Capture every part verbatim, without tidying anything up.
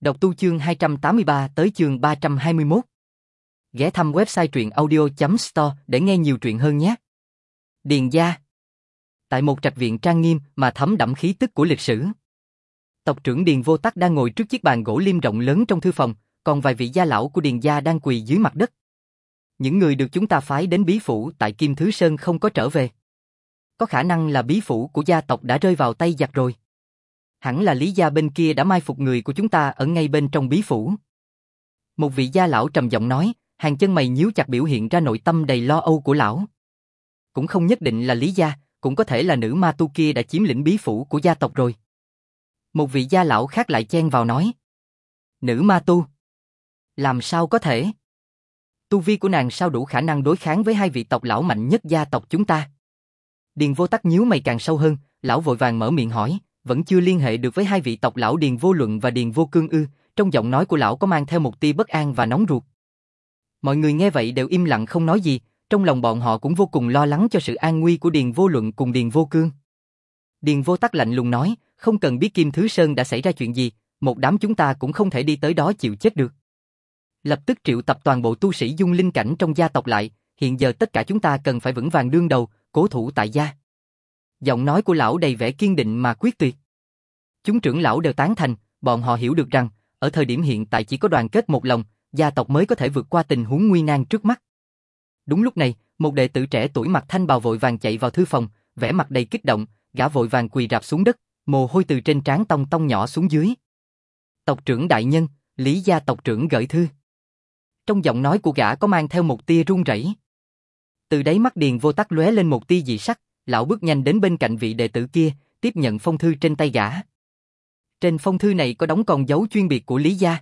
Đọc tu chương hai trăm tám mươi ba tới chương ba trăm hai mươi mốt. Ghé thăm website truyện audio chấm store để nghe nhiều truyện hơn nhé. Điền gia. Tại một trạch viện trang nghiêm mà thấm đẫm khí tức của lịch sử. Tộc trưởng Điền Vô Tắc đang ngồi trước chiếc bàn gỗ lim rộng lớn trong thư phòng, còn vài vị gia lão của Điền gia đang quỳ dưới mặt đất. Những người được chúng ta phái đến bí phủ tại Kim Thứ Sơn không có trở về. Có khả năng là bí phủ của gia tộc đã rơi vào tay giặc rồi. Hẳn là Lý gia bên kia đã mai phục người của chúng ta ở ngay bên trong bí phủ. Một vị gia lão trầm giọng nói, hàng chân mày nhíu chặt biểu hiện ra nội tâm đầy lo âu của lão. Cũng không nhất định là Lý gia, cũng có thể là nữ ma tu kia đã chiếm lĩnh bí phủ của gia tộc rồi. Một vị gia lão khác lại chen vào nói. Nữ ma tu? Làm sao có thể? Tu vi của nàng sao đủ khả năng đối kháng với hai vị tộc lão mạnh nhất gia tộc chúng ta? Điền Vô Tắc nhíu mày càng sâu hơn, lão vội vàng mở miệng hỏi, vẫn chưa liên hệ được với hai vị tộc lão Điền Vô Luận và Điền Vô Cương ư? Trong giọng nói của lão có mang theo một tia bất an và nóng ruột. Mọi người nghe vậy đều im lặng không nói gì, trong lòng bọn họ cũng vô cùng lo lắng cho sự an nguy của Điền Vô Luận cùng Điền Vô Cương. Điền Vô Tắc lạnh lùng nói, không cần biết Kim Thứ Sơn đã xảy ra chuyện gì, một đám chúng ta cũng không thể đi tới đó chịu chết được. Lập tức triệu tập toàn bộ tu sĩ dung linh cảnh trong gia tộc lại, hiện giờ tất cả chúng ta cần phải vững vàng đương đầu, cố thủ tại gia. Giọng nói của lão đầy vẻ kiên định mà quyết tuyệt. Chúng trưởng lão đều tán thành, bọn họ hiểu được rằng, ở thời điểm hiện tại chỉ có đoàn kết một lòng, gia tộc mới có thể vượt qua tình huống nguy nan trước mắt. Đúng lúc này, một đệ tử trẻ tuổi mặc thanh bào vội vàng chạy vào thư phòng, vẻ mặt đầy kích động, gã vội vàng quỳ rạp xuống đất, mồ hôi từ trên trán tông tông nhỏ xuống dưới. Tộc trưởng đại nhân, Lý gia tộc trưởng gửi thư. Trong giọng nói của gã có mang theo một tia run rẩy. Từ đáy mắt Điền Vô Tắc lóe lên một tia dị sắc, lão bước nhanh đến bên cạnh vị đệ tử kia, tiếp nhận phong thư trên tay gã. Trên phong thư này có đóng con dấu chuyên biệt của Lý gia.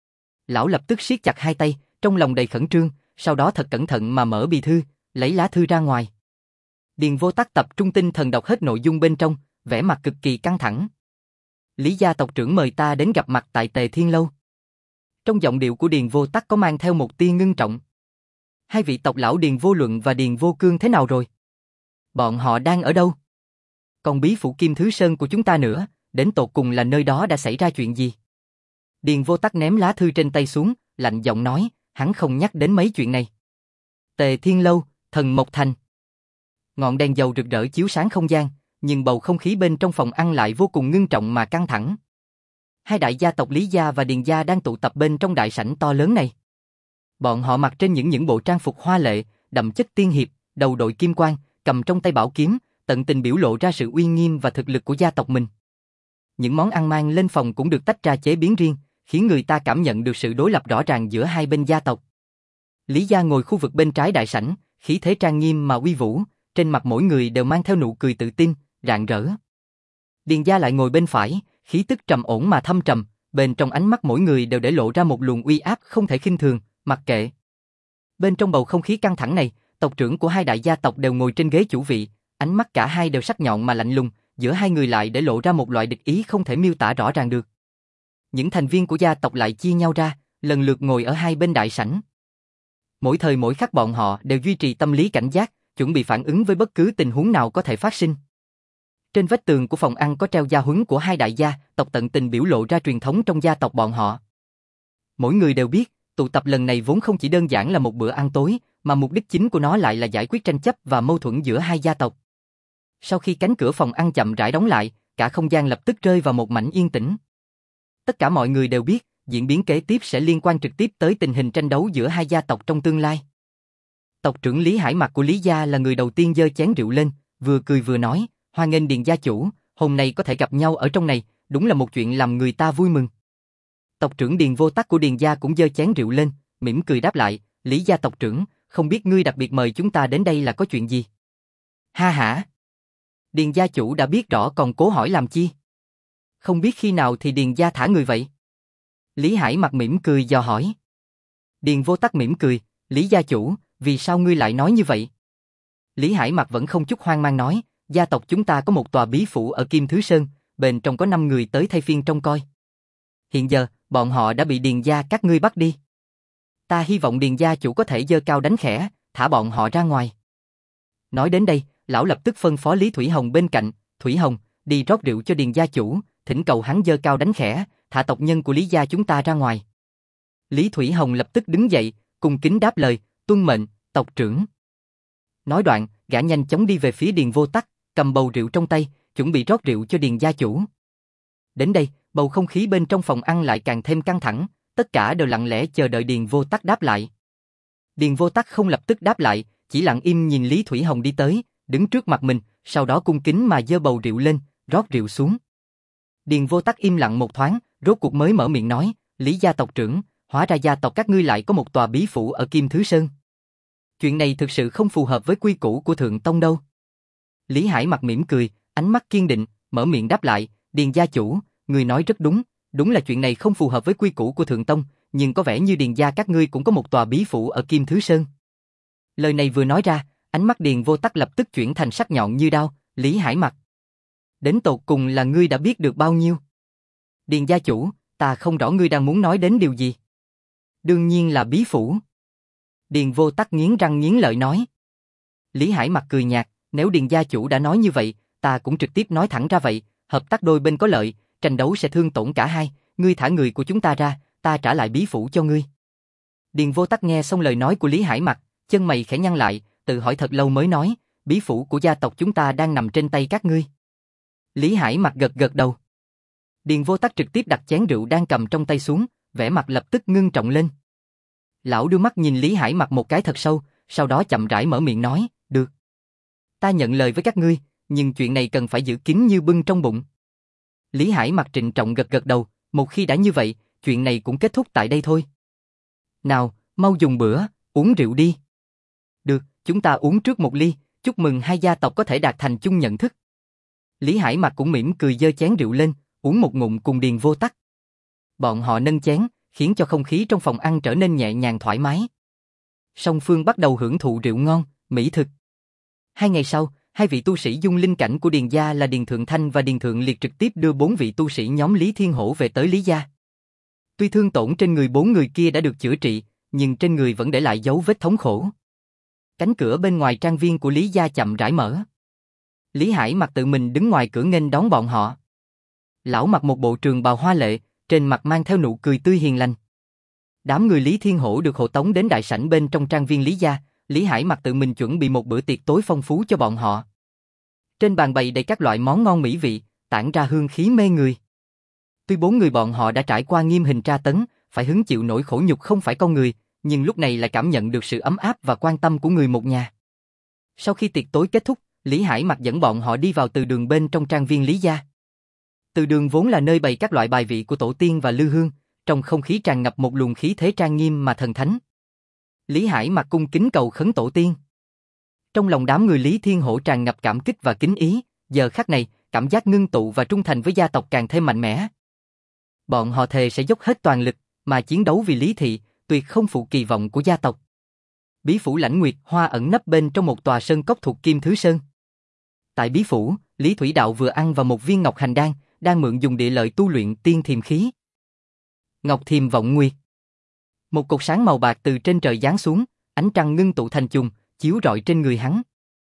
Lão lập tức siết chặt hai tay, trong lòng đầy khẩn trương, sau đó thật cẩn thận mà mở bì thư, lấy lá thư ra ngoài. Điền Vô Tắc tập trung tinh thần đọc hết nội dung bên trong, vẻ mặt cực kỳ căng thẳng. Lý gia tộc trưởng mời ta đến gặp mặt tại Tề Thiên Lâu. Trong giọng điệu của Điền Vô Tắc có mang theo một tia ngưng trọng. Hai vị tộc lão Điền Vô Luận và Điền Vô Cương thế nào rồi? Bọn họ đang ở đâu? Còn bí phủ Kim Thứ Sơn của chúng ta nữa, đến tột cùng là nơi đó đã xảy ra chuyện gì? Điền Vô Tắc ném lá thư trên tay xuống, lạnh giọng nói, hắn không nhắc đến mấy chuyện này. Tề Thiên Lâu, Thần Mộc Thành. Ngọn đèn dầu rực rỡ chiếu sáng không gian, nhưng bầu không khí bên trong phòng ăn lại vô cùng ngưng trọng mà căng thẳng. Hai đại gia tộc Lý gia và Điền gia đang tụ tập bên trong đại sảnh to lớn này. Bọn họ mặc trên những những bộ trang phục hoa lệ, đậm chất tiên hiệp, đầu đội kim quan, cầm trong tay bảo kiếm, tận tình biểu lộ ra sự uy nghiêm và thực lực của gia tộc mình. Những món ăn mang lên phòng cũng được tách ra chế biến riêng, khiến người ta cảm nhận được sự đối lập rõ ràng giữa hai bên gia tộc. Lý gia ngồi khu vực bên trái đại sảnh, khí thế trang nghiêm mà uy vũ, trên mặt mỗi người đều mang theo nụ cười tự tin, rạng rỡ. Điền gia lại ngồi bên phải, khí tức trầm ổn mà thâm trầm, bên trong ánh mắt mỗi người đều để lộ ra một luồng uy áp không thể khinh thường, mặc kệ. Bên trong bầu không khí căng thẳng này, tộc trưởng của hai đại gia tộc đều ngồi trên ghế chủ vị, ánh mắt cả hai đều sắc nhọn mà lạnh lùng, giữa hai người lại để lộ ra một loại địch ý không thể miêu tả rõ ràng được. Những thành viên của gia tộc lại chia nhau ra, lần lượt ngồi ở hai bên đại sảnh. Mỗi thời mỗi khắc bọn họ đều duy trì tâm lý cảnh giác, chuẩn bị phản ứng với bất cứ tình huống nào có thể phát sinh. Trên vách tường của phòng ăn có treo gia huấn của hai đại gia tộc tận tình biểu lộ ra truyền thống trong gia tộc bọn họ. Mỗi người đều biết, tụ tập lần này vốn không chỉ đơn giản là một bữa ăn tối, mà mục đích chính của nó lại là giải quyết tranh chấp và mâu thuẫn giữa hai gia tộc. Sau khi cánh cửa phòng ăn chậm rãi đóng lại, cả không gian lập tức rơi vào một mảnh yên tĩnh. Tất cả mọi người đều biết, diễn biến kế tiếp sẽ liên quan trực tiếp tới tình hình tranh đấu giữa hai gia tộc trong tương lai. Tộc trưởng Lý Hải Mặc của Lý gia là người đầu tiên giơ chén rượu lên, vừa cười vừa nói, hoan nghênh Điền gia chủ, hôm nay có thể gặp nhau ở trong này, đúng là một chuyện làm người ta vui mừng. Tộc trưởng Điền Vô Tắc của Điền gia cũng giơ chén rượu lên, mỉm cười đáp lại, Lý gia tộc trưởng, không biết ngươi đặc biệt mời chúng ta đến đây là có chuyện gì? Ha hả? Điền gia chủ đã biết rõ còn cố hỏi làm chi? Không biết khi nào thì Điền gia thả người vậy? Lý Hải Mặc mỉm cười dò hỏi. Điền Vô Tắc mỉm cười, Lý gia chủ, vì sao ngươi lại nói như vậy? Lý Hải Mặc vẫn không chút hoang mang nói, gia tộc chúng ta có một tòa bí phủ ở Kim Thứ Sơn, bên trong có năm người tới thay phiên trông coi. Hiện giờ, bọn họ đã bị Điền gia các ngươi bắt đi. Ta hy vọng Điền gia chủ có thể giơ cao đánh khẽ, thả bọn họ ra ngoài. Nói đến đây, lão lập tức phân phó Lý Thủy Hồng bên cạnh, Thủy Hồng, đi rót rượu cho Điền gia chủ, thỉnh cầu hắn giơ cao đánh khẽ, thả tộc nhân của Lý gia chúng ta ra ngoài. Lý Thủy Hồng lập tức đứng dậy, cung kính đáp lời, tuân mệnh, tộc trưởng. Nói đoạn, gã nhanh chóng đi về phía Điền Vô Tắc, cầm bầu rượu trong tay, chuẩn bị rót rượu cho Điền gia chủ. Đến đây, bầu không khí bên trong phòng ăn lại càng thêm căng thẳng, tất cả đều lặng lẽ chờ đợi Điền Vô Tắc đáp lại. Điền Vô Tắc không lập tức đáp lại, chỉ lặng im nhìn Lý Thủy Hồng đi tới, đứng trước mặt mình, sau đó cung kính mà giơ bầu rượu lên, rót rượu xuống. Điền Vô Tắc im lặng một thoáng, rốt cuộc mới mở miệng nói, Lý gia tộc trưởng, hóa ra gia tộc các ngươi lại có một tòa bí phủ ở Kim Thứ Sơn. Chuyện này thực sự không phù hợp với quy củ của Thượng Tông đâu. Lý Hải mặt mỉm cười, ánh mắt kiên định, mở miệng đáp lại, Điền gia chủ, người nói rất đúng, đúng là chuyện này không phù hợp với quy củ của Thượng Tông, nhưng có vẻ như Điền gia các ngươi cũng có một tòa bí phủ ở Kim Thứ Sơn. Lời này vừa nói ra, ánh mắt Điền Vô Tắc lập tức chuyển thành sắc nhọn như đao, Lý Hải mặt. Đến tột cùng là ngươi đã biết được bao nhiêu? Điền gia chủ, ta không rõ ngươi đang muốn nói đến điều gì. Đương nhiên là bí phủ. Điền Vô Tắc nghiến răng nghiến lợi nói. Lý Hải mặt cười nhạt, nếu Điền gia chủ đã nói như vậy, ta cũng trực tiếp nói thẳng ra vậy, hợp tác đôi bên có lợi, tranh đấu sẽ thương tổn cả hai, ngươi thả người của chúng ta ra, ta trả lại bí phủ cho ngươi. Điền Vô Tắc nghe xong lời nói của Lý Hải mặt, chân mày khẽ nhăn lại, tự hỏi thật lâu mới nói, bí phủ của gia tộc chúng ta đang nằm trên tay các ngươi. Lý Hải mặt gật gật đầu. Điền Vô Tắc trực tiếp đặt chén rượu đang cầm trong tay xuống, vẻ mặt lập tức ngưng trọng lên. Lão đưa mắt nhìn Lý Hải mặt một cái thật sâu, sau đó chậm rãi mở miệng nói, được. Ta nhận lời với các ngươi, nhưng chuyện này cần phải giữ kín như bưng trong bụng. Lý Hải mặt trịnh trọng gật gật đầu, một khi đã như vậy, chuyện này cũng kết thúc tại đây thôi. Nào, mau dùng bữa, uống rượu đi. Được, chúng ta uống trước một ly, chúc mừng hai gia tộc có thể đạt thành chung nhận thức. Lý Hải mặt cũng mỉm cười giơ chén rượu lên, uống một ngụm cùng Điền Vô Tắc. Bọn họ nâng chén, khiến cho không khí trong phòng ăn trở nên nhẹ nhàng thoải mái. Song phương bắt đầu hưởng thụ rượu ngon, mỹ thực. Hai ngày sau, hai vị tu sĩ dung linh cảnh của Điền gia là Điền Thượng Thanh và Điền Thượng Liệt trực tiếp đưa bốn vị tu sĩ nhóm Lý Thiên Hổ về tới Lý gia. Tuy thương tổn trên người bốn người kia đã được chữa trị, nhưng trên người vẫn để lại dấu vết thống khổ. Cánh cửa bên ngoài trang viên của Lý gia chậm rãi mở. Lý Hải mặc tự mình đứng ngoài cửa nghênh đón bọn họ. Lão mặc một bộ trường bào hoa lệ, trên mặt mang theo nụ cười tươi hiền lành. Đám người Lý Thiên Hổ được hộ tống đến đại sảnh bên trong trang viên Lý gia, Lý Hải mặc tự mình chuẩn bị một bữa tiệc tối phong phú cho bọn họ. Trên bàn bày đầy các loại món ngon mỹ vị, tản ra hương khí mê người. Tuy bốn người bọn họ đã trải qua nghiêm hình tra tấn, phải hứng chịu nỗi khổ nhục không phải con người, nhưng lúc này lại cảm nhận được sự ấm áp và quan tâm của người một nhà. Sau khi tiệc tối kết thúc, Lý Hải mặc dẫn bọn họ đi vào từ đường bên trong trang viên Lý gia. Từ đường vốn là nơi bày các loại bài vị của tổ tiên và lư hương, trong không khí tràn ngập một luồng khí thế trang nghiêm mà thần thánh. Lý Hải mặc cung kính cầu khấn tổ tiên. Trong lòng đám người Lý Thiên Hổ tràn ngập cảm kích và kính ý, giờ khắc này, cảm giác ngưng tụ và trung thành với gia tộc càng thêm mạnh mẽ. Bọn họ thề sẽ dốc hết toàn lực, mà chiến đấu vì Lý thị, tuyệt không phụ kỳ vọng của gia tộc. Bí phủ Lãnh Nguyệt Hoa ẩn nấp bên trong một tòa sơn cốc thuộc Kim Thứ Sơn. Tại bí phủ, Lý Thủy Đạo vừa ăn vào một viên ngọc hành đan, đang mượn dùng địa lợi tu luyện tiên thiềm khí. Ngọc Thiềm Vọng Nguyệt. Một cột sáng màu bạc từ trên trời giáng xuống, ánh trăng ngưng tụ thành chùm, chiếu rọi trên người hắn.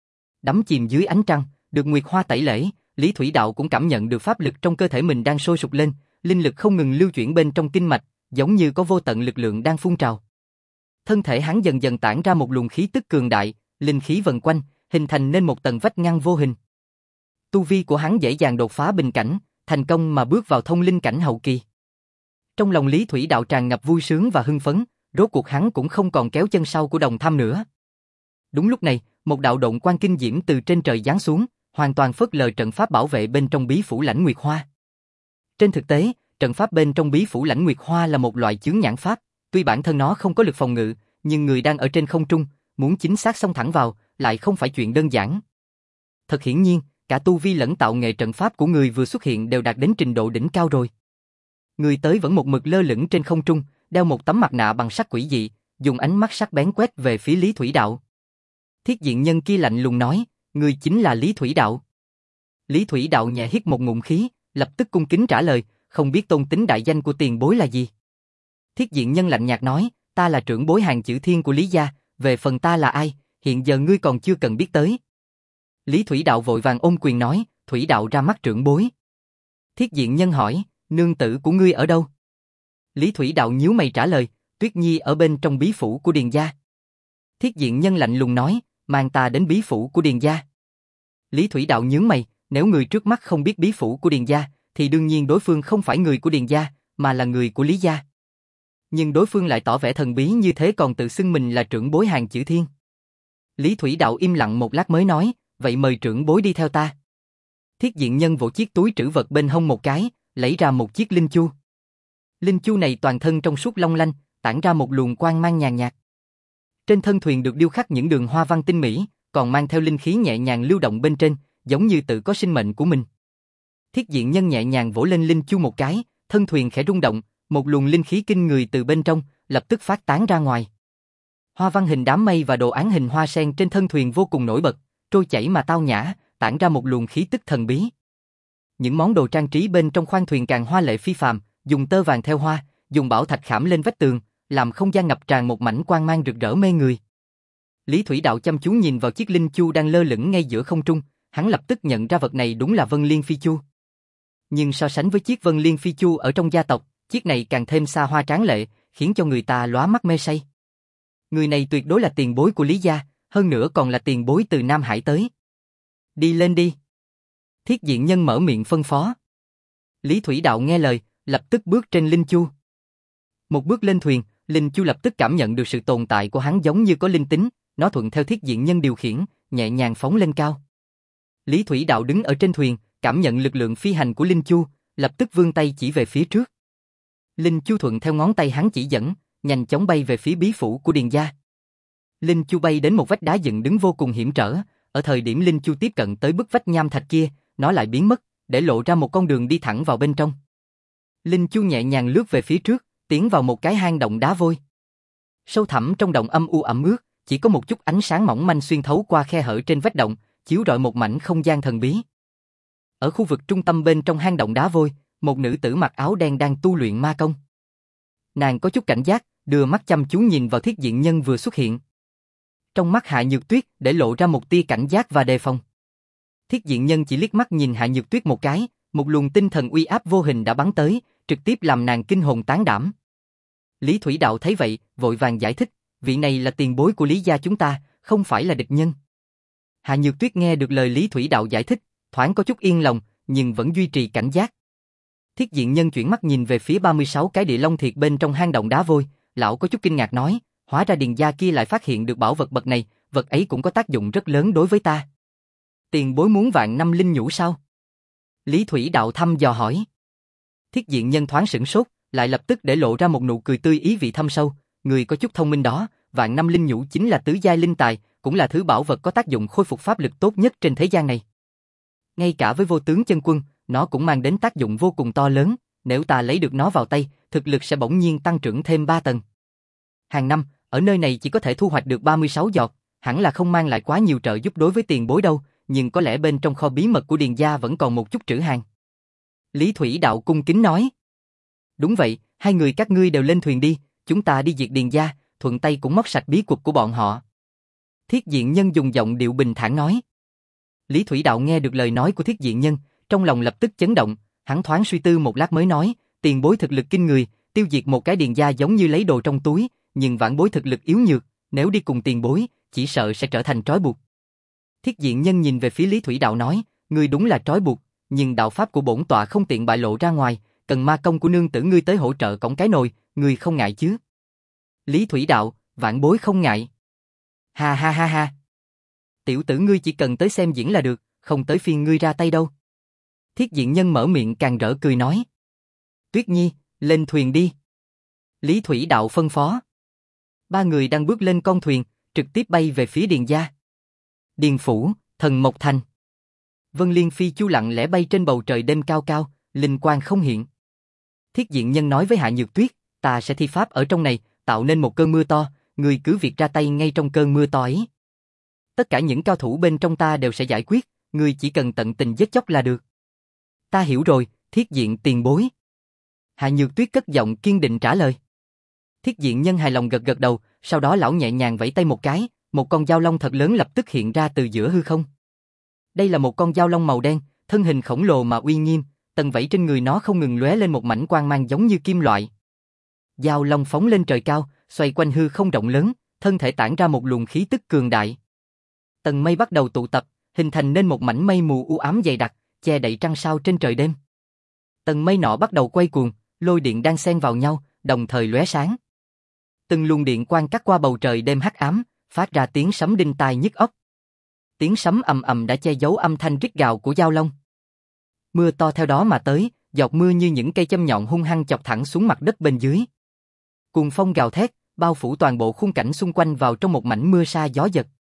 Đắm chìm dưới ánh trăng, được nguyệt hoa tẩy lễ, Lý Thủy Đạo cũng cảm nhận được pháp lực trong cơ thể mình đang sôi sục lên, linh lực không ngừng lưu chuyển bên trong kinh mạch, giống như có vô tận lực lượng đang phun trào. Thân thể hắn dần dần tản ra một luồng khí tức cường đại, linh khí vần quanh, hình thành nên một tầng vách ngăn vô hình. Tu vi của hắn dễ dàng đột phá bình cảnh, thành công mà bước vào thông linh cảnh hậu kỳ. Trong lòng Lý Thủy Đạo tràn ngập vui sướng và hưng phấn, rốt cuộc hắn cũng không còn kéo chân sau của đồng tham nữa. Đúng lúc này, một đạo động quang kinh diễm từ trên trời giáng xuống, hoàn toàn phớt lờ trận pháp bảo vệ bên trong bí phủ Lãnh Nguyệt Hoa. Trên thực tế, trận pháp bên trong bí phủ Lãnh Nguyệt Hoa là một loại chướng nhãn pháp, tuy bản thân nó không có lực phòng ngự, nhưng người đang ở trên không trung, muốn chính xác xông thẳng vào, lại không phải chuyện đơn giản. Thật hiển nhiên, cả tu vi lẫn tạo nghệ trận pháp của người vừa xuất hiện đều đạt đến trình độ đỉnh cao rồi. Người tới vẫn một mực lơ lửng trên không trung, đeo một tấm mặt nạ bằng sắc quỷ dị, dùng ánh mắt sắc bén quét về phía Lý Thủy Đạo. Thiết diện nhân kia lạnh lùng nói, người chính là Lý Thủy Đạo. Lý Thủy Đạo nhẹ hít một ngụm khí, lập tức cung kính trả lời, không biết tôn tính đại danh của tiền bối là gì. Thiết diện nhân lạnh nhạt nói, ta là trưởng bối hàng chữ thiên của Lý gia, về phần ta là ai, hiện giờ ngươi còn chưa cần biết tới. Lý Thủy Đạo vội vàng ôm quyền nói, Thủy Đạo ra mắt trưởng bối. Thiết diện nhân hỏi, Nương tử của ngươi ở đâu? Lý Thủy Đạo nhíu mày trả lời, Tuyết Nhi ở bên trong bí phủ của Điền gia. Thiết Diện Nhân lạnh lùng nói, mang ta đến bí phủ của Điền gia. Lý Thủy Đạo nhướng mày, nếu người trước mắt không biết bí phủ của Điền gia, thì đương nhiên đối phương không phải người của Điền gia, mà là người của Lý gia. Nhưng đối phương lại tỏ vẻ thần bí như thế còn tự xưng mình là trưởng bối hàng chữ thiên. Lý Thủy Đạo im lặng một lát mới nói, vậy mời trưởng bối đi theo ta. Thiết Diện Nhân vỗ chiếc túi trữ vật bên hông một cái, lấy ra một chiếc linh chu. Linh chu này toàn thân trong suốt long lanh, tản ra một luồng quang mang nhàn nhạt. Trên thân thuyền được điêu khắc những đường hoa văn tinh mỹ, còn mang theo linh khí nhẹ nhàng lưu động bên trên, giống như tự có sinh mệnh của mình. Thiết Diện Nhân nhẹ nhàng vỗ lên linh chu một cái, thân thuyền khẽ rung động, một luồng linh khí kinh người từ bên trong, lập tức phát tán ra ngoài. Hoa văn hình đám mây và đồ án hình hoa sen trên thân thuyền vô cùng nổi bật, trôi chảy mà tao nhã, tản ra một luồng khí tức thần bí. Những món đồ trang trí bên trong khoang thuyền càng hoa lệ phi phàm, dùng tơ vàng theo hoa, dùng bảo thạch khảm lên vách tường, làm không gian ngập tràn một mảnh quang mang rực rỡ mê người. Lý Thủy Đạo chăm chú nhìn vào chiếc linh chu đang lơ lửng ngay giữa không trung, hắn lập tức nhận ra vật này đúng là Vân Liên Phi Chu. Nhưng so sánh với chiếc Vân Liên Phi Chu ở trong gia tộc, chiếc này càng thêm xa hoa tráng lệ, khiến cho người ta lóa mắt mê say. Người này tuyệt đối là tiền bối của Lý gia, hơn nữa còn là tiền bối từ Nam Hải tới. Đi lên đi. Thiết Diện Nhân mở miệng phân phó. Lý Thủy Đạo nghe lời, lập tức bước trên linh chu. Một bước lên thuyền, linh chu lập tức cảm nhận được sự tồn tại của hắn giống như có linh tính, nó thuận theo Thiết Diện Nhân điều khiển, nhẹ nhàng phóng lên cao. Lý Thủy Đạo đứng ở trên thuyền, cảm nhận lực lượng phi hành của linh chu, lập tức vươn tay chỉ về phía trước. Linh chu thuận theo ngón tay hắn chỉ dẫn, nhanh chóng bay về phía bí phủ của Điền gia. Linh chu bay đến một vách đá dựng đứng vô cùng hiểm trở, ở thời điểm linh chu tiếp cận tới bức vách nham thạch kia, nó lại biến mất, để lộ ra một con đường đi thẳng vào bên trong. Linh chu nhẹ nhàng lướt về phía trước, tiến vào một cái hang động đá vôi. Sâu thẳm trong động âm u ẩm ướt, chỉ có một chút ánh sáng mỏng manh xuyên thấu qua khe hở trên vách động, chiếu rọi một mảnh không gian thần bí. Ở khu vực trung tâm bên trong hang động đá vôi, một nữ tử mặc áo đen đang tu luyện ma công. Nàng có chút cảnh giác, đưa mắt chăm chú nhìn vào Thiết Diện Nhân vừa xuất hiện. Trong mắt Hạ Nhược Tuyết để lộ ra một tia cảnh giác và đề phòng. Thiết Diện Nhân chỉ liếc mắt nhìn Hạ Nhược Tuyết một cái, một luồng tinh thần uy áp vô hình đã bắn tới, trực tiếp làm nàng kinh hồn tán đảm. Lý Thủy Đạo thấy vậy, vội vàng giải thích, vị này là tiền bối của Lý gia chúng ta, không phải là địch nhân. Hạ Nhược Tuyết nghe được lời Lý Thủy Đạo giải thích, thoáng có chút yên lòng, nhưng vẫn duy trì cảnh giác. Thiết Diện Nhân chuyển mắt nhìn về phía ba mươi sáu cái địa long thiệt bên trong hang động đá vôi, lão có chút kinh ngạc nói, hóa ra Điền gia kia lại phát hiện được bảo vật bậc này, vật ấy cũng có tác dụng rất lớn đối với ta. Tiền bối muốn vạn năm linh nhũ sao? Lý Thủy Đạo thăm dò hỏi. Thiết Diện Nhân thoáng sửng sốt, lại lập tức để lộ ra một nụ cười tươi ý vị thâm sâu, người có chút thông minh đó, vạn năm linh nhũ chính là tứ giai linh tài, cũng là thứ bảo vật có tác dụng khôi phục pháp lực tốt nhất trên thế gian này. Ngay cả với vô tướng chân quân, nó cũng mang đến tác dụng vô cùng to lớn, nếu ta lấy được nó vào tay, thực lực sẽ bỗng nhiên tăng trưởng thêm ba tầng. Hàng năm, ở nơi này chỉ có thể thu hoạch được ba mươi sáu giọt, hẳn là không mang lại quá nhiều trợ giúp đối với tiền bối đâu, nhưng có lẽ bên trong kho bí mật của Điền gia vẫn còn một chút trữ hàng. Lý Thủy Đạo cung kính nói. Đúng vậy, hai người các ngươi đều lên thuyền đi, chúng ta đi diệt Điền gia, thuận tay cũng móc sạch bí thuật của bọn họ. Thiết Diện Nhân dùng giọng điệu bình thản nói. Lý Thủy Đạo nghe được lời nói của Thiết Diện Nhân, trong lòng lập tức chấn động, hắn thoáng suy tư một lát mới nói, tiền bối thực lực kinh người, tiêu diệt một cái Điền gia giống như lấy đồ trong túi, nhưng vãn bối thực lực yếu nhược, nếu đi cùng tiền bối, chỉ sợ sẽ trở thành trói buộc. Thiết Diện Nhân nhìn về phía Lý Thủy Đạo nói, ngươi đúng là trói buộc, nhưng đạo pháp của bổn tọa không tiện bại lộ ra ngoài, cần ma công của nương tử ngươi tới hỗ trợ cõng cái nồi, ngươi không ngại chứ? Lý Thủy Đạo, vãn bối không ngại. Ha ha ha ha. Tiểu tử ngươi chỉ cần tới xem diễn là được, không tới phiên ngươi ra tay đâu. Thiết Diện Nhân mở miệng càng rỡ cười nói. Tuyết Nhi, lên thuyền đi. Lý Thủy Đạo phân phó. Ba người đang bước lên con thuyền, trực tiếp bay về phía Điền gia. Điền phủ, Thần Mộc Thành. Vân Liên Phi Chu lặng lẽ bay trên bầu trời đêm cao cao, linh quang không hiện. Thiết Diện Nhân nói với Hạ Nhược Tuyết, ta sẽ thi pháp ở trong này, tạo nên một cơn mưa to, người cứ việc ra tay ngay trong cơn mưa to ấy. Tất cả những cao thủ bên trong ta đều sẽ giải quyết, người chỉ cần tận tình giết chóc là được. Ta hiểu rồi, Thiết Diện tiền bối. Hạ Nhược Tuyết cất giọng kiên định trả lời. Thiết Diện Nhân hài lòng gật gật đầu, sau đó lão nhẹ nhàng vẫy tay một cái, một con dao long thật lớn lập tức hiện ra từ giữa hư không. Đây là một con dao long màu đen, thân hình khổng lồ mà uy nghiêm, tầng vảy trên người nó không ngừng lóe lên một mảnh quang mang giống như kim loại. Giao long phóng lên trời cao, xoay quanh hư không rộng lớn, thân thể tản ra một luồng khí tức cường đại. Tầng mây bắt đầu tụ tập, hình thành nên một mảnh mây mù u ám dày đặc, che đậy trăng sao trên trời đêm. Tầng mây nọ bắt đầu quay cuồng, lôi điện đang xen vào nhau, đồng thời lóe sáng. Từng luồng điện quang cắt qua bầu trời đêm hắc ám, phát ra tiếng sấm đinh tai nhức óc. Tiếng sấm ầm ầm đã che giấu âm thanh rít gào của giao long. Mưa to theo đó mà tới, giọt mưa như những cây châm nhọn hung hăng chọc thẳng xuống mặt đất bên dưới. Cuồng phong gào thét, bao phủ toàn bộ khung cảnh xung quanh vào trong một mảnh mưa sa gió giật.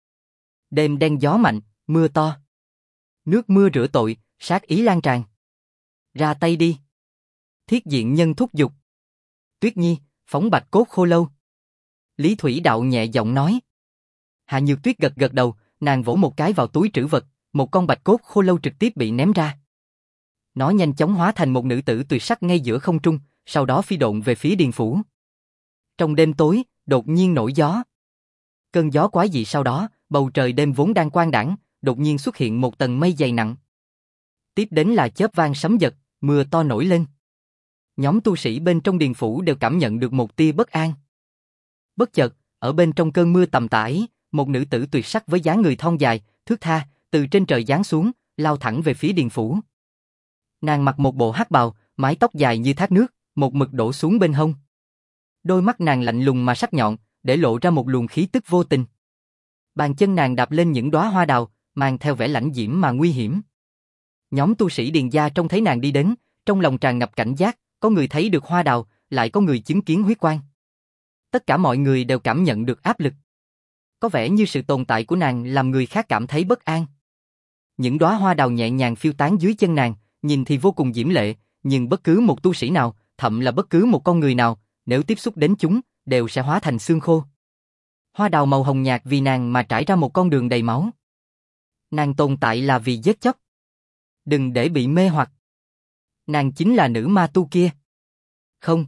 Đêm đen gió mạnh, mưa to. Nước mưa rửa tội, sát ý lan tràn. Ra tay đi. Thiết diện nhân thúc giục. Tuyết Nhi, phóng bạch cốt khô lâu. Lý Thủy Đạo nhẹ giọng nói. Hạ Nhược Tuyết gật gật đầu, nàng vỗ một cái vào túi trữ vật, một con bạch cốt khô lâu trực tiếp bị ném ra. Nó nhanh chóng hóa thành một nữ tử tuyệt sắc ngay giữa không trung, sau đó phi độn về phía Điền phủ. Trong đêm tối, đột nhiên nổi gió. Cơn gió quái dị sau đó, bầu trời đêm vốn đang quang đãng, đột nhiên xuất hiện một tầng mây dày nặng. Tiếp đến là chớp vang sấm giật, mưa to nổi lên. Nhóm tu sĩ bên trong Điền phủ đều cảm nhận được một tia bất an. Bất chợt, ở bên trong cơn mưa tầm tã ấy, một nữ tử tuyệt sắc với dáng người thon dài, thướt tha, từ trên trời giáng xuống, lao thẳng về phía Điền phủ. Nàng mặc một bộ hắc bào, mái tóc dài như thác nước, một mực đổ xuống bên hông. Đôi mắt nàng lạnh lùng mà sắc nhọn, để lộ ra một luồng khí tức vô tình. Bàn chân nàng đạp lên những đóa hoa đào, mang theo vẻ lãnh diễm mà nguy hiểm. Nhóm tu sĩ Điền gia trông thấy nàng đi đến, trong lòng tràn ngập cảnh giác, có người thấy được hoa đào, lại có người chứng kiến huyết quang. Tất cả mọi người đều cảm nhận được áp lực. Có vẻ như sự tồn tại của nàng làm người khác cảm thấy bất an. Những đóa hoa đào nhẹ nhàng phiêu tán dưới chân nàng, nhìn thì vô cùng diễm lệ, nhưng bất cứ một tu sĩ nào, thậm là bất cứ một con người nào, nếu tiếp xúc đến chúng, đều sẽ hóa thành xương khô. Hoa đào màu hồng nhạt vì nàng mà trải ra một con đường đầy máu. Nàng tồn tại là vì giết chóc. Đừng để bị mê hoặc. Nàng chính là nữ ma tu kia. Không.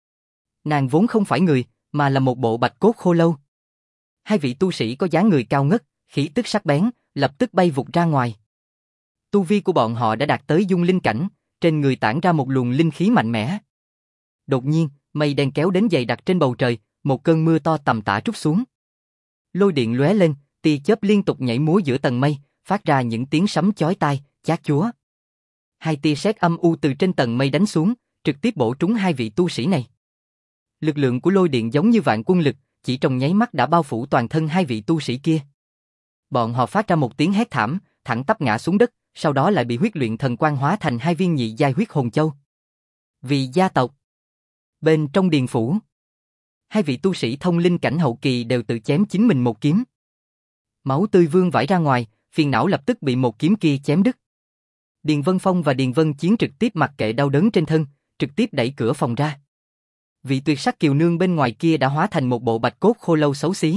Nàng vốn không phải người, mà là một bộ bạch cốt khô lâu. Hai vị tu sĩ có dáng người cao ngất, khí tức sắc bén, lập tức bay vụt ra ngoài. Tu vi của bọn họ đã đạt tới dung linh cảnh, trên người tản ra một luồng linh khí mạnh mẽ. Đột nhiên, mây đen kéo đến dày đặc trên bầu trời, một cơn mưa to tầm tã trút xuống. Lôi điện lóe lên, tia chớp liên tục nhảy múa giữa tầng mây, phát ra những tiếng sấm chói tai, chát chúa. Hai tia sét âm u từ trên tầng mây đánh xuống, trực tiếp bổ trúng hai vị tu sĩ này. Lực lượng của lôi điện giống như vạn quân lực, chỉ trong nháy mắt đã bao phủ toàn thân hai vị tu sĩ kia. Bọn họ phát ra một tiếng hét thảm, thẳng tắp ngã xuống đất, sau đó lại bị huyết luyện thần quang hóa thành hai viên nhị giai huyết hồn châu. Vì gia tộc. Bên trong Điền phủ, hai vị tu sĩ thông linh cảnh hậu kỳ đều tự chém chính mình một kiếm. Máu tươi vương vãi ra ngoài, phiền não lập tức bị một kiếm kia chém đứt. Điền Vân Phong và Điền Vân Chiến trực tiếp mặc kệ đau đớn trên thân, trực tiếp đẩy cửa phòng ra. Vị tuyệt sắc kiều nương bên ngoài kia đã hóa thành một bộ bạch cốt khô lâu xấu xí.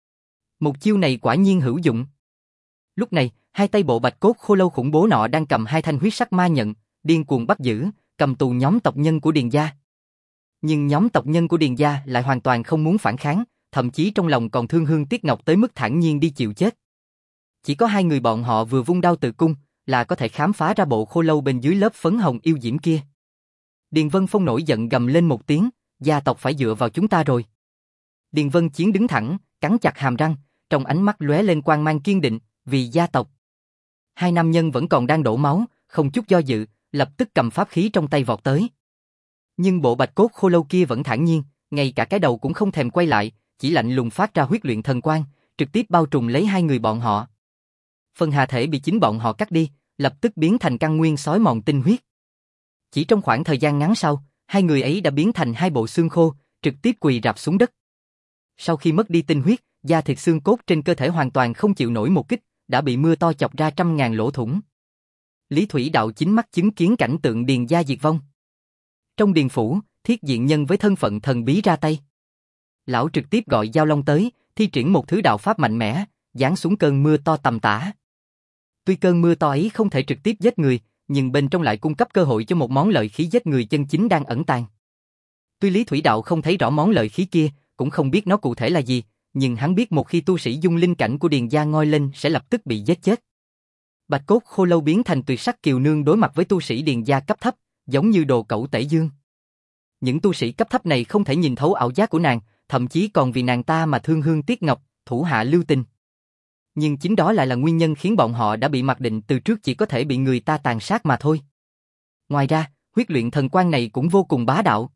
Một chiêu này quả nhiên hữu dụng. Lúc này, hai tay bộ bạch cốt khô lâu khủng bố nọ đang cầm hai thanh huyết sắc ma nhận, điên cuồng bắt giữ, cầm tù nhóm tộc nhân của Điền gia. Nhưng nhóm tộc nhân của Điền gia lại hoàn toàn không muốn phản kháng, thậm chí trong lòng còn thương Hương Tiết Ngọc tới mức thản nhiên đi chịu chết. Chỉ có hai người bọn họ vừa vung đao tự cung, là có thể khám phá ra bộ khô lâu bên dưới lớp phấn hồng yêu diễm kia. Điền Vân Phong nổi giận gầm lên một tiếng, gia tộc phải dựa vào chúng ta rồi. Điền Vân Chiến đứng thẳng, cắn chặt hàm răng, trong ánh mắt lóe lên quang mang kiên định, vì gia tộc. Hai nam nhân vẫn còn đang đổ máu, không chút do dự, lập tức cầm pháp khí trong tay vọt tới. Nhưng bộ bạch cốt khô lâu kia vẫn thản nhiên, ngay cả cái đầu cũng không thèm quay lại, chỉ lạnh lùng phát ra huyết luyện thần quang, trực tiếp bao trùm lấy hai người bọn họ. Phần hạ thể bị chính bọn họ cắt đi, lập tức biến thành căn nguyên xói mòn tinh huyết. Chỉ trong khoảng thời gian ngắn sau, hai người ấy đã biến thành hai bộ xương khô, trực tiếp quỳ rạp xuống đất. Sau khi mất đi tinh huyết, da thịt xương cốt trên cơ thể hoàn toàn không chịu nổi một kích, đã bị mưa to chọc ra trăm ngàn lỗ thủng. Lý Thủy Đạo chính mắt chứng kiến cảnh tượng Điền gia diệt vong. Trong Điền phủ, Thiết Diện Nhân với thân phận thần bí ra tay. Lão trực tiếp gọi Giao Long tới, thi triển một thứ đạo pháp mạnh mẽ, giáng xuống cơn mưa to tầm tã. Tuy cơn mưa to ấy không thể trực tiếp giết người, nhưng bên trong lại cung cấp cơ hội cho một món lợi khí giết người chân chính đang ẩn tàng. Tuy Lý Thủy Đạo không thấy rõ món lợi khí kia, cũng không biết nó cụ thể là gì, nhưng hắn biết một khi tu sĩ dung linh cảnh của Điền gia ngoi lên sẽ lập tức bị giết chết. Bạch cốt khô lâu biến thành tuyệt sắc kiều nương đối mặt với tu sĩ Điền gia cấp thấp, giống như đồ cẩu tể dương. Những tu sĩ cấp thấp này không thể nhìn thấu ảo giác của nàng, thậm chí còn vì nàng ta mà thương hương tiếc ngọc, thủ hạ lưu tình. Nhưng chính đó lại là nguyên nhân khiến bọn họ đã bị mặc định từ trước chỉ có thể bị người ta tàn sát mà thôi. Ngoài ra, huyết luyện thần quan này cũng vô cùng bá đạo.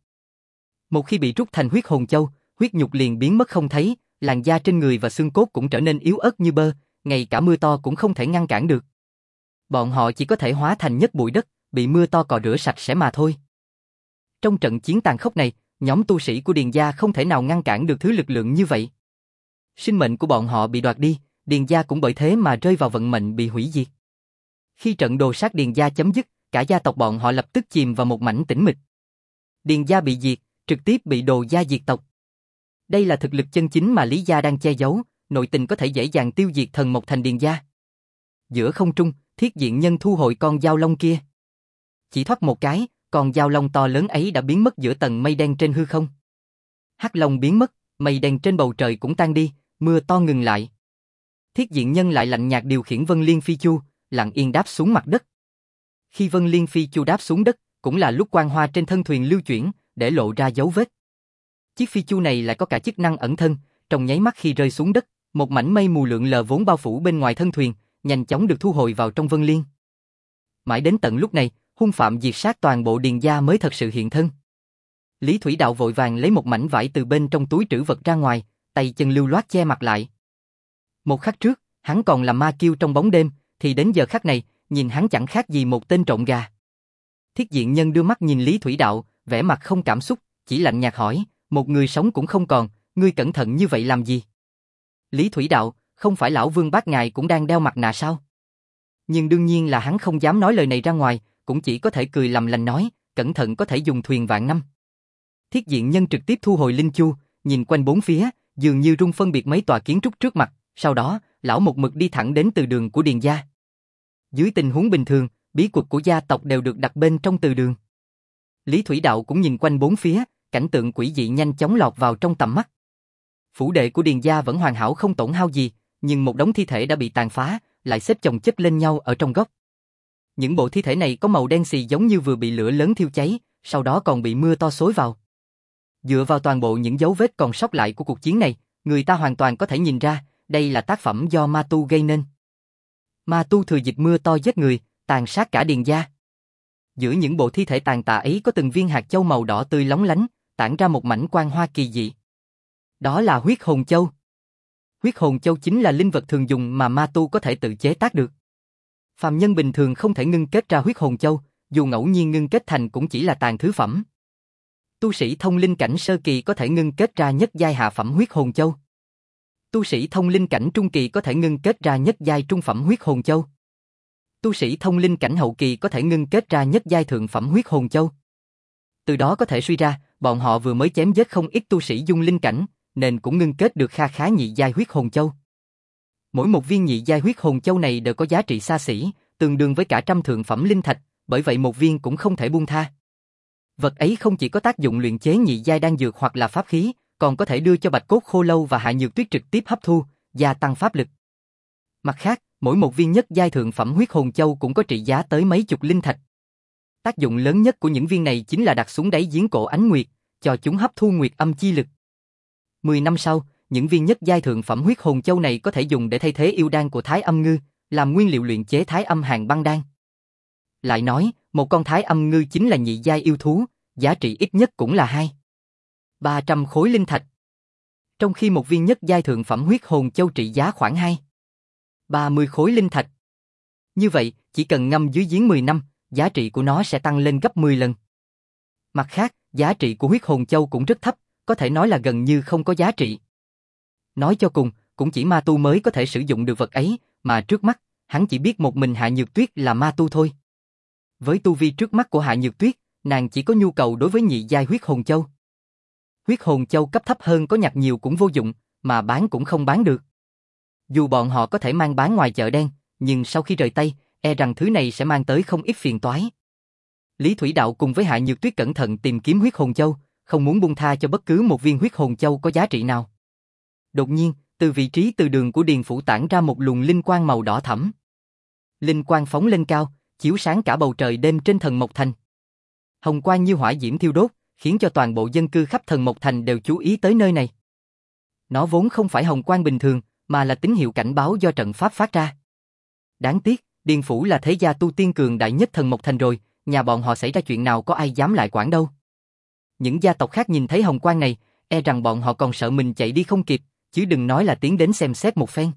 Một khi bị rút thành huyết hồn châu, huyết nhục liền biến mất không thấy, làn da trên người và xương cốt cũng trở nên yếu ớt như bơ, ngay cả mưa to cũng không thể ngăn cản được. Bọn họ chỉ có thể hóa thành nhất bụi đất, bị mưa to cọ rửa sạch sẽ mà thôi. Trong trận chiến tàn khốc này, nhóm tu sĩ của Điền gia không thể nào ngăn cản được thứ lực lượng như vậy. Sinh mệnh của bọn họ bị đoạt đi, Điền gia cũng bởi thế mà rơi vào vận mệnh bị hủy diệt. Khi trận đồ sát Điền gia chấm dứt, cả gia tộc bọn họ lập tức chìm vào một mảnh tĩnh mịch. Điền gia bị diệt, trực tiếp bị đồ gia diệt tộc. Đây là thực lực chân chính mà Lý gia đang che giấu, nội tình có thể dễ dàng tiêu diệt thần một thành Điền gia. Giữa không trung, Thiết Diện Nhân thu hồi con dao long kia. Chỉ thoát một cái, con dao long to lớn ấy đã biến mất giữa tầng mây đen trên hư không. Hắc long biến mất, mây đen trên bầu trời cũng tan đi, mưa to ngừng lại. Thiết Diện Nhân lại lạnh nhạt điều khiển Vân Liên Phi Chu, lặng yên đáp xuống mặt đất. Khi Vân Liên Phi Chu đáp xuống đất, cũng là lúc quang hoa trên thân thuyền lưu chuyển, để lộ ra dấu vết. Chiếc phi chu này lại có cả chức năng ẩn thân, trong nháy mắt khi rơi xuống đất, một mảnh mây mù lượn lờ vốn bao phủ bên ngoài thân thuyền, nhanh chóng được thu hồi vào trong Vân Liên. Mãi đến tận lúc này, hung phạm diệt sát toàn bộ Điền gia mới thật sự hiện thân. Lý Thủy Đạo vội vàng lấy một mảnh vải từ bên trong túi trữ vật ra ngoài, tay chân lưu loát che mặt lại. Một khắc trước, hắn còn là ma kiêu trong bóng đêm, thì đến giờ khắc này, nhìn hắn chẳng khác gì một tên trộm gà. Thiết Diện Nhân đưa mắt nhìn Lý Thủy Đạo, vẻ mặt không cảm xúc, chỉ lạnh nhạt hỏi, một người sống cũng không còn, ngươi cẩn thận như vậy làm gì? Lý Thủy Đạo, không phải lão Vương Bác ngài cũng đang đeo mặt nạ sao? Nhưng đương nhiên là hắn không dám nói lời này ra ngoài, cũng chỉ có thể cười lầm lành nói, cẩn thận có thể dùng thuyền vạn năm. Thiết Diện Nhân trực tiếp thu hồi linh chu, nhìn quanh bốn phía, dường như rung phân biệt mấy tòa kiến trúc trước mặt, sau đó, lão một mực đi thẳng đến từ đường của Điền gia. Dưới tình huống bình thường, bí thuật của gia tộc đều được đặt bên trong từ đường. Lý Thủy Đạo cũng nhìn quanh bốn phía, cảnh tượng quỷ dị nhanh chóng lọt vào trong tầm mắt. Phủ đệ của Điền gia vẫn hoàn hảo không tổn hao gì, nhưng một đống thi thể đã bị tàn phá, lại xếp chồng chất lên nhau ở trong góc. Những bộ thi thể này có màu đen xì giống như vừa bị lửa lớn thiêu cháy, sau đó còn bị mưa to xối vào. Dựa vào toàn bộ những dấu vết còn sót lại của cuộc chiến này, người ta hoàn toàn có thể nhìn ra, đây là tác phẩm do ma tu gây nên. Ma tu thừa dịp mưa to giết người, tàn sát cả Điền gia. Giữa những bộ thi thể tàn tạ ấy có từng viên hạt châu màu đỏ tươi lóng lánh, tản ra một mảnh quang hoa kỳ dị. Đó là huyết hồn châu. Huyết hồn châu chính là linh vật thường dùng mà ma tu có thể tự chế tác được. Phàm nhân bình thường không thể ngưng kết ra huyết hồn châu, dù ngẫu nhiên ngưng kết thành cũng chỉ là tàn thứ phẩm. Tu sĩ thông linh cảnh sơ kỳ có thể ngưng kết ra nhất giai hạ phẩm huyết hồn châu. Tu sĩ thông linh cảnh trung kỳ có thể ngưng kết ra nhất giai trung phẩm huyết hồn châu. Tu sĩ thông linh cảnh hậu kỳ có thể ngưng kết ra nhất giai thượng phẩm huyết hồn châu. Từ đó có thể suy ra, bọn họ vừa mới chém giết không ít tu sĩ dung linh cảnh, nên cũng ngưng kết được kha khá nhị giai huyết hồn châu. Mỗi một viên nhị giai huyết hồn châu này đều có giá trị xa xỉ, tương đương với cả trăm thượng phẩm linh thạch, bởi vậy một viên cũng không thể buông tha. Vật ấy không chỉ có tác dụng luyện chế nhị giai đan dược hoặc là pháp khí, còn có thể đưa cho Bạch Cốt Khô Lâu và Hạ Nhược Tuyết trực tiếp hấp thu, gia tăng pháp lực. Mặt khác, mỗi một viên nhất giai thượng phẩm huyết hồn châu cũng có trị giá tới mấy chục linh thạch. Tác dụng lớn nhất của những viên này chính là đặt xuống đáy giếng cổ ánh nguyệt, cho chúng hấp thu nguyệt âm chi lực. Mười năm sau, những viên nhất giai thượng phẩm huyết hồn châu này có thể dùng để thay thế yêu đan của Thái Âm Ngư, làm nguyên liệu luyện chế Thái Âm Hàn Băng Đan. Lại nói, một con Thái Âm Ngư chính là nhị giai yêu thú, giá trị ít nhất cũng là hai ba trăm khối linh thạch. Trong khi một viên nhất giai thượng phẩm huyết hồn châu trị giá khoảng hai ba mươi khối linh thạch. Như vậy, chỉ cần ngâm dưới giếng mười năm, giá trị của nó sẽ tăng lên gấp mười lần. Mặt khác, giá trị của huyết hồn châu cũng rất thấp, có thể nói là gần như không có giá trị. Nói cho cùng, cũng chỉ ma tu mới có thể sử dụng được vật ấy, mà trước mắt, hắn chỉ biết một mình Hạ Nhược Tuyết là ma tu thôi. Với tu vi trước mắt của Hạ Nhược Tuyết, nàng chỉ có nhu cầu đối với nhị giai huyết hồn châu. Huyết hồn châu cấp thấp hơn có nhặt nhiều cũng vô dụng, mà bán cũng không bán được. Dù bọn họ có thể mang bán ngoài chợ đen, nhưng sau khi rời tay, e rằng thứ này sẽ mang tới không ít phiền toái. Lý Thủy Đạo cùng với Hạ Nhược Tuyết cẩn thận tìm kiếm huyết hồn châu, không muốn buông tha cho bất cứ một viên huyết hồn châu có giá trị nào. Đột nhiên, từ vị trí từ đường của Điền phủ tản ra một luồng linh quang màu đỏ thẫm. linh quang phóng lên cao, chiếu sáng cả bầu trời đêm trên Thần Mộc Thành. Hồng quang như hỏa diễm thiêu đốt, khiến cho toàn bộ dân cư khắp Thần Mộc Thành đều chú ý tới nơi này. Nó vốn không phải hồng quang bình thường, mà là tín hiệu cảnh báo do trận pháp phát ra. Đáng tiếc, Điền Phủ là thế gia tu tiên cường đại nhất Thần Mộc Thành rồi, nhà bọn họ xảy ra chuyện nào có ai dám lại quản đâu. Những gia tộc khác nhìn thấy hồng quang này, e rằng bọn họ còn sợ mình chạy đi không kịp, chứ đừng nói là tiến đến xem xét một phen.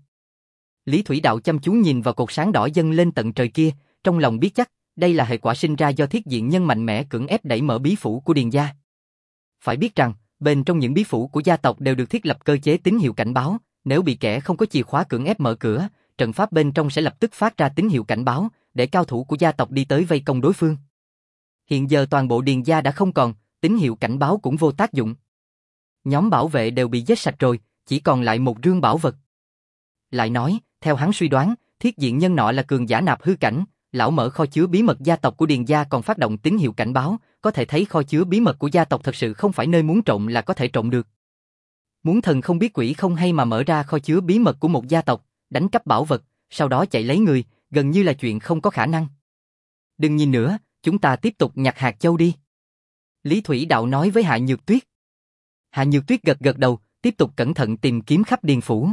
Lý Thủy Đạo chăm chú nhìn vào cột sáng đỏ dâng lên tận trời kia, trong lòng biết chắc, đây là hệ quả sinh ra do thiết diện nhân mạnh mẽ cưỡng ép đẩy mở bí phủ của Điền gia. Phải biết rằng, bên trong những bí phủ của gia tộc đều được thiết lập cơ chế tín hiệu cảnh báo, nếu bị kẻ không có chìa khóa cưỡng ép mở cửa, trận pháp bên trong sẽ lập tức phát ra tín hiệu cảnh báo, để cao thủ của gia tộc đi tới vây công đối phương. Hiện giờ toàn bộ Điền gia đã không còn, tín hiệu cảnh báo cũng vô tác dụng. Nhóm bảo vệ đều bị giết sạch rồi, chỉ còn lại một rương bảo vật. Lại nói, theo hắn suy đoán, thiết diện nhân nọ là cường giả nạp hư cảnh, lão mở kho chứa bí mật gia tộc của Điền gia còn phát động tín hiệu cảnh báo, có thể thấy kho chứa bí mật của gia tộc thật sự không phải nơi muốn trộm là có thể trộm được. Muốn thần không biết quỷ không hay mà mở ra kho chứa bí mật của một gia tộc, đánh cắp bảo vật, sau đó chạy lấy người, gần như là chuyện không có khả năng. Đừng nhìn nữa, chúng ta tiếp tục nhặt hạt châu đi. Lý Thủy Đạo nói với Hạ Nhược Tuyết. Hạ Nhược Tuyết gật gật đầu, tiếp tục cẩn thận tìm kiếm khắp Điền phủ.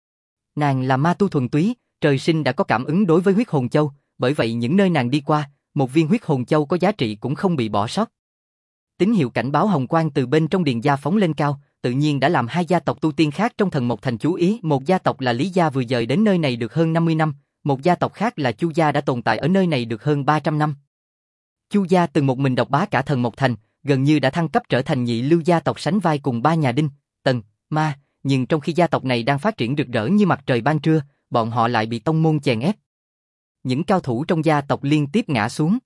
Nàng là ma tu thuần túy, trời sinh đã có cảm ứng đối với huyết hồn châu, bởi vậy những nơi nàng đi qua, một viên huyết hồn châu có giá trị cũng không bị bỏ sót. Tín hiệu cảnh báo hồng quang từ bên trong Điền gia phóng lên cao, tự nhiên đã làm hai gia tộc tu tiên khác trong Thần Mộc Thành chú ý. Một gia tộc là Lý gia vừa dời đến nơi này được hơn năm mươi năm, một gia tộc khác là Chu gia đã tồn tại ở nơi này được hơn ba trăm năm. Chu gia từng một mình độc bá cả Thần Mộc Thành, gần như đã thăng cấp trở thành nhị lưu gia tộc sánh vai cùng ba nhà Đinh, Tần, Ma, nhưng trong khi gia tộc này đang phát triển rực rỡ như mặt trời ban trưa, bọn họ lại bị tông môn chèn ép. Những cao thủ trong gia tộc liên tiếp ngã xuống.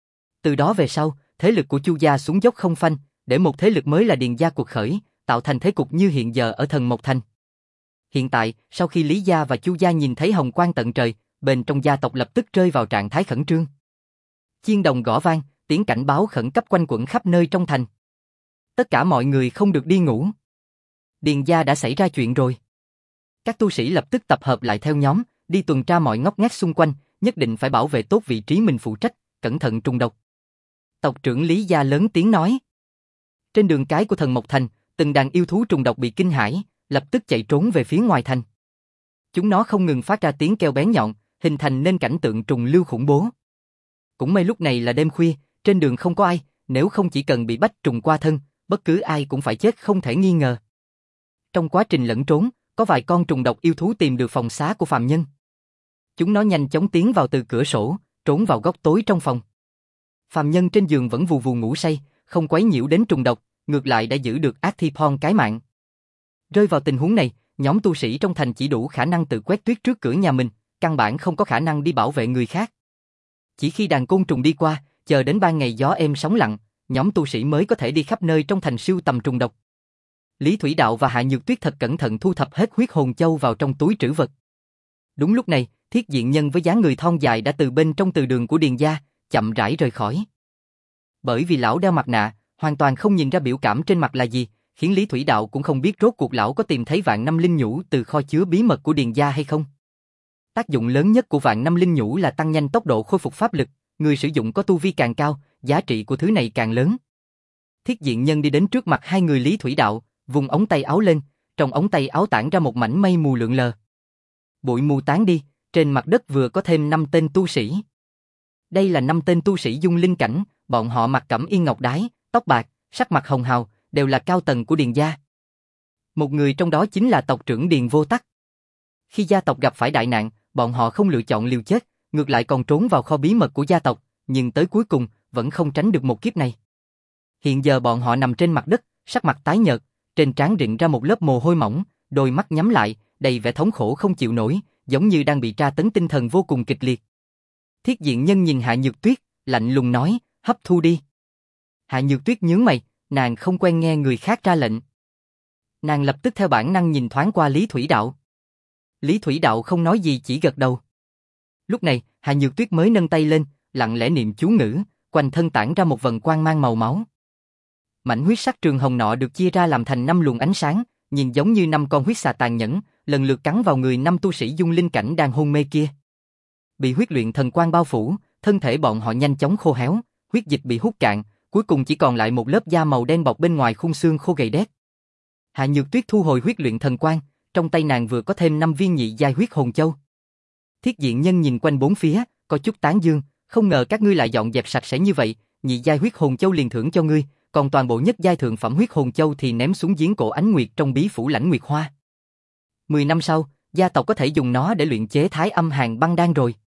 Từ đó về sau, thế lực của Chu gia xuống dốc không phanh, để một thế lực mới là Điền gia cuộc khởi, tạo thành thế cục như hiện giờ ở Thần Mộc Thành. Hiện tại, sau khi Lý gia và Chu gia nhìn thấy hồng quang tận trời, bên trong gia tộc lập tức rơi vào trạng thái khẩn trương. Chiên đồng gõ vang, tiếng cảnh báo khẩn cấp quanh quẩn khắp nơi trong thành. Tất cả mọi người không được đi ngủ. Điền gia đã xảy ra chuyện rồi. Các tu sĩ lập tức tập hợp lại theo nhóm, đi tuần tra mọi ngóc ngách xung quanh, nhất định phải bảo vệ tốt vị trí mình phụ trách, cẩn thận trùng độc. Tộc trưởng Lý gia lớn tiếng nói. Trên đường cái của Thần Mộc Thành, từng đàn yêu thú trùng độc bị kinh hãi, lập tức chạy trốn về phía ngoài thành. Chúng nó không ngừng phát ra tiếng kêu bén nhọn, hình thành nên cảnh tượng trùng lưu khủng bố. Cũng may lúc này là đêm khuya, trên đường không có ai, nếu không chỉ cần bị bách trùng qua thân, bất cứ ai cũng phải chết không thể nghi ngờ. Trong quá trình lẫn trốn, có vài con trùng độc yêu thú tìm được phòng xá của phàm nhân. Chúng nó nhanh chóng tiến vào từ cửa sổ, trốn vào góc tối trong phòng. Phàm nhân trên giường vẫn vù vù ngủ say, không quấy nhiễu đến trùng độc, ngược lại đã giữ được Arthipon cái mạng. Rơi vào tình huống này, nhóm tu sĩ trong thành chỉ đủ khả năng tự quét tuyết trước cửa nhà mình, căn bản không có khả năng đi bảo vệ người khác. Chỉ khi đàn côn trùng đi qua, chờ đến ban ngày gió êm sóng lặng, nhóm tu sĩ mới có thể đi khắp nơi trong thành sưu tầm trùng độc. Lý Thủy Đạo và Hạ Nhược Tuyết thật cẩn thận thu thập hết huyết hồn châu vào trong túi trữ vật. Đúng lúc này, thiết diện nhân với dáng người thon dài đã từ bên trong từ đường của Điền gia, chậm rãi rời khỏi. Bởi vì lão đeo mặt nạ, hoàn toàn không nhìn ra biểu cảm trên mặt là gì, khiến Lý Thủy Đạo cũng không biết rốt cuộc lão có tìm thấy vạn năm linh nhũ từ kho chứa bí mật của Điền gia hay không. Tác dụng lớn nhất của vạn năm linh nhũ là tăng nhanh tốc độ khôi phục pháp lực, người sử dụng có tu vi càng cao, giá trị của thứ này càng lớn. Thiết diện nhân đi đến trước mặt hai người Lý Thủy Đạo, vùng ống tay áo lên, trong ống tay áo tản ra một mảnh mây mù lượn lờ. Bụi mù tán đi, trên mặt đất vừa có thêm năm tên tu sĩ. Đây là năm tên tu sĩ dung linh cảnh, bọn họ mặc cẩm y ngọc đái, tóc bạc, sắc mặt hồng hào, đều là cao tầng của Điền gia. Một người trong đó chính là tộc trưởng Điền Vô Tắc. Khi gia tộc gặp phải đại nạn, bọn họ không lựa chọn liều chết, ngược lại còn trốn vào kho bí mật của gia tộc, nhưng tới cuối cùng vẫn không tránh được một kiếp này. Hiện giờ bọn họ nằm trên mặt đất, sắc mặt tái nhợt, trên trán rịn ra một lớp mồ hôi mỏng, đôi mắt nhắm lại, đầy vẻ thống khổ không chịu nổi, giống như đang bị tra tấn tinh thần vô cùng kịch liệt. Thiết diện nhân nhìn Hạ Nhược Tuyết, lạnh lùng nói, hấp thu đi. Hạ Nhược Tuyết nhướng mày, nàng không quen nghe người khác ra lệnh. Nàng lập tức theo bản năng nhìn thoáng qua Lý Thủy Đạo. Lý Thủy Đạo không nói gì chỉ gật đầu. Lúc này, Hạ Nhược Tuyết mới nâng tay lên, lặng lẽ niệm chú ngữ, quanh thân tản ra một vần quang mang màu máu. Mảnh huyết sắc trường hồng nọ được chia ra làm thành năm luồng ánh sáng, nhìn giống như năm con huyết xà tàn nhẫn, lần lượt cắn vào người năm tu sĩ dung linh cảnh đang hôn mê kia. bị huyết luyện thần quang bao phủ, thân thể bọn họ nhanh chóng khô héo, huyết dịch bị hút cạn, cuối cùng chỉ còn lại một lớp da màu đen bọc bên ngoài khung xương khô gầy đét. Hạ Nhược Tuyết thu hồi huyết luyện thần quang, trong tay nàng vừa có thêm năm viên nhị giai huyết hồn châu. Thiết Diện Nhân nhìn quanh bốn phía, có chút tán dương, không ngờ các ngươi lại dọn dẹp sạch sẽ như vậy, nhị giai huyết hồn châu liền thưởng cho ngươi, còn toàn bộ nhất giai thượng phẩm huyết hồn châu thì ném xuống giếng cổ Ánh Nguyệt trong bí phủ Lãnh Nguyệt Hoa. Mười năm sau, gia tộc có thể dùng nó để luyện chế Thái Âm Hàn Băng Đan rồi.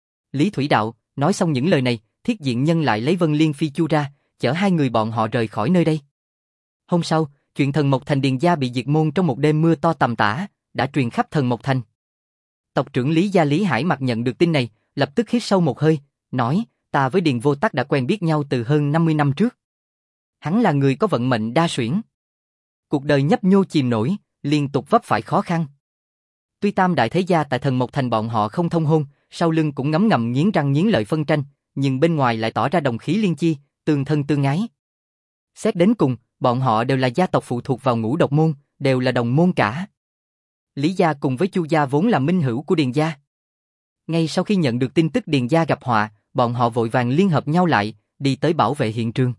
Lý Thủy Đạo, nói xong những lời này, Thiết Diện Nhân lại lấy Vân Liên Phi Chu ra, chở hai người bọn họ rời khỏi nơi đây. Hôm sau, chuyện Thần Mộc Thành Điền gia bị diệt môn trong một đêm mưa to tầm tã, đã truyền khắp Thần Mộc Thành. Tộc trưởng Lý gia Lý Hải Mặc nhận được tin này, lập tức hít sâu một hơi, nói, ta với Điền Vô Tắc đã quen biết nhau từ hơn năm mươi năm trước. Hắn là người có vận mệnh đa xuyển. Cuộc đời nhấp nhô chìm nổi, liên tục vấp phải khó khăn. Tuy tam đại thế gia tại Thần Mộc Thành bọn họ không thông hôn, sau lưng cũng ngấm ngầm nghiến răng nghiến lợi phân tranh, nhưng bên ngoài lại tỏ ra đồng khí liên chi, tương thân tương ái. Xét đến cùng, bọn họ đều là gia tộc phụ thuộc vào Ngũ Độc môn, đều là đồng môn cả. Lý gia cùng với Chu gia vốn là minh hữu của Điền gia. Ngay sau khi nhận được tin tức Điền gia gặp họa, bọn họ vội vàng liên hợp nhau lại, đi tới bảo vệ hiện trường.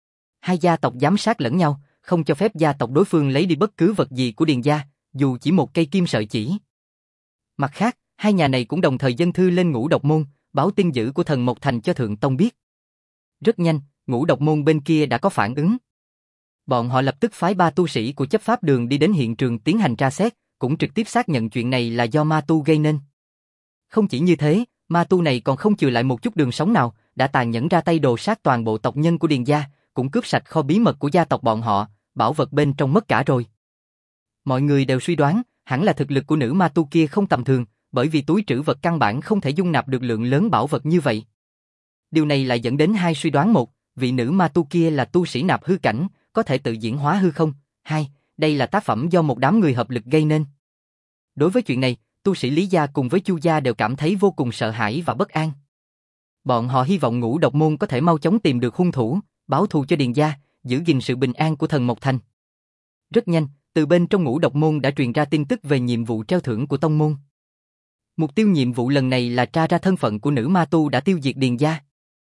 Hai gia tộc giám sát lẫn nhau, không cho phép gia tộc đối phương lấy đi bất cứ vật gì của Điền gia, dù chỉ một cây kim sợi chỉ. Mặt khác, hai nhà này cũng đồng thời dâng thư lên Ngũ Độc môn, báo tin dữ của Thần Mộc Thành cho Thượng Tông biết. Rất nhanh, Ngũ Độc môn bên kia đã có phản ứng. Bọn họ lập tức phái ba tu sĩ của chấp pháp đường đi đến hiện trường tiến hành tra xét, cũng trực tiếp xác nhận chuyện này là do ma tu gây nên. Không chỉ như thế, ma tu này còn không chừa lại một chút đường sống nào, đã tàn nhẫn ra tay đồ sát toàn bộ tộc nhân của Điền gia, cũng cướp sạch kho bí mật của gia tộc bọn họ, bảo vật bên trong mất cả rồi. Mọi người đều suy đoán, hẳn là thực lực của nữ ma tu kia không tầm thường, bởi vì túi trữ vật căn bản không thể dung nạp được lượng lớn bảo vật như vậy. Điều này lại dẫn đến hai suy đoán: một, vị nữ ma tu kia là tu sĩ nạp hư cảnh, có thể tự diễn hóa hư không; hai, đây là tác phẩm do một đám người hợp lực gây nên. Đối với chuyện này, tu sĩ Lý gia cùng với Chu gia đều cảm thấy vô cùng sợ hãi và bất an. Bọn họ hy vọng Ngũ Độc môn có thể mau chóng tìm được hung thủ, báo thù cho Điền gia, giữ gìn sự bình an của Thần Mộc Thành. Rất nhanh, từ bên trong Ngũ Độc môn đã truyền ra tin tức về nhiệm vụ treo thưởng của tông môn. Mục tiêu nhiệm vụ lần này là tra ra thân phận của nữ ma tu đã tiêu diệt Điền gia.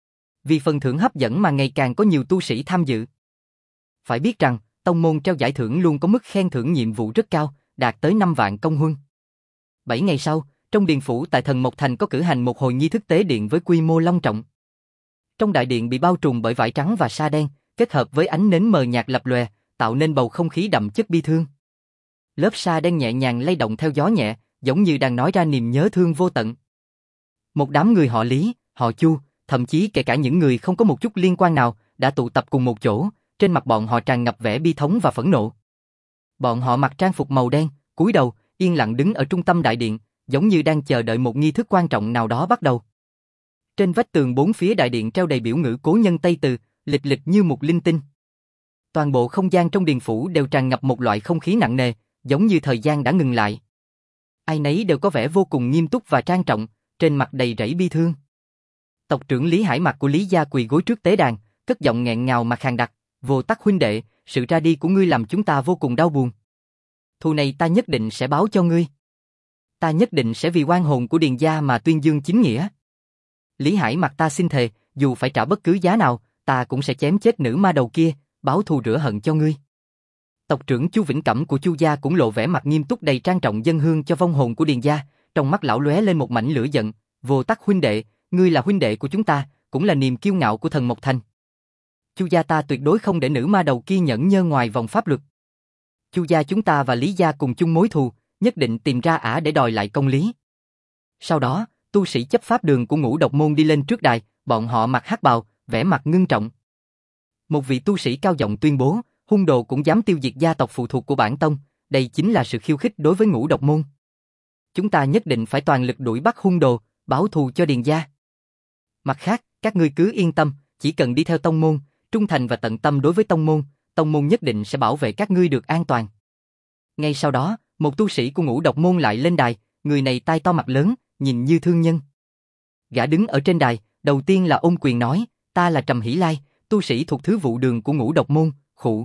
Vì phần thưởng hấp dẫn mà ngày càng có nhiều tu sĩ tham dự. Phải biết rằng, tông môn treo giải thưởng luôn có mức khen thưởng nhiệm vụ rất cao, đạt tới năm vạn công huân. Bảy ngày sau, trong điện phủ tại Thần Mộc Thành có cử hành một hồi nghi thức tế điện với quy mô long trọng. Trong đại điện bị bao trùm bởi vải trắng và sa đen, kết hợp với ánh nến mờ nhạt lập lòe, tạo nên bầu không khí đậm chất bi thương. Lớp sa đen nhẹ nhàng lay động theo gió nhẹ, giống như đang nói ra niềm nhớ thương vô tận. Một đám người họ Lý, họ Chu, thậm chí kể cả những người không có một chút liên quan nào, đã tụ tập cùng một chỗ, trên mặt bọn họ tràn ngập vẻ bi thống và phẫn nộ. Bọn họ mặc trang phục màu đen, cúi đầu, yên lặng đứng ở trung tâm đại điện, giống như đang chờ đợi một nghi thức quan trọng nào đó bắt đầu. Trên vách tường bốn phía đại điện treo đầy biểu ngữ cố nhân Tây Từ, lịch lịch như một linh tinh. Toàn bộ không gian trong điện phủ đều tràn ngập một loại không khí nặng nề, giống như thời gian đã ngừng lại. Ai nấy đều có vẻ vô cùng nghiêm túc và trang trọng, trên mặt đầy rẫy bi thương. Tộc trưởng Lý Hải Mặc của Lý gia quỳ gối trước tế đàn, cất giọng nghẹn ngào mà khàn đặc: "Vô Tắc huynh đệ, sự ra đi của ngươi làm chúng ta vô cùng đau buồn. Thù này ta nhất định sẽ báo cho ngươi. Ta nhất định sẽ vì oan hồn của Điền gia mà tuyên dương chính nghĩa. Lý Hải Mặc, ta xin thề, dù phải trả bất cứ giá nào, ta cũng sẽ chém chết nữ ma đầu kia, báo thù rửa hận cho ngươi." Tộc trưởng Chu Vĩnh Cẩm của Chu gia cũng lộ vẻ mặt nghiêm túc đầy trang trọng dâng hương cho vong hồn của Điền gia, trong mắt lão lóe lên một mảnh lửa giận: "Vô Tắc huynh đệ, ngươi là huynh đệ của chúng ta, cũng là niềm kiêu ngạo của Thần Mộc Thành. Chu gia ta tuyệt đối không để nữ ma đầu kia nhẫn nhơ ngoài vòng pháp luật. Chu gia chúng ta và Lý gia cùng chung mối thù, nhất định tìm ra ả để đòi lại công lý." Sau đó, tu sĩ chấp pháp đường của Ngũ Độc môn đi lên trước đài, bọn họ mặc hắc bào, vẻ mặt ngưng trọng. Một vị tu sĩ cao giọng tuyên bố: "Hung đồ cũng dám tiêu diệt gia tộc phụ thuộc của bản tông, đây chính là sự khiêu khích đối với Ngũ Độc môn. Chúng ta nhất định phải toàn lực đuổi bắt hung đồ, báo thù cho Điền gia. Mặt khác, các ngươi cứ yên tâm, chỉ cần đi theo tông môn, trung thành và tận tâm đối với tông môn, tông môn nhất định sẽ bảo vệ các ngươi được an toàn." Ngay sau đó, một tu sĩ của Ngũ Độc môn lại lên đài, người này tai to mặt lớn, nhìn như thương nhân. Gã đứng ở trên đài, đầu tiên là ôm quyền nói: "Ta là Trầm Hỷ Lai, tu sĩ thuộc thứ vụ đường của Ngũ Độc môn, khụ.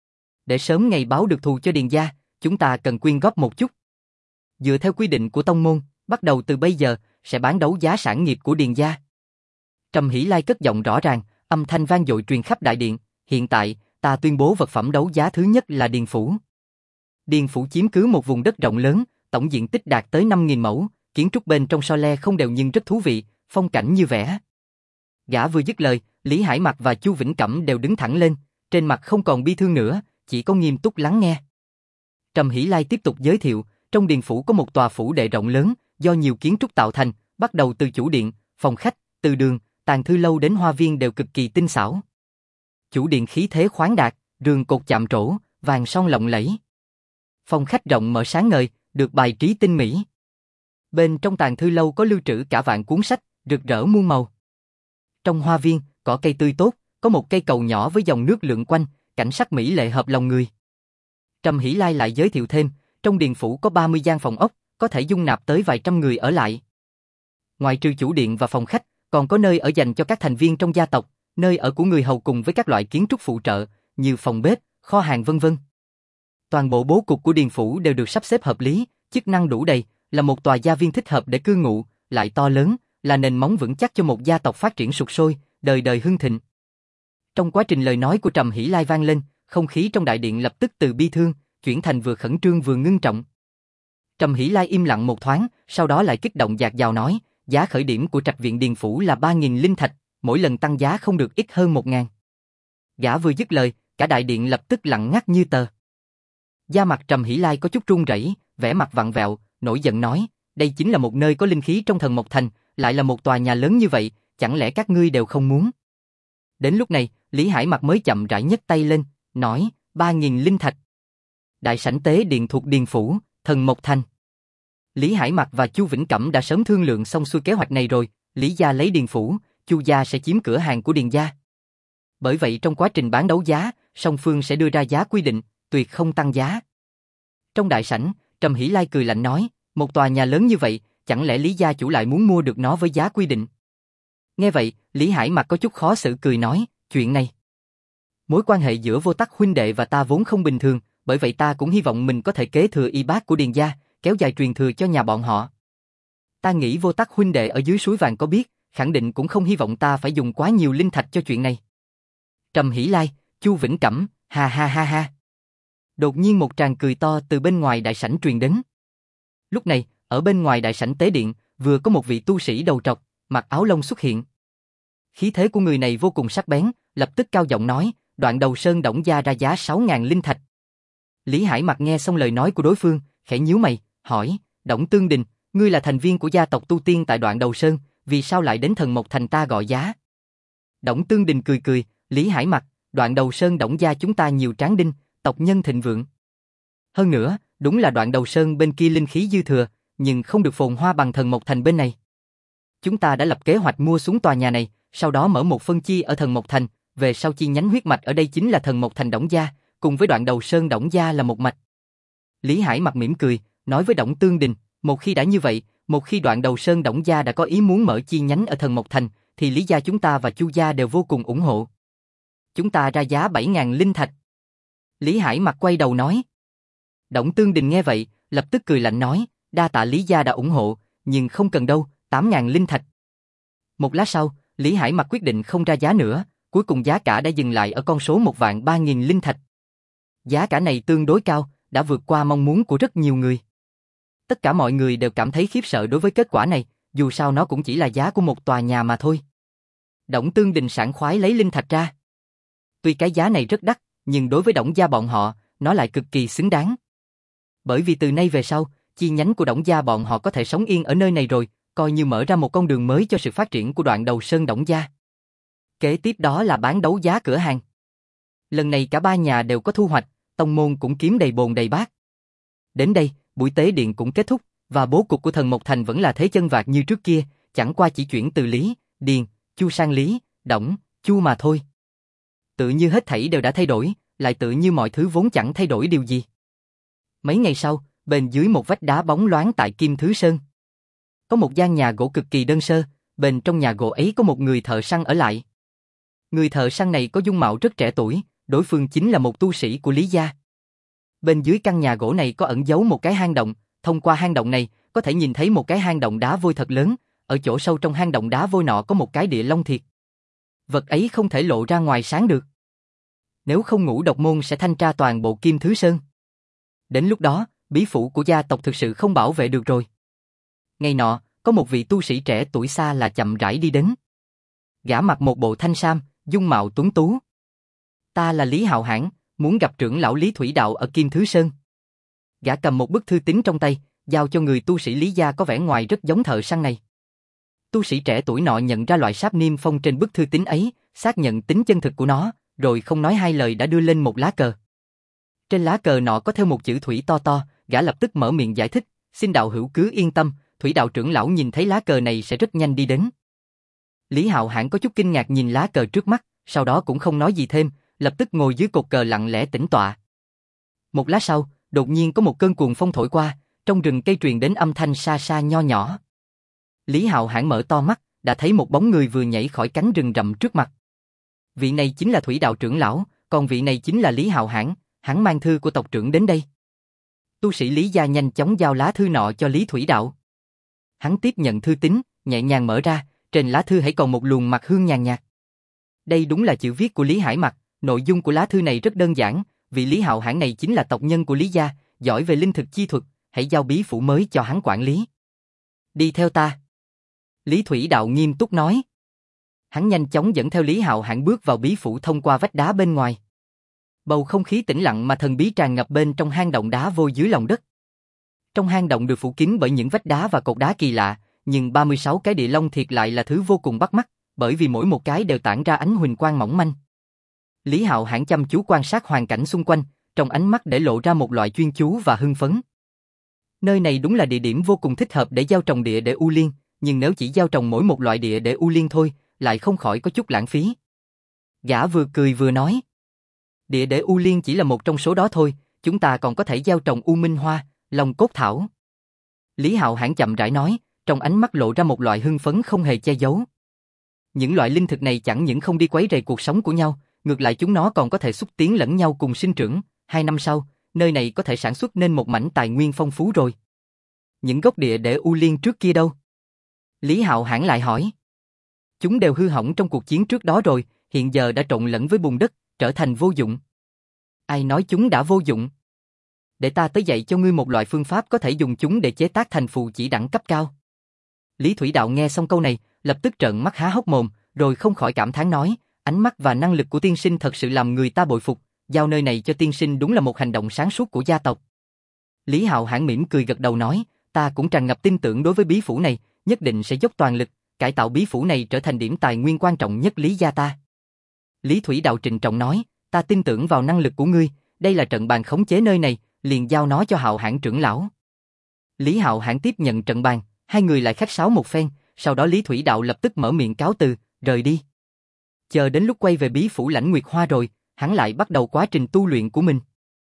Để sớm ngày báo được thù cho Điền gia, chúng ta cần quyên góp một chút. Dựa theo quy định của tông môn, bắt đầu từ bây giờ, sẽ bán đấu giá sản nghiệp của Điền gia. Trầm Hỷ Lai cất giọng rõ ràng, âm thanh vang dội truyền khắp đại điện, hiện tại, ta tuyên bố vật phẩm đấu giá thứ nhất là Điền phủ. Điền phủ chiếm cứ một vùng đất rộng lớn, tổng diện tích đạt tới năm nghìn mẫu, kiến trúc bên trong so le không đều nhưng rất thú vị, phong cảnh như vẽ. Gã vừa dứt lời, Lý Hải Mặc và Chu Vĩnh Cẩm đều đứng thẳng lên, trên mặt không còn bi thương nữa, chỉ có nghiêm túc lắng nghe. Trầm Hỷ Lai tiếp tục giới thiệu, trong Điền phủ có một tòa phủ đệ rộng lớn, do nhiều kiến trúc tạo thành, bắt đầu từ chủ điện, phòng khách, từ đường, tàng thư lâu đến hoa viên đều cực kỳ tinh xảo. Chủ điện khí thế khoáng đạt, rường cột chạm trổ, vàng son lộng lẫy. Phòng khách rộng mở sáng ngời, được bài trí tinh mỹ. Bên trong tàng thư lâu có lưu trữ cả vạn cuốn sách, rực rỡ muôn màu. Trong hoa viên, cỏ cây tươi tốt, có một cây cầu nhỏ với dòng nước lượn quanh, cảnh sắc mỹ lệ hợp lòng người. Trầm Hỷ Lai lại giới thiệu thêm, trong Điền phủ có ba mươi gian phòng ốc, có thể dung nạp tới vài trăm người ở lại. Ngoài trừ chủ điện và phòng khách, còn có nơi ở dành cho các thành viên trong gia tộc, nơi ở của người hầu cùng với các loại kiến trúc phụ trợ, như phòng bếp, kho hàng vân vân. Toàn bộ bố cục của Điền phủ đều được sắp xếp hợp lý, chức năng đủ đầy, là một tòa gia viên thích hợp để cư ngụ, lại to lớn, là nền móng vững chắc cho một gia tộc phát triển sục sôi, đời đời hưng thịnh. Trong quá trình lời nói của Trầm Hỷ Lai vang lên, không khí trong đại điện lập tức từ bi thương, chuyển thành vừa khẩn trương vừa ngưng trọng. Trầm Hỷ Lai im lặng một thoáng, sau đó lại kích động dạt dào nói, giá khởi điểm của trạch viện Điền phủ là ba nghìn linh thạch, mỗi lần tăng giá không được ít hơn một ngàn. Gã vừa dứt lời, cả đại điện lập tức lặng ngắt như tờ. Da mặt Trầm Hỷ Lai có chút run rẩy, vẻ mặt vặn vẹo, nổi giận nói, đây chính là một nơi có linh khí trong Thần Mộc Thành, lại là một tòa nhà lớn như vậy, chẳng lẽ các ngươi đều không muốn? Đến lúc này, Lý Hải Mặc mới chậm rãi nhấc tay lên, nói, ba nghìn linh thạch. Đại sảnh tế điện thuộc Điền phủ, Thần Mộc Thành. Lý Hải Mặc và Chu Vĩnh Cẩm đã sớm thương lượng xong xuôi kế hoạch này rồi, Lý gia lấy Điền phủ, Chu gia sẽ chiếm cửa hàng của Điền gia. Bởi vậy trong quá trình bán đấu giá, song phương sẽ đưa ra giá quy định, tuyệt không tăng giá. Trong đại sảnh, Trầm Hỷ Lai cười lạnh nói, một tòa nhà lớn như vậy, chẳng lẽ Lý gia chủ lại muốn mua được nó với giá quy định? Nghe vậy, Lý Hải Mặc có chút khó xử cười nói, chuyện này. Mối quan hệ giữa Vô Tắc huynh đệ và ta vốn không bình thường, bởi vậy ta cũng hy vọng mình có thể kế thừa y bát của Điền gia, kéo dài truyền thừa cho nhà bọn họ. Ta nghĩ Vô Tắc huynh đệ ở dưới suối vàng có biết, khẳng định cũng không hy vọng ta phải dùng quá nhiều linh thạch cho chuyện này. Trầm Hỷ Lai, Chu Vĩnh Cẩm, ha ha ha ha. Đột nhiên một tràng cười to từ bên ngoài đại sảnh truyền đến. Lúc này, ở bên ngoài đại sảnh tế điện, vừa có một vị tu sĩ đầu trọc, mặc áo lông xuất hiện. Khí thế của người này vô cùng sắc bén, lập tức cao giọng nói, Đoạn Đầu Sơn Đổng gia ra giá sáu ngàn linh thạch. Lý Hải Mặc nghe xong lời nói của đối phương, khẽ nhíu mày, hỏi, Đổng Tương Đình, ngươi là thành viên của gia tộc tu tiên tại Đoạn Đầu Sơn, vì sao lại đến Thần Mộc Thành ta gọi giá? Đổng Tương Đình cười cười, Lý Hải Mặc, Đoạn Đầu Sơn Đổng gia chúng ta nhiều tráng đinh, tộc nhân thịnh vượng. Hơn nữa, đúng là Đoạn Đầu Sơn bên kia linh khí dư thừa, nhưng không được phồn hoa bằng Thần Mộc Thành bên này. Chúng ta đã lập kế hoạch mua xuống tòa nhà này, sau đó mở một phân chi ở Thần Mộc Thành, về sau chi nhánh huyết mạch ở đây chính là Thần Mộc Thành Đổng gia, cùng với Đoạn Đầu Sơn Đổng gia là một mạch. Lý Hải Mặc mỉm cười, nói với Đổng Tương Đình, một khi đã như vậy, một khi Đoạn Đầu Sơn Đổng gia đã có ý muốn mở chi nhánh ở Thần Mộc Thành, thì Lý gia chúng ta và Chu gia đều vô cùng ủng hộ. Chúng ta ra giá bảy ngàn linh thạch. Lý Hải Mặc quay đầu nói. Đổng Tương Đình nghe vậy, lập tức cười lạnh nói, đa tạ Lý gia đã ủng hộ, nhưng không cần đâu, tám ngàn linh thạch. Một lát sau, Lý Hải Mặc quyết định không ra giá nữa, cuối cùng giá cả đã dừng lại ở con số một vạn ba nghìn linh thạch. Giá cả này tương đối cao, đã vượt qua mong muốn của rất nhiều người. Tất cả mọi người đều cảm thấy khiếp sợ đối với kết quả này, dù sao nó cũng chỉ là giá của một tòa nhà mà thôi. Đổng Tương Đình sảng khoái lấy linh thạch ra. Tuy cái giá này rất đắt, nhưng đối với Đổng gia bọn họ, nó lại cực kỳ xứng đáng. Bởi vì từ nay về sau, chi nhánh của Đổng gia bọn họ có thể sống yên ở nơi này rồi, coi như mở ra một con đường mới cho sự phát triển của Đoạn Đầu Sơn Đổng gia. Kế tiếp đó là bán đấu giá cửa hàng. Lần này cả ba nhà đều có thu hoạch, tông môn cũng kiếm đầy bồn đầy bát. Đến đây, buổi tế điện cũng kết thúc, và bố cục của Thần Mộc Thành vẫn là thế chân vạc như trước kia, chẳng qua chỉ chuyển từ Lý, Điền, Chu sang Lý, Đổng, Chu mà thôi. Tự như hết thảy đều đã thay đổi, lại tự như mọi thứ vốn chẳng thay đổi điều gì. Mấy ngày sau, bên dưới một vách đá bóng loáng tại Kim Thứ Sơn, có một gian nhà gỗ cực kỳ đơn sơ, bên trong nhà gỗ ấy có một người thợ săn ở lại. Người thợ săn này có dung mạo rất trẻ tuổi, đối phương chính là một tu sĩ của Lý gia. Bên dưới căn nhà gỗ này có ẩn giấu một cái hang động, thông qua hang động này, có thể nhìn thấy một cái hang động đá vôi thật lớn, ở chỗ sâu trong hang động đá vôi nọ có một cái địa long thiệt. Vật ấy không thể lộ ra ngoài sáng được. Nếu không ngũ độc môn sẽ thanh tra toàn bộ Kim Thứ Sơn. Đến lúc đó, bí phủ của gia tộc thực sự không bảo vệ được rồi. Ngày nọ, có một vị tu sĩ trẻ tuổi xa là chậm rãi đi đến. Gã mặc một bộ thanh sam, dung mạo tuấn tú. Ta là Lý Hạo Hãn, muốn gặp trưởng lão Lý Thủy Đạo ở Kim Thứ Sơn. Gã cầm một bức thư tín trong tay, giao cho người tu sĩ Lý gia có vẻ ngoài rất giống thợ săn này. Tu sĩ trẻ tuổi nọ nhận ra loại sáp niêm phong trên bức thư tín ấy, xác nhận tính chân thực của nó, rồi không nói hai lời đã đưa lên một lá cờ. Trên lá cờ nọ có theo một chữ thủy to to, gã lập tức mở miệng giải thích, xin đạo hữu cứ yên tâm, Thủy Đạo trưởng lão nhìn thấy lá cờ này sẽ rất nhanh đi đến. Lý Hạo Hãn có chút kinh ngạc nhìn lá cờ trước mắt, sau đó cũng không nói gì thêm, lập tức ngồi dưới cột cờ lặng lẽ tĩnh tọa. Một lát sau, đột nhiên có một cơn cuồng phong thổi qua, trong rừng cây truyền đến âm thanh xa xa nho nhỏ. Lý Hạo Hãn mở to mắt, đã thấy một bóng người vừa nhảy khỏi cánh rừng rậm trước mặt. Vị này chính là Thủy Đạo trưởng lão, còn vị này chính là Lý Hạo Hãn, hắn mang thư của tộc trưởng đến đây. Tu sĩ Lý gia nhanh chóng giao lá thư nọ cho Lý Thủy Đạo. Hắn tiếp nhận thư tín, nhẹ nhàng mở ra, trên lá thư hãy còn một luồng mật hương nhàn nhạt. Đây đúng là chữ viết của Lý Hải Mặc, nội dung của lá thư này rất đơn giản, vị Lý Hạo Hãn này chính là tộc nhân của Lý gia, giỏi về linh thực chi thuật, hãy giao bí phủ mới cho hắn quản lý. Đi theo ta. Lý Thủy Đạo nghiêm túc nói. Hắn nhanh chóng dẫn theo Lý Hạo Hãn bước vào bí phủ thông qua vách đá bên ngoài. Bầu không khí tĩnh lặng mà thần bí tràn ngập bên trong hang động đá vôi dưới lòng đất. Trong hang động được phủ kín bởi những vách đá và cột đá kỳ lạ, nhưng ba mươi sáu cái địa long thiệt lại là thứ vô cùng bắt mắt, bởi vì mỗi một cái đều tản ra ánh huỳnh quang mỏng manh. Lý Hạo Hãn chăm chú quan sát hoàn cảnh xung quanh, trong ánh mắt để lộ ra một loại chuyên chú và hưng phấn. Nơi này đúng là địa điểm vô cùng thích hợp để gieo trồng địa để u liên, nhưng nếu chỉ gieo trồng mỗi một loại địa để u liên thôi, lại không khỏi có chút lãng phí. Gã vừa cười vừa nói. Địa để u liên chỉ là một trong số đó thôi, chúng ta còn có thể gieo trồng u minh hoa, long cốt thảo. Lý Hạo Hãn chậm rãi nói, trong ánh mắt lộ ra một loại hưng phấn không hề che giấu. Những loại linh thực này chẳng những không đi quấy rầy cuộc sống của nhau, ngược lại chúng nó còn có thể xúc tiến lẫn nhau cùng sinh trưởng. Hai năm sau, nơi này có thể sản xuất nên một mảnh tài nguyên phong phú rồi. Những gốc địa để u liên trước kia đâu? Lý Hạo Hãn lại hỏi. Chúng đều hư hỏng trong cuộc chiến trước đó rồi, hiện giờ đã trộn lẫn với bùn đất, trở thành vô dụng. Ai nói chúng đã vô dụng? Để ta tới dạy cho ngươi một loại phương pháp có thể dùng chúng để chế tác thành phù chỉ đẳng cấp cao. Lý Thủy Đạo nghe xong câu này, lập tức trợn mắt há hốc mồm, rồi không khỏi cảm thán nói, ánh mắt và năng lực của tiên sinh thật sự làm người ta bội phục, giao nơi này cho tiên sinh đúng là một hành động sáng suốt của gia tộc. Lý Hạo Hãn mỉm cười gật đầu nói, ta cũng tràn ngập tin tưởng đối với bí phủ này, nhất định sẽ dốc toàn lực, cải tạo bí phủ này trở thành điểm tài nguyên quan trọng nhất Lý gia ta. Lý Thủy Đạo trịnh trọng nói, ta tin tưởng vào năng lực của ngươi, đây là trận bàn khống chế nơi này, liền giao nó cho Hạo Hãn trưởng lão. Lý Hạo Hãn tiếp nhận trận bàn, hai người lại khách sáo một phen, sau đó Lý Thủy Đạo lập tức mở miệng cáo từ, rời đi. Chờ đến lúc quay về bí phủ Lãnh Nguyệt Hoa rồi, hắn lại bắt đầu quá trình tu luyện của mình.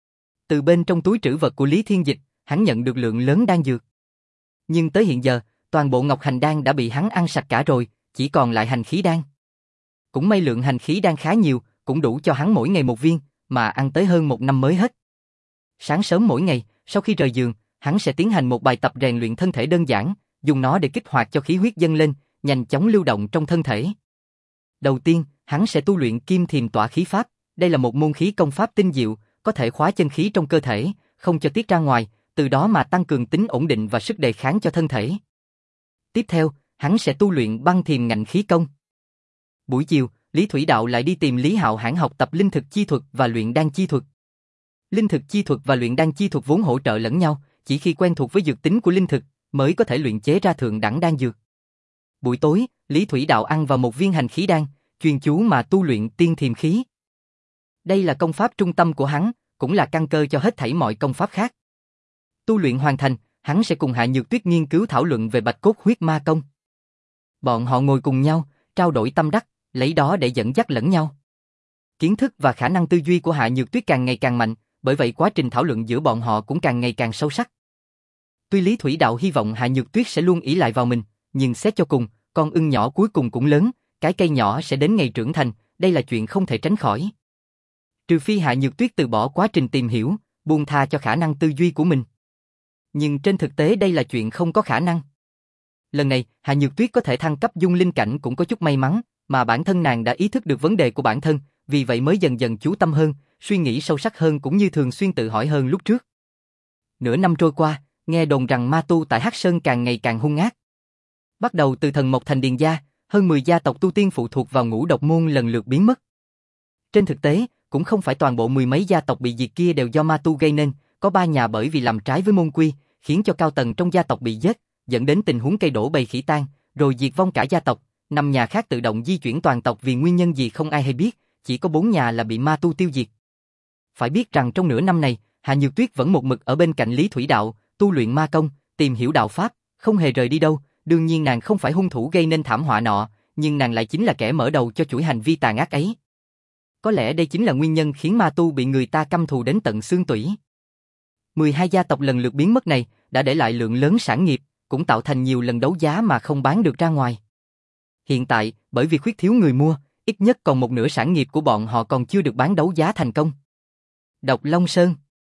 Từ bên trong túi trữ vật của Lý Thiên Dịch, hắn nhận được lượng lớn đan dược. Nhưng tới hiện giờ, toàn bộ Ngọc Hành Đan đã bị hắn ăn sạch cả rồi, chỉ còn lại hành khí đan. Cũng may lượng hành khí đan khá nhiều, cũng đủ cho hắn mỗi ngày một viên, mà ăn tới hơn một năm mới hết. Sáng sớm mỗi ngày, sau khi rời giường, hắn sẽ tiến hành một bài tập rèn luyện thân thể đơn giản, dùng nó để kích hoạt cho khí huyết dâng lên, nhanh chóng lưu động trong thân thể. Đầu tiên, hắn sẽ tu luyện Kim Thiềm Tỏa Khí Pháp, đây là một môn khí công pháp tinh diệu, có thể khóa chân khí trong cơ thể, không cho tiết ra ngoài, từ đó mà tăng cường tính ổn định và sức đề kháng cho thân thể. Tiếp theo, hắn sẽ tu luyện Băng Thiềm Ngạnh Khí Công. Buổi chiều, Lý Thủy Đạo lại đi tìm Lý Hạo Hãn học tập linh thực chi thuật và luyện đan chi thuật. Linh thực chi thuật và luyện đan chi thuật vốn hỗ trợ lẫn nhau, chỉ khi quen thuộc với dược tính của linh thực mới có thể luyện chế ra thượng đẳng đan dược. Buổi tối, Lý Thủy Đạo ăn vào một viên hành khí đan, chuyên chú mà tu luyện tiên thiềm khí. Đây là công pháp trung tâm của hắn, cũng là căn cơ cho hết thảy mọi công pháp khác. Tu luyện hoàn thành, hắn sẽ cùng Hạ Nhược Tuyết nghiên cứu thảo luận về Bạch Cốt Huyết Ma Công. Bọn họ ngồi cùng nhau, trao đổi tâm đắc, lấy đó để dẫn dắt lẫn nhau. Kiến thức và khả năng tư duy của Hạ Nhược Tuyết càng ngày càng mạnh, bởi vậy quá trình thảo luận giữa bọn họ cũng càng ngày càng sâu sắc. Tuy Lý Thủy Đạo hy vọng Hạ Nhược Tuyết sẽ luôn ỷ lại vào mình, nhưng xét cho cùng, con ưng nhỏ cuối cùng cũng lớn, cái cây nhỏ sẽ đến ngày trưởng thành, đây là chuyện không thể tránh khỏi. Trừ phi Hạ Nhược Tuyết từ bỏ quá trình tìm hiểu, buông tha cho khả năng tư duy của mình. Nhưng trên thực tế đây là chuyện không có khả năng. lần này Hạ Nhược Tuyết có thể thăng cấp dung linh cảnh cũng có chút may mắn, mà bản thân nàng đã ý thức được vấn đề của bản thân, vì vậy mới dần dần chú tâm hơn, suy nghĩ sâu sắc hơn cũng như thường xuyên tự hỏi hơn lúc trước. Nửa năm trôi qua, nghe đồn rằng ma tu tại Hắc Sơn càng ngày càng hung ác. Bắt đầu từ Thần Mộc Thành Điền gia, hơn mười gia tộc tu tiên phụ thuộc vào Ngũ Độc môn lần lượt biến mất. Trên thực tế, cũng không phải toàn bộ mười mấy gia tộc bị diệt kia đều do ma tu gây nên, có ba nhà bởi vì làm trái với môn quy, khiến cho cao tầng trong gia tộc bị giết, dẫn đến tình huống cây đổ bầy khỉ tan, rồi diệt vong cả gia tộc. Năm nhà khác tự động di chuyển toàn tộc vì nguyên nhân gì không ai hay biết, chỉ có bốn nhà là bị ma tu tiêu diệt. Phải biết rằng trong nửa năm này, Hạ Nhược Tuyết vẫn một mực ở bên cạnh Lý Thủy Đạo, tu luyện ma công, tìm hiểu đạo pháp, không hề rời đi đâu. Đương nhiên nàng không phải hung thủ gây nên thảm họa nọ, nhưng nàng lại chính là kẻ mở đầu cho chuỗi hành vi tàn ác ấy. Có lẽ đây chính là nguyên nhân khiến ma tu bị người ta căm thù đến tận xương tủy. mười hai gia tộc lần lượt biến mất này đã để lại lượng lớn sản nghiệp, cũng tạo thành nhiều lần đấu giá mà không bán được ra ngoài. Hiện tại, bởi vì khuyết thiếu người mua, ít nhất còn một nửa sản nghiệp của bọn họ còn chưa được bán đấu giá thành công. Độc Long Sơn.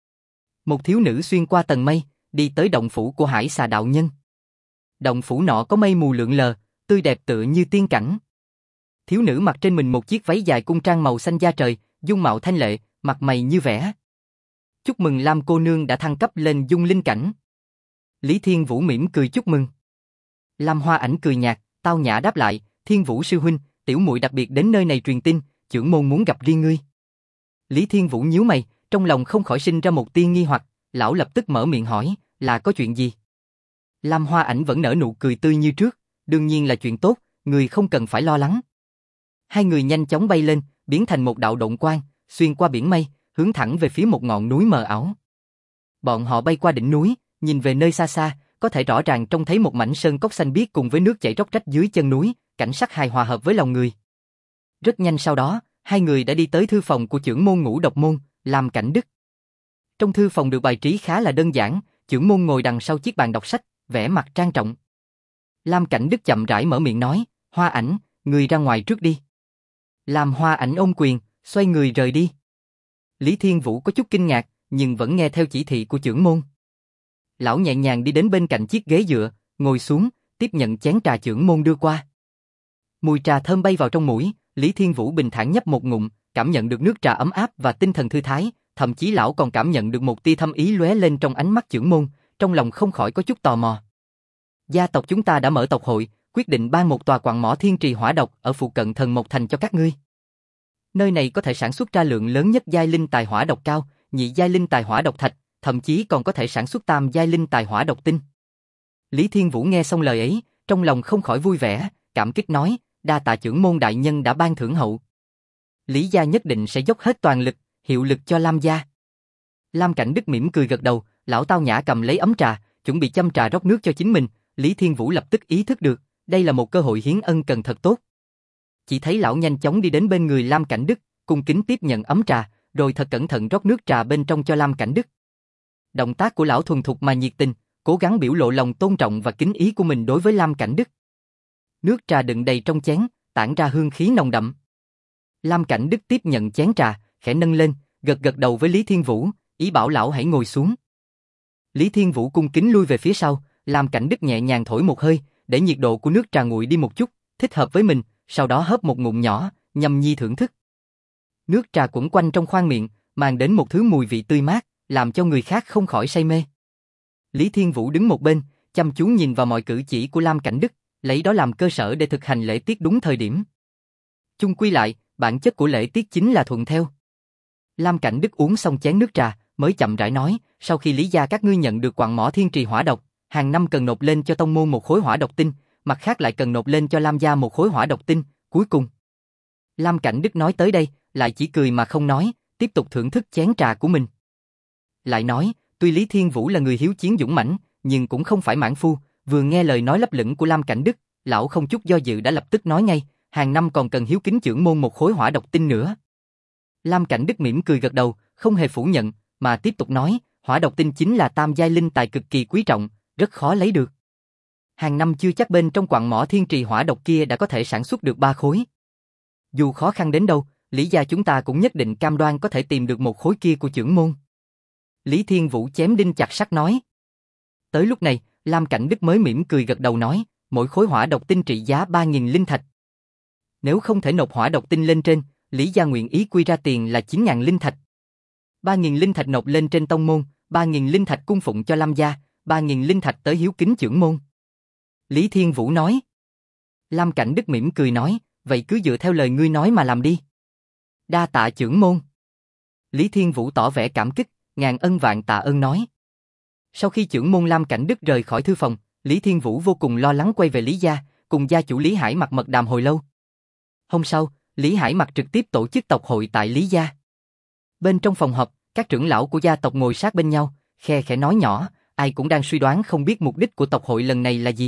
Một thiếu nữ xuyên qua tầng mây, đi tới động phủ của Hải Xà đạo nhân. Động phủ nọ có mây mù lượn lờ, tươi đẹp tựa như tiên cảnh. Thiếu nữ mặc trên mình một chiếc váy dài cung trang màu xanh da trời, dung mạo thanh lệ, mặt mày như vẽ. Chúc mừng Lam cô nương đã thăng cấp lên dung linh cảnh. Lý Thiên Vũ mỉm cười chúc mừng. Lam Hoa Ảnh cười nhạt, tao nhã đáp lại, Thiên Vũ sư huynh, tiểu muội đặc biệt đến nơi này truyền tin, trưởng môn muốn gặp riêng ngươi. Lý Thiên Vũ nhíu mày, trong lòng không khỏi sinh ra một tia nghi hoặc, lão lập tức mở miệng hỏi, là có chuyện gì? Lam Hoa Ảnh vẫn nở nụ cười tươi như trước, đương nhiên là chuyện tốt, người không cần phải lo lắng. Hai người nhanh chóng bay lên, biến thành một đạo động quang, xuyên qua biển mây, hướng thẳng về phía một ngọn núi mờ ảo. Bọn họ bay qua đỉnh núi, nhìn về nơi xa xa, có thể rõ ràng trông thấy một mảnh sơn cốc xanh biếc cùng với nước chảy róc rách dưới chân núi, cảnh sắc hài hòa hợp với lòng người. Rất nhanh sau đó, hai người đã đi tới thư phòng của trưởng môn Ngũ Độc môn, Lam Cảnh Đức. Trong thư phòng được bài trí khá là đơn giản, trưởng môn ngồi đằng sau chiếc bàn đọc sách, vẻ mặt trang trọng. Lam Cảnh Đức chậm rãi mở miệng nói, Hoa Ảnh, người ra ngoài trước đi. Lam Hoa Ảnh ôm quyền, xoay người rời đi. Lý Thiên Vũ có chút kinh ngạc, nhưng vẫn nghe theo chỉ thị của trưởng môn. Lão nhẹ nhàng đi đến bên cạnh chiếc ghế dựa, ngồi xuống, tiếp nhận chén trà trưởng môn đưa qua. Mùi trà thơm bay vào trong mũi, Lý Thiên Vũ bình thản nhấp một ngụm, cảm nhận được nước trà ấm áp và tinh thần thư thái, thậm chí lão còn cảm nhận được một tia thâm ý lóe lên trong ánh mắt trưởng môn, trong lòng không khỏi có chút tò mò. Gia tộc chúng ta đã mở tộc hội, quyết định ban một tòa quặng mỏ thiên trì hỏa độc ở phụ cận Thần Mộc Thành cho các ngươi. Nơi này có thể sản xuất ra lượng lớn nhất giai linh tài hỏa độc cao, nhị giai linh tài hỏa độc thạch, thậm chí còn có thể sản xuất tam giai linh tài hỏa độc tinh. Lý Thiên Vũ nghe xong lời ấy, trong lòng không khỏi vui vẻ, cảm kích nói, đa tạ trưởng môn đại nhân đã ban thưởng hậu. Lý gia nhất định sẽ dốc hết toàn lực, hiệu lực cho Lam gia. Lam Cảnh Đức mỉm cười gật đầu, lão tao nhã cầm lấy ấm trà, chuẩn bị châm trà rót nước cho chính mình. Lý Thiên Vũ lập tức ý thức được, đây là một cơ hội hiến ân cần thật tốt. Chỉ thấy lão nhanh chóng đi đến bên người Lam Cảnh Đức, cung kính tiếp nhận ấm trà, rồi thật cẩn thận rót nước trà bên trong cho Lam Cảnh Đức. Động tác của lão thuần thục mà nhiệt tình, cố gắng biểu lộ lòng tôn trọng và kính ý của mình đối với Lam Cảnh Đức. Nước trà đựng đầy trong chén, tản ra hương khí nồng đậm. Lam Cảnh Đức tiếp nhận chén trà, khẽ nâng lên, gật gật đầu với Lý Thiên Vũ, ý bảo lão hãy ngồi xuống. Lý Thiên Vũ cung kính lui về phía sau, Lam Cảnh Đức nhẹ nhàng thổi một hơi, để nhiệt độ của nước trà nguội đi một chút, thích hợp với mình, sau đó hớp một ngụm nhỏ, nhâm nhi thưởng thức. Nước trà quẩn quanh trong khoang miệng, mang đến một thứ mùi vị tươi mát, làm cho người khác không khỏi say mê. Lý Thiên Vũ đứng một bên, chăm chú nhìn vào mọi cử chỉ của Lam Cảnh Đức, lấy đó làm cơ sở để thực hành lễ tiết đúng thời điểm. Chung quy lại, bản chất của lễ tiết chính là thuận theo. Lam Cảnh Đức uống xong chén nước trà, mới chậm rãi nói, sau khi Lý gia các ngươi nhận được quặng mỏ thiên trì hỏa độc, hàng năm cần nộp lên cho tông môn một khối hỏa độc tinh, mặt khác lại cần nộp lên cho Lam gia một khối hỏa độc tinh, cuối cùng. Lam Cảnh Đức nói tới đây, lại chỉ cười mà không nói, tiếp tục thưởng thức chén trà của mình. Lại nói, tuy Lý Thiên Vũ là người hiếu chiến dũng mãnh, nhưng cũng không phải mãn phu, vừa nghe lời nói lấp lửng của Lam Cảnh Đức, lão không chút do dự đã lập tức nói ngay, hàng năm còn cần hiếu kính trưởng môn một khối hỏa độc tinh nữa. Lam Cảnh Đức mỉm cười gật đầu, không hề phủ nhận, mà tiếp tục nói, hỏa độc tinh chính là tam giai linh tài cực kỳ quý trọng, rất khó lấy được. Hàng năm chưa chắc bên trong quặng mỏ thiên trì hỏa độc kia đã có thể sản xuất được ba khối. Dù khó khăn đến đâu, Lý gia chúng ta cũng nhất định cam đoan có thể tìm được một khối kia của trưởng môn. Lý Thiên Vũ chém đinh chặt sắt nói. Tới lúc này, Lam Cảnh Đức mới mỉm cười gật đầu nói, mỗi khối hỏa độc tinh trị giá ba nghìn linh thạch. Nếu không thể nộp hỏa độc tinh lên trên, Lý gia nguyện ý quy ra tiền là chín nghìn linh thạch. ba nghìn linh thạch nộp lên trên tông môn, ba nghìn linh thạch cung phụng cho Lam gia, ba nghìn linh thạch tới hiếu kính trưởng môn. Lý Thiên Vũ nói. Lam Cảnh Đức mỉm cười nói, vậy cứ dựa theo lời ngươi nói mà làm đi. Đa tạ trưởng môn. Lý Thiên Vũ tỏ vẻ cảm kích, ngàn ân vạn tạ ơn nói. Sau khi trưởng môn Lam Cảnh Đức rời khỏi thư phòng, Lý Thiên Vũ vô cùng lo lắng quay về Lý gia, cùng gia chủ Lý Hải Mặc mật đàm hồi lâu. Hôm sau, Lý Hải Mặc trực tiếp tổ chức tộc hội tại Lý gia. Bên trong phòng họp, các trưởng lão của gia tộc ngồi sát bên nhau, khe khẽ nói nhỏ, ai cũng đang suy đoán không biết mục đích của tộc hội lần này là gì.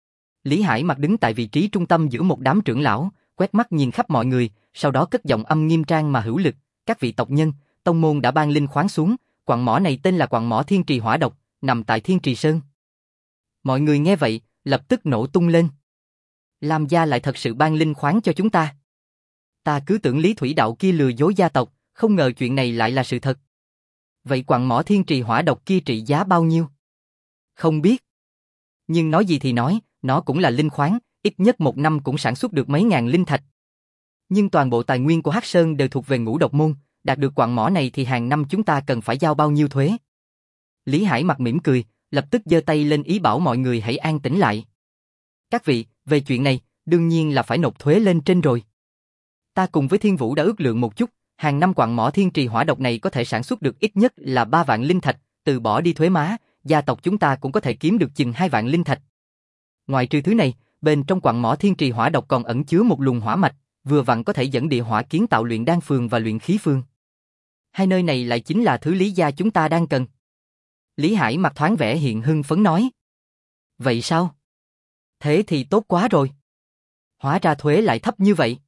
Lý Hải Mặc đứng tại vị trí trung tâm giữa một đám trưởng lão, quét mắt nhìn khắp mọi người, sau đó cất giọng âm nghiêm trang mà hữu lực, các vị tộc nhân, tông môn đã ban linh khoáng xuống, quặng mỏ này tên là quặng mỏ Thiên Trì Hỏa Độc, nằm tại Thiên Trì Sơn. Mọi người nghe vậy, lập tức nổ tung lên. Lam gia lại thật sự ban linh khoáng cho chúng ta. Ta cứ tưởng Lý Thủy Đạo kia lừa dối gia tộc, không ngờ chuyện này lại là sự thật. Vậy quặng mỏ Thiên Trì Hỏa Độc kia trị giá bao nhiêu? Không biết. Nhưng nói gì thì nói, nó cũng là linh khoáng, ít nhất một năm cũng sản xuất được mấy ngàn linh thạch. Nhưng toàn bộ tài nguyên của Hắc Sơn đều thuộc về Ngũ Độc môn, đạt được quặng mỏ này thì hàng năm chúng ta cần phải giao bao nhiêu thuế? Lý Hải Mặc mỉm cười, lập tức giơ tay lên ý bảo mọi người hãy an tĩnh lại. Các vị, về chuyện này, đương nhiên là phải nộp thuế lên trên rồi. Ta cùng với Thiên Vũ đã ước lượng một chút, hàng năm quặng mỏ Thiên Trì Hỏa Độc này có thể sản xuất được ít nhất là ba vạn linh thạch, từ bỏ đi thuế má, gia tộc chúng ta cũng có thể kiếm được chừng hai vạn linh thạch. Ngoài trừ thứ này, bên trong quặng mỏ Thiên Trì Hỏa Độc còn ẩn chứa một luồng hỏa mạch, vừa vặn có thể dẫn địa hỏa kiến tạo luyện đan phường và luyện khí phường. Hai nơi này lại chính là thứ Lý gia chúng ta đang cần. Lý Hải Mặc thoáng vẻ hiện hưng phấn nói. Vậy sao? Thế thì tốt quá rồi. Hóa ra thuế lại thấp như vậy.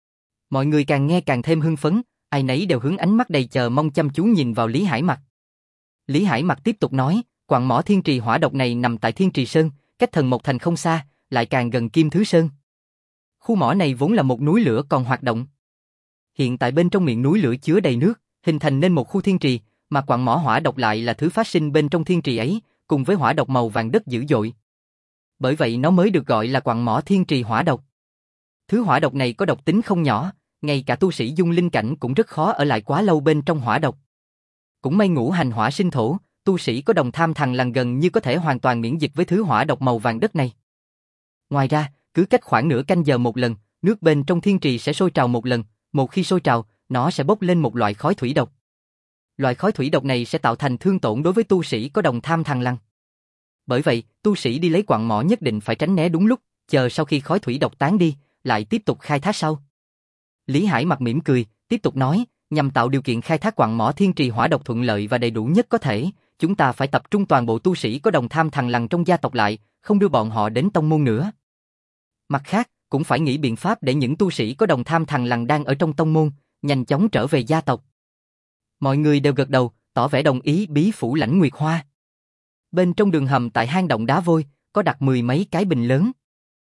Mọi người càng nghe càng thêm hưng phấn, ai nấy đều hướng ánh mắt đầy chờ mong chăm chú nhìn vào Lý Hải Mặc. Lý Hải Mặc tiếp tục nói, quặng mỏ Thiên Trì Hỏa Độc này nằm tại Thiên Trì Sơn, cách Thần Mộc Thành không xa, lại càng gần Kim Thứ Sơn. Khu mỏ này vốn là một núi lửa còn hoạt động. Hiện tại bên trong miệng núi lửa chứa đầy nước, hình thành nên một khu thiên trì, mà quặng mỏ hỏa độc lại là thứ phát sinh bên trong thiên trì ấy, cùng với hỏa độc màu vàng đất dữ dội. Bởi vậy nó mới được gọi là quặng mỏ Thiên Trì Hỏa Độc. Thứ hỏa độc này có độc tính không nhỏ, ngay cả tu sĩ dung linh cảnh cũng rất khó ở lại quá lâu bên trong hỏa độc. Cũng may ngũ hành hỏa sinh thổ, tu sĩ có đồng tham thằng lằn gần như có thể hoàn toàn miễn dịch với thứ hỏa độc màu vàng đất này. Ngoài ra, cứ cách khoảng nửa canh giờ một lần, nước bên trong thiên trì sẽ sôi trào một lần, một khi sôi trào, nó sẽ bốc lên một loại khói thủy độc. Loại khói thủy độc này sẽ tạo thành thương tổn đối với tu sĩ có đồng tham thằng lằn. Bởi vậy, tu sĩ đi lấy quặng mỏ nhất định phải tránh né đúng lúc, chờ sau khi khói thủy độc tán đi, lại tiếp tục khai thác sau. Lý Hải Mặc mỉm cười, tiếp tục nói, nhằm tạo điều kiện khai thác quặng mỏ Thiên Trì Hỏa Độc thuận lợi và đầy đủ nhất có thể, chúng ta phải tập trung toàn bộ tu sĩ có đồng tham thằng lằn trong gia tộc lại, không đưa bọn họ đến tông môn nữa. Mặt khác, cũng phải nghĩ biện pháp để những tu sĩ có đồng tham thằng lằn đang ở trong tông môn, nhanh chóng trở về gia tộc. Mọi người đều gật đầu, tỏ vẻ đồng ý bí phủ Lãnh Nguyệt Hoa. Bên trong đường hầm tại hang động đá vôi, có đặt mười mấy cái bình lớn.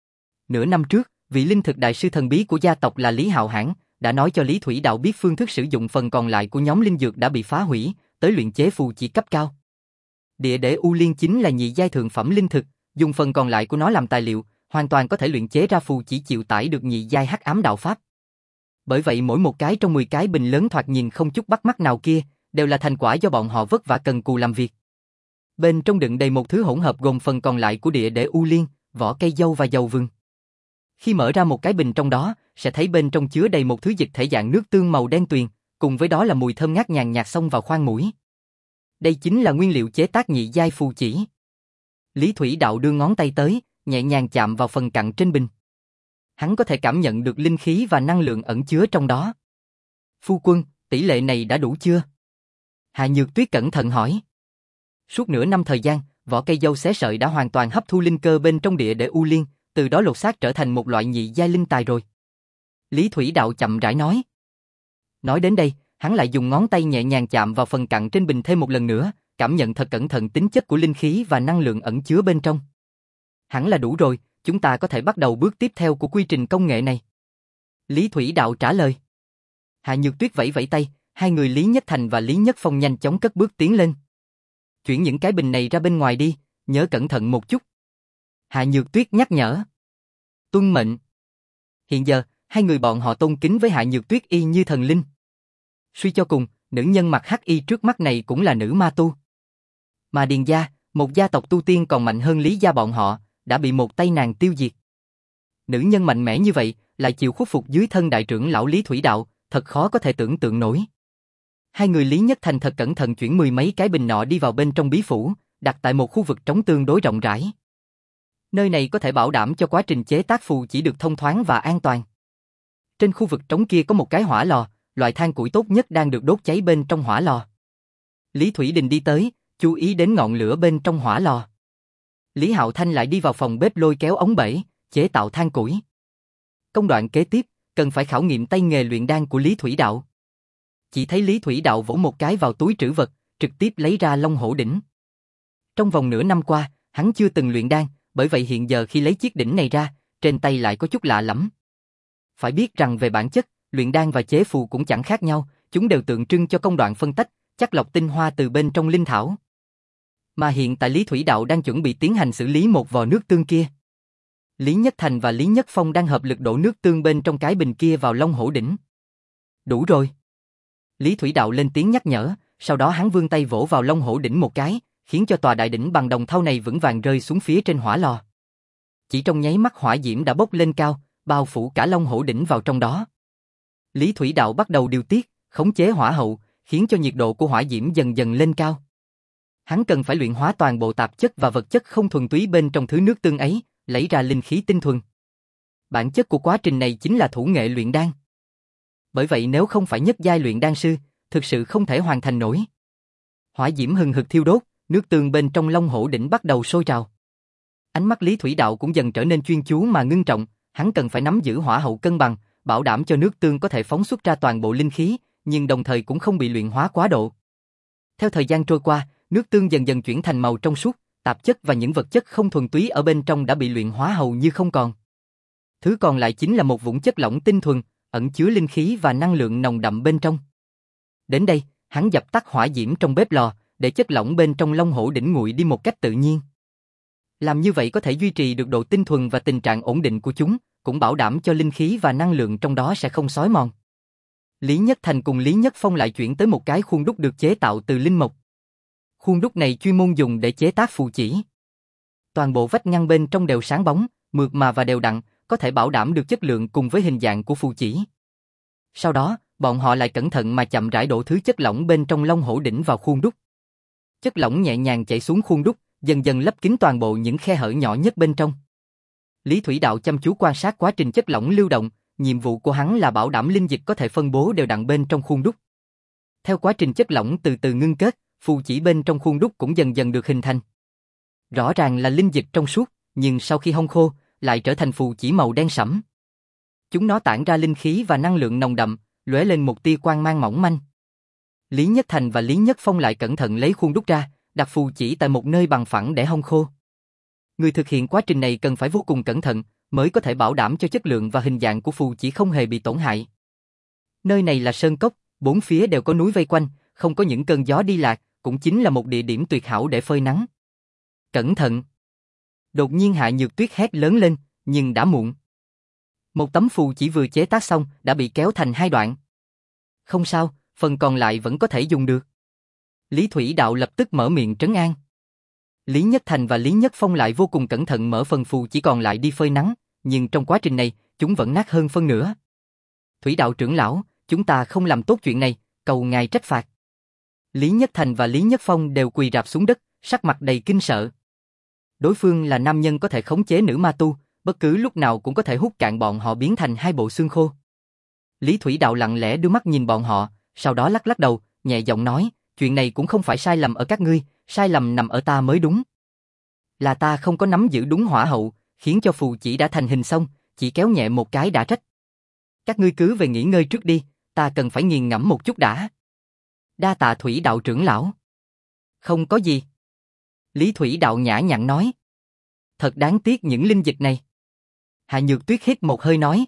Nửa năm trước, vị linh thực đại sư thần bí của gia tộc là Lý Hạo Hãn đã nói cho Lý Thủy Đạo biết phương thức sử dụng phần còn lại của nhóm linh dược đã bị phá hủy, tới luyện chế phù chỉ cấp cao. Địa Đế U Liên chính là nhị giai thượng phẩm linh thực, dùng phần còn lại của nó làm tài liệu, hoàn toàn có thể luyện chế ra phù chỉ chịu tải được nhị giai hắc ám đạo pháp. Bởi vậy mỗi một cái trong mười cái bình lớn thoạt nhìn không chút bắt mắt nào kia, đều là thành quả do bọn họ vất vả cần cù làm việc. Bên trong đựng đầy một thứ hỗn hợp gồm phần còn lại của Địa Đế U Liên, vỏ cây dâu và dầu vừng. Khi mở ra một cái bình trong đó, sẽ thấy bên trong chứa đầy một thứ dịch thể dạng nước tương màu đen tuyền, cùng với đó là mùi thơm ngát nhàn nhạt xông vào khoang mũi. Đây chính là nguyên liệu chế tác nhị giai phù chỉ. Lý Thủy Đạo đưa ngón tay tới, nhẹ nhàng chạm vào phần cặn trên bình. Hắn có thể cảm nhận được linh khí và năng lượng ẩn chứa trong đó. Phu quân, tỷ lệ này đã đủ chưa? Hạ Nhược Tuyết cẩn thận hỏi. Suốt nửa năm thời gian, vỏ cây dâu xé sợi đã hoàn toàn hấp thu linh cơ bên trong Địa Đế U Liên, từ đó lột xác trở thành một loại nhị giai linh tài rồi. Lý Thủy Đạo chậm rãi nói. Nói đến đây, hắn lại dùng ngón tay nhẹ nhàng chạm vào phần cặn trên bình thêm một lần nữa, cảm nhận thật cẩn thận tính chất của linh khí và năng lượng ẩn chứa bên trong. Hẳn là đủ rồi, chúng ta có thể bắt đầu bước tiếp theo của quy trình công nghệ này. Lý Thủy Đạo trả lời. Hạ Nhược Tuyết vẫy vẫy tay, hai người Lý Nhất Thành và Lý Nhất Phong nhanh chóng cất bước tiến lên. Chuyển những cái bình này ra bên ngoài đi, nhớ cẩn thận một chút. Hạ Nhược Tuyết nhắc nhở. Tuân mệnh. Hiện giờ, hai người bọn họ tôn kính với Hạ Nhược Tuyết y như thần linh. Suy cho cùng, nữ nhân mặc hắc y trước mắt này cũng là nữ ma tu. Mà Điền gia, một gia tộc tu tiên còn mạnh hơn Lý gia bọn họ, đã bị một tay nàng tiêu diệt. Nữ nhân mạnh mẽ như vậy, lại chịu khuất phục dưới thân đại trưởng lão Lý Thủy Đạo, thật khó có thể tưởng tượng nổi. Hai người Lý Nhất Thành thật cẩn thận chuyển mười mấy cái bình nọ đi vào bên trong bí phủ, đặt tại một khu vực trống tương đối rộng rãi. Nơi này có thể bảo đảm cho quá trình chế tác phù chỉ được thông thoáng và an toàn. Trên khu vực trống kia có một cái hỏa lò, loại than củi tốt nhất đang được đốt cháy bên trong hỏa lò. Lý Thủy Đình đi tới, chú ý đến ngọn lửa bên trong hỏa lò. Lý Hạo Thanh lại đi vào phòng bếp lôi kéo ống bể, chế tạo than củi. Công đoạn kế tiếp, cần phải khảo nghiệm tay nghề luyện đan của Lý Thủy Đạo. Chỉ thấy Lý Thủy Đạo vỗ một cái vào túi trữ vật, trực tiếp lấy ra Long Hổ đỉnh. Trong vòng nửa năm qua, hắn chưa từng luyện đan, bởi vậy hiện giờ khi lấy chiếc đỉnh này ra, trên tay lại có chút lạ lẫm. Phải biết rằng về bản chất, luyện đan và chế phù cũng chẳng khác nhau, chúng đều tượng trưng cho công đoạn phân tách, chắc lọc tinh hoa từ bên trong linh thảo. Mà hiện tại Lý Thủy Đạo đang chuẩn bị tiến hành xử lý một vò nước tương kia. Lý Nhất Thành và Lý Nhất Phong đang hợp lực đổ nước tương bên trong cái bình kia vào Long Hổ đỉnh. Đủ rồi. Lý Thủy Đạo lên tiếng nhắc nhở, sau đó hắn vươn tay vỗ vào Long Hổ đỉnh một cái, khiến cho tòa đại đỉnh bằng đồng thau này vững vàng rơi xuống phía trên hỏa lò. Chỉ trong nháy mắt hỏa diễm đã bốc lên cao, bao phủ cả Long Hổ đỉnh vào trong đó. Lý Thủy Đạo bắt đầu điều tiết, khống chế hỏa hậu, khiến cho nhiệt độ của hỏa diễm dần dần lên cao. Hắn cần phải luyện hóa toàn bộ tạp chất và vật chất không thuần túy bên trong thứ nước tương ấy, lấy ra linh khí tinh thuần. Bản chất của quá trình này chính là thủ nghệ luyện đan. Bởi vậy nếu không phải nhất giai luyện đan sư, thực sự không thể hoàn thành nổi. Hỏa diễm hừng hực thiêu đốt, nước tương bên trong Long Hổ đỉnh bắt đầu sôi trào. Ánh mắt Lý Thủy Đạo cũng dần trở nên chuyên chú mà ngưng trọng, hắn cần phải nắm giữ hỏa hậu cân bằng, bảo đảm cho nước tương có thể phóng xuất ra toàn bộ linh khí, nhưng đồng thời cũng không bị luyện hóa quá độ. Theo thời gian trôi qua, nước tương dần dần chuyển thành màu trong suốt, tạp chất và những vật chất không thuần túy ở bên trong đã bị luyện hóa hầu như không còn. Thứ còn lại chính là một vũng chất lỏng tinh thuần, ẩn chứa linh khí và năng lượng nồng đậm bên trong. Đến đây, hắn dập tắt hỏa diễm trong bếp lò, để chất lỏng bên trong Long Hổ đỉnh nguội đi một cách tự nhiên. Làm như vậy có thể duy trì được độ tinh thuần và tình trạng ổn định của chúng, cũng bảo đảm cho linh khí và năng lượng trong đó sẽ không xói mòn. Lý Nhất Thành cùng Lý Nhất Phong lại chuyển tới một cái khuôn đúc được chế tạo từ linh mộc. Khuôn đúc này chuyên môn dùng để chế tác phù chỉ. Toàn bộ vách ngăn bên trong đều sáng bóng, mượt mà và đều đặn, có thể bảo đảm được chất lượng cùng với hình dạng của phù chỉ. Sau đó, bọn họ lại cẩn thận mà chậm rãi đổ thứ chất lỏng bên trong Long Hổ đỉnh vào khuôn đúc. Chất lỏng nhẹ nhàng chảy xuống khuôn đúc, dần dần lấp kín toàn bộ những khe hở nhỏ nhất bên trong. Lý Thủy Đạo chăm chú quan sát quá trình chất lỏng lưu động, nhiệm vụ của hắn là bảo đảm linh dịch có thể phân bố đều đặn bên trong khuôn đúc. Theo quá trình chất lỏng từ từ ngưng kết, phù chỉ bên trong khuôn đúc cũng dần dần được hình thành. Rõ ràng là linh dịch trong suốt, nhưng sau khi hong khô, lại trở thành phù chỉ màu đen sẫm. Chúng nó tản ra linh khí và năng lượng nồng đậm, lóe lên một tia quang mang mỏng manh. Lý Nhất Thành và Lý Nhất Phong lại cẩn thận lấy khuôn đúc ra, đặt phù chỉ tại một nơi bằng phẳng để hong khô. Người thực hiện quá trình này cần phải vô cùng cẩn thận, mới có thể bảo đảm cho chất lượng và hình dạng của phù chỉ không hề bị tổn hại. Nơi này là sơn cốc, bốn phía đều có núi vây quanh, không có những cơn gió đi lạc, cũng chính là một địa điểm tuyệt hảo để phơi nắng. Cẩn thận! Đột nhiên Hạ Nhược Tuyết hét lớn lên, nhưng đã muộn. Một tấm phù chỉ vừa chế tác xong đã bị kéo thành hai đoạn. Không sao, phần còn lại vẫn có thể dùng được. Lý Thủy Đạo lập tức mở miệng trấn an. Lý Nhất Thành và Lý Nhất Phong lại vô cùng cẩn thận mở phần phù chỉ còn lại đi phơi nắng, nhưng trong quá trình này, chúng vẫn nát hơn phân nửa. Thủy Đạo trưởng lão, chúng ta không làm tốt chuyện này, cầu ngài trách phạt. Lý Nhất Thành và Lý Nhất Phong đều quỳ rạp xuống đất, sắc mặt đầy kinh sợ. Đối phương là nam nhân có thể khống chế nữ ma tu, bất cứ lúc nào cũng có thể hút cạn bọn họ biến thành hai bộ xương khô. Lý Thủy Đạo lặng lẽ đưa mắt nhìn bọn họ, sau đó lắc lắc đầu, nhẹ giọng nói, chuyện này cũng không phải sai lầm ở các ngươi, sai lầm nằm ở ta mới đúng. Là ta không có nắm giữ đúng hỏa hậu, khiến cho phù chỉ đã thành hình xong, chỉ kéo nhẹ một cái đã trách. Các ngươi cứ về nghỉ ngơi trước đi, ta cần phải nghiền ngẫm một chút đã. Đa tạ Thủy Đạo trưởng lão. Không có gì. Lý Thủy Đạo nhã nhặn nói. Thật đáng tiếc những linh dịch này. Hạ Nhược Tuyết hít một hơi nói.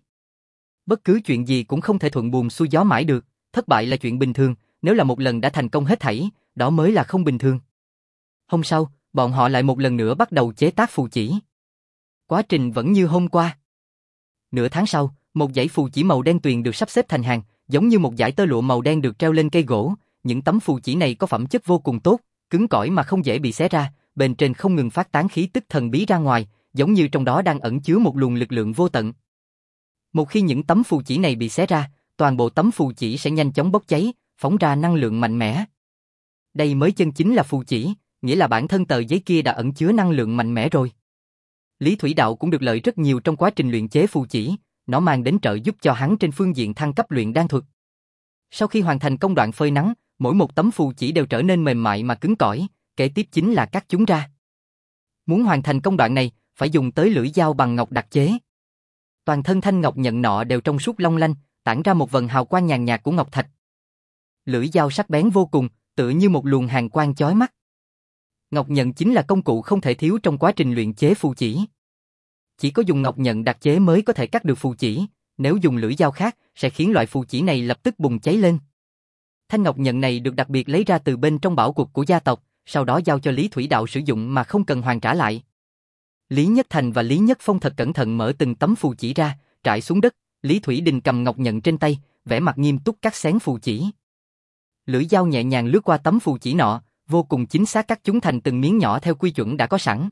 Bất cứ chuyện gì cũng không thể thuận buồm xuôi gió mãi được, thất bại là chuyện bình thường, nếu là một lần đã thành công hết thảy, đó mới là không bình thường. Hôm sau, bọn họ lại một lần nữa bắt đầu chế tác phù chỉ. Quá trình vẫn như hôm qua. Nửa tháng sau, một dãy phù chỉ màu đen tuyền được sắp xếp thành hàng, giống như một dải tơ lụa màu đen được treo lên cây gỗ. Những tấm phù chỉ này có phẩm chất vô cùng tốt, cứng cỏi mà không dễ bị xé ra, bên trên không ngừng phát tán khí tức thần bí ra ngoài, giống như trong đó đang ẩn chứa một luồng lực lượng vô tận. Một khi những tấm phù chỉ này bị xé ra, toàn bộ tấm phù chỉ sẽ nhanh chóng bốc cháy, phóng ra năng lượng mạnh mẽ. Đây mới chân chính là phù chỉ, nghĩa là bản thân tờ giấy kia đã ẩn chứa năng lượng mạnh mẽ rồi. Lý Thủy Đạo cũng được lợi rất nhiều trong quá trình luyện chế phù chỉ, nó mang đến trợ giúp cho hắn trên phương diện thăng cấp luyện đan thuật. Sau khi hoàn thành công đoạn phơi nắng, mỗi một tấm phù chỉ đều trở nên mềm mại mà cứng cỏi, kế tiếp chính là cắt chúng ra. Muốn hoàn thành công đoạn này, phải dùng tới lưỡi dao bằng ngọc đặc chế. Toàn thân thanh ngọc nhận nọ đều trong suốt long lanh, tản ra một vầng hào quang nhàn nhạt của ngọc thạch. Lưỡi dao sắc bén vô cùng, tựa như một luồng hàn quang chói mắt. Ngọc nhận chính là công cụ không thể thiếu trong quá trình luyện chế phù chỉ. Chỉ có dùng ngọc nhận đặc chế mới có thể cắt được phù chỉ, nếu dùng lưỡi dao khác sẽ khiến loại phù chỉ này lập tức bùng cháy lên. Thanh ngọc nhận này được đặc biệt lấy ra từ bên trong bảo quật của gia tộc, sau đó giao cho Lý Thủy Đạo sử dụng mà không cần hoàn trả lại. Lý Nhất Thành và Lý Nhất Phong thật cẩn thận mở từng tấm phù chỉ ra, trải xuống đất. Lý Thủy Đình cầm ngọc nhận trên tay, vẻ mặt nghiêm túc cắt xén phù chỉ. Lưỡi dao nhẹ nhàng lướt qua tấm phù chỉ nọ, vô cùng chính xác cắt chúng thành từng miếng nhỏ theo quy chuẩn đã có sẵn.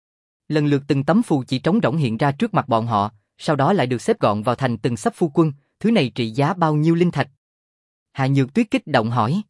Lần lượt từng tấm phù chỉ trống rỗng hiện ra trước mặt bọn họ, sau đó lại được xếp gọn vào thành từng sấp phu quân. Thứ này trị giá bao nhiêu linh thạch? Hạ Nhược Tuyết kích động hỏi.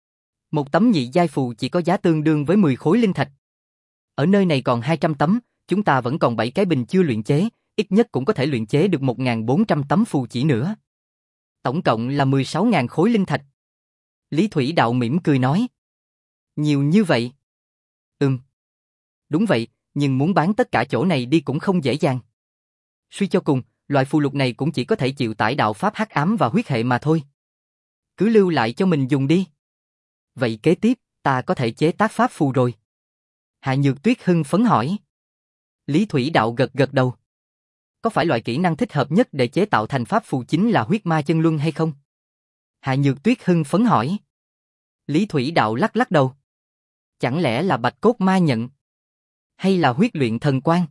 Một tấm nhị giai phù chỉ có giá tương đương với mười khối linh thạch. Ở nơi này còn hai trăm tấm, chúng ta vẫn còn bảy cái bình chưa luyện chế, ít nhất cũng có thể luyện chế được một nghìn bốn trăm tấm phù chỉ nữa. Tổng cộng là mười sáu nghìn khối linh thạch. Lý Thủy Đạo mỉm cười nói. Nhiều như vậy? Ừm. Đúng vậy, nhưng muốn bán tất cả chỗ này đi cũng không dễ dàng. Suy cho cùng, loại phù lục này cũng chỉ có thể chịu tải đạo pháp hắc ám và huyết hệ mà thôi. Cứ lưu lại cho mình dùng đi. Vậy kế tiếp, ta có thể chế tác pháp phù rồi. Hạ Nhược Tuyết hưng phấn hỏi. Lý Thủy Đạo gật gật đầu. Có phải loại kỹ năng thích hợp nhất để chế tạo thành pháp phù chính là huyết ma chân luân hay không? Hạ Nhược Tuyết hưng phấn hỏi. Lý Thủy Đạo lắc lắc đầu. Chẳng lẽ là bạch cốt ma nhận? Hay là huyết luyện thần quang?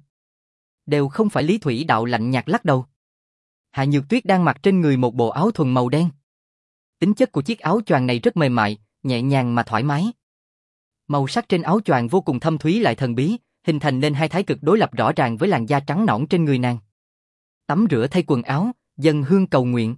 Đều không phải. Lý Thủy Đạo lạnh nhạt lắc đầu. Hạ Nhược Tuyết đang mặc trên người một bộ áo thuần màu đen. Tính chất của chiếc áo choàng này rất mềm mại, nhẹ nhàng mà thoải mái. Màu sắc trên áo choàng vô cùng thâm thúy lại thần bí, hình thành nên hai thái cực đối lập rõ ràng với làn da trắng nõn trên người nàng. Tắm rửa thay quần áo, dâng hương cầu nguyện.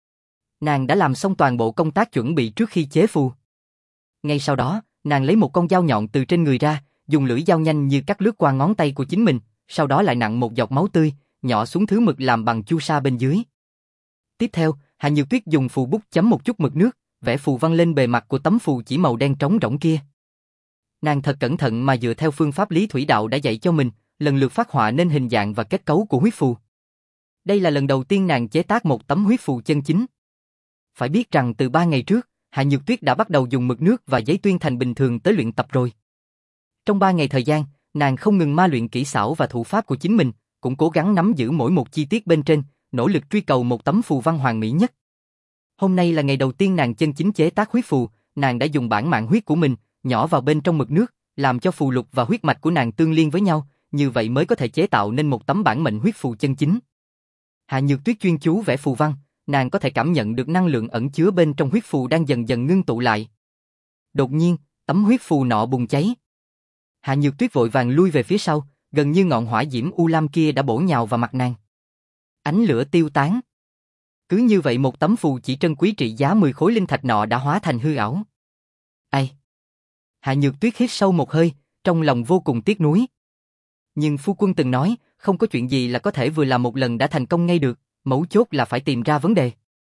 Nàng đã làm xong toàn bộ công tác chuẩn bị trước khi chế phù. Ngay sau đó, nàng lấy một con dao nhọn từ trên người ra, dùng lưỡi dao nhanh như cắt lướt qua ngón tay của chính mình, sau đó lại nặn một giọt máu tươi, nhỏ xuống thứ mực làm bằng chu sa bên dưới. Tiếp theo, Hạ Nhược Tuyết dùng phù bút chấm một chút mực nước, vẽ phù văn lên bề mặt của tấm phù chỉ màu đen trống rỗng kia. Nàng thật cẩn thận mà dựa theo phương pháp Lý Thủy Đạo đã dạy cho mình, lần lượt phát họa nên hình dạng và kết cấu của huyết phù. Đây là lần đầu tiên nàng chế tác một tấm huyết phù chân chính. Phải biết rằng từ ba ngày trước, Hạ Nhược Tuyết đã bắt đầu dùng mực nước và giấy tuyên thành bình thường tới luyện tập rồi. Trong ba ngày thời gian, nàng không ngừng ma luyện kỹ xảo và thủ pháp của chính mình, cũng cố gắng nắm giữ mỗi một chi tiết bên trên, nỗ lực truy cầu một tấm phù văn hoàn mỹ nhất. Hôm nay là ngày đầu tiên nàng chân chính chế tác huyết phù, nàng đã dùng bản mạng huyết của mình, nhỏ vào bên trong mực nước, làm cho phù lục và huyết mạch của nàng tương liên với nhau, như vậy mới có thể chế tạo nên một tấm bản mệnh huyết phù chân chính. Hạ Nhược Tuyết chuyên chú vẽ phù văn, nàng có thể cảm nhận được năng lượng ẩn chứa bên trong huyết phù đang dần dần ngưng tụ lại. Đột nhiên, tấm huyết phù nọ bùng cháy. Hạ Nhược Tuyết vội vàng lui về phía sau, gần như ngọn hỏa diễm u lam kia đã bổ nhào vào mặt nàng. Ánh lửa tiêu tán. Cứ như vậy một tấm phù chỉ trân quý trị giá mười khối linh thạch nọ đã hóa thành hư ảo. Ai? Hạ Nhược Tuyết hít sâu một hơi, trong lòng vô cùng tiếc nuối. Nhưng phu quân từng nói, không có chuyện gì là có thể vừa làm một lần đã thành công ngay được, mấu chốt là phải tìm ra vấn đề.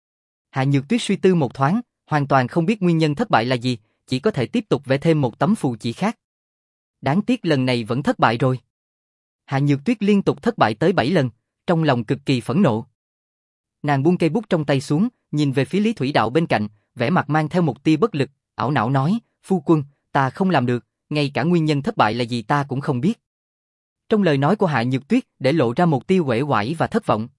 Hạ Nhược Tuyết suy tư một thoáng, hoàn toàn không biết nguyên nhân thất bại là gì, chỉ có thể tiếp tục vẽ thêm một tấm phù chỉ khác. Đáng tiếc lần này vẫn thất bại rồi. Hạ Nhược Tuyết liên tục thất bại tới bảy lần, trong lòng cực kỳ phẫn nộ. Nàng buông cây bút trong tay xuống, nhìn về phía Lý Thủy Đạo bên cạnh, vẻ mặt mang theo một tia bất lực, ảo não nói, phu quân, ta không làm được, ngay cả nguyên nhân thất bại là gì ta cũng không biết. Trong lời nói của Hạ Nhược Tuyết để lộ ra một tia uể oải và thất vọng.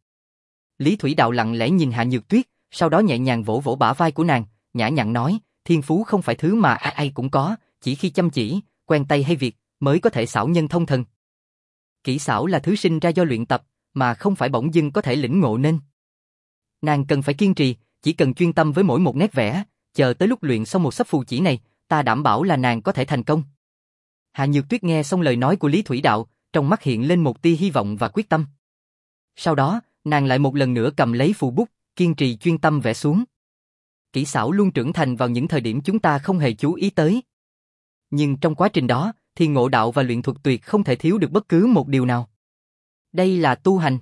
Lý Thủy Đạo lặng lẽ nhìn Hạ Nhược Tuyết, sau đó nhẹ nhàng vỗ vỗ bả vai của nàng, nhã nhặn nói, thiên phú không phải thứ mà ai ai cũng có, chỉ khi chăm chỉ, quen tay hay việc, mới có thể xảo nhân thông thần. Kỹ xảo là thứ sinh ra do luyện tập, mà không phải bỗng dưng có thể lĩnh ngộ nên. Nàng cần phải kiên trì, chỉ cần chuyên tâm với mỗi một nét vẽ, chờ tới lúc luyện xong một sấp phù chỉ này, ta đảm bảo là nàng có thể thành công. Hạ Nhược Tuyết nghe xong lời nói của Lý Thủy Đạo, trong mắt hiện lên một tia hy vọng và quyết tâm. Sau đó, nàng lại một lần nữa cầm lấy phù bút, kiên trì chuyên tâm vẽ xuống. Kỹ xảo luôn trưởng thành vào những thời điểm chúng ta không hề chú ý tới. Nhưng trong quá trình đó, thì ngộ đạo và luyện thuật tuyệt không thể thiếu được bất cứ một điều nào. Đây là tu hành.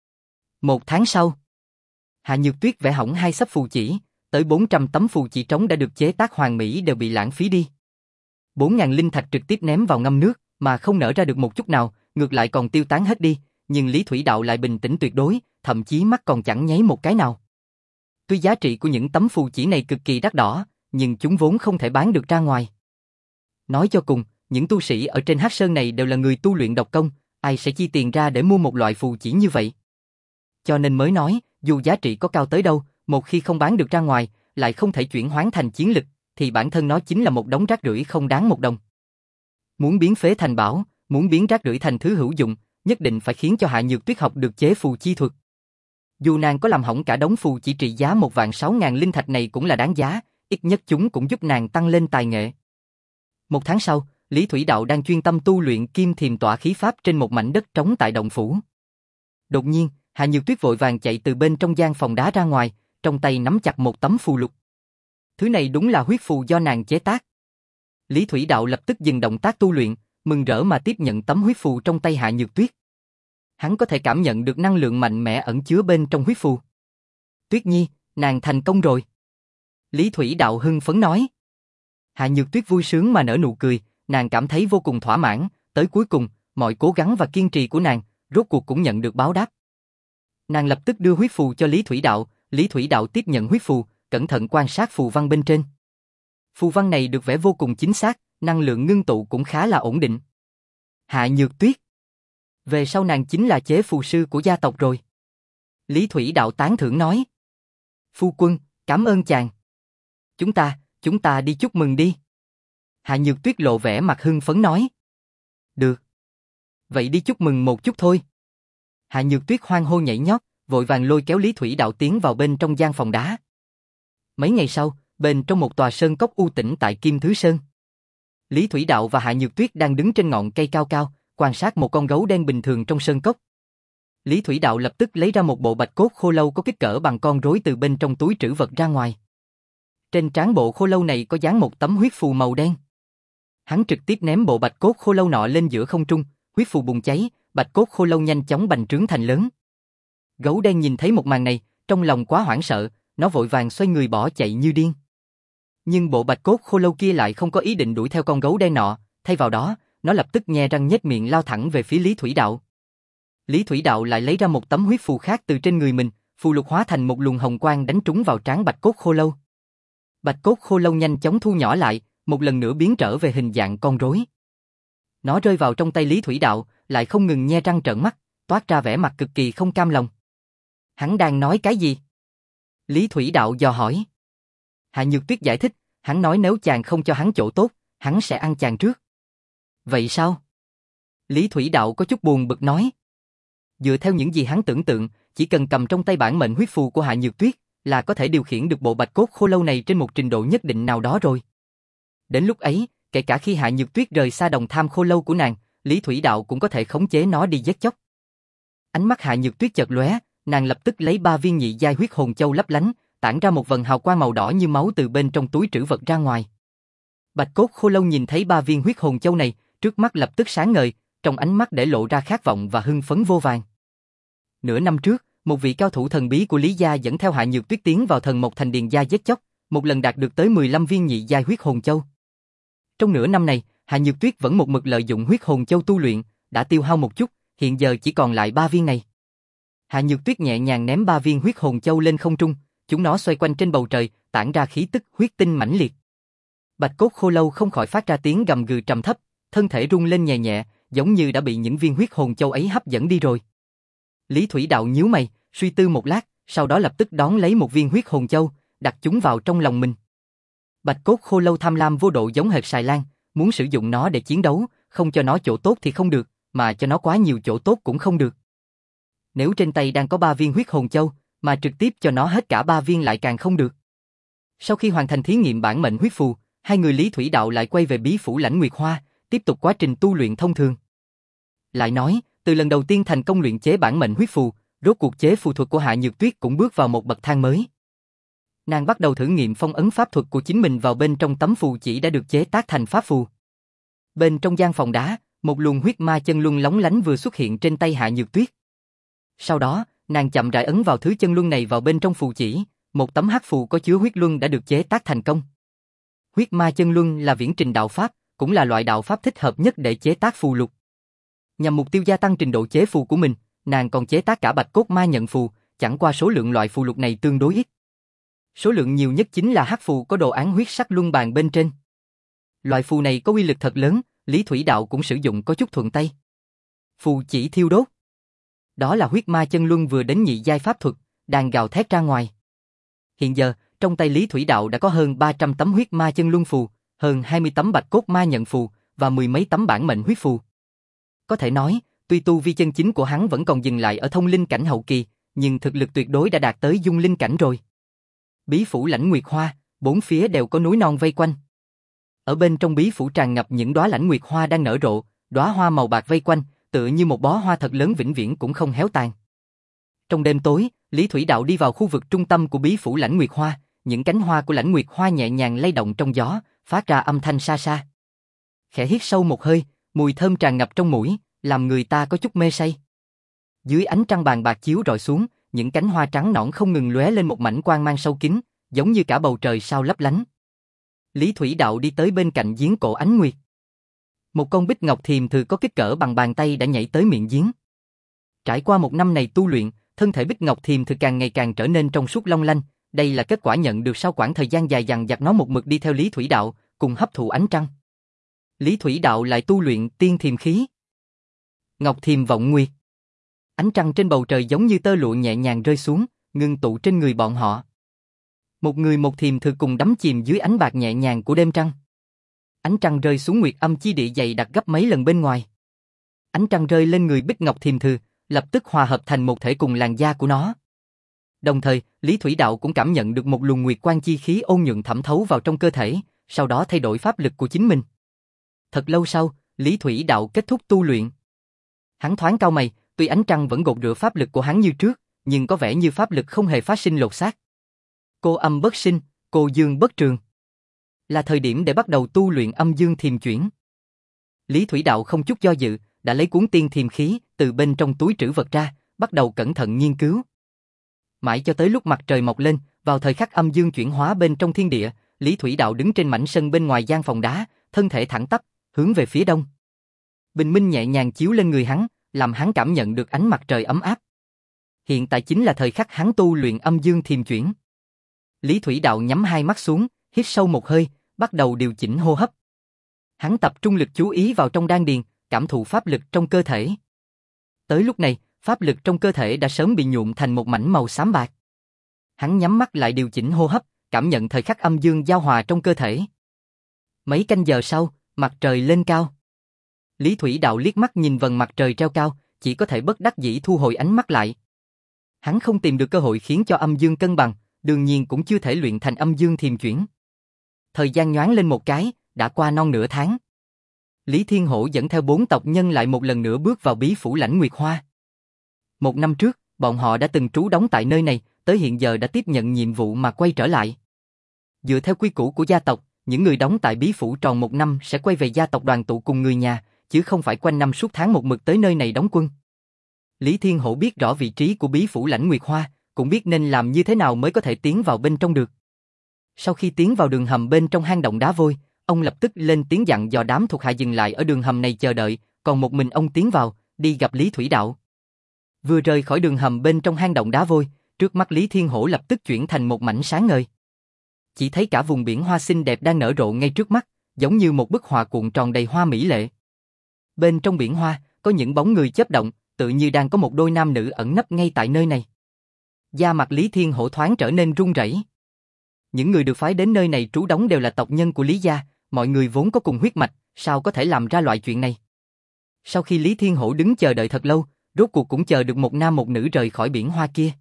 Một tháng sau, Hạ Nhược Tuyết vẽ hỏng hai sấp phù chỉ, tới bốn trăm tấm phù chỉ trống đã được chế tác hoàn mỹ đều bị lãng phí đi. bốn nghìn linh thạch trực tiếp ném vào ngâm nước, mà không nở ra được một chút nào, ngược lại còn tiêu tán hết đi, nhưng Lý Thủy Đạo lại bình tĩnh tuyệt đối, thậm chí mắt còn chẳng nháy một cái nào. Tuy giá trị của những tấm phù chỉ này cực kỳ đắt đỏ, nhưng chúng vốn không thể bán được ra ngoài. Nói cho cùng, những tu sĩ ở trên Hắc Sơn này đều là người tu luyện độc công, ai sẽ chi tiền ra để mua một loại phù chỉ như vậy. Cho nên mới nói, dù giá trị có cao tới đâu, một khi không bán được ra ngoài, lại không thể chuyển hóa thành chiến lực, thì bản thân nó chính là một đống rác rưởi không đáng một đồng. Muốn biến phế thành bảo, muốn biến rác rưởi thành thứ hữu dụng, nhất định phải khiến cho Hạ Nhược Tuyết học được chế phù chi thuật. Dù nàng có làm hỏng cả đống phù chỉ trị giá một vạn sáu ngàn linh thạch này cũng là đáng giá, ít nhất chúng cũng giúp nàng tăng lên tài nghệ. Một tháng sau, Lý Thủy Đạo đang chuyên tâm tu luyện kim thiềm tỏa khí pháp trên một mảnh đất trống tại động phủ. Đột nhiên, Hạ Nhược Tuyết vội vàng chạy từ bên trong gian phòng đá ra ngoài, trong tay nắm chặt một tấm phù lục. Thứ này đúng là huyết phù do nàng chế tác. Lý Thủy Đạo lập tức dừng động tác tu luyện, mừng rỡ mà tiếp nhận tấm huyết phù trong tay Hạ Nhược Tuyết. Hắn có thể cảm nhận được năng lượng mạnh mẽ ẩn chứa bên trong huyết phù. Tuyết Nhi, nàng thành công rồi. Lý Thủy Đạo hưng phấn nói. Hạ Nhược Tuyết vui sướng mà nở nụ cười, nàng cảm thấy vô cùng thỏa mãn, tới cuối cùng, mọi cố gắng và kiên trì của nàng, rốt cuộc cũng nhận được báo đáp. Nàng lập tức đưa huyết phù cho Lý Thủy Đạo, Lý Thủy Đạo tiếp nhận huyết phù, cẩn thận quan sát phù văn bên trên. Phù văn này được vẽ vô cùng chính xác, năng lượng ngưng tụ cũng khá là ổn định. Hạ Nhược Tuyết. Về sau nàng chính là chế phù sư của gia tộc rồi. Lý Thủy Đạo tán thưởng nói. Phu quân, cảm ơn chàng. Chúng ta, chúng ta đi chúc mừng đi. Hạ Nhược Tuyết lộ vẻ mặt hưng phấn nói. Được. Vậy đi chúc mừng một chút thôi. Hạ Nhược Tuyết hoan hô nhảy nhót, vội vàng lôi kéo Lý Thủy Đạo tiến vào bên trong gian phòng đá. Mấy ngày sau, bên trong một tòa sơn cốc u tĩnh tại Kim Thứ Sơn, Lý Thủy Đạo và Hạ Nhược Tuyết đang đứng trên ngọn cây cao cao, quan sát một con gấu đen bình thường trong sơn cốc. Lý Thủy Đạo lập tức lấy ra một bộ bạch cốt khô lâu có kích cỡ bằng con rối từ bên trong túi trữ vật ra ngoài. Trên trán bộ khô lâu này có dán một tấm huyết phù màu đen. Hắn trực tiếp ném bộ bạch cốt khô lâu nọ lên giữa không trung, huyết phù bùng cháy, bạch cốt khô lâu nhanh chóng bành trướng thành lớn. Gấu đen nhìn thấy một màn này, trong lòng quá hoảng sợ, nó vội vàng xoay người bỏ chạy như điên. Nhưng bộ bạch cốt khô lâu kia lại không có ý định đuổi theo con gấu đen nọ, thay vào đó, nó lập tức nhe răng nhếch miệng lao thẳng về phía Lý Thủy Đạo. Lý Thủy Đạo lại lấy ra một tấm huyết phù khác từ trên người mình, phù lục hóa thành một luồng hồng quang đánh trúng vào trán bạch cốt khô lâu. Bạch cốt khô lâu nhanh chóng thu nhỏ lại, một lần nữa biến trở về hình dạng con rối. Nó rơi vào trong tay Lý Thủy Đạo, lại không ngừng nhe răng trợn mắt, toát ra vẻ mặt cực kỳ không cam lòng. Hắn đang nói cái gì? Lý Thủy Đạo dò hỏi. Hạ Nhược Tuyết giải thích, hắn nói nếu chàng không cho hắn chỗ tốt, hắn sẽ ăn chàng trước. Vậy sao? Lý Thủy Đạo có chút buồn bực nói. Dựa theo những gì hắn tưởng tượng, chỉ cần cầm trong tay bản mệnh huyết phù của Hạ Nhược Tuyết, là có thể điều khiển được bộ bạch cốt khô lâu này trên một trình độ nhất định nào đó rồi. Đến lúc ấy, kể cả khi Hạ Nhược Tuyết rời xa đồng tham khô lâu của nàng, Lý Thủy Đạo cũng có thể khống chế nó đi giết chóc. Ánh mắt Hạ Nhược Tuyết chợt lóe, nàng lập tức lấy ba viên nhị giai huyết hồn châu lấp lánh, tản ra một vầng hào quang màu đỏ như máu từ bên trong túi trữ vật ra ngoài. Bạch cốt khô lâu nhìn thấy ba viên huyết hồn châu này, trước mắt lập tức sáng ngời, trong ánh mắt để lộ ra khát vọng và hưng phấn vô vàn. Nửa năm trước, một vị cao thủ thần bí của Lý gia dẫn theo Hạ Nhược Tuyết tiến vào Thần Mộc Thành Điền gia giết chóc, một lần đạt được tới mười lăm viên nhị giai huyết hồn châu. Trong nửa năm này, Hạ Nhược Tuyết vẫn một mực lợi dụng huyết hồn châu tu luyện, đã tiêu hao một chút, hiện giờ chỉ còn lại ba viên này. Hạ Nhược Tuyết nhẹ nhàng ném ba viên huyết hồn châu lên không trung, chúng nó xoay quanh trên bầu trời, tản ra khí tức huyết tinh mãnh liệt. Bạch cốt khô lâu không khỏi phát ra tiếng gầm gừ trầm thấp, thân thể rung lên nhẹ nhẹ, giống như đã bị những viên huyết hồn châu ấy hấp dẫn đi rồi. Lý Thủy Đạo nhíu mày, suy tư một lát, sau đó lập tức đón lấy một viên huyết hồn châu, đặt chúng vào trong lòng mình. Bạch cốt khô lâu tham lam vô độ giống hệt xài lan, muốn sử dụng nó để chiến đấu, không cho nó chỗ tốt thì không được, mà cho nó quá nhiều chỗ tốt cũng không được. Nếu trên tay đang có ba viên huyết hồn châu, mà trực tiếp cho nó hết cả ba viên lại càng không được. Sau khi hoàn thành thí nghiệm bản mệnh huyết phù, hai người Lý Thủy Đạo lại quay về bí phủ Lãnh Nguyệt Hoa, tiếp tục quá trình tu luyện thông thường. Lại nói, từ lần đầu tiên thành công luyện chế bản mệnh huyết phù, rốt cuộc chế phù thuật của Hạ Nhược Tuyết cũng bước vào một bậc thang mới. Nàng bắt đầu thử nghiệm phong ấn pháp thuật của chính mình vào bên trong tấm phù chỉ đã được chế tác thành pháp phù. Bên trong gian phòng đá, một luồng huyết ma chân luân lóng lánh vừa xuất hiện trên tay Hạ Nhược Tuyết. Sau đó, nàng chậm rãi ấn vào thứ chân luân này vào bên trong phù chỉ, một tấm hắc phù có chứa huyết luân đã được chế tác thành công. Huyết ma chân luân là viễn trình đạo pháp, cũng là loại đạo pháp thích hợp nhất để chế tác phù lục. Nhằm mục tiêu gia tăng trình độ chế phù của mình, nàng còn chế tác cả bạch cốt ma nhận phù, chẳng qua số lượng loại phù lục này tương đối ít. Số lượng nhiều nhất chính là hắc phù có đồ án huyết sắc luân bàn bên trên. Loại phù này có uy lực thật lớn, Lý Thủy Đạo cũng sử dụng có chút thuận tay. Phù chỉ thiêu đốt. Đó là huyết ma chân luân vừa đến nhị giai pháp thuật, đang gào thét ra ngoài. Hiện giờ, trong tay Lý Thủy Đạo đã có hơn ba trăm tấm huyết ma chân luân phù, hơn hai mươi tấm bạch cốt ma nhận phù, và mười mấy tấm bản mệnh huyết phù. Có thể nói, tuy tu vi chân chính của hắn vẫn còn dừng lại ở thông linh cảnh hậu kỳ, nhưng thực lực tuyệt đối đã đạt tới dung linh cảnh rồi. Bí phủ Lãnh Nguyệt Hoa, bốn phía đều có núi non vây quanh. Ở bên trong bí phủ tràn ngập những đóa lãnh nguyệt hoa đang nở rộ, đóa hoa màu bạc vây quanh, tựa như một bó hoa thật lớn vĩnh viễn cũng không héo tàn. Trong đêm tối, Lý Thủy Đạo đi vào khu vực trung tâm của bí phủ Lãnh Nguyệt Hoa, những cánh hoa của Lãnh Nguyệt Hoa nhẹ nhàng lay động trong gió, phát ra âm thanh xa xa. Khẽ hít sâu một hơi, mùi thơm tràn ngập trong mũi, làm người ta có chút mê say. Dưới ánh trăng bàn bạc chiếu rọi xuống, những cánh hoa trắng nõn không ngừng lóe lên một mảnh quang mang sâu kín, giống như cả bầu trời sao lấp lánh. Lý Thủy Đạo đi tới bên cạnh giếng cổ ánh nguyệt. Một con bích ngọc thiềm thử có kích cỡ bằng bàn tay đã nhảy tới miệng giếng. Trải qua một năm này tu luyện, thân thể bích ngọc thiềm thử càng ngày càng trở nên trong suốt long lanh, đây là kết quả nhận được sau quãng thời gian dài dằng dặc nó một mực đi theo Lý Thủy Đạo, cùng hấp thụ ánh trăng. Lý Thủy Đạo lại tu luyện tiên thiềm khí. Ngọc thiềm vọng nguyệt. Ánh trăng trên bầu trời giống như tơ lụa nhẹ nhàng rơi xuống, ngưng tụ trên người bọn họ. Một người một thiềm thử cùng đắm chìm dưới ánh bạc nhẹ nhàng của đêm trăng. Ánh trăng rơi xuống nguyệt âm chi địa dày đặc gấp mấy lần bên ngoài. Ánh trăng rơi lên người bích ngọc thiềm thử, lập tức hòa hợp thành một thể cùng làn da của nó. Đồng thời, Lý Thủy Đạo cũng cảm nhận được một luồng nguyệt quang chi khí ôn nhuận thẩm thấu vào trong cơ thể, sau đó thay đổi pháp lực của chính mình. Thật lâu sau, Lý Thủy Đạo kết thúc tu luyện. Hắn thoáng cau mày, tuy ánh trăng vẫn gột rửa pháp lực của hắn như trước, nhưng có vẻ như pháp lực không hề phát sinh lột xác. Cô âm bất sinh, cô dương bất trường. Là thời điểm để bắt đầu tu luyện âm dương thiềm chuyển. Lý Thủy Đạo không chút do dự, đã lấy cuốn tiên thiềm khí từ bên trong túi trữ vật ra, bắt đầu cẩn thận nghiên cứu. Mãi cho tới lúc mặt trời mọc lên, vào thời khắc âm dương chuyển hóa bên trong thiên địa, Lý Thủy Đạo đứng trên mảnh sân bên ngoài gian phòng đá, thân thể thẳng tắp, hướng về phía đông. Bình minh nhẹ nhàng chiếu lên người hắn, làm hắn cảm nhận được ánh mặt trời ấm áp. Hiện tại chính là thời khắc hắn tu luyện âm dương thiềm chuyển. Lý Thủy Đạo nhắm hai mắt xuống, hít sâu một hơi, bắt đầu điều chỉnh hô hấp. Hắn tập trung lực chú ý vào trong đan điền, cảm thụ pháp lực trong cơ thể. Tới lúc này, pháp lực trong cơ thể đã sớm bị nhuộm thành một mảnh màu xám bạc. Hắn nhắm mắt lại điều chỉnh hô hấp, cảm nhận thời khắc âm dương giao hòa trong cơ thể. Mấy canh giờ sau, mặt trời lên cao. Lý Thủy Đạo liếc mắt nhìn vầng mặt trời treo cao, chỉ có thể bất đắc dĩ thu hồi ánh mắt lại. Hắn không tìm được cơ hội khiến cho âm dương cân bằng, đương nhiên cũng chưa thể luyện thành âm dương thiềm chuyển. Thời gian nhoáng lên một cái, đã qua non nửa tháng. Lý Thiên Hổ dẫn theo bốn tộc nhân lại một lần nữa bước vào bí phủ Lãnh Nguyệt Hoa. Một năm trước, bọn họ đã từng trú đóng tại nơi này, tới hiện giờ đã tiếp nhận nhiệm vụ mà quay trở lại. Dựa theo quy củ của gia tộc, những người đóng tại bí phủ tròn một năm sẽ quay về gia tộc đoàn tụ cùng người nhà, chứ không phải quanh năm suốt tháng một mực tới nơi này đóng quân. Lý Thiên Hổ biết rõ vị trí của bí phủ Lãnh Nguyệt Hoa, cũng biết nên làm như thế nào mới có thể tiến vào bên trong được. Sau khi tiến vào đường hầm bên trong hang động đá vôi, ông lập tức lên tiếng dặn dò đám thuộc hạ dừng lại ở đường hầm này chờ đợi, còn một mình ông tiến vào, đi gặp Lý Thủy Đạo. Vừa rời khỏi đường hầm bên trong hang động đá vôi, trước mắt Lý Thiên Hổ lập tức chuyển thành một mảnh sáng ngời. Chỉ thấy cả vùng biển hoa xinh đẹp đang nở rộ ngay trước mắt, giống như một bức họa cuộn tròn đầy hoa mỹ lệ. Bên trong biển hoa, có những bóng người chớp động, tự như đang có một đôi nam nữ ẩn nấp ngay tại nơi này. Da mặt Lý Thiên Hổ thoáng trở nên run rẩy. Những người được phái đến nơi này trú đóng đều là tộc nhân của Lý gia, mọi người vốn có cùng huyết mạch, sao có thể làm ra loại chuyện này? Sau khi Lý Thiên Hổ đứng chờ đợi thật lâu, rốt cuộc cũng chờ được một nam một nữ rời khỏi biển hoa kia.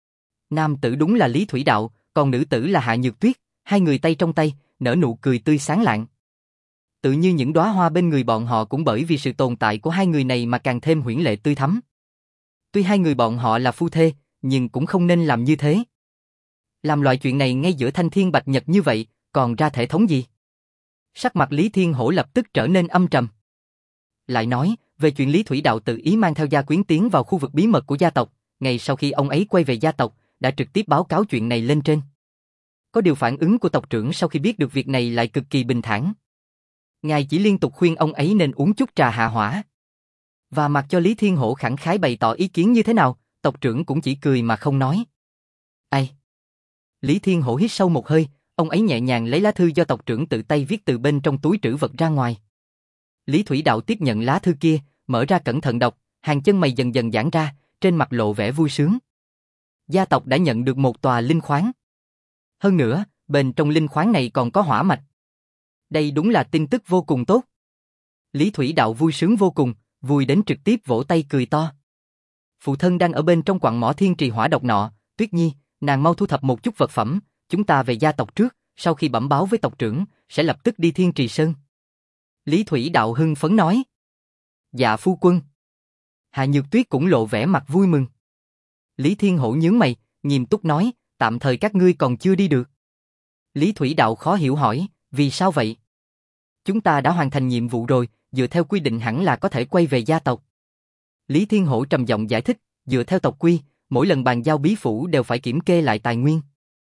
Nam tử đúng là Lý Thủy Đạo, còn nữ tử là Hạ Nhược Tuyết, hai người tay trong tay, nở nụ cười tươi sáng lạng. Tự như những đóa hoa bên người bọn họ cũng bởi vì sự tồn tại của hai người này mà càng thêm huyễn lệ tươi thắm. Tuy hai người bọn họ là phu thê, nhưng cũng không nên làm như thế. Làm loại chuyện này ngay giữa thanh thiên bạch nhật như vậy, còn ra thể thống gì? Sắc mặt Lý Thiên Hổ lập tức trở nên âm trầm. Lại nói, về chuyện Lý Thủy Đạo tự ý mang theo gia quyến tiến vào khu vực bí mật của gia tộc, ngay sau khi ông ấy quay về gia tộc, đã trực tiếp báo cáo chuyện này lên trên. Có điều phản ứng của tộc trưởng sau khi biết được việc này lại cực kỳ bình thản. Ngài chỉ liên tục khuyên ông ấy nên uống chút trà hạ hỏa. Và mặc cho Lý Thiên Hổ khẳng khái bày tỏ ý kiến như thế nào, tộc trưởng cũng chỉ cười mà không nói. Ai? Lý Thiên Hổ hít sâu một hơi, ông ấy nhẹ nhàng lấy lá thư do tộc trưởng tự tay viết từ bên trong túi trữ vật ra ngoài. Lý Thủy Đạo tiếp nhận lá thư kia, mở ra cẩn thận đọc, hàng chân mày dần dần giãn ra, trên mặt lộ vẻ vui sướng. Gia tộc đã nhận được một tòa linh khoáng. Hơn nữa, bên trong linh khoáng này còn có hỏa mạch. Đây đúng là tin tức vô cùng tốt. Lý Thủy Đạo vui sướng vô cùng, vui đến trực tiếp vỗ tay cười to. Phụ thân đang ở bên trong quặng mỏ thiên trì hỏa độc nọ, Tuyết Nhi, nàng mau thu thập một chút vật phẩm, chúng ta về gia tộc trước, sau khi bẩm báo với tộc trưởng, sẽ lập tức đi Thiên Trì Sơn. Lý Thủy Đạo hưng phấn nói. Dạ phu quân. Hạ Nhược Tuyết cũng lộ vẻ mặt vui mừng. Lý Thiên Hổ nhướng mày, nghiêm túc nói, tạm thời các ngươi còn chưa đi được. Lý Thủy Đạo khó hiểu hỏi, vì sao vậy? Chúng ta đã hoàn thành nhiệm vụ rồi, dựa theo quy định hẳn là có thể quay về gia tộc. Lý Thiên Hổ trầm giọng giải thích, dựa theo tộc quy, mỗi lần bàn giao bí phủ đều phải kiểm kê lại tài nguyên.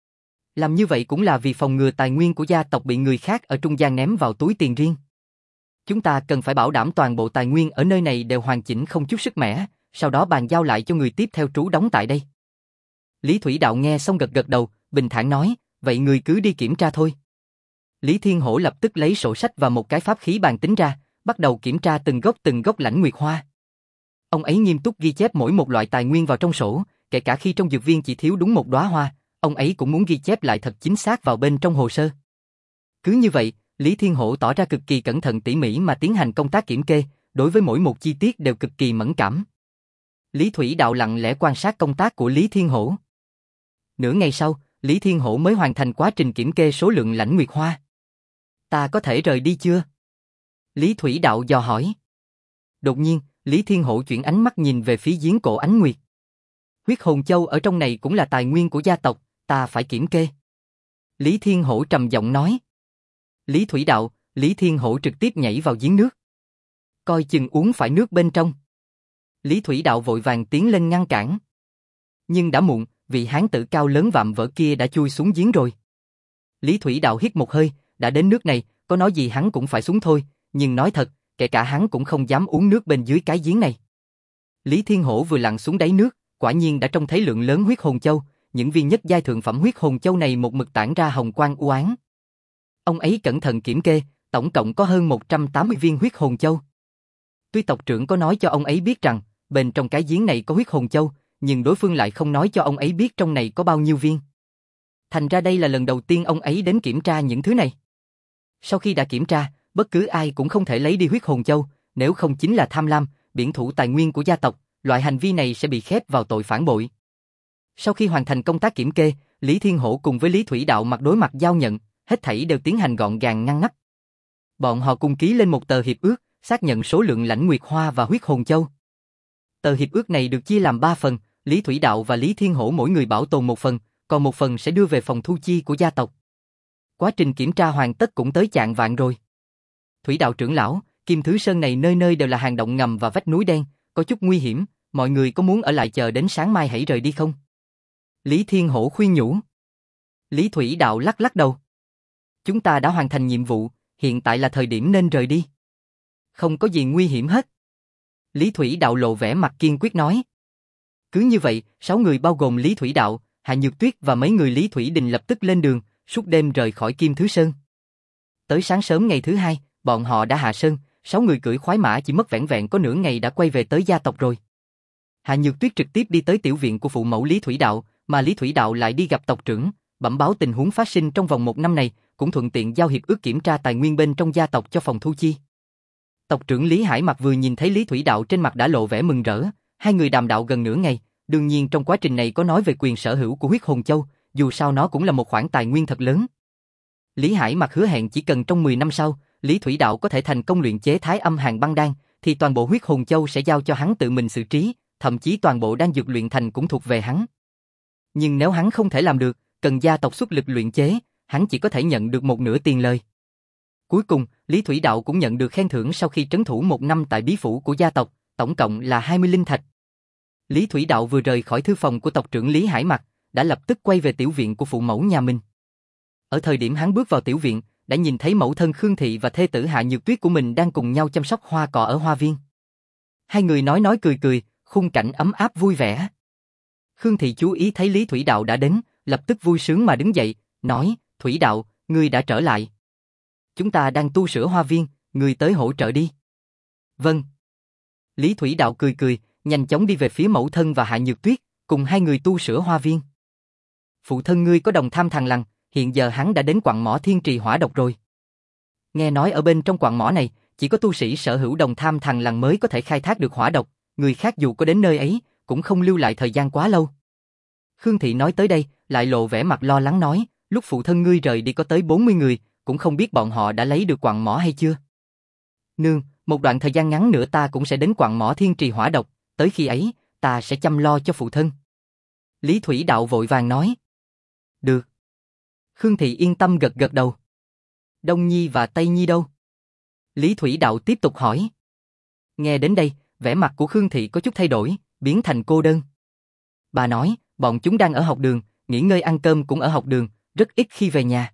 Làm như vậy cũng là vì phòng ngừa tài nguyên của gia tộc bị người khác ở trung gian ném vào túi tiền riêng. Chúng ta cần phải bảo đảm toàn bộ tài nguyên ở nơi này đều hoàn chỉnh không chút sức mẻ, sau đó bàn giao lại cho người tiếp theo trú đóng tại đây. Lý Thủy Đạo nghe xong gật gật đầu, bình thản nói, vậy người cứ đi kiểm tra thôi. Lý Thiên Hổ lập tức lấy sổ sách và một cái pháp khí bàn tính ra, bắt đầu kiểm tra từng gốc từng gốc lãnh nguyệt hoa. Ông ấy nghiêm túc ghi chép mỗi một loại tài nguyên vào trong sổ, kể cả khi trong dược viên chỉ thiếu đúng một đóa hoa, ông ấy cũng muốn ghi chép lại thật chính xác vào bên trong hồ sơ. Cứ như vậy, Lý Thiên Hổ tỏ ra cực kỳ cẩn thận tỉ mỉ mà tiến hành công tác kiểm kê, đối với mỗi một chi tiết đều cực kỳ mẫn cảm. Lý Thủy Đạo lặng lẽ quan sát công tác của Lý Thiên Hổ. Nửa ngày sau, Lý Thiên Hổ mới hoàn thành quá trình kiểm kê số lượng lãnh nguyệt hoa. Ta có thể rời đi chưa? Lý Thủy Đạo dò hỏi. Đột nhiên, Lý Thiên Hổ chuyển ánh mắt nhìn về phía giếng cổ ánh nguyệt. Huyết hồn châu ở trong này cũng là tài nguyên của gia tộc, ta phải kiểm kê. Lý Thiên Hổ trầm giọng nói. Lý Thủy Đạo, Lý Thiên Hổ trực tiếp nhảy vào giếng nước. Coi chừng uống phải nước bên trong. Lý Thủy Đạo vội vàng tiến lên ngăn cản. Nhưng đã muộn, vị hán tử cao lớn vạm vỡ kia đã chui xuống giếng rồi. Lý Thủy Đạo hít một hơi, đã đến nước này, có nói gì hắn cũng phải xuống thôi, nhưng nói thật, kể cả hắn cũng không dám uống nước bên dưới cái giếng này. Lý Thiên Hổ vừa lặn xuống đáy nước, quả nhiên đã trông thấy lượng lớn huyết hồn châu, những viên nhất giai thượng phẩm huyết hồn châu này một mực tản ra hồng quang u ám. Ông ấy cẩn thận kiểm kê, tổng cộng có hơn một trăm tám mươi viên huyết hồn châu. Tuy tộc trưởng có nói cho ông ấy biết rằng, bên trong cái giếng này có huyết hồn châu, nhưng đối phương lại không nói cho ông ấy biết trong này có bao nhiêu viên. Thành ra đây là lần đầu tiên ông ấy đến kiểm tra những thứ này. Sau khi đã kiểm tra, bất cứ ai cũng không thể lấy đi huyết hồn châu, nếu không chính là tham lam, biển thủ tài nguyên của gia tộc, loại hành vi này sẽ bị khép vào tội phản bội. Sau khi hoàn thành công tác kiểm kê, Lý Thiên Hổ cùng với Lý Thủy Đạo mặt đối mặt giao nhận, hết thảy đều tiến hành gọn gàng ngăn nắp. Bọn họ cùng ký lên một tờ hiệp ước, xác nhận số lượng lãnh nguyệt hoa và huyết hồn châu. Tờ hiệp ước này được chia làm ba phần, Lý Thủy Đạo và Lý Thiên Hổ mỗi người bảo tồn một phần, còn một phần sẽ đưa về phòng thu chi của gia tộc. Quá trình kiểm tra hoàn tất cũng tới chạng vạn rồi. Thủy Đạo trưởng lão, Kim Thứ Sơn này nơi nơi đều là hang động ngầm và vách núi đen, có chút nguy hiểm, mọi người có muốn ở lại chờ đến sáng mai hãy rời đi không? Lý Thiên Hổ khuyên nhủ. Lý Thủy Đạo lắc lắc đầu. Chúng ta đã hoàn thành nhiệm vụ, hiện tại là thời điểm nên rời đi. Không có gì nguy hiểm hết. Lý Thủy Đạo lộ vẻ mặt kiên quyết nói. Cứ như vậy, sáu người bao gồm Lý Thủy Đạo, Hạ Nhược Tuyết và mấy người Lý Thủy Đình lập tức lên đường, suốt đêm rời khỏi Kim Thứ Sơn. Tới sáng sớm ngày thứ hai, bọn họ đã hạ sơn, sáu người cưỡi khoái mã chỉ mất vẻn vẹn có nửa ngày đã quay về tới gia tộc rồi. Hạ Nhược Tuyết trực tiếp đi tới tiểu viện của phụ mẫu Lý Thủy Đạo, mà Lý Thủy Đạo lại đi gặp tộc trưởng, bẩm báo tình huống phát sinh trong vòng một năm này, cũng thuận tiện giao hiệp ước kiểm tra tài nguyên bên trong gia tộc cho phòng thu chi. Tộc trưởng Lý Hải Mặc vừa nhìn thấy Lý Thủy Đạo trên mặt đã lộ vẻ mừng rỡ, hai người đàm đạo gần nửa ngày, đương nhiên trong quá trình này có nói về quyền sở hữu của huyết hồn châu, dù sao nó cũng là một khoản tài nguyên thật lớn. Lý Hải Mặc hứa hẹn chỉ cần trong mười năm sau, Lý Thủy Đạo có thể thành công luyện chế Thái Âm Hàn Băng Đan, thì toàn bộ huyết hồn châu sẽ giao cho hắn tự mình xử trí, thậm chí toàn bộ đan dược luyện thành cũng thuộc về hắn. Nhưng nếu hắn không thể làm được, cần gia tộc xuất lực luyện chế, hắn chỉ có thể nhận được một nửa tiền lời. Cuối cùng, Lý Thủy Đạo cũng nhận được khen thưởng sau khi trấn thủ một năm tại bí phủ của gia tộc, tổng cộng là hai mươi linh thạch. Lý Thủy Đạo vừa rời khỏi thư phòng của tộc trưởng Lý Hải Mặc, đã lập tức quay về tiểu viện của phụ mẫu nhà mình. Ở thời điểm hắn bước vào tiểu viện, đã nhìn thấy mẫu thân Khương Thị và thê tử Hạ Nhược Tuyết của mình đang cùng nhau chăm sóc hoa cỏ ở hoa viên. Hai người nói nói cười cười, khung cảnh ấm áp vui vẻ. Khương Thị chú ý thấy Lý Thủy Đạo đã đến, lập tức vui sướng mà đứng dậy, nói, Thủy Đạo, ngươi đã trở lại. Chúng ta đang tu sửa hoa viên, ngươi tới hỗ trợ đi. Vâng. Lý Thủy Đạo cười cười, nhanh chóng đi về phía mẫu thân và Hạ Nhược Tuyết, cùng hai người tu sửa hoa viên. Phụ thân ngươi có đồng tham thằng lằn, hiện giờ hắn đã đến quặng mỏ thiên trì hỏa độc rồi. Nghe nói ở bên trong quặng mỏ này, chỉ có tu sĩ sở hữu đồng tham thằng lằn mới có thể khai thác được hỏa độc, người khác dù có đến nơi ấy, cũng không lưu lại thời gian quá lâu. Khương Thị nói tới đây, lại lộ vẻ mặt lo lắng nói, lúc phụ thân ngươi rời đi có tới bốn mươi người, cũng không biết bọn họ đã lấy được quặng mỏ hay chưa. Nương, một đoạn thời gian ngắn nữa ta cũng sẽ đến quặng mỏ thiên trì hỏa độc, tới khi ấy, ta sẽ chăm lo cho phụ thân. Lý Thủy Đạo vội vàng nói. Được. Khương Thị yên tâm gật gật đầu. Đông Nhi và Tây Nhi đâu? Lý Thủy Đạo tiếp tục hỏi. Nghe đến đây, vẻ mặt của Khương Thị có chút thay đổi, biến thành cô đơn. Bà nói, bọn chúng đang ở học đường, nghỉ ngơi ăn cơm cũng ở học đường, rất ít khi về nhà.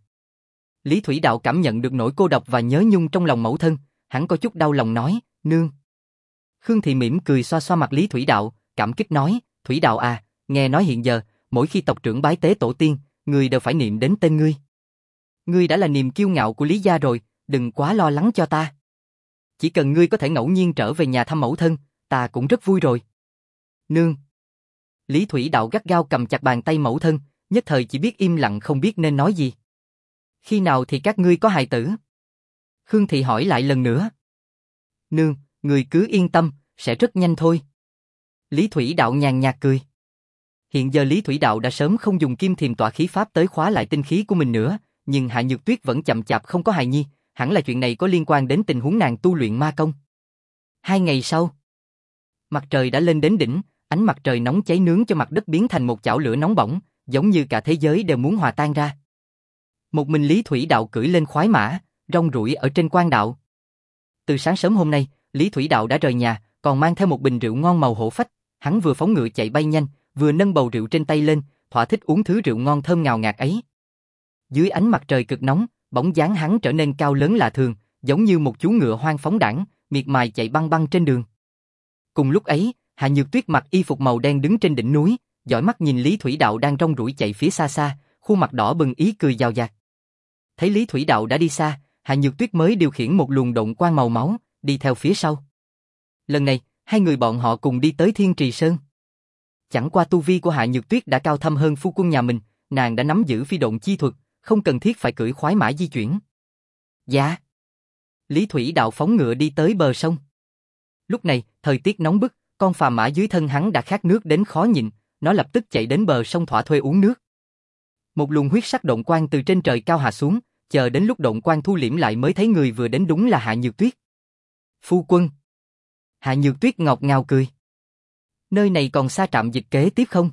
Lý Thủy Đạo cảm nhận được nỗi cô độc và nhớ nhung trong lòng mẫu thân, hắn có chút đau lòng nói, nương. Khương Thị mỉm cười xoa xoa mặt Lý Thủy Đạo, cảm kích nói, Thủy Đạo à, nghe nói hiện giờ, mỗi khi tộc trưởng bái tế tổ tiên, người đều phải niệm đến tên ngươi. Ngươi đã là niềm kiêu ngạo của Lý gia rồi, đừng quá lo lắng cho ta. Chỉ cần ngươi có thể ngẫu nhiên trở về nhà thăm mẫu thân, ta cũng rất vui rồi. Nương. Lý Thủy Đạo gắt gao cầm chặt bàn tay mẫu thân, nhất thời chỉ biết im lặng không biết nên nói gì. Khi nào thì các ngươi có hài tử? Khương Thị hỏi lại lần nữa. Nương, người cứ yên tâm, sẽ rất nhanh thôi. Lý Thủy Đạo nhàn nhạt cười. Hiện giờ Lý Thủy Đạo đã sớm không dùng kim thiềm tỏa khí pháp tới khóa lại tinh khí của mình nữa, nhưng Hạ Nhược Tuyết vẫn chậm chạp không có hài nhi, hẳn là chuyện này có liên quan đến tình huống nàng tu luyện ma công. Hai ngày sau, mặt trời đã lên đến đỉnh, ánh mặt trời nóng cháy nướng cho mặt đất biến thành một chảo lửa nóng bỏng, giống như cả thế giới đều muốn hòa tan ra. Một mình Lý Thủy Đạo cưỡi lên khoái mã, rong ruổi ở trên quan đạo. Từ sáng sớm hôm nay, Lý Thủy Đạo đã rời nhà, còn mang theo một bình rượu ngon màu hổ phách, hắn vừa phóng ngựa chạy bay nhanh, vừa nâng bầu rượu trên tay lên, thỏa thích uống thứ rượu ngon thơm ngào ngạt ấy. Dưới ánh mặt trời cực nóng, bóng dáng hắn trở nên cao lớn lạ thường, giống như một chú ngựa hoang phóng đãng, miệt mài chạy băng băng trên đường. Cùng lúc ấy, Hạ Nhược Tuyết mặc y phục màu đen đứng trên đỉnh núi, dõi mắt nhìn Lý Thủy Đạo đang rong ruổi chạy phía xa xa, khuôn mặt đỏ bừng ý cười giàu dạt. Thấy Lý Thủy Đạo đã đi xa, Hạ Nhược Tuyết mới điều khiển một luồng độn quang màu máu, đi theo phía sau. Lần này, hai người bọn họ cùng đi tới Thiên Trì Sơn. Chẳng qua tu vi của Hạ Nhược Tuyết đã cao thâm hơn phu quân nhà mình, nàng đã nắm giữ phi độn chi thuật, không cần thiết phải cưỡi khoái mã di chuyển. Dạ. Lý Thủy Đạo phóng ngựa đi tới bờ sông. Lúc này, thời tiết nóng bức, con phà mã dưới thân hắn đã khát nước đến khó nhịn, nó lập tức chạy đến bờ sông thỏa thuê uống nước. Một luồng huyết sắc độn quang từ trên trời cao hạ xuống, chờ đến lúc độn quang thu liễm lại mới thấy người vừa đến đúng là Hạ Nhược Tuyết. Phu quân. Hạ Nhược Tuyết ngọt ngào cười. Nơi này còn xa trạm dịch kế tiếp không?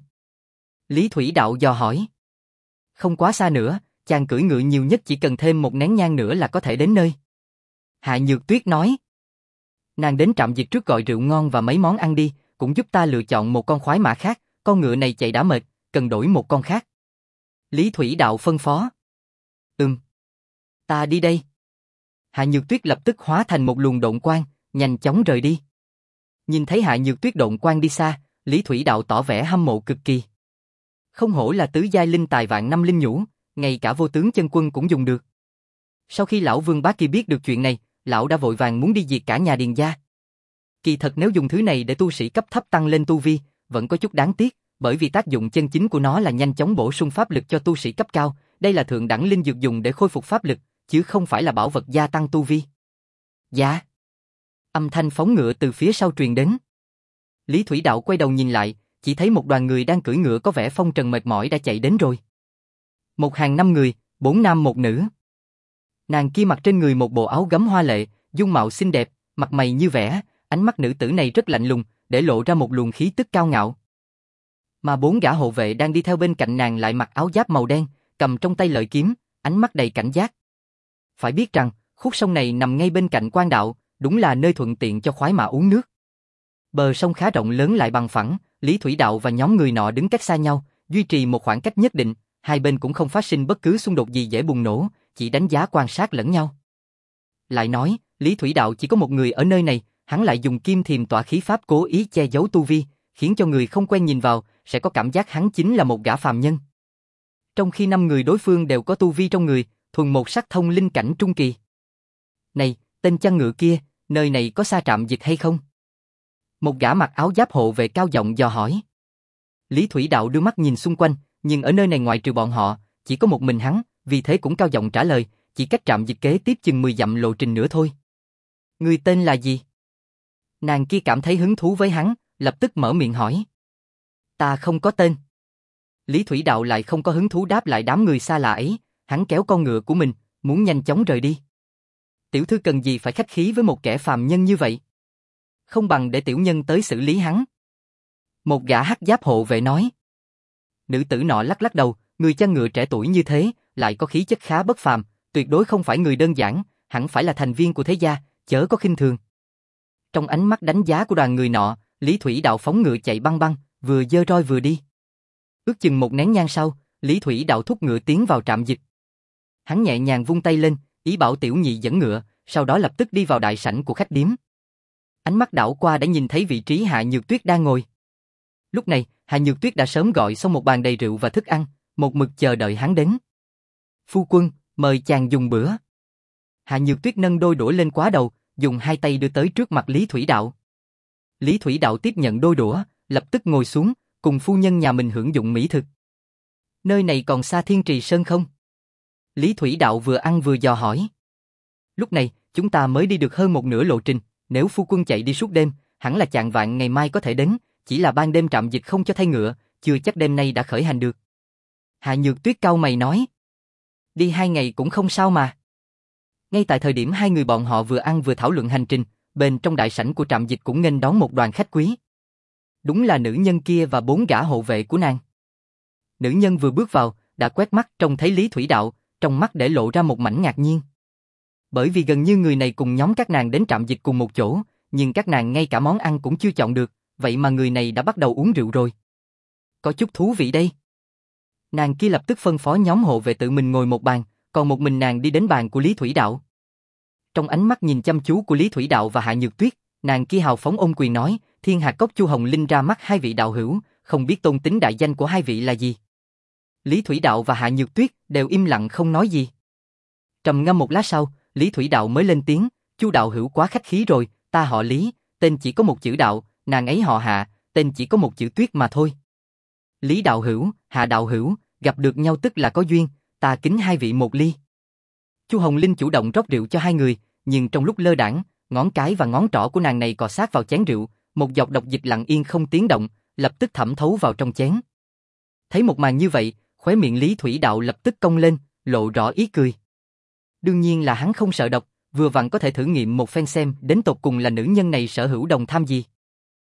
Lý Thủy Đạo dò hỏi. Không quá xa nữa, chàng cưỡi ngựa nhiều nhất chỉ cần thêm một nén nhang nữa là có thể đến nơi. Hạ Nhược Tuyết nói. Nàng đến trạm dịch trước gọi rượu ngon và mấy món ăn đi, cũng giúp ta lựa chọn một con khoái mã khác, con ngựa này chạy đã mệt, cần đổi một con khác. Lý Thủy Đạo phân phó. Ừm. Ta đi đây. Hạ Nhược Tuyết lập tức hóa thành một luồng độn quang, nhanh chóng rời đi. Nhìn thấy Hạ Nhược Tuyết độn quang đi xa, Lý Thủy Đạo tỏ vẻ hâm mộ cực kỳ. Không hổ là tứ giai linh tài vạn năm linh nhũ, ngay cả vô tướng chân quân cũng dùng được. Sau khi lão Vương Bá Kỳ biết được chuyện này, lão đã vội vàng muốn đi diệt cả nhà Điền gia. Kỳ thật nếu dùng thứ này để tu sĩ cấp thấp tăng lên tu vi, vẫn có chút đáng tiếc, bởi vì tác dụng chân chính của nó là nhanh chóng bổ sung pháp lực cho tu sĩ cấp cao, đây là thượng đẳng linh dược dùng để khôi phục pháp lực, chứ không phải là bảo vật gia tăng tu vi. Dạ. Âm thanh phóng ngựa từ phía sau truyền đến. Lý Thủy Đạo quay đầu nhìn lại, chỉ thấy một đoàn người đang cưỡi ngựa có vẻ phong trần mệt mỏi đã chạy đến rồi. Một hàng năm người, bốn nam một nữ. Nàng kia mặc trên người một bộ áo gấm hoa lệ, dung mạo xinh đẹp, mặt mày như vẽ, ánh mắt nữ tử này rất lạnh lùng, để lộ ra một luồng khí tức cao ngạo. Mà bốn gã hộ vệ đang đi theo bên cạnh nàng lại mặc áo giáp màu đen, cầm trong tay lợi kiếm, ánh mắt đầy cảnh giác. Phải biết rằng, khúc sông này nằm ngay bên cạnh quan đạo, đúng là nơi thuận tiện cho khoái mã uống nước. Bờ sông khá rộng lớn lại bằng phẳng, Lý Thủy Đạo và nhóm người nọ đứng cách xa nhau, duy trì một khoảng cách nhất định, hai bên cũng không phát sinh bất cứ xung đột gì dễ bùng nổ, chỉ đánh giá quan sát lẫn nhau. Lại nói, Lý Thủy Đạo chỉ có một người ở nơi này, hắn lại dùng kim thiềm tỏa khí pháp cố ý che giấu tu vi, khiến cho người không quen nhìn vào, sẽ có cảm giác hắn chính là một gã phàm nhân. Trong khi năm người đối phương đều có tu vi trong người, thuần một sắc thông linh cảnh trung kỳ. Này, tên chăn ngựa kia, nơi này có xa trạm dịch hay không? Một gã mặc áo giáp hộ vệ cao giọng dò hỏi. Lý Thủy Đạo đưa mắt nhìn xung quanh, nhưng ở nơi này ngoại trừ bọn họ, chỉ có một mình hắn, vì thế cũng cao giọng trả lời, chỉ cách trạm dịch kế tiếp chừng mười dặm lộ trình nữa thôi. Người tên là gì? Nàng kia cảm thấy hứng thú với hắn, lập tức mở miệng hỏi. Ta không có tên. Lý Thủy Đạo lại không có hứng thú đáp lại đám người xa lạ ấy, hắn kéo con ngựa của mình, muốn nhanh chóng rời đi. Tiểu thư cần gì phải khách khí với một kẻ phàm nhân như vậy? Không bằng để tiểu nhân tới xử lý hắn. Một gã hắc giáp hộ vệ nói. Nữ tử nọ lắc lắc đầu, người chăn ngựa trẻ tuổi như thế, lại có khí chất khá bất phàm, tuyệt đối không phải người đơn giản, hẳn phải là thành viên của thế gia, chớ có khinh thường. Trong ánh mắt đánh giá của đoàn người nọ, Lý Thủy Đạo phóng ngựa chạy băng băng, vừa giơ roi vừa đi. Ước chừng một nén nhang sau, Lý Thủy Đạo thúc ngựa tiến vào trạm dịch. Hắn nhẹ nhàng vung tay lên, ý bảo tiểu nhị dẫn ngựa, sau đó lập tức đi vào đại sảnh của khách điếm. Ánh mắt đảo qua đã nhìn thấy vị trí Hạ Nhược Tuyết đang ngồi. Lúc này, Hạ Nhược Tuyết đã sớm gọi xong một bàn đầy rượu và thức ăn, một mực chờ đợi hắn đến. Phu quân, mời chàng dùng bữa. Hạ Nhược Tuyết nâng đôi đũa lên quá đầu, dùng hai tay đưa tới trước mặt Lý Thủy Đạo. Lý Thủy Đạo tiếp nhận đôi đũa, lập tức ngồi xuống, cùng phu nhân nhà mình hưởng dụng mỹ thực. Nơi này còn xa Thiên Trì Sơn không? Lý Thủy Đạo vừa ăn vừa dò hỏi. Lúc này, chúng ta mới đi được hơn một nửa lộ trình, nếu phu quân chạy đi suốt đêm, hẳn là chạng vạng ngày mai có thể đến, chỉ là ban đêm trạm dịch không cho thay ngựa, chưa chắc đêm nay đã khởi hành được. Hạ Nhược Tuyết cau mày nói. Đi hai ngày cũng không sao mà. Ngay tại thời điểm hai người bọn họ vừa ăn vừa thảo luận hành trình, bên trong đại sảnh của trạm dịch cũng nghênh đón một đoàn khách quý. Đúng là nữ nhân kia và bốn gã hộ vệ của nàng. Nữ nhân vừa bước vào, đã quét mắt trông thấy Lý Thủy Đạo, trong mắt để lộ ra một mảnh ngạc nhiên. Bởi vì gần như người này cùng nhóm các nàng đến trạm dịch cùng một chỗ, nhưng các nàng ngay cả món ăn cũng chưa chọn được, vậy mà người này đã bắt đầu uống rượu rồi. Có chút thú vị đây. Nàng kia lập tức phân phó nhóm hộ vệ tự mình ngồi một bàn, còn một mình nàng đi đến bàn của Lý Thủy Đạo. Trong ánh mắt nhìn chăm chú của Lý Thủy Đạo và Hạ Nhược Tuyết, nàng kia hào phóng ôm quyền nói, Thiên Hạc Cốc Chu Hồng Linh ra mắt hai vị đạo hữu, không biết tôn tính đại danh của hai vị là gì. Lý Thủy Đạo và Hạ Nhược Tuyết đều im lặng không nói gì. Trầm ngâm một lát sau, Lý Thủy Đạo mới lên tiếng, Chu đạo hữu quá khách khí rồi, ta họ Lý, tên chỉ có một chữ Đạo, nàng ấy họ Hạ, tên chỉ có một chữ Tuyết mà thôi. Lý đạo hữu, Hạ đạo hữu, gặp được nhau tức là có duyên, ta kính hai vị một ly. Chu Hồng Linh chủ động rót rượu cho hai người, nhưng trong lúc lơ đãng, ngón cái và ngón trỏ của nàng này cọ sát vào chén rượu, một giọt độc dịch lặng yên không tiếng động, lập tức thẩm thấu vào trong chén. Thấy một màn như vậy, khóe miệng Lý Thủy Đạo lập tức cong lên, lộ rõ ý cười. Đương nhiên là hắn không sợ độc, vừa vặn có thể thử nghiệm một phen xem đến tột cùng là nữ nhân này sở hữu đồng tham gì.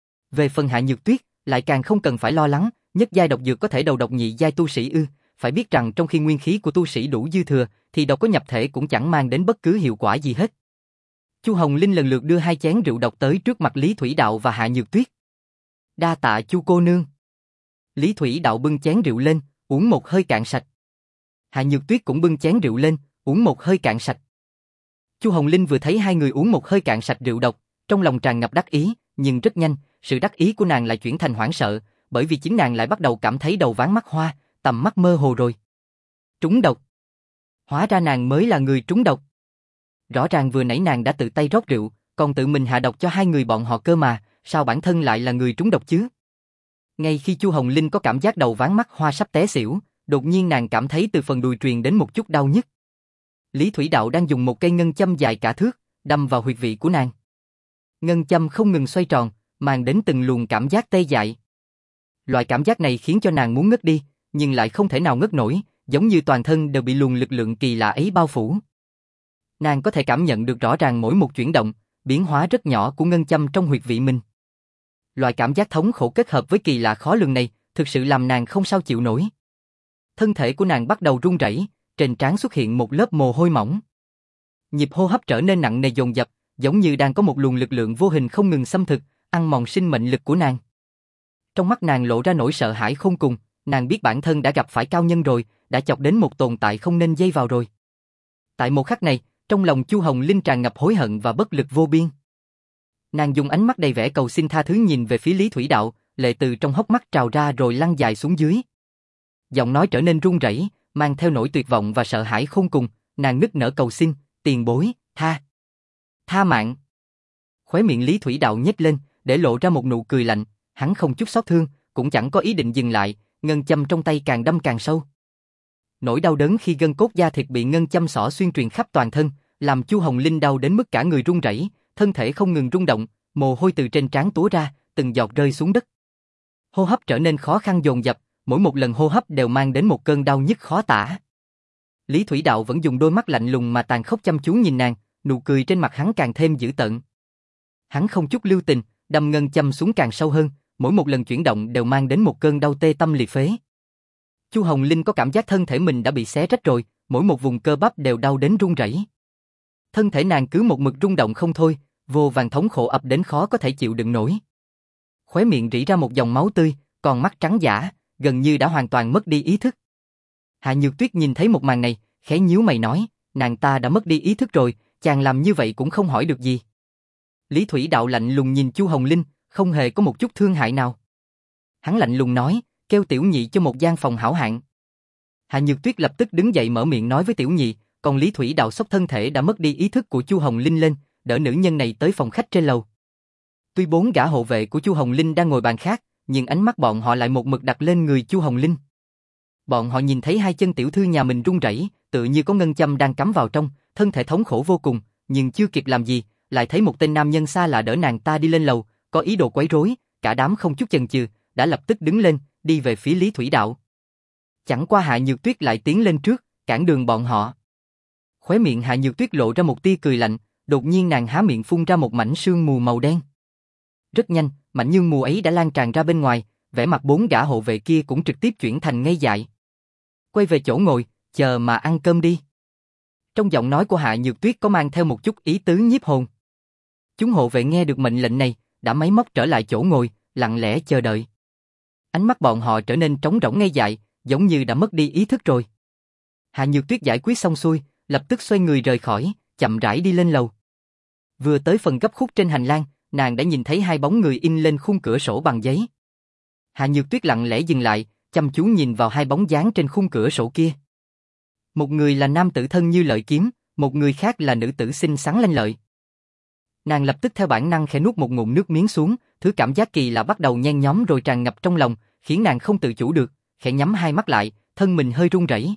Về phần Hạ Nhược Tuyết, lại càng không cần phải lo lắng, nhất giai độc dược có thể đầu độc nhị giai tu sĩ ư, phải biết rằng trong khi nguyên khí của tu sĩ đủ dư thừa, thì độc có nhập thể cũng chẳng mang đến bất cứ hiệu quả gì hết. Chu Hồng Linh lần lượt đưa hai chén rượu độc tới trước mặt Lý Thủy Đạo và Hạ Nhược Tuyết. Đa tạ Chu cô nương. Lý Thủy Đạo bưng chén rượu lên, uống một hơi cạn sạch. Hạ Nhược Tuyết cũng bưng chén rượu lên, uống một hơi cạn sạch. Chu Hồng Linh vừa thấy hai người uống một hơi cạn sạch rượu độc, trong lòng tràn ngập đắc ý, nhưng rất nhanh, sự đắc ý của nàng lại chuyển thành hoảng sợ, bởi vì chính nàng lại bắt đầu cảm thấy đầu váng mắt hoa, tầm mắt mơ hồ rồi. Trúng độc. Hóa ra nàng mới là người trúng độc. Rõ ràng vừa nãy nàng đã tự tay rót rượu, còn tự mình hạ độc cho hai người bọn họ cơ mà, sao bản thân lại là người trúng độc chứ? Ngay khi Chu Hồng Linh có cảm giác đầu váng mắt hoa sắp té xỉu, đột nhiên nàng cảm thấy từ phần đùi truyền đến một chút đau nhức. Lý Thủy Đạo đang dùng một cây ngân châm dài cả thước, đâm vào huyệt vị của nàng. Ngân châm không ngừng xoay tròn, mang đến từng luồng cảm giác tê dại. Loại cảm giác này khiến cho nàng muốn ngất đi, nhưng lại không thể nào ngất nổi, giống như toàn thân đều bị luồng lực lượng kỳ lạ ấy bao phủ. Nàng có thể cảm nhận được rõ ràng mỗi một chuyển động, biến hóa rất nhỏ của ngân châm trong huyệt vị mình. Loại cảm giác thống khổ kết hợp với kỳ lạ khó lường này, thực sự làm nàng không sao chịu nổi. Thân thể của nàng bắt đầu run rẩy, trên trán xuất hiện một lớp mồ hôi mỏng. Nhịp hô hấp trở nên nặng nề dồn dập, giống như đang có một luồng lực lượng vô hình không ngừng xâm thực, ăn mòn sinh mệnh lực của nàng. Trong mắt nàng lộ ra nỗi sợ hãi khôn cùng, nàng biết bản thân đã gặp phải cao nhân rồi, đã chọc đến một tồn tại không nên dây vào rồi. Tại một khắc này, trong lòng Chu Hồng Linh tràn ngập hối hận và bất lực vô biên. Nàng dùng ánh mắt đầy vẻ cầu xin tha thứ nhìn về phía Lý Thủy Đạo, lệ từ trong hốc mắt trào ra rồi lăn dài xuống dưới. Giọng nói trở nên run rẩy, mang theo nỗi tuyệt vọng và sợ hãi khôn cùng, nàng nức nở cầu xin, tiền bối, tha. Tha mạng. Khóe miệng Lý Thủy Đạo nhếch lên, để lộ ra một nụ cười lạnh, hắn không chút xót thương, cũng chẳng có ý định dừng lại, ngân châm trong tay càng đâm càng sâu. Nỗi đau đớn khi gân cốt da thịt bị ngân châm xỏ xuyên truyền khắp toàn thân, làm Chu Hồng Linh đau đến mức cả người run rẩy, thân thể không ngừng rung động, mồ hôi từ trên trán túa ra, từng giọt rơi xuống đất. Hô hấp trở nên khó khăn dồn dập, mỗi một lần hô hấp đều mang đến một cơn đau nhức khó tả. Lý Thủy Đạo vẫn dùng đôi mắt lạnh lùng mà tàn khốc chăm chú nhìn nàng, nụ cười trên mặt hắn càng thêm dữ tợn. Hắn không chút lưu tình, đâm ngân châm xuống càng sâu hơn, mỗi một lần chuyển động đều mang đến một cơn đau tê tâm liệt phế. Chu Hồng Linh có cảm giác thân thể mình đã bị xé rách rồi, mỗi một vùng cơ bắp đều đau đến run rẩy. Thân thể nàng cứ một mực rung động không thôi, vô vàn thống khổ ập đến khó có thể chịu đựng nổi. Khóe miệng rỉ ra một dòng máu tươi, còn mắt trắng dã, gần như đã hoàn toàn mất đi ý thức. Hạ Nhược Tuyết nhìn thấy một màn này, khẽ nhíu mày nói, nàng ta đã mất đi ý thức rồi, chàng làm như vậy cũng không hỏi được gì. Lý Thủy Đạo lạnh lùng nhìn Chu Hồng Linh, không hề có một chút thương hại nào. Hắn lạnh lùng nói, kêu Tiểu Nhị cho một gian phòng hảo hạng. Hạ Nhược Tuyết lập tức đứng dậy mở miệng nói với Tiểu Nhị, còn Lý Thủy Đạo xốc thân thể đã mất đi ý thức của Chu Hồng Linh lên, đỡ nữ nhân này tới phòng khách trên lầu. Tuy bốn gã hộ vệ của Chu Hồng Linh đang ngồi bàn khác, nhưng ánh mắt bọn họ lại một mực đặt lên người Chu Hồng Linh. Bọn họ nhìn thấy hai chân tiểu thư nhà mình run rẩy, tự như có ngân châm đang cắm vào trong, thân thể thống khổ vô cùng, nhưng chưa kịp làm gì, lại thấy một tên nam nhân xa lạ đỡ nàng ta đi lên lầu, có ý đồ quấy rối, cả đám không chút chần chừ, đã lập tức đứng lên, đi về phía Lý Thủy Đạo. Chẳng qua Hạ Nhược Tuyết lại tiến lên trước, cản đường bọn họ. Khóe miệng Hạ Nhược Tuyết lộ ra một tia cười lạnh, đột nhiên nàng há miệng phun ra một mảnh sương mù màu đen. Rất nhanh, mảnh sương mù ấy đã lan tràn ra bên ngoài, vẻ mặt bốn gã hộ vệ kia cũng trực tiếp chuyển thành ngây dại. Quay về chỗ ngồi, chờ mà ăn cơm đi. Trong giọng nói của Hạ Nhược Tuyết có mang theo một chút ý tứ nhiếp hồn. Chúng hộ vệ nghe được mệnh lệnh này, đã máy móc trở lại chỗ ngồi, lặng lẽ chờ đợi. Ánh mắt bọn họ trở nên trống rỗng ngây dại, giống như đã mất đi ý thức rồi. Hạ Nhược Tuyết giải quyết xong xuôi, lập tức xoay người rời khỏi, chậm rãi đi lên lầu. Vừa tới phần gấp khúc trên hành lang, nàng đã nhìn thấy hai bóng người in lên khung cửa sổ bằng giấy. Hạ Nhược Tuyết lặng lẽ dừng lại, chăm chú nhìn vào hai bóng dáng trên khung cửa sổ kia. Một người là nam tử thân như lợi kiếm, một người khác là nữ tử xinh xắn lanh lợi. Nàng lập tức theo bản năng khẽ nuốt một ngụm nước miếng xuống, thứ cảm giác kỳ lạ bắt đầu nhen nhóm rồi tràn ngập trong lòng, khiến nàng không tự chủ được, khẽ nhắm hai mắt lại, thân mình hơi run rẩy.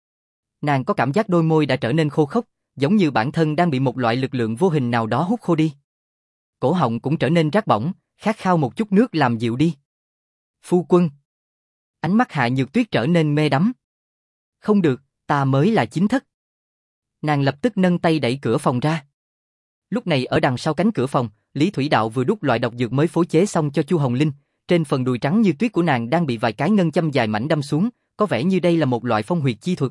Nàng có cảm giác đôi môi đã trở nên khô khốc, giống như bản thân đang bị một loại lực lượng vô hình nào đó hút khô đi. Cổ họng cũng trở nên rát bỏng, khát khao một chút nước làm dịu đi. Phu quân. Ánh mắt Hạ Nhược Tuyết trở nên mê đắm. Không được, ta mới là chính thất. Nàng lập tức nâng tay đẩy cửa phòng ra. Lúc này ở đằng sau cánh cửa phòng, Lý Thủy Đạo vừa đút loại độc dược mới phối chế xong cho Chu Hồng Linh, trên phần đùi trắng như tuyết của nàng đang bị vài cái ngân châm dài mảnh đâm xuống, có vẻ như đây là một loại phong huyệt chi thuật.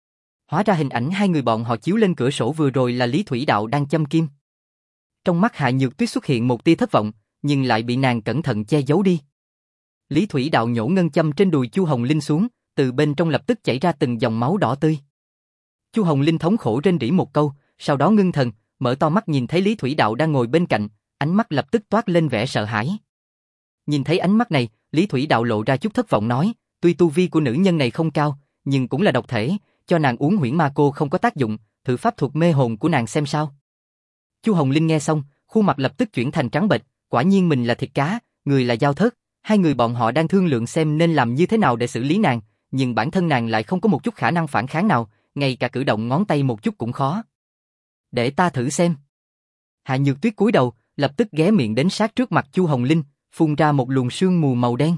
Hóa ra hình ảnh hai người bọn họ chiếu lên cửa sổ vừa rồi là Lý Thủy Đạo đang châm kim. Trong mắt Hạ Nhược Tuyết xuất hiện một tia thất vọng, nhưng lại bị nàng cẩn thận che giấu đi. Lý Thủy Đạo nhổ ngân châm trên đùi Chu Hồng Linh xuống, từ bên trong lập tức chảy ra từng dòng máu đỏ tươi. Chu Hồng Linh thống khổ rên rỉ một câu, sau đó ngưng thần, mở to mắt nhìn thấy Lý Thủy Đạo đang ngồi bên cạnh, ánh mắt lập tức toát lên vẻ sợ hãi. Nhìn thấy ánh mắt này, Lý Thủy Đạo lộ ra chút thất vọng nói, tuy tu vi của nữ nhân này không cao, nhưng cũng là độc thể, cho nàng uống huyễn ma cô không có tác dụng, thử pháp thuật mê hồn của nàng xem sao. Chu Hồng Linh nghe xong, khuôn mặt lập tức chuyển thành trắng bệch, quả nhiên mình là thịt cá, người là dao thớt, hai người bọn họ đang thương lượng xem nên làm như thế nào để xử lý nàng, nhưng bản thân nàng lại không có một chút khả năng phản kháng nào, ngay cả cử động ngón tay một chút cũng khó. Để ta thử xem. Hạ Nhược Tuyết cúi đầu, lập tức ghé miệng đến sát trước mặt Chu Hồng Linh, phun ra một luồng sương mù màu đen.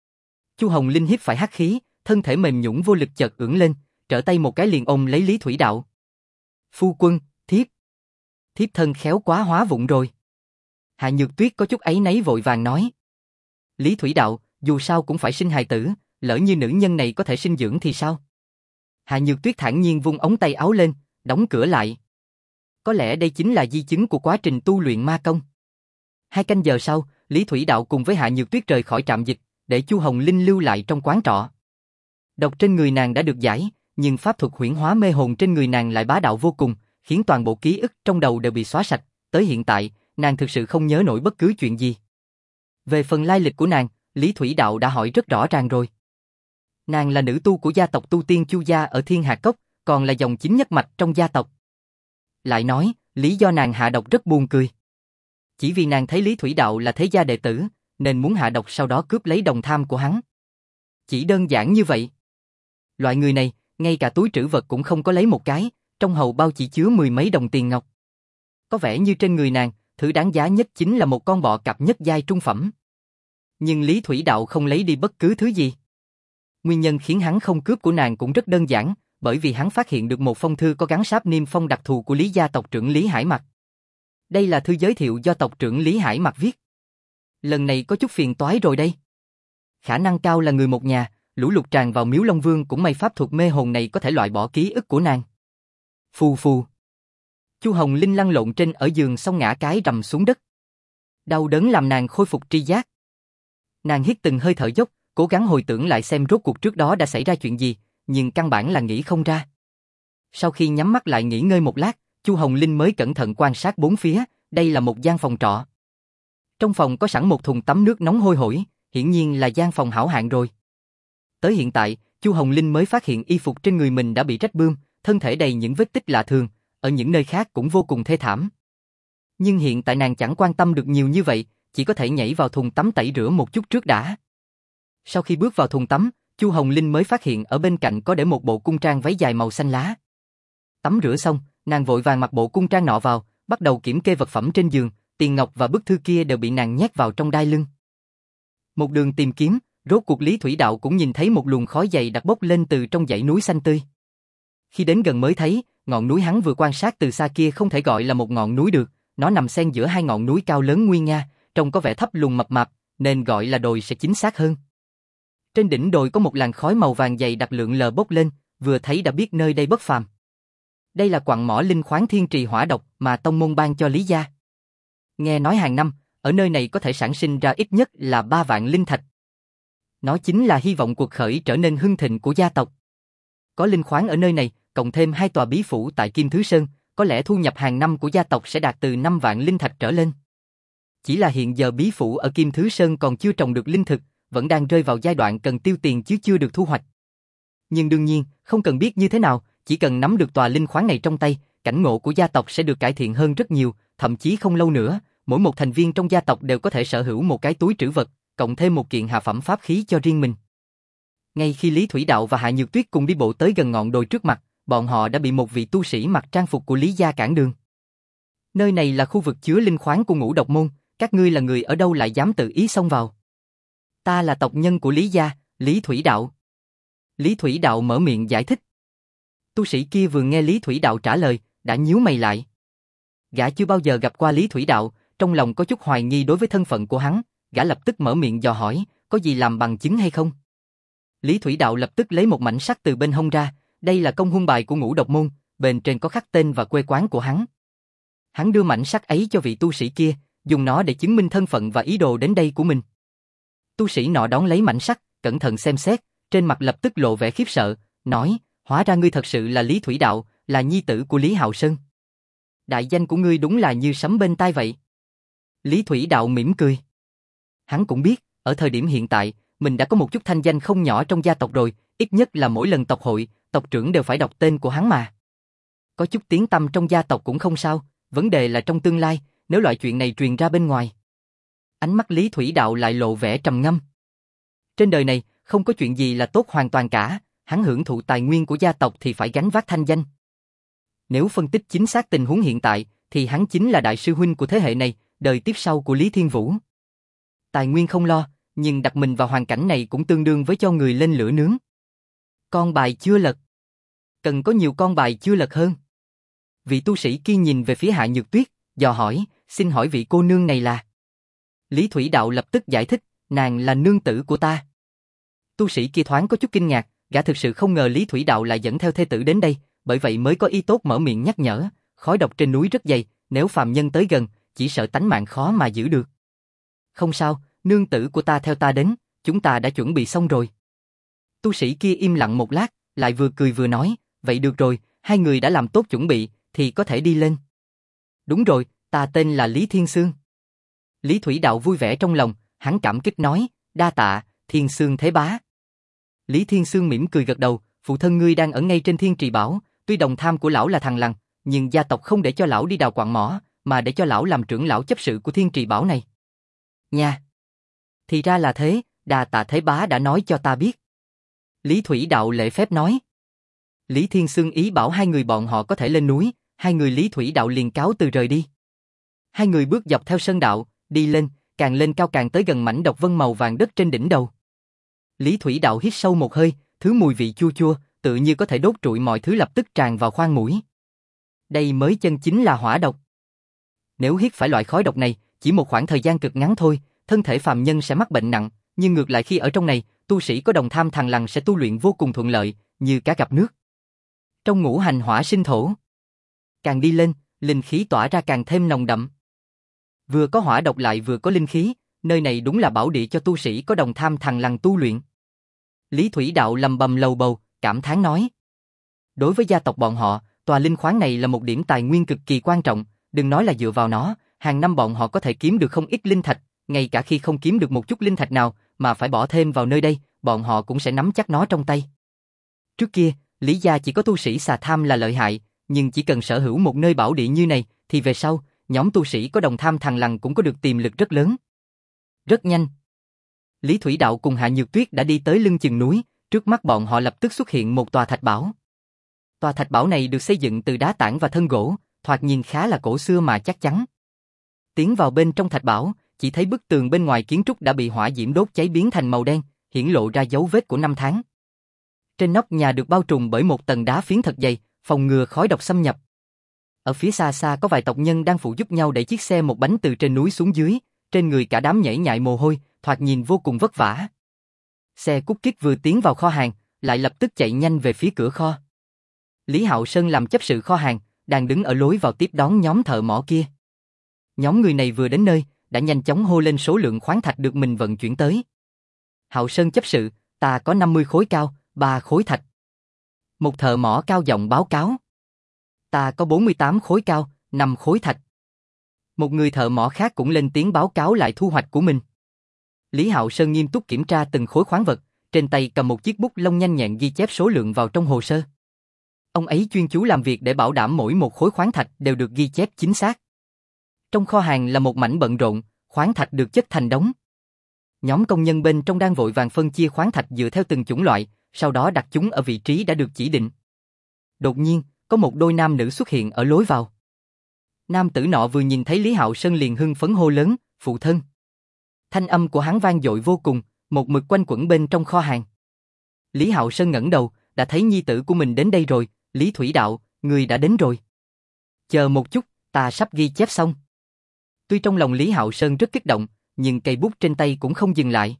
Chu Hồng Linh hít phải hắc khí, thân thể mềm nhũn vô lực chợt ưỡn lên, trở tay một cái liền ôm lấy Lý Thủy Đạo. Phu quân, thiếp. Thiếp thân khéo quá hóa vụng rồi. Hạ Nhược Tuyết có chút áy náy vội vàng nói. Lý Thủy Đạo, dù sao cũng phải sinh hài tử, lỡ như nữ nhân này có thể sinh dưỡng thì sao? Hạ Nhược Tuyết thản nhiên vung ống tay áo lên, đóng cửa lại. Có lẽ đây chính là di chứng của quá trình tu luyện ma công. Hai canh giờ sau, Lý Thủy Đạo cùng với Hạ Nhược Tuyết rời khỏi trạm dịch, để Chu Hồng Linh lưu lại trong quán trọ. Độc trên người nàng đã được giải, nhưng pháp thuật huyễn hóa mê hồn trên người nàng lại bá đạo vô cùng, khiến toàn bộ ký ức trong đầu đều bị xóa sạch. Tới hiện tại, nàng thực sự không nhớ nổi bất cứ chuyện gì. Về phần lai lịch của nàng, Lý Thủy Đạo đã hỏi rất rõ ràng rồi. Nàng là nữ tu của gia tộc Tu Tiên Chu gia ở Thiên Hà Cốc, còn là dòng chính nhất mạch trong gia tộc. Lại nói, lý do nàng hạ độc rất buồn cười. Chỉ vì nàng thấy Lý Thủy Đạo là thế gia đệ tử, nên muốn hạ độc sau đó cướp lấy đồng tham của hắn. Chỉ đơn giản như vậy. Loại người này, ngay cả túi trữ vật cũng không có lấy một cái, trong hầu bao chỉ chứa mười mấy đồng tiền ngọc. Có vẻ như trên người nàng, thứ đáng giá nhất chính là một con bọ cạp nhất giai trung phẩm. Nhưng Lý Thủy Đạo không lấy đi bất cứ thứ gì. Nguyên nhân khiến hắn không cướp của nàng cũng rất đơn giản, bởi vì hắn phát hiện được một phong thư có gắn sáp niêm phong đặc thù của Lý gia tộc trưởng Lý Hải Mặc. Đây là thư giới thiệu do tộc trưởng Lý Hải Mặc viết. Lần này có chút phiền toái rồi đây. Khả năng cao là người một nhà, lũ lụt tràn vào Miếu Long Vương cũng may pháp thuật mê hồn này có thể loại bỏ ký ức của nàng. Phù phù. Chu Hồng Linh lăn lộn trên ở giường xong ngã cái rầm xuống đất. Đau đớn làm nàng khôi phục tri giác. Nàng hít từng hơi thở dốc, cố gắng hồi tưởng lại xem rốt cuộc trước đó đã xảy ra chuyện gì, nhưng căn bản là nghĩ không ra. Sau khi nhắm mắt lại nghỉ ngơi một lát, Chu Hồng Linh mới cẩn thận quan sát bốn phía, đây là một gian phòng trọ. Trong phòng có sẵn một thùng tắm nước nóng hôi hổi, hiển nhiên là gian phòng hảo hạng rồi. Tới hiện tại, Chu Hồng Linh mới phát hiện y phục trên người mình đã bị rách bươm, thân thể đầy những vết tích lạ thường, ở những nơi khác cũng vô cùng thê thảm. Nhưng hiện tại nàng chẳng quan tâm được nhiều như vậy, chỉ có thể nhảy vào thùng tắm tẩy rửa một chút trước đã. Sau khi bước vào thùng tắm, Chu Hồng Linh mới phát hiện ở bên cạnh có để một bộ cung trang váy dài màu xanh lá. Tắm rửa xong, nàng vội vàng mặc bộ cung trang nọ vào, bắt đầu kiểm kê vật phẩm trên giường, tiền ngọc và bức thư kia đều bị nàng nhét vào trong đai lưng. Một đường tìm kiếm, rốt cuộc Lý Thủy Đạo cũng nhìn thấy một luồng khói dày đặc bốc lên từ trong dãy núi xanh tươi. Khi đến gần mới thấy, ngọn núi hắn vừa quan sát từ xa kia không thể gọi là một ngọn núi được, nó nằm xen giữa hai ngọn núi cao lớn nguy nga, trông có vẻ thấp lùn mập mạp, nên gọi là đồi sẽ chính xác hơn. Trên đỉnh đồi có một làn khói màu vàng dày đặc lượn lờ bốc lên, vừa thấy đã biết nơi đây bất phàm. Đây là quặng mỏ linh khoáng thiên trì hỏa độc mà tông môn ban cho Lý gia. Nghe nói hàng năm, ở nơi này có thể sản sinh ra ít nhất là ba vạn linh thạch. Nó chính là hy vọng cuộc khởi trở nên hưng thịnh của gia tộc. Có linh khoáng ở nơi này, cộng thêm hai tòa bí phủ tại Kim Thứ Sơn, có lẽ thu nhập hàng năm của gia tộc sẽ đạt từ năm vạn linh thạch trở lên. Chỉ là hiện giờ bí phủ ở Kim Thứ Sơn còn chưa trồng được linh thực, vẫn đang rơi vào giai đoạn cần tiêu tiền chứ chưa được thu hoạch. Nhưng đương nhiên, không cần biết như thế nào, chỉ cần nắm được tòa linh khoáng này trong tay, cảnh ngộ của gia tộc sẽ được cải thiện hơn rất nhiều, thậm chí không lâu nữa, mỗi một thành viên trong gia tộc đều có thể sở hữu một cái túi trữ vật, cộng thêm một kiện hạ phẩm pháp khí cho riêng mình. Ngay khi Lý Thủy Đạo và Hạ Nhược Tuyết cùng đi bộ tới gần ngọn đồi trước mặt, bọn họ đã bị một vị tu sĩ mặc trang phục của Lý gia cản đường. Nơi này là khu vực chứa linh khoáng của Ngũ Độc môn, các ngươi là người ở đâu lại dám tự ý xông vào? Ta là tộc nhân của Lý gia, Lý Thủy Đạo. Lý Thủy Đạo mở miệng giải thích. Tu sĩ kia vừa nghe Lý Thủy Đạo trả lời, đã nhíu mày lại. Gã chưa bao giờ gặp qua Lý Thủy Đạo, trong lòng có chút hoài nghi đối với thân phận của hắn, gã lập tức mở miệng dò hỏi, có gì làm bằng chứng hay không? Lý Thủy Đạo lập tức lấy một mảnh sắt từ bên hông ra, đây là công huân bài của Ngũ Độc môn, bên trên có khắc tên và quê quán của hắn. Hắn đưa mảnh sắt ấy cho vị tu sĩ kia, dùng nó để chứng minh thân phận và ý đồ đến đây của mình. Tu sĩ nọ đón lấy mảnh sắt, cẩn thận xem xét, trên mặt lập tức lộ vẻ khiếp sợ, nói, hóa ra ngươi thật sự là Lý Thủy Đạo, là nhi tử của Lý Hạo Sơn. Đại danh của ngươi đúng là như sấm bên tai vậy. Lý Thủy Đạo mỉm cười. Hắn cũng biết, ở thời điểm hiện tại, mình đã có một chút thanh danh không nhỏ trong gia tộc rồi, ít nhất là mỗi lần tộc hội, tộc trưởng đều phải đọc tên của hắn mà. Có chút tiếng tăm trong gia tộc cũng không sao, vấn đề là trong tương lai, nếu loại chuyện này truyền ra bên ngoài. Ánh mắt Lý Thủy Đạo lại lộ vẻ trầm ngâm. Trên đời này, không có chuyện gì là tốt hoàn toàn cả, hắn hưởng thụ tài nguyên của gia tộc thì phải gánh vác thanh danh. Nếu phân tích chính xác tình huống hiện tại, thì hắn chính là đại sư huynh của thế hệ này, đời tiếp sau của Lý Thiên Vũ. Tài nguyên không lo, nhưng đặt mình vào hoàn cảnh này cũng tương đương với cho người lên lửa nướng. Con bài chưa lật. Cần có nhiều con bài chưa lật hơn. Vị tu sĩ kia nhìn về phía Hạ Nhược Tuyết, dò hỏi, xin hỏi vị cô nương này là... Lý Thủy Đạo lập tức giải thích, nàng là nương tử của ta. Tu sĩ kia thoáng có chút kinh ngạc, gã thực sự không ngờ Lý Thủy Đạo lại dẫn theo thê tử đến đây, bởi vậy mới có ý tốt mở miệng nhắc nhở, khói độc trên núi rất dày, nếu phàm nhân tới gần, chỉ sợ tánh mạng khó mà giữ được. Không sao, nương tử của ta theo ta đến, chúng ta đã chuẩn bị xong rồi. Tu sĩ kia im lặng một lát, lại vừa cười vừa nói, vậy được rồi, hai người đã làm tốt chuẩn bị, thì có thể đi lên. Đúng rồi, ta tên là Lý Thiên Sương. Lý Thủy Đạo vui vẻ trong lòng, hắn cảm kích nói, đa tạ, Thiên Sương thế bá. Lý Thiên Sương mỉm cười gật đầu, phụ thân ngươi đang ở ngay trên Thiên Trì Bảo, tuy đồng tham của lão là thằng lằn, nhưng gia tộc không để cho lão đi đào quạng mỏ, mà để cho lão làm trưởng lão chấp sự của Thiên Trì Bảo này. Nha. Thì ra là thế, đa tạ thế bá đã nói cho ta biết. Lý Thủy Đạo lễ phép nói. Lý Thiên Sương ý bảo hai người bọn họ có thể lên núi, hai người Lý Thủy Đạo liền cáo từ rời đi. Hai người bước dọc theo sơn đạo, đi lên, càng lên cao càng tới gần mảnh độc vân màu vàng đất trên đỉnh đầu. Lý Thủy Đạo hít sâu một hơi, thứ mùi vị chua chua, tự như có thể đốt trụi mọi thứ lập tức tràn vào khoang mũi. Đây mới chân chính là hỏa độc. Nếu hít phải loại khói độc này, chỉ một khoảng thời gian cực ngắn thôi, thân thể phàm nhân sẽ mắc bệnh nặng, nhưng ngược lại khi ở trong này, tu sĩ có đồng tham thằng lằn sẽ tu luyện vô cùng thuận lợi, như cá gặp nước. Trong ngũ hành hỏa sinh thổ, càng đi lên, linh khí tỏa ra càng thêm nồng đậm. Vừa có hỏa độc lại vừa có linh khí, nơi này đúng là bảo địa cho tu sĩ có đồng tham thằng lằn tu luyện. Lý Thủy Đạo lầm bầm lầu bầu, cảm thán nói. Đối với gia tộc bọn họ, tòa linh khoáng này là một điểm tài nguyên cực kỳ quan trọng, đừng nói là dựa vào nó, hàng năm bọn họ có thể kiếm được không ít linh thạch, ngay cả khi không kiếm được một chút linh thạch nào, mà phải bỏ thêm vào nơi đây, bọn họ cũng sẽ nắm chắc nó trong tay. Trước kia, Lý gia chỉ có tu sĩ xà tham là lợi hại, nhưng chỉ cần sở hữu một nơi bảo địa như này, thì về sau, nhóm tu sĩ có đồng tham thằng lằn cũng có được tiềm lực rất lớn. Rất nhanh, Lý Thủy Đạo cùng Hạ Nhược Tuyết đã đi tới lưng chừng núi, trước mắt bọn họ lập tức xuất hiện một tòa thạch bảo. Tòa thạch bảo này được xây dựng từ đá tảng và thân gỗ, thoạt nhìn khá là cổ xưa mà chắc chắn. Tiến vào bên trong thạch bảo, chỉ thấy bức tường bên ngoài kiến trúc đã bị hỏa diễm đốt cháy biến thành màu đen, hiển lộ ra dấu vết của năm tháng. Trên nóc nhà được bao trùm bởi một tầng đá phiến thật dày, phòng ngừa khói độc xâm nhập. Ở phía xa xa có vài tộc nhân đang phụ giúp nhau đẩy chiếc xe một bánh từ trên núi xuống dưới, trên người cả đám nhễ nhại mồ hôi, thoạt nhìn vô cùng vất vả. Xe cút kít vừa tiến vào kho hàng, lại lập tức chạy nhanh về phía cửa kho. Lý Hạo Sơn làm chấp sự kho hàng, đang đứng ở lối vào tiếp đón nhóm thợ mỏ kia. Nhóm người này vừa đến nơi, đã nhanh chóng hô lên số lượng khoáng thạch được mình vận chuyển tới. Hạo Sơn chấp sự, ta có năm mươi khối cao, ba khối thạch. Một thợ mỏ cao giọng báo cáo. Ta có bốn mươi tám khối cao, năm khối thạch. Một người thợ mỏ khác cũng lên tiếng báo cáo lại thu hoạch của mình. Lý Hạo Sơn nghiêm túc kiểm tra từng khối khoáng vật, trên tay cầm một chiếc bút lông nhanh nhẹn ghi chép số lượng vào trong hồ sơ. Ông ấy chuyên chú làm việc để bảo đảm mỗi một khối khoáng thạch đều được ghi chép chính xác. Trong kho hàng là một mảnh bận rộn, khoáng thạch được chất thành đống. Nhóm công nhân bên trong đang vội vàng phân chia khoáng thạch dựa theo từng chủng loại, sau đó đặt chúng ở vị trí đã được chỉ định. Đột nhiên, có một đôi nam nữ xuất hiện ở lối vào. Nam tử nọ vừa nhìn thấy Lý Hạo Sơn liền hưng phấn hô lớn, phụ thân. Thanh âm của hắn vang dội vô cùng, một mực quanh quẩn bên trong kho hàng. Lý Hạo Sơn ngẩng đầu, đã thấy nhi tử của mình đến đây rồi, Lý Thủy Đạo, người đã đến rồi. Chờ một chút, ta sắp ghi chép xong. Tuy trong lòng Lý Hạo Sơn rất kích động, nhưng cây bút trên tay cũng không dừng lại.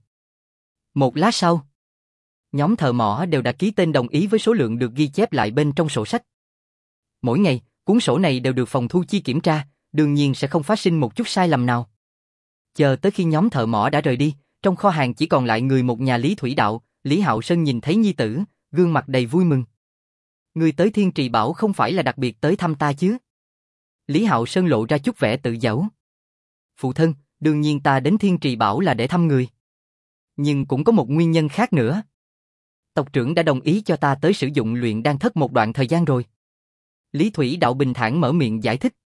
Một lát sau, nhóm thợ mỏ đều đã ký tên đồng ý với số lượng được ghi chép lại bên trong sổ sách. Mỗi ngày, cuốn sổ này đều được phòng thu chi kiểm tra, đương nhiên sẽ không phát sinh một chút sai lầm nào. Chờ tới khi nhóm thợ mỏ đã rời đi, trong kho hàng chỉ còn lại người một nhà Lý Thủy Đạo, Lý Hạo Sơn nhìn thấy nhi tử, gương mặt đầy vui mừng. Người tới Thiên Trì Bảo không phải là đặc biệt tới thăm ta chứ? Lý Hạo Sơn lộ ra chút vẻ tự giễu. Phụ thân, đương nhiên ta đến Thiên Trì Bảo là để thăm người. Nhưng cũng có một nguyên nhân khác nữa. Tộc trưởng đã đồng ý cho ta tới sử dụng luyện đan thất một đoạn thời gian rồi. Lý Thủy Đạo bình thản mở miệng giải thích.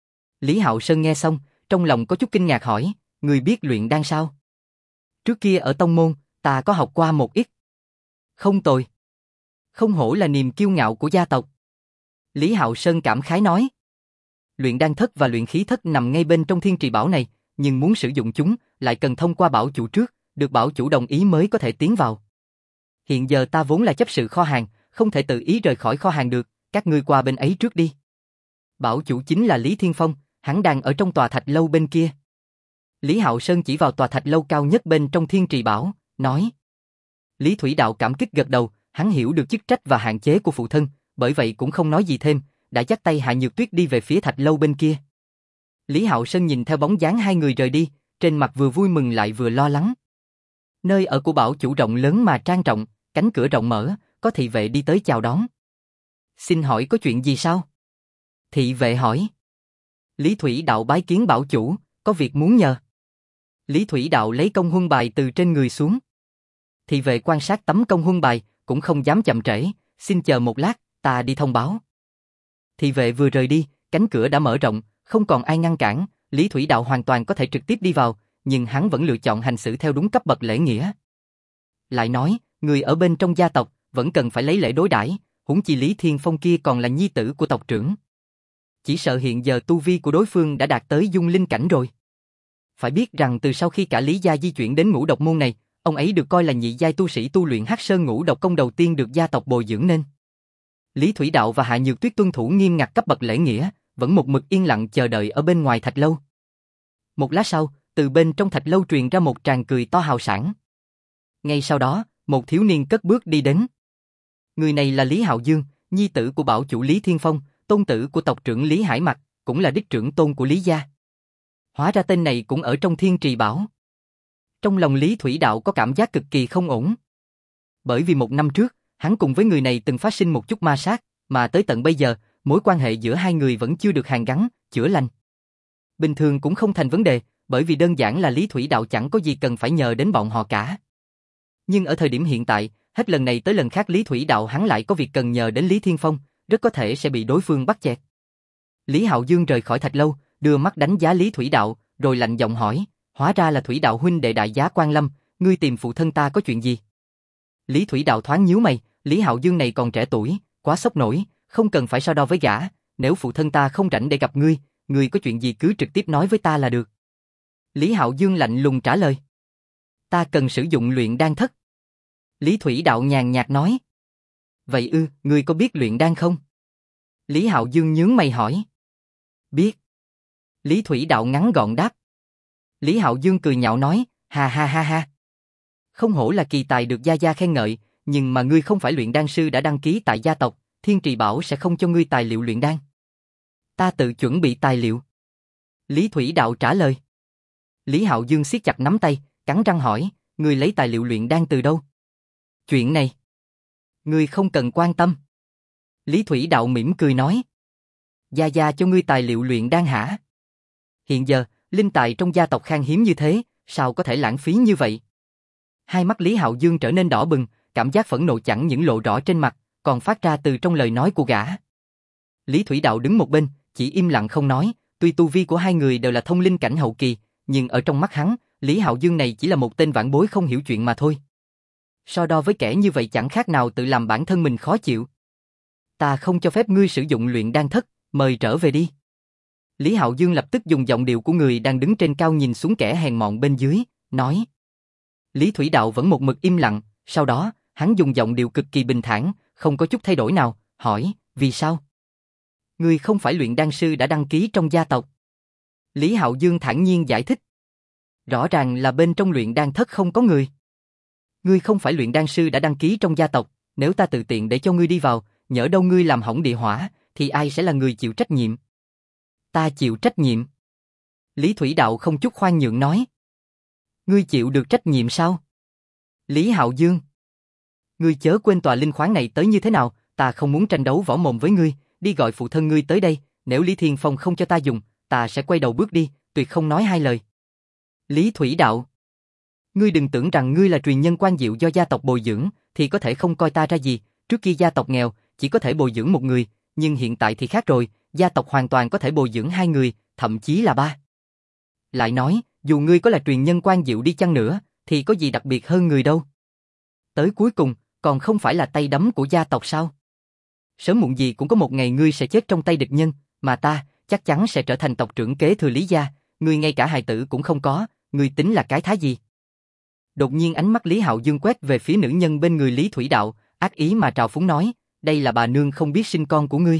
Lý Hạo Sơn nghe xong, trong lòng có chút kinh ngạc hỏi, người biết luyện đan sao? Trước kia ở tông môn, ta có học qua một ít. Không tồi. Không hổ là niềm kiêu ngạo của gia tộc. Lý Hạo Sơn cảm khái nói. Luyện đan thất và luyện khí thất nằm ngay bên trong thiên trì bảo này, nhưng muốn sử dụng chúng, lại cần thông qua bảo chủ trước, được bảo chủ đồng ý mới có thể tiến vào. Hiện giờ ta vốn là chấp sự kho hàng, không thể tự ý rời khỏi kho hàng được, các ngươi qua bên ấy trước đi. Bảo chủ chính là Lý Thiên Phong, hắn đang ở trong tòa thạch lâu bên kia. Lý Hạo Sơn chỉ vào tòa thạch lâu cao nhất bên trong thiên trì bảo, nói. Lý Thủy Đạo cảm kích gật đầu, hắn hiểu được chức trách và hạn chế của phụ thân, bởi vậy cũng không nói gì thêm, đã dắt tay Hạ Nhược Tuyết đi về phía thạch lâu bên kia. Lý Hạo Sơn nhìn theo bóng dáng hai người rời đi, trên mặt vừa vui mừng lại vừa lo lắng. Nơi ở của bảo chủ rộng lớn mà trang trọng, cánh cửa rộng mở, có thị vệ đi tới chào đón. Xin hỏi có chuyện gì sao? Thị vệ hỏi. Lý Thủy Đạo bái kiến bảo chủ, có việc muốn nhờ. Lý Thủy Đạo lấy công huân bài từ trên người xuống. Thị vệ quan sát tấm công huân bài, cũng không dám chậm trễ, xin chờ một lát, ta đi thông báo. Thị vệ vừa rời đi, cánh cửa đã mở rộng, không còn ai ngăn cản, Lý Thủy Đạo hoàn toàn có thể trực tiếp đi vào, nhưng hắn vẫn lựa chọn hành xử theo đúng cấp bậc lễ nghĩa. Lại nói, người ở bên trong gia tộc, vẫn cần phải lấy lễ đối đãi, huống chi Lý Thiên Phong kia còn là nhi tử của tộc trưởng. Chỉ sợ hiện giờ tu vi của đối phương đã đạt tới dung linh cảnh rồi. Phải biết rằng từ sau khi cả Lý gia di chuyển đến ngũ độc môn này, ông ấy được coi là nhị giai tu sĩ tu luyện Hắc Sơn ngũ độc công đầu tiên được gia tộc bồi dưỡng nên. Lý Thủy Đạo và Hạ Nhược Tuyết tuân thủ nghiêm ngặt cấp bậc lễ nghĩa, vẫn một mực yên lặng chờ đợi ở bên ngoài thạch lâu. Một lát sau, từ bên trong thạch lâu truyền ra một tràng cười to hào sảng. Ngay sau đó, một thiếu niên cất bước đi đến. Người này là Lý Hạo Dương, nhi tử của bảo chủ Lý Thiên Phong, tôn tử của tộc trưởng Lý Hải Mặc, cũng là đích trưởng tôn của Lý gia. Hóa ra tên này cũng ở trong thiên trì bảo. Trong lòng Lý Thủy Đạo có cảm giác cực kỳ không ổn. Bởi vì một năm trước, hắn cùng với người này từng phát sinh một chút ma sát, mà tới tận bây giờ, mối quan hệ giữa hai người vẫn chưa được hàn gắn, chữa lành. Bình thường cũng không thành vấn đề, bởi vì đơn giản là Lý Thủy Đạo chẳng có gì cần phải nhờ đến bọn họ cả. Nhưng ở thời điểm hiện tại, hết lần này tới lần khác Lý Thủy Đạo hắn lại có việc cần nhờ đến Lý Thiên Phong, rất có thể sẽ bị đối phương bắt chẹt. Lý Hạo Dương rời khỏi thạch lâu, đưa mắt đánh giá Lý Thủy Đạo, rồi lạnh giọng hỏi, hóa ra là Thủy Đạo huynh đệ đại giá Quan Lâm, ngươi tìm phụ thân ta có chuyện gì? Lý Thủy Đạo thoáng nhíu mày, Lý Hạo Dương này còn trẻ tuổi, quá sốc nổi, không cần phải so đo với gã, nếu phụ thân ta không rảnh để gặp ngươi, ngươi có chuyện gì cứ trực tiếp nói với ta là được. Lý Hạo Dương lạnh lùng trả lời. Ta cần sử dụng luyện đan thất. Lý Thủy Đạo nhàn nhạt nói. Vậy ư, ngươi có biết luyện đan không? Lý Hạo Dương nhướng mày hỏi. Biết. Lý Thủy Đạo ngắn gọn đáp. Lý Hạo Dương cười nhạo nói, ha ha ha ha. Không hổ là kỳ tài được gia gia khen ngợi, nhưng mà ngươi không phải luyện đan sư đã đăng ký tại gia tộc, Thiên Trì Bảo sẽ không cho ngươi tài liệu luyện đan. Ta tự chuẩn bị tài liệu. Lý Thủy Đạo trả lời. Lý Hạo Dương siết chặt nắm tay, cắn răng hỏi, ngươi lấy tài liệu luyện đan từ đâu? Chuyện này, ngươi không cần quan tâm. Lý Thủy Đạo mỉm cười nói. Gia gia cho ngươi tài liệu luyện đan hả? Hiện giờ, linh tài trong gia tộc khan hiếm như thế, sao có thể lãng phí như vậy? Hai mắt Lý Hạo Dương trở nên đỏ bừng, cảm giác phẫn nộ chẳng những lộ rõ trên mặt, còn phát ra từ trong lời nói của gã. Lý Thủy Đạo đứng một bên, chỉ im lặng không nói, tuy tu vi của hai người đều là thông linh cảnh hậu kỳ, nhưng ở trong mắt hắn, Lý Hạo Dương này chỉ là một tên vãn bối không hiểu chuyện mà thôi. So đo với kẻ như vậy chẳng khác nào tự làm bản thân mình khó chịu. Ta không cho phép ngươi sử dụng luyện đan thất, mời trở về đi. Lý Hạo Dương lập tức dùng giọng điệu của người đang đứng trên cao nhìn xuống kẻ hèn mọn bên dưới, nói. Lý Thủy Đạo vẫn một mực im lặng, sau đó, hắn dùng giọng điệu cực kỳ bình thản, không có chút thay đổi nào, hỏi, vì sao? Ngươi không phải luyện đan sư đã đăng ký trong gia tộc. Lý Hạo Dương thản nhiên giải thích. Rõ ràng là bên trong luyện đan thất không có người. Ngươi không phải luyện đan sư đã đăng ký trong gia tộc, nếu ta tự tiện để cho ngươi đi vào, nhỡ đâu ngươi làm hỏng địa hỏa, thì ai sẽ là người chịu trách nhiệm? Ta chịu trách nhiệm. Lý Thủy Đạo không chút khoan nhượng nói. Ngươi chịu được trách nhiệm sao? Lý Hạo Dương. Ngươi chớ quên tòa linh khoáng này tới như thế nào, ta không muốn tranh đấu võ mồm với ngươi, đi gọi phụ thân ngươi tới đây, nếu Lý Thiên Phong không cho ta dùng, ta sẽ quay đầu bước đi, tuyệt không nói hai lời. Lý Thủy Đạo. Ngươi đừng tưởng rằng ngươi là truyền nhân quan diệu do gia tộc bồi dưỡng, thì có thể không coi ta ra gì, trước kia gia tộc nghèo, chỉ có thể bồi dưỡng một người, nhưng hiện tại thì khác rồi, gia tộc hoàn toàn có thể bồi dưỡng hai người, thậm chí là ba. Lại nói, dù ngươi có là truyền nhân quan diệu đi chăng nữa, thì có gì đặc biệt hơn người đâu. Tới cuối cùng, còn không phải là tay đấm của gia tộc sao? Sớm muộn gì cũng có một ngày ngươi sẽ chết trong tay địch nhân, mà ta, chắc chắn sẽ trở thành tộc trưởng kế thừa Lý gia, ngươi ngay cả hài tử cũng không có, ngươi tính là cái thá gì? Đột nhiên ánh mắt Lý Hạo Dương quét về phía nữ nhân bên người Lý Thủy Đạo, ác ý mà trào phúng nói, đây là bà nương không biết sinh con của ngươi.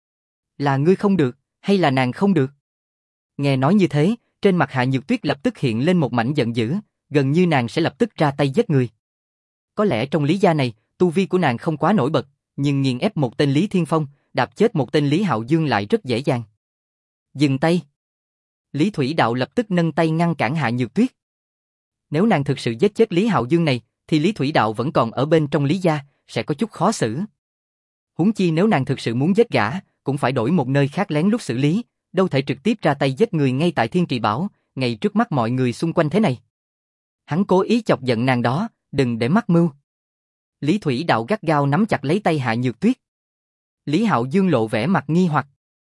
Là ngươi không được, hay là nàng không được? Nghe nói như thế, trên mặt Hạ Nhược Tuyết lập tức hiện lên một mảnh giận dữ, gần như nàng sẽ lập tức ra tay giết người. Có lẽ trong Lý gia này, tu vi của nàng không quá nổi bật, nhưng nghiền ép một tên Lý Thiên Phong, đạp chết một tên Lý Hạo Dương lại rất dễ dàng. Dừng tay. Lý Thủy Đạo lập tức nâng tay ngăn cản Hạ Nhược Tuyết. Nếu nàng thực sự giết chết Lý Hạo Dương này, thì Lý Thủy Đạo vẫn còn ở bên trong Lý gia, sẽ có chút khó xử. Huống chi nếu nàng thực sự muốn giết gã, cũng phải đổi một nơi khác lén lút xử lý, đâu thể trực tiếp ra tay giết người ngay tại Thiên Trì Bảo, ngay trước mắt mọi người xung quanh thế này. Hắn cố ý chọc giận nàng đó, đừng để mắc mưu. Lý Thủy Đạo gắt gao nắm chặt lấy tay Hạ Nhược Tuyết. Lý Hạo Dương lộ vẻ mặt nghi hoặc.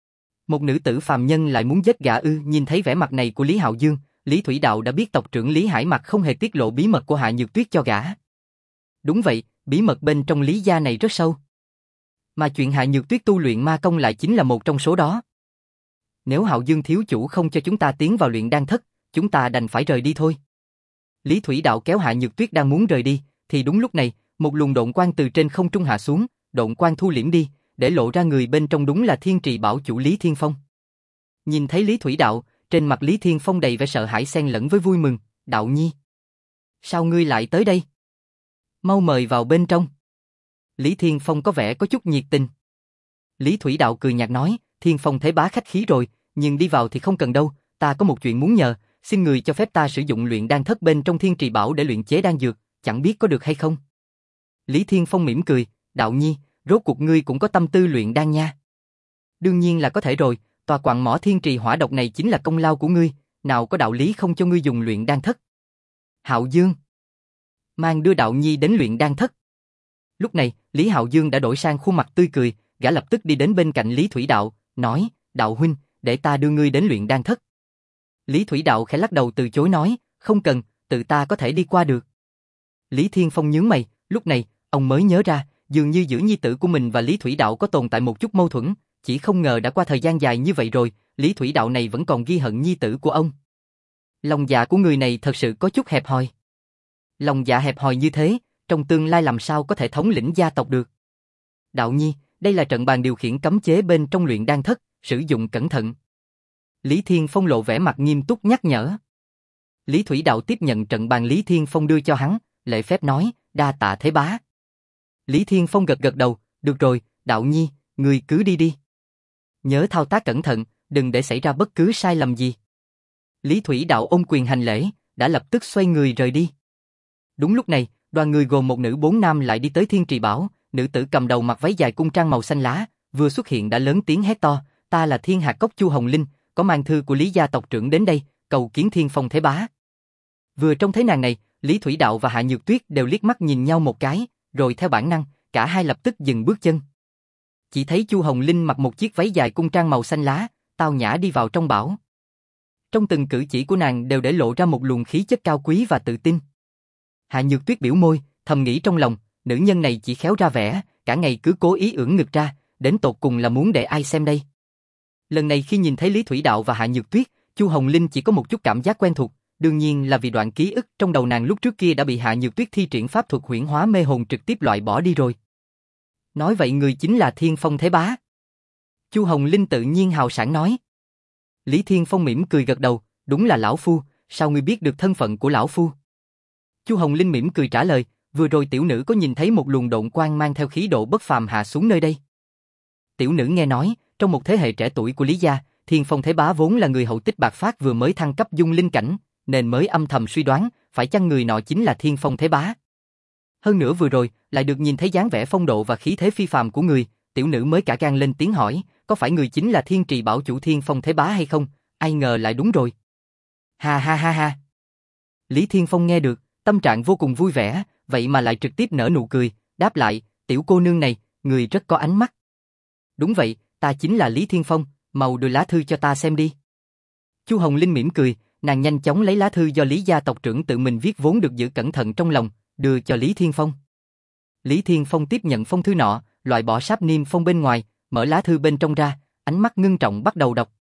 Một nữ tử phàm nhân lại muốn giết gã ư? Nhìn thấy vẻ mặt này của Lý Hạo Dương, Lý Thủy Đạo đã biết tộc trưởng Lý Hải Mặc không hề tiết lộ bí mật của Hạ Nhược Tuyết cho gã. Đúng vậy, bí mật bên trong Lý gia này rất sâu. Mà chuyện Hạ Nhược Tuyết tu luyện ma công lại chính là một trong số đó. Nếu Hạo Dương thiếu chủ không cho chúng ta tiến vào luyện đan thất, chúng ta đành phải rời đi thôi. Lý Thủy Đạo kéo Hạ Nhược Tuyết đang muốn rời đi, thì đúng lúc này, một luồng độn quang từ trên không trung hạ xuống, độn quang thu liễm đi, để lộ ra người bên trong đúng là Thiên Trì Bảo chủ Lý Thiên Phong. Nhìn thấy Lý Thủy Đạo, trên mặt Lý Thiên Phong đầy vẻ sợ hãi xen lẫn với vui mừng, Đạo Nhi. Sao ngươi lại tới đây? Mau mời vào bên trong. Lý Thiên Phong có vẻ có chút nhiệt tình. Lý Thủy Đạo cười nhạt nói, Thiên Phong thế bá khách khí rồi, nhưng đi vào thì không cần đâu, ta có một chuyện muốn nhờ, xin người cho phép ta sử dụng luyện đan thất bên trong Thiên Trì Bảo để luyện chế đan dược, chẳng biết có được hay không? Lý Thiên Phong mỉm cười, Đạo Nhi, rốt cuộc ngươi cũng có tâm tư luyện đan nha. Đương nhiên là có thể rồi, tòa quặng mỏ Thiên Trì hỏa độc này chính là công lao của ngươi, nào có đạo lý không cho ngươi dùng luyện đan thất. Hạo Dương, mang đưa Đạo Nhi đến luyện đan thất. Lúc này, Lý Hạo Dương đã đổi sang khuôn mặt tươi cười, gã lập tức đi đến bên cạnh Lý Thủy Đạo, nói, Đạo huynh, để ta đưa ngươi đến luyện đan thất. Lý Thủy Đạo khẽ lắc đầu từ chối nói, không cần, tự ta có thể đi qua được. Lý Thiên Phong nhướng mày, lúc này, ông mới nhớ ra, dường như giữa nhi tử của mình và Lý Thủy Đạo có tồn tại một chút mâu thuẫn, chỉ không ngờ đã qua thời gian dài như vậy rồi, Lý Thủy Đạo này vẫn còn ghi hận nhi tử của ông. Lòng dạ của người này thật sự có chút hẹp hòi. Lòng dạ hẹp hòi như thế, trong tương lai làm sao có thể thống lĩnh gia tộc được. Đạo Nhi, đây là trận bàn điều khiển cấm chế bên trong luyện đan thất, sử dụng cẩn thận. Lý Thiên Phong lộ vẻ mặt nghiêm túc nhắc nhở. Lý Thủy Đạo tiếp nhận trận bàn Lý Thiên Phong đưa cho hắn, lễ phép nói, đa tạ thế bá. Lý Thiên Phong gật gật đầu, được rồi, Đạo Nhi, ngươi cứ đi đi. Nhớ thao tác cẩn thận, đừng để xảy ra bất cứ sai lầm gì. Lý Thủy Đạo ôm quyền hành lễ, đã lập tức xoay người rời đi. Đúng lúc này, đoàn người gồm một nữ bốn nam lại đi tới Thiên Trì Bảo, nữ tử cầm đầu mặc váy dài cung trang màu xanh lá, vừa xuất hiện đã lớn tiếng hét to, ta là Thiên Hạt Cốc Chu Hồng Linh, có mang thư của Lý gia tộc trưởng đến đây, cầu kiến Thiên Phong thế bá. Vừa trông thấy nàng này, Lý Thủy Đạo và Hạ Nhược Tuyết đều liếc mắt nhìn nhau một cái, rồi theo bản năng, cả hai lập tức dừng bước chân. Chỉ thấy Chu Hồng Linh mặc một chiếc váy dài cung trang màu xanh lá, tao nhã đi vào trong bảo. Trong từng cử chỉ của nàng đều để lộ ra một luồng khí chất cao quý và tự tin. Hạ Nhược Tuyết biểu môi, thầm nghĩ trong lòng, nữ nhân này chỉ khéo ra vẻ, cả ngày cứ cố ý ưỡn ngực ra, đến tột cùng là muốn để ai xem đây. Lần này khi nhìn thấy Lý Thủy Đạo và Hạ Nhược Tuyết, Chu Hồng Linh chỉ có một chút cảm giác quen thuộc, đương nhiên là vì đoạn ký ức trong đầu nàng lúc trước kia đã bị Hạ Nhược Tuyết thi triển pháp thuật huyễn hóa mê hồn trực tiếp loại bỏ đi rồi. Nói vậy người chính là Thiên Phong thế bá. Chu Hồng Linh tự nhiên hào sảng nói. Lý Thiên Phong mỉm cười gật đầu, đúng là lão phu, sao ngươi biết được thân phận của lão phu? Chu Hồng Linh mỉm cười trả lời, vừa rồi tiểu nữ có nhìn thấy một luồng độn quang mang theo khí độ bất phàm hạ xuống nơi đây. Tiểu nữ nghe nói, trong một thế hệ trẻ tuổi của Lý gia, Thiên Phong thế bá vốn là người hậu tích bạc phát vừa mới thăng cấp dung linh cảnh, nên mới âm thầm suy đoán, phải chăng người nọ chính là Thiên Phong thế bá. Hơn nữa vừa rồi, lại được nhìn thấy dáng vẻ phong độ và khí thế phi phàm của người, tiểu nữ mới cả gan lên tiếng hỏi, có phải người chính là Thiên Trì Bảo chủ Thiên Phong thế bá hay không? Ai ngờ lại đúng rồi. Ha ha ha ha. Lý Thiên Phong nghe được, tâm trạng vô cùng vui vẻ, vậy mà lại trực tiếp nở nụ cười, đáp lại, tiểu cô nương này, người rất có ánh mắt. Đúng vậy, ta chính là Lý Thiên Phong, mau đưa lá thư cho ta xem đi. Chu Hồng Linh mỉm cười, nàng nhanh chóng lấy lá thư do Lý gia tộc trưởng tự mình viết vốn được giữ cẩn thận trong lòng, đưa cho Lý Thiên Phong. Lý Thiên Phong tiếp nhận phong thư nọ, loại bỏ sáp niêm phong bên ngoài, mở lá thư bên trong ra, ánh mắt ngưng trọng bắt đầu đọc,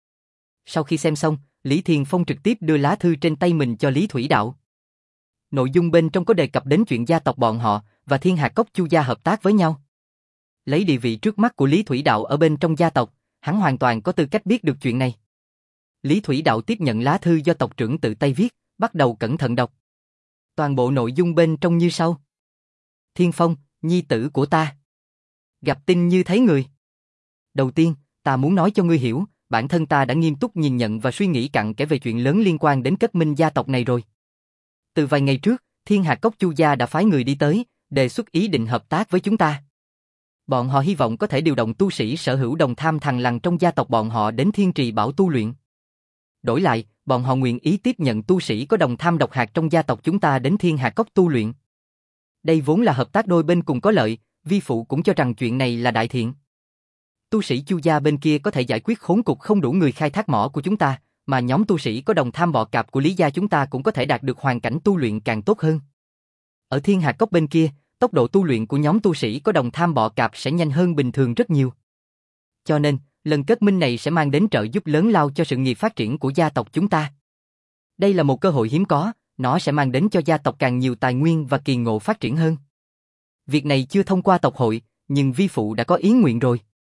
Sau khi xem xong, Lý Thiên Phong trực tiếp đưa lá thư trên tay mình cho Lý Thủy Đạo. Nội dung bên trong có đề cập đến chuyện gia tộc bọn họ và Thiên Hạc Cốc Chu gia hợp tác với nhau. Lấy địa vị trước mắt của Lý Thủy Đạo ở bên trong gia tộc, hắn hoàn toàn có tư cách biết được chuyện này. Lý Thủy Đạo tiếp nhận lá thư do tộc trưởng tự tay viết, bắt đầu cẩn thận đọc. Toàn bộ nội dung bên trong như sau. Thiên Phong, nhi tử của ta. Gặp tin như thấy người. Đầu tiên, ta muốn nói cho ngươi hiểu, bản thân ta đã nghiêm túc nhìn nhận và suy nghĩ cặn kẽ về chuyện lớn liên quan đến kết minh gia tộc này rồi. Từ vài ngày trước, Thiên Hạc Cốc Chu gia đã phái người đi tới, đề xuất ý định hợp tác với chúng ta. Bọn họ hy vọng có thể điều động tu sĩ sở hữu đồng tham thằng lằn trong gia tộc bọn họ đến Thiên Trì Bảo tu luyện. Đổi lại, bọn họ nguyện ý tiếp nhận tu sĩ có đồng tham độc hạt trong gia tộc chúng ta đến Thiên Hạc Cốc tu luyện. Đây vốn là hợp tác đôi bên cùng có lợi, vi phụ cũng cho rằng chuyện này là đại thiện. Tu sĩ Chu gia bên kia có thể giải quyết khốn cục không đủ người khai thác mỏ của chúng ta, mà nhóm tu sĩ có đồng tham bọ cạp của Lý gia chúng ta cũng có thể đạt được hoàn cảnh tu luyện càng tốt hơn. Ở Thiên Hạc Cốc bên kia, tốc độ tu luyện của nhóm tu sĩ có đồng tham bọ cạp sẽ nhanh hơn bình thường rất nhiều. Cho nên, lần kết minh này sẽ mang đến trợ giúp lớn lao cho sự nghiệp phát triển của gia tộc chúng ta. Đây là một cơ hội hiếm có, nó sẽ mang đến cho gia tộc càng nhiều tài nguyên và kỳ ngộ phát triển hơn. Việc này chưa thông qua tộc hội, nhưng vi phụ đã có ý nguyện rồi.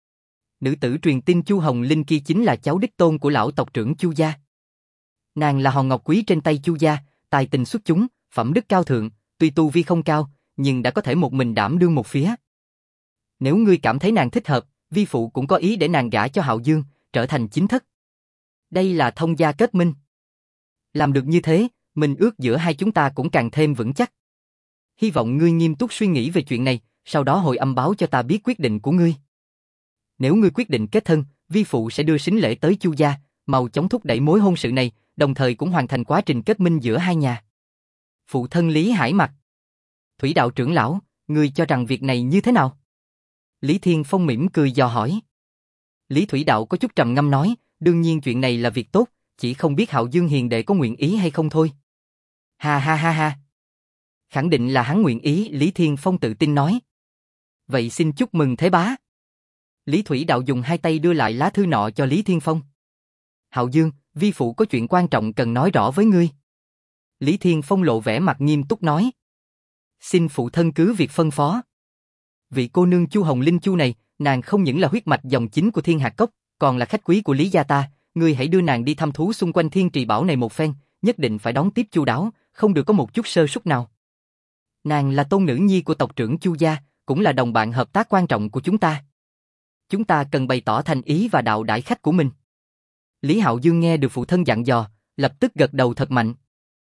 Nữ tử truyền tin Chu Hồng Linh kia chính là cháu đích tôn của lão tộc trưởng Chu gia. Nàng là hòn ngọc quý trên tay Chu gia, tài tình xuất chúng, phẩm đức cao thượng, tuy tu vi không cao, nhưng đã có thể một mình đảm đương một phía. Nếu ngươi cảm thấy nàng thích hợp, vi phụ cũng có ý để nàng gả cho Hạo Dương, trở thành chính thất. Đây là thông gia kết minh. Làm được như thế, minh ước giữa hai chúng ta cũng càng thêm vững chắc. Hy vọng ngươi nghiêm túc suy nghĩ về chuyện này, sau đó hồi âm báo cho ta biết quyết định của ngươi. Nếu ngươi quyết định kết thân, vi phụ sẽ đưa sính lễ tới Chu gia, mau chóng thúc đẩy mối hôn sự này, đồng thời cũng hoàn thành quá trình kết minh giữa hai nhà. Phụ thân Lý Hải mặt. Thủy Đạo trưởng lão, ngươi cho rằng việc này như thế nào? Lý Thiên Phong mỉm cười dò hỏi. Lý Thủy Đạo có chút trầm ngâm nói, đương nhiên chuyện này là việc tốt, chỉ không biết Hạo Dương hiền đệ có nguyện ý hay không thôi. Ha ha ha ha. Khẳng định là hắn nguyện ý, Lý Thiên Phong tự tin nói. Vậy xin chúc mừng thế bá. Lý Thủy Đạo dùng hai tay đưa lại lá thư nọ cho Lý Thiên Phong. Hạo Dương, vi phụ có chuyện quan trọng cần nói rõ với ngươi. Lý Thiên Phong lộ vẻ mặt nghiêm túc nói. Xin phụ thân cứ việc phân phó. Vị cô nương Chu Hồng Linh Chu này, nàng không những là huyết mạch dòng chính của Thiên Hạc Cốc, còn là khách quý của Lý gia ta, ngươi hãy đưa nàng đi thăm thú xung quanh Thiên Trì Bảo này một phen, nhất định phải đón tiếp chu đáo, không được có một chút sơ suất nào. Nàng là tôn nữ nhi của tộc trưởng Chu gia, cũng là đồng bạn hợp tác quan trọng của chúng ta. Chúng ta cần bày tỏ thành ý và đạo đãi khách của mình. Lý Hạo Dương nghe được phụ thân dặn dò, lập tức gật đầu thật mạnh.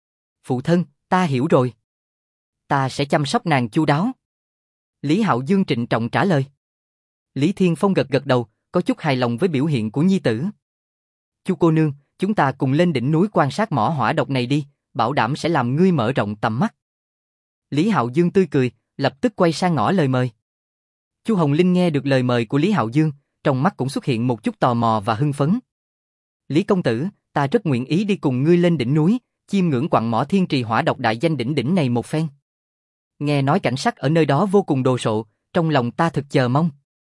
Phụ thân, ta hiểu rồi. Ta sẽ chăm sóc nàng chu đáo. Lý Hạo Dương trịnh trọng trả lời. Lý Thiên Phong gật gật đầu, có chút hài lòng với biểu hiện của nhi tử. Chu cô nương, chúng ta cùng lên đỉnh núi quan sát mỏ hỏa độc này đi, bảo đảm sẽ làm ngươi mở rộng tầm mắt. Lý Hạo Dương tươi cười, lập tức quay sang ngỏ lời mời. Chu Hồng Linh nghe được lời mời của Lý Hạo Dương, trong mắt cũng xuất hiện một chút tò mò và hưng phấn. Lý công tử, ta rất nguyện ý đi cùng ngươi lên đỉnh núi, chiêm ngưỡng quặng mỏ thiên trì hỏa độc đại danh đỉnh đỉnh này một phen. Nghe nói cảnh sắc ở nơi đó vô cùng đồ sộ, trong lòng ta thực chờ mong.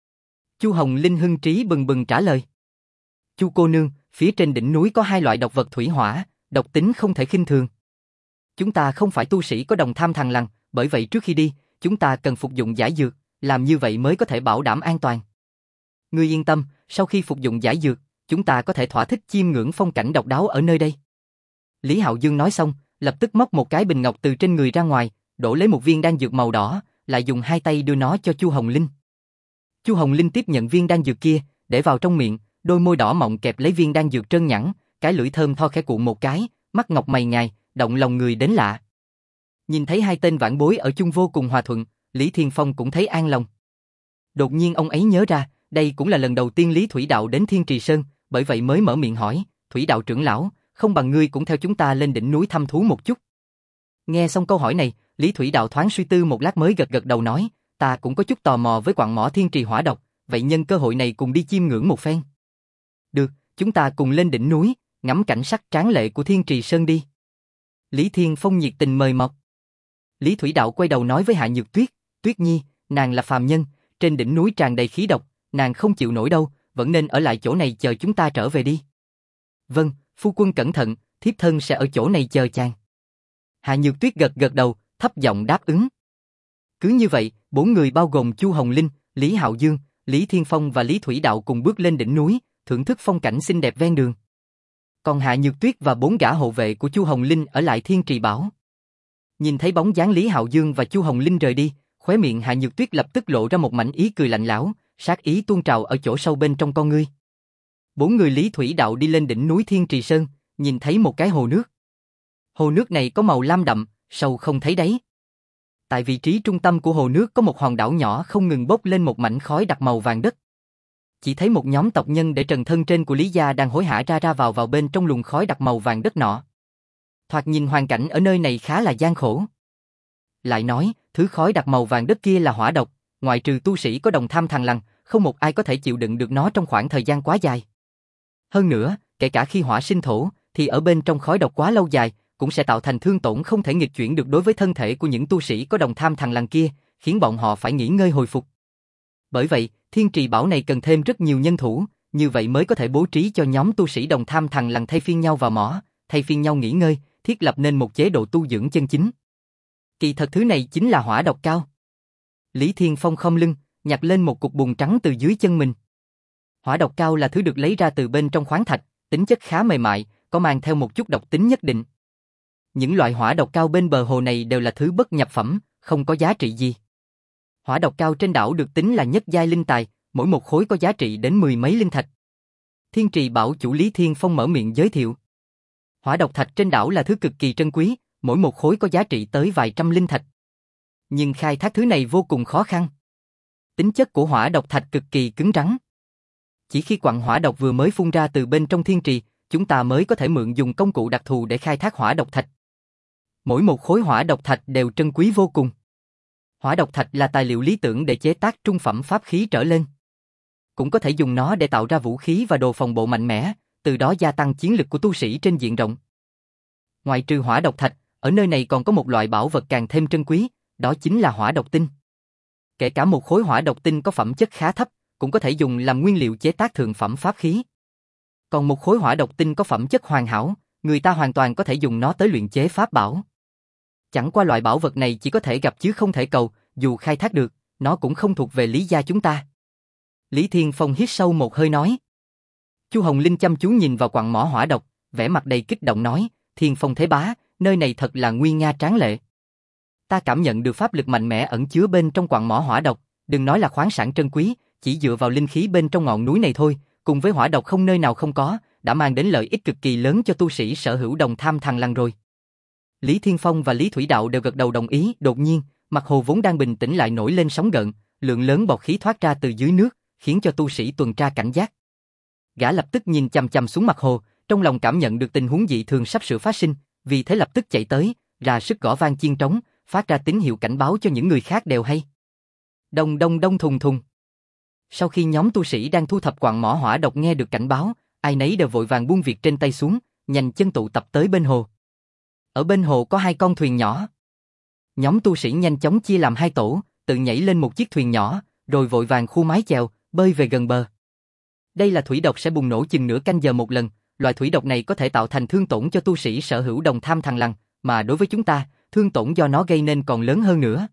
Chu Hồng Linh hưng trí bừng bừng trả lời. Chu cô nương, phía trên đỉnh núi có hai loại độc vật thủy hỏa, độc tính không thể khinh thường. Chúng ta không phải tu sĩ có đồng tham thằng lằn, bởi vậy trước khi đi, chúng ta cần phục dụng giải dược, làm như vậy mới có thể bảo đảm an toàn. Ngươi yên tâm, sau khi phục dụng giải dược, chúng ta có thể thỏa thích chiêm ngưỡng phong cảnh độc đáo ở nơi đây. Lý Hạo Dương nói xong, lập tức móc một cái bình ngọc từ trên người ra ngoài, đổ lấy một viên đan dược màu đỏ, lại dùng hai tay đưa nó cho Chu Hồng Linh. Chu Hồng Linh tiếp nhận viên đan dược kia, để vào trong miệng, đôi môi đỏ mọng kẹp lấy viên đan dược trơn nhẵn, cái lưỡi thơm tho khẽ cuộn một cái, mắt ngọc mày ngài, động lòng người đến lạ. Nhìn thấy hai tên vãn bối ở chung vô cùng hòa thuận, Lý Thiên Phong cũng thấy an lòng. Đột nhiên ông ấy nhớ ra, đây cũng là lần đầu tiên Lý Thủy Đạo đến Thiên Trì Sơn, bởi vậy mới mở miệng hỏi, Thủy Đạo trưởng lão, không bằng ngươi cũng theo chúng ta lên đỉnh núi thăm thú một chút. Nghe xong câu hỏi này, Lý Thủy Đạo thoáng suy tư một lát mới gật gật đầu nói, ta cũng có chút tò mò với quặng mỏ thiên trì hỏa độc, vậy nhân cơ hội này cùng đi chiêm ngưỡng một phen. Được, chúng ta cùng lên đỉnh núi, ngắm cảnh sắc tráng lệ của Thiên Trì Sơn đi. Lý Thiên Phong nhiệt tình mời mọc. Lý Thủy Đạo quay đầu nói với Hạ Nhược Tuyết, Tuyết Nhi, nàng là phàm nhân, trên đỉnh núi tràn đầy khí độc, nàng không chịu nổi đâu, vẫn nên ở lại chỗ này chờ chúng ta trở về đi. Vâng, phu quân cẩn thận, thiếp thân sẽ ở chỗ này chờ chàng. Hạ Nhược Tuyết gật gật đầu, thấp giọng đáp ứng. Cứ như vậy, bốn người bao gồm Chu Hồng Linh, Lý Hạo Dương, Lý Thiên Phong và Lý Thủy Đạo cùng bước lên đỉnh núi, thưởng thức phong cảnh xinh đẹp ven đường. Còn Hạ Nhược Tuyết và bốn gã hộ vệ của Chu Hồng Linh ở lại Thiên Trì Bảo. Nhìn thấy bóng dáng Lý Hạo Dương và Chu Hồng Linh rời đi, khóe miệng Hạ Nhược Tuyết lập tức lộ ra một mảnh ý cười lạnh lẽo, sát ý tuôn trào ở chỗ sâu bên trong con ngươi. Bốn người Lý Thủy Đạo đi lên đỉnh núi Thiên Trì Sơn, nhìn thấy một cái hồ nước. Hồ nước này có màu lam đậm, sâu không thấy đáy. Tại vị trí trung tâm của hồ nước có một hòn đảo nhỏ không ngừng bốc lên một mảnh khói đặc màu vàng đất. Chỉ thấy một nhóm tộc nhân để trần thân trên của Lý gia đang hối hả ra ra vào vào bên trong luồng khói đặc màu vàng đất nọ. Thoạt nhìn hoàn cảnh ở nơi này khá là gian khổ. Lại nói, thứ khói đặc màu vàng đất kia là hỏa độc, ngoại trừ tu sĩ có đồng tham thằn lằn, không một ai có thể chịu đựng được nó trong khoảng thời gian quá dài. Hơn nữa, kể cả khi hỏa sinh thổ, thì ở bên trong khói độc quá lâu dài, cũng sẽ tạo thành thương tổn không thể nghịch chuyển được đối với thân thể của những tu sĩ có đồng tham thằn lằn kia, khiến bọn họ phải nghỉ ngơi hồi phục. Bởi vậy, Thiên Trì Bảo này cần thêm rất nhiều nhân thủ, như vậy mới có thể bố trí cho nhóm tu sĩ đồng tham thằn lằn thay phiên nhau vào mỏ, thay phiên nhau nghỉ ngơi, thiết lập nên một chế độ tu dưỡng chân chính. Kỳ thật thứ này chính là hỏa độc cao. Lý Thiên Phong khom lưng, nhặt lên một cục bùn trắng từ dưới chân mình. Hỏa độc cao là thứ được lấy ra từ bên trong khoáng thạch, tính chất khá mềm mại, có mang theo một chút độc tính nhất định. Những loại hỏa độc cao bên bờ hồ này đều là thứ bất nhập phẩm, không có giá trị gì. Hỏa độc cao trên đảo được tính là nhất giai linh tài, mỗi một khối có giá trị đến mười mấy linh thạch. Thiên Trì Bảo chủ Lý Thiên Phong mở miệng giới thiệu. Hỏa độc thạch trên đảo là thứ cực kỳ trân quý, mỗi một khối có giá trị tới vài trăm linh thạch. Nhưng khai thác thứ này vô cùng khó khăn. Tính chất của hỏa độc thạch cực kỳ cứng rắn. Chỉ khi quặng hỏa độc vừa mới phun ra từ bên trong thiên trì, chúng ta mới có thể mượn dùng công cụ đặc thù để khai thác hỏa độc thạch. Mỗi một khối hỏa độc thạch đều trân quý vô cùng. Hỏa độc thạch là tài liệu lý tưởng để chế tác trung phẩm pháp khí trở lên. Cũng có thể dùng nó để tạo ra vũ khí và đồ phòng bộ mạnh mẽ, từ đó gia tăng chiến lực của tu sĩ trên diện rộng. Ngoài trừ hỏa độc thạch, ở nơi này còn có một loại bảo vật càng thêm trân quý, đó chính là hỏa độc tinh. Kể cả một khối hỏa độc tinh có phẩm chất khá thấp, cũng có thể dùng làm nguyên liệu chế tác thượng phẩm pháp khí. Còn một khối hỏa độc tinh có phẩm chất hoàn hảo, người ta hoàn toàn có thể dùng nó tới luyện chế pháp bảo. Chẳng qua loại bảo vật này chỉ có thể gặp chứ không thể cầu, dù khai thác được, nó cũng không thuộc về Lý gia chúng ta. Lý Thiên Phong hít sâu một hơi nói. Chu Hồng Linh chăm chú nhìn vào quặng mỏ hỏa độc, vẻ mặt đầy kích động nói, Thiên Phong thế bá, nơi này thật là nguy nga tráng lệ. Ta cảm nhận được pháp lực mạnh mẽ ẩn chứa bên trong quặng mỏ hỏa độc, đừng nói là khoáng sản trân quý, chỉ dựa vào linh khí bên trong ngọn núi này thôi, cùng với hỏa độc không nơi nào không có, đã mang đến lợi ích cực kỳ lớn cho tu sĩ sở hữu đồng tham thằn lằn rồi. Lý Thiên Phong và Lý Thủy Đạo đều gật đầu đồng ý, đột nhiên, mặt hồ vốn đang bình tĩnh lại nổi lên sóng gợn, lượng lớn bọt khí thoát ra từ dưới nước, khiến cho tu sĩ tuần tra cảnh giác. Gã lập tức nhìn chằm chằm xuống mặt hồ, trong lòng cảm nhận được tình huống dị thường sắp sửa phát sinh, vì thế lập tức chạy tới, ra sức gõ vang chiên trống, phát ra tín hiệu cảnh báo cho những người khác đều hay. Đông đông đông thùng thùng. Sau khi nhóm tu sĩ đang thu thập quặng mỏ hỏa độc nghe được cảnh báo, ai nấy đều vội vàng buông việc trên tay xuống, nhanh chân tụ tập tới bên hồ. Ở bên hồ có hai con thuyền nhỏ. Nhóm tu sĩ nhanh chóng chia làm hai tổ, tự nhảy lên một chiếc thuyền nhỏ, rồi vội vàng khu mái chèo, bơi về gần bờ. Đây là thủy độc sẽ bùng nổ chừng nửa canh giờ một lần, loại thủy độc này có thể tạo thành thương tổn cho tu sĩ sở hữu đồng tham thằn lằn, mà đối với chúng ta, thương tổn do nó gây nên còn lớn hơn nữa.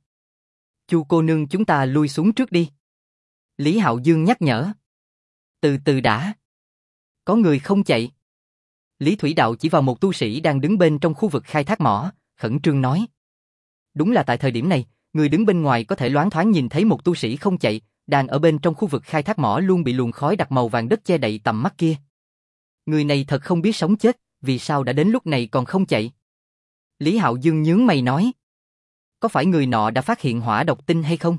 Chu cô nương, chúng ta lui xuống trước đi. Lý Hạo Dương nhắc nhở. Từ từ đã. Có người không chạy. Lý Thủy Đạo chỉ vào một tu sĩ đang đứng bên trong khu vực khai thác mỏ, khẩn trương nói. Đúng là tại thời điểm này, người đứng bên ngoài có thể loáng thoáng nhìn thấy một tu sĩ không chạy, đang ở bên trong khu vực khai thác mỏ luôn bị luồng khói đặc màu vàng đất che đậy tầm mắt kia. Người này thật không biết sống chết, vì sao đã đến lúc này còn không chạy? Lý Hạo Dương nhướng mày nói. Có phải người nọ đã phát hiện hỏa độc tinh hay không?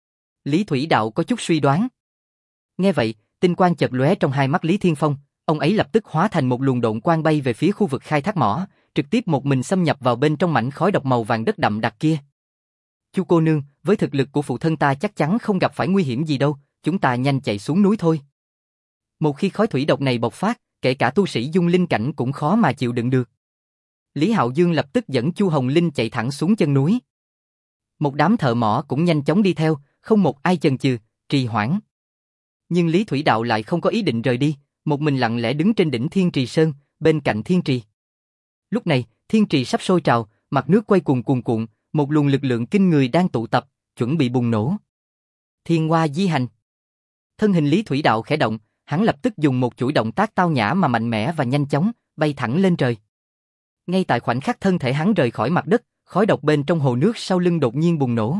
Lý Thủy Đạo có chút suy đoán. Nghe vậy, tinh quang chợt lóe trong hai mắt Lý Thiên Phong, ông ấy lập tức hóa thành một luồng độn quang bay về phía khu vực khai thác mỏ, trực tiếp một mình xâm nhập vào bên trong mảnh khói độc màu vàng đất đậm đặc kia. Chu cô nương, với thực lực của phụ thân ta chắc chắn không gặp phải nguy hiểm gì đâu, chúng ta nhanh chạy xuống núi thôi. Một khi khói thủy độc này bộc phát, kể cả tu sĩ dung linh cảnh cũng khó mà chịu đựng được. Lý Hạo Dương lập tức dẫn Chu Hồng Linh chạy thẳng xuống chân núi. Một đám thợ mỏ cũng nhanh chóng đi theo, không một ai chần chừ, trì hoãn. Nhưng Lý Thủy Đạo lại không có ý định rời đi, một mình lặng lẽ đứng trên đỉnh Thiên Trì Sơn, bên cạnh Thiên Trì. Lúc này, Thiên Trì sắp sôi trào, mặt nước quay cuồn cuồn cuộn, một luồng lực lượng kinh người đang tụ tập, chuẩn bị bùng nổ. Thiên Hoa Di Hành. Thân hình Lý Thủy Đạo khẽ động, hắn lập tức dùng một chuỗi động tác tao nhã mà mạnh mẽ và nhanh chóng, bay thẳng lên trời. Ngay tại khoảnh khắc thân thể hắn rời khỏi mặt đất, khói độc bên trong hồ nước sau lưng đột nhiên bùng nổ.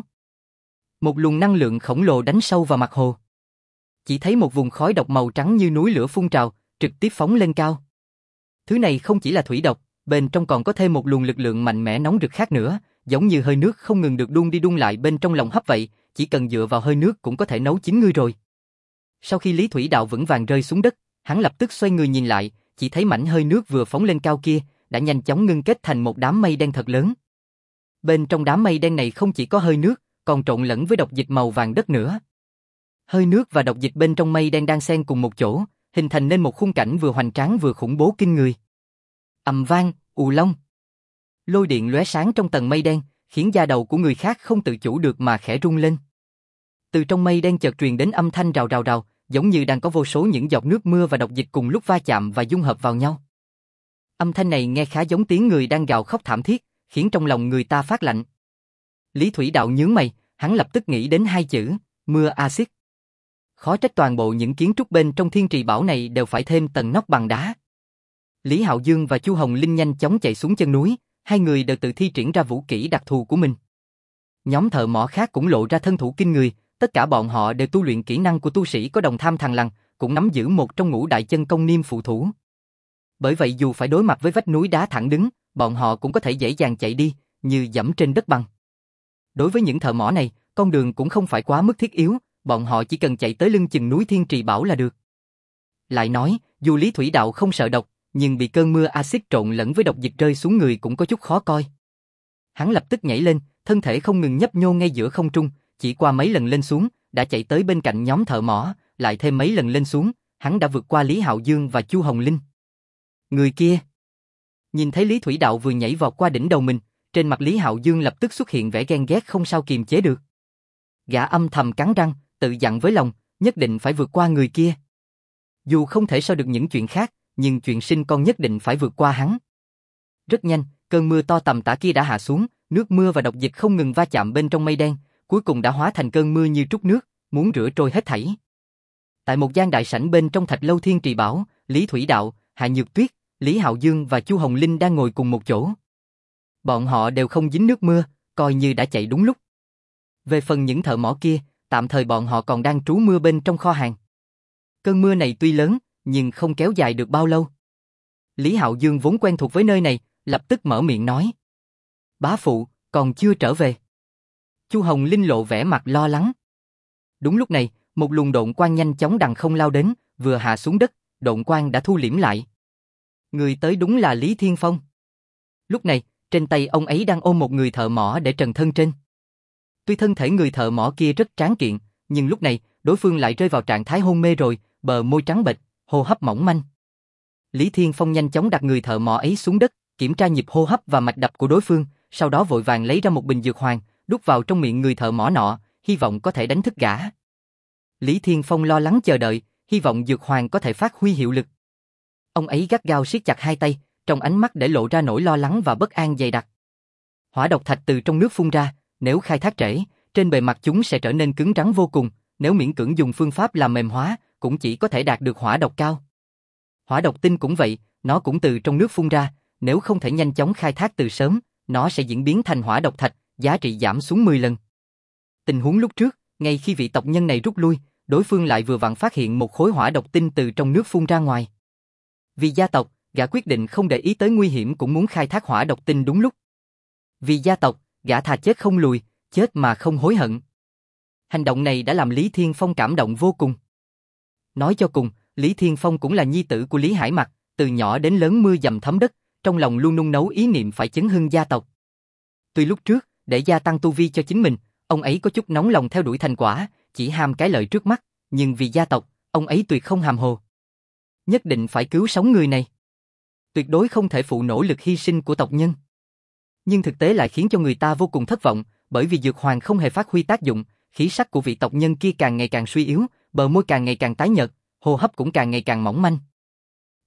Một luồng năng lượng khổng lồ đánh sâu vào mặt hồ. Chỉ thấy một vùng khói độc màu trắng như núi lửa phun trào, trực tiếp phóng lên cao. Thứ này không chỉ là thủy độc, bên trong còn có thêm một luồng lực lượng mạnh mẽ nóng rực khác nữa, giống như hơi nước không ngừng được đun đi đun lại bên trong lòng hấp vậy, chỉ cần dựa vào hơi nước cũng có thể nấu chín ngươi rồi. Sau khi Lý Thủy Đạo vững vàng rơi xuống đất, hắn lập tức xoay người nhìn lại, chỉ thấy mảnh hơi nước vừa phóng lên cao kia, đã nhanh chóng ngưng kết thành một đám mây đen thật lớn. Bên trong đám mây đen này không chỉ có hơi nước, còn trộn lẫn với độc dịch màu vàng đất nữa. Hơi nước và độc dịch bên trong mây đen đang xen cùng một chỗ, hình thành nên một khung cảnh vừa hoành tráng vừa khủng bố kinh người. Ầm vang, ù long. Lôi điện lóe sáng trong tầng mây đen, khiến da đầu của người khác không tự chủ được mà khẽ rung lên. Từ trong mây đen chợt truyền đến âm thanh rào rào rào, giống như đang có vô số những giọt nước mưa và độc dịch cùng lúc va chạm và dung hợp vào nhau. Âm thanh này nghe khá giống tiếng người đang gào khóc thảm thiết, khiến trong lòng người ta phát lạnh. Lý Thủy Đạo nhướng mày, hắn lập tức nghĩ đến hai chữ, mưa axit. Khó trách toàn bộ những kiến trúc bên trong Thiên Trì Bảo này đều phải thêm tầng nóc bằng đá. Lý Hạo Dương và Chu Hồng Linh nhanh chóng chạy xuống chân núi, hai người đều tự thi triển ra vũ kỹ đặc thù của mình. Nhóm thợ mỏ khác cũng lộ ra thân thủ kinh người, tất cả bọn họ đều tu luyện kỹ năng của tu sĩ có đồng tham thằng lằn, cũng nắm giữ một trong ngũ đại chân công niêm phụ thủ. Bởi vậy dù phải đối mặt với vách núi đá thẳng đứng, bọn họ cũng có thể dễ dàng chạy đi, như dẫm trên đất bằng. Đối với những thợ mỏ này, con đường cũng không phải quá mức thiết yếu, bọn họ chỉ cần chạy tới lưng chừng núi Thiên Trì Bảo là được. Lại nói, dù Lý Thủy Đạo không sợ độc, nhưng bị cơn mưa axit trộn lẫn với độc dịch rơi xuống người cũng có chút khó coi. Hắn lập tức nhảy lên, thân thể không ngừng nhấp nhô ngay giữa không trung, chỉ qua mấy lần lên xuống, đã chạy tới bên cạnh nhóm thợ mỏ, lại thêm mấy lần lên xuống, hắn đã vượt qua Lý Hạo Dương và Chu Hồng Linh. Người kia. Nhìn thấy Lý Thủy Đạo vừa nhảy vọt qua đỉnh đầu mình, trên mặt Lý Hạo Dương lập tức xuất hiện vẻ ghen ghét không sao kiềm chế được. Gã âm thầm cắn răng, tự dặn với lòng, nhất định phải vượt qua người kia. Dù không thể so được những chuyện khác, nhưng chuyện sinh con nhất định phải vượt qua hắn. Rất nhanh, cơn mưa to tầm tã kia đã hạ xuống, nước mưa và độc dịch không ngừng va chạm bên trong mây đen, cuối cùng đã hóa thành cơn mưa như trút nước, muốn rửa trôi hết thảy. Tại một gian đại sảnh bên trong thạch lâu Thiên Trì Bảo, Lý Thủy Đạo, Hạ Nhược Tuyết, Lý Hạo Dương và Chu Hồng Linh đang ngồi cùng một chỗ. Bọn họ đều không dính nước mưa, coi như đã chạy đúng lúc. Về phần những thợ mỏ kia, tạm thời bọn họ còn đang trú mưa bên trong kho hàng. Cơn mưa này tuy lớn, nhưng không kéo dài được bao lâu. Lý Hạo Dương vốn quen thuộc với nơi này, lập tức mở miệng nói. Bá phụ, còn chưa trở về. Chu Hồng Linh lộ vẻ mặt lo lắng. Đúng lúc này, một luồng độn quang nhanh chóng đằng không lao đến, vừa hạ xuống đất, độn quang đã thu liễm lại. Người tới đúng là Lý Thiên Phong. Lúc này, trên tay ông ấy đang ôm một người thợ mỏ để trần thân trên. Tuy thân thể người thợ mỏ kia rất tráng kiện, nhưng lúc này, đối phương lại rơi vào trạng thái hôn mê rồi, bờ môi trắng bệch, hô hấp mỏng manh. Lý Thiên Phong nhanh chóng đặt người thợ mỏ ấy xuống đất, kiểm tra nhịp hô hấp và mạch đập của đối phương, sau đó vội vàng lấy ra một bình dược hoàng, đút vào trong miệng người thợ mỏ nọ, hy vọng có thể đánh thức gã. Lý Thiên Phong lo lắng chờ đợi, hy vọng dược hoàng có thể phát huy hiệu lực. Ông ấy gắt gao siết chặt hai tay, trong ánh mắt để lộ ra nỗi lo lắng và bất an dày đặc. Hỏa độc thạch từ trong nước phun ra, nếu khai thác trễ, trên bề mặt chúng sẽ trở nên cứng rắn vô cùng, nếu miễn cưỡng dùng phương pháp làm mềm hóa, cũng chỉ có thể đạt được hỏa độc cao. Hỏa độc tinh cũng vậy, nó cũng từ trong nước phun ra, nếu không thể nhanh chóng khai thác từ sớm, nó sẽ diễn biến thành hỏa độc thạch, giá trị giảm xuống mười lần. Tình huống lúc trước, ngay khi vị tộc nhân này rút lui, đối phương lại vừa vặn phát hiện một khối hỏa độc tinh từ trong nước phun ra ngoài. Vì gia tộc, gã quyết định không để ý tới nguy hiểm cũng muốn khai thác hỏa độc tinh đúng lúc. Vì gia tộc, gã thà chết không lùi, chết mà không hối hận. Hành động này đã làm Lý Thiên Phong cảm động vô cùng. Nói cho cùng, Lý Thiên Phong cũng là nhi tử của Lý Hải Mặc, từ nhỏ đến lớn mưa dầm thấm đất, trong lòng luôn nung nấu ý niệm phải chấn hưng gia tộc. Tuy lúc trước, để gia tăng tu vi cho chính mình, ông ấy có chút nóng lòng theo đuổi thành quả, chỉ ham cái lợi trước mắt, nhưng vì gia tộc, ông ấy tuyệt không hàm hồ. Nhất định phải cứu sống người này. Tuyệt đối không thể phụ nỗ lực hy sinh của tộc nhân. Nhưng thực tế lại khiến cho người ta vô cùng thất vọng, bởi vì dược hoàng không hề phát huy tác dụng, khí sắc của vị tộc nhân kia càng ngày càng suy yếu, bờ môi càng ngày càng tái nhợt, hô hấp cũng càng ngày càng mỏng manh.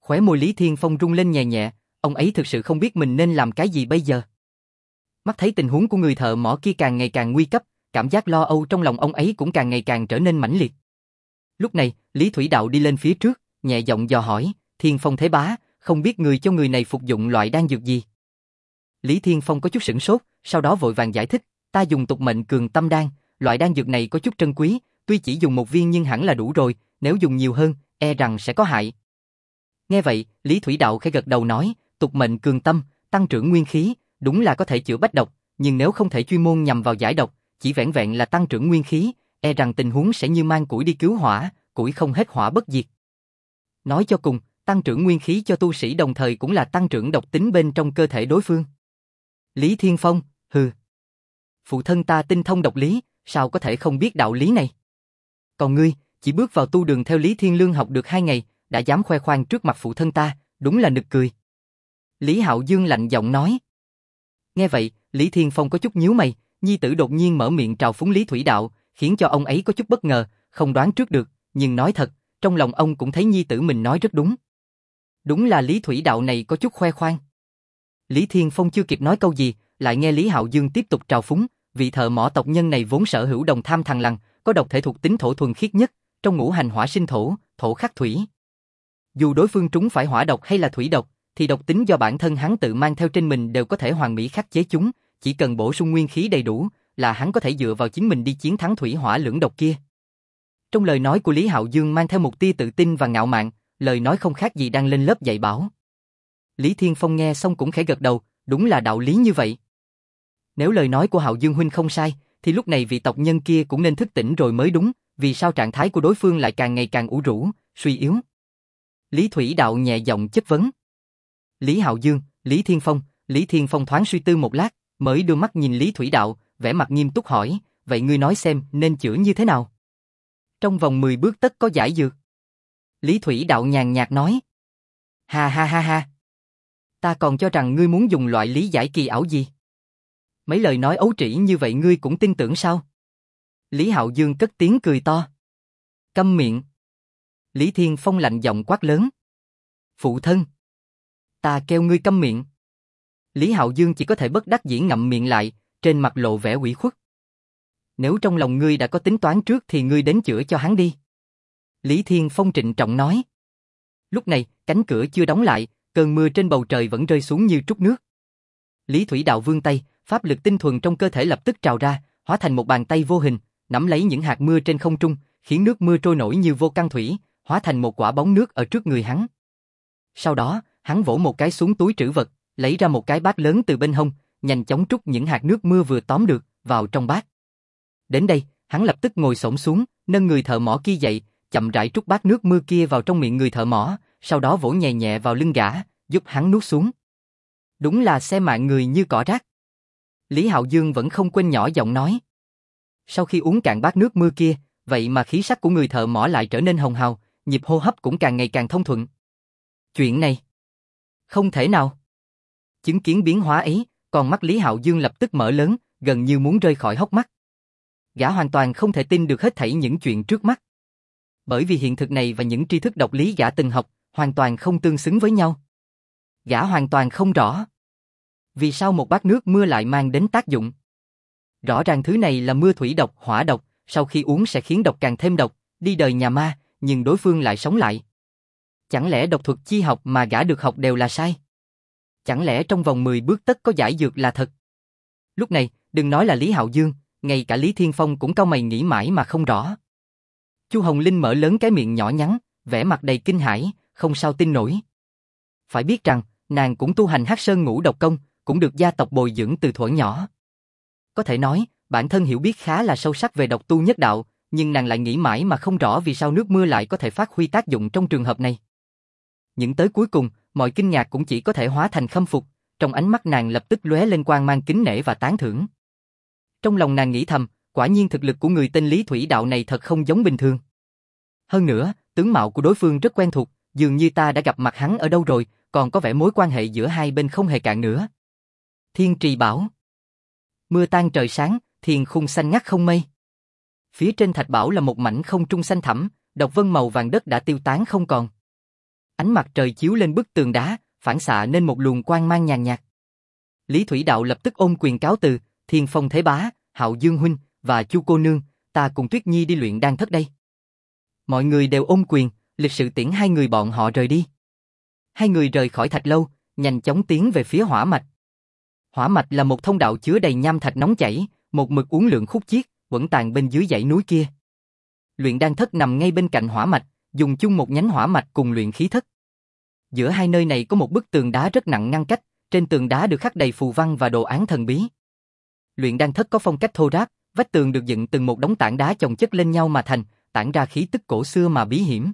Khóe môi Lý Thiên Phong rung lên nhẹ nhẹ, ông ấy thực sự không biết mình nên làm cái gì bây giờ. Mắt thấy tình huống của người thợ mỏ kia càng ngày càng nguy cấp, cảm giác lo âu trong lòng ông ấy cũng càng ngày càng trở nên mãnh liệt. Lúc này, Lý Thủy Đạo đi lên phía trước, nhẹ giọng dò hỏi, Thiên Phong Thế Bá, không biết người cho người này phục dụng loại đan dược gì? Lý Thiên Phong có chút sửng sốt, sau đó vội vàng giải thích, ta dùng tục mệnh cường tâm đan, loại đan dược này có chút trân quý, tuy chỉ dùng một viên nhưng hẳn là đủ rồi, nếu dùng nhiều hơn, e rằng sẽ có hại. Nghe vậy, Lý Thủy Đạo khẽ gật đầu nói, tục mệnh cường tâm, tăng trưởng nguyên khí, đúng là có thể chữa bách độc, nhưng nếu không thể chuyên môn nhằm vào giải độc, chỉ vẻn vẹn là tăng trưởng nguyên khí, e rằng tình huống sẽ như mang củi đi cứu hỏa, củi không hết hỏa bất diệt. Nói cho cùng, tăng trưởng nguyên khí cho tu sĩ đồng thời cũng là tăng trưởng độc tính bên trong cơ thể đối phương. Lý Thiên Phong, hừ. Phụ thân ta tinh thông độc lý, sao có thể không biết đạo lý này? Còn ngươi, chỉ bước vào tu đường theo Lý Thiên Lương học được hai ngày, đã dám khoe khoang trước mặt phụ thân ta, đúng là nực cười. Lý Hạo Dương lạnh giọng nói. Nghe vậy, Lý Thiên Phong có chút nhíu mày, nhi tử đột nhiên mở miệng trào phúng Lý Thủy Đạo, khiến cho ông ấy có chút bất ngờ, không đoán trước được, nhưng nói thật, trong lòng ông cũng thấy nhi tử mình nói rất đúng. Đúng là Lý Thủy Đạo này có chút khoe khoang. Lý Thiên Phong chưa kịp nói câu gì, lại nghe Lý Hạo Dương tiếp tục trào phúng, vị thợ mỏ tộc nhân này vốn sở hữu đồng tham thằng lằn, có độc thể thuộc tính thổ thuần khiết nhất, trong ngũ hành hỏa sinh thổ, thổ khắc thủy. Dù đối phương trúng phải hỏa độc hay là thủy độc, thì độc tính do bản thân hắn tự mang theo trên mình đều có thể hoàn mỹ khắc chế chúng, chỉ cần bổ sung nguyên khí đầy đủ, là hắn có thể dựa vào chính mình đi chiến thắng thủy hỏa lưỡng độc kia. Trong lời nói của Lý Hạo Dương mang theo một tia tự tin và ngạo mạn, lời nói không khác gì đang lên lớp dạy bảo. Lý Thiên Phong nghe xong cũng khẽ gật đầu, đúng là đạo lý như vậy. Nếu lời nói của Hạo Dương huynh không sai, thì lúc này vị tộc nhân kia cũng nên thức tỉnh rồi mới đúng, vì sao trạng thái của đối phương lại càng ngày càng ủ rũ, suy yếu? Lý Thủy Đạo nhẹ giọng chất vấn. Lý Hạo Dương, Lý Thiên Phong, Lý Thiên Phong thoáng suy tư một lát, mới đưa mắt nhìn Lý Thủy Đạo, vẻ mặt nghiêm túc hỏi, vậy ngươi nói xem nên chữa như thế nào? Trong vòng mười bước tất có giải dược. Lý Thủy Đạo nhàn nhạt nói. Ha ha ha ha. Ta còn cho rằng ngươi muốn dùng loại lý giải kỳ ảo gì? Mấy lời nói ấu trĩ như vậy ngươi cũng tin tưởng sao? Lý Hạo Dương cất tiếng cười to. Câm miệng. Lý Thiên Phong lạnh giọng quát lớn. Phụ thân. Ta kêu ngươi câm miệng. Lý Hạo Dương chỉ có thể bất đắc dĩ ngậm miệng lại, trên mặt lộ vẻ ủy khuất. Nếu trong lòng ngươi đã có tính toán trước thì ngươi đến chữa cho hắn đi. Lý Thiên Phong trịnh trọng nói. Lúc này, cánh cửa chưa đóng lại, cơn mưa trên bầu trời vẫn rơi xuống như trút nước. Lý Thủy Đạo vươn tay, pháp lực tinh thuần trong cơ thể lập tức trào ra, hóa thành một bàn tay vô hình, nắm lấy những hạt mưa trên không trung, khiến nước mưa trôi nổi như vô căn thủy, hóa thành một quả bóng nước ở trước người hắn. Sau đó, hắn vỗ một cái xuống túi trữ vật, lấy ra một cái bát lớn từ bên hông, nhanh chóng trút những hạt nước mưa vừa tóm được vào trong bát. Đến đây, hắn lập tức ngồi xổm xuống, nâng người thợ mỏ kia dậy, chậm rãi trút bát nước mưa kia vào trong miệng người thợ mỏ, sau đó vỗ nhẹ nhẹ vào lưng gã, giúp hắn nuốt xuống. Đúng là xem mạng người như cỏ rác. Lý Hạo Dương vẫn không quên nhỏ giọng nói. Sau khi uống cạn bát nước mưa kia, vậy mà khí sắc của người thợ mỏ lại trở nên hồng hào, nhịp hô hấp cũng càng ngày càng thông thuận. Chuyện này, không thể nào. Chứng kiến biến hóa ấy, con mắt Lý Hạo Dương lập tức mở lớn, gần như muốn rơi khỏi hốc mắt. Gã hoàn toàn không thể tin được hết thảy những chuyện trước mắt. Bởi vì hiện thực này và những tri thức độc lý gã từng học, hoàn toàn không tương xứng với nhau. Gã hoàn toàn không rõ. Vì sao một bát nước mưa lại mang đến tác dụng? Rõ ràng thứ này là mưa thủy độc, hỏa độc, sau khi uống sẽ khiến độc càng thêm độc, đi đời nhà ma, nhưng đối phương lại sống lại. Chẳng lẽ độc thuật chi học mà gã được học đều là sai? Chẳng lẽ trong vòng mười bước tất có giải dược là thật? Lúc này, đừng nói là Lý Hạo Dương, ngay cả Lý Thiên Phong cũng cau mày nghĩ mãi mà không rõ. Chu Hồng Linh mở lớn cái miệng nhỏ nhắn, vẻ mặt đầy kinh hãi, không sao tin nổi. Phải biết rằng, nàng cũng tu hành Hắc Sơn Ngũ Độc Công, cũng được gia tộc bồi dưỡng từ thuở nhỏ. Có thể nói, bản thân hiểu biết khá là sâu sắc về độc tu nhất đạo, nhưng nàng lại nghĩ mãi mà không rõ vì sao nước mưa lại có thể phát huy tác dụng trong trường hợp này. Những tới cuối cùng, mọi kinh ngạc cũng chỉ có thể hóa thành khâm phục, trong ánh mắt nàng lập tức lóe lên quang mang kính nể và tán thưởng. Trong lòng nàng nghĩ thầm, quả nhiên thực lực của người tên Lý Thủy Đạo này thật không giống bình thường. Hơn nữa, tướng mạo của đối phương rất quen thuộc, dường như ta đã gặp mặt hắn ở đâu rồi, còn có vẻ mối quan hệ giữa hai bên không hề cạn nữa. Thiên Trì Bảo. Mưa tan trời sáng, thiên khung xanh ngắt không mây. Phía trên thạch bảo là một mảnh không trung xanh thẳm, độc vân màu vàng đất đã tiêu tán không còn. Ánh mặt trời chiếu lên bức tường đá, phản xạ nên một luồng quang mang nhàn nhạt. Lý Thủy Đạo lập tức ôm quyền cáo từ, Thiên Phong Thế Bá, Hạo Dương huynh và Chu cô nương, ta cùng Tuyết Nhi đi luyện đan thất đây. Mọi người đều ôm quyền, lịch sự tiễn hai người bọn họ rời đi. Hai người rời khỏi thạch lâu, nhanh chóng tiến về phía hỏa mạch. Hỏa mạch là một thông đạo chứa đầy nham thạch nóng chảy, một mực uốn lượn khúc chiết, vẫn tàn bên dưới dãy núi kia. Luyện đan thất nằm ngay bên cạnh hỏa mạch, dùng chung một nhánh hỏa mạch cùng luyện khí thất. Giữa hai nơi này có một bức tường đá rất nặng ngăn cách, trên tường đá được khắc đầy phù văn và đồ án thần bí. Luyện đan thất có phong cách thô ráp, vách tường được dựng từng một đống tảng đá chồng chất lên nhau mà thành, tản ra khí tức cổ xưa mà bí hiểm.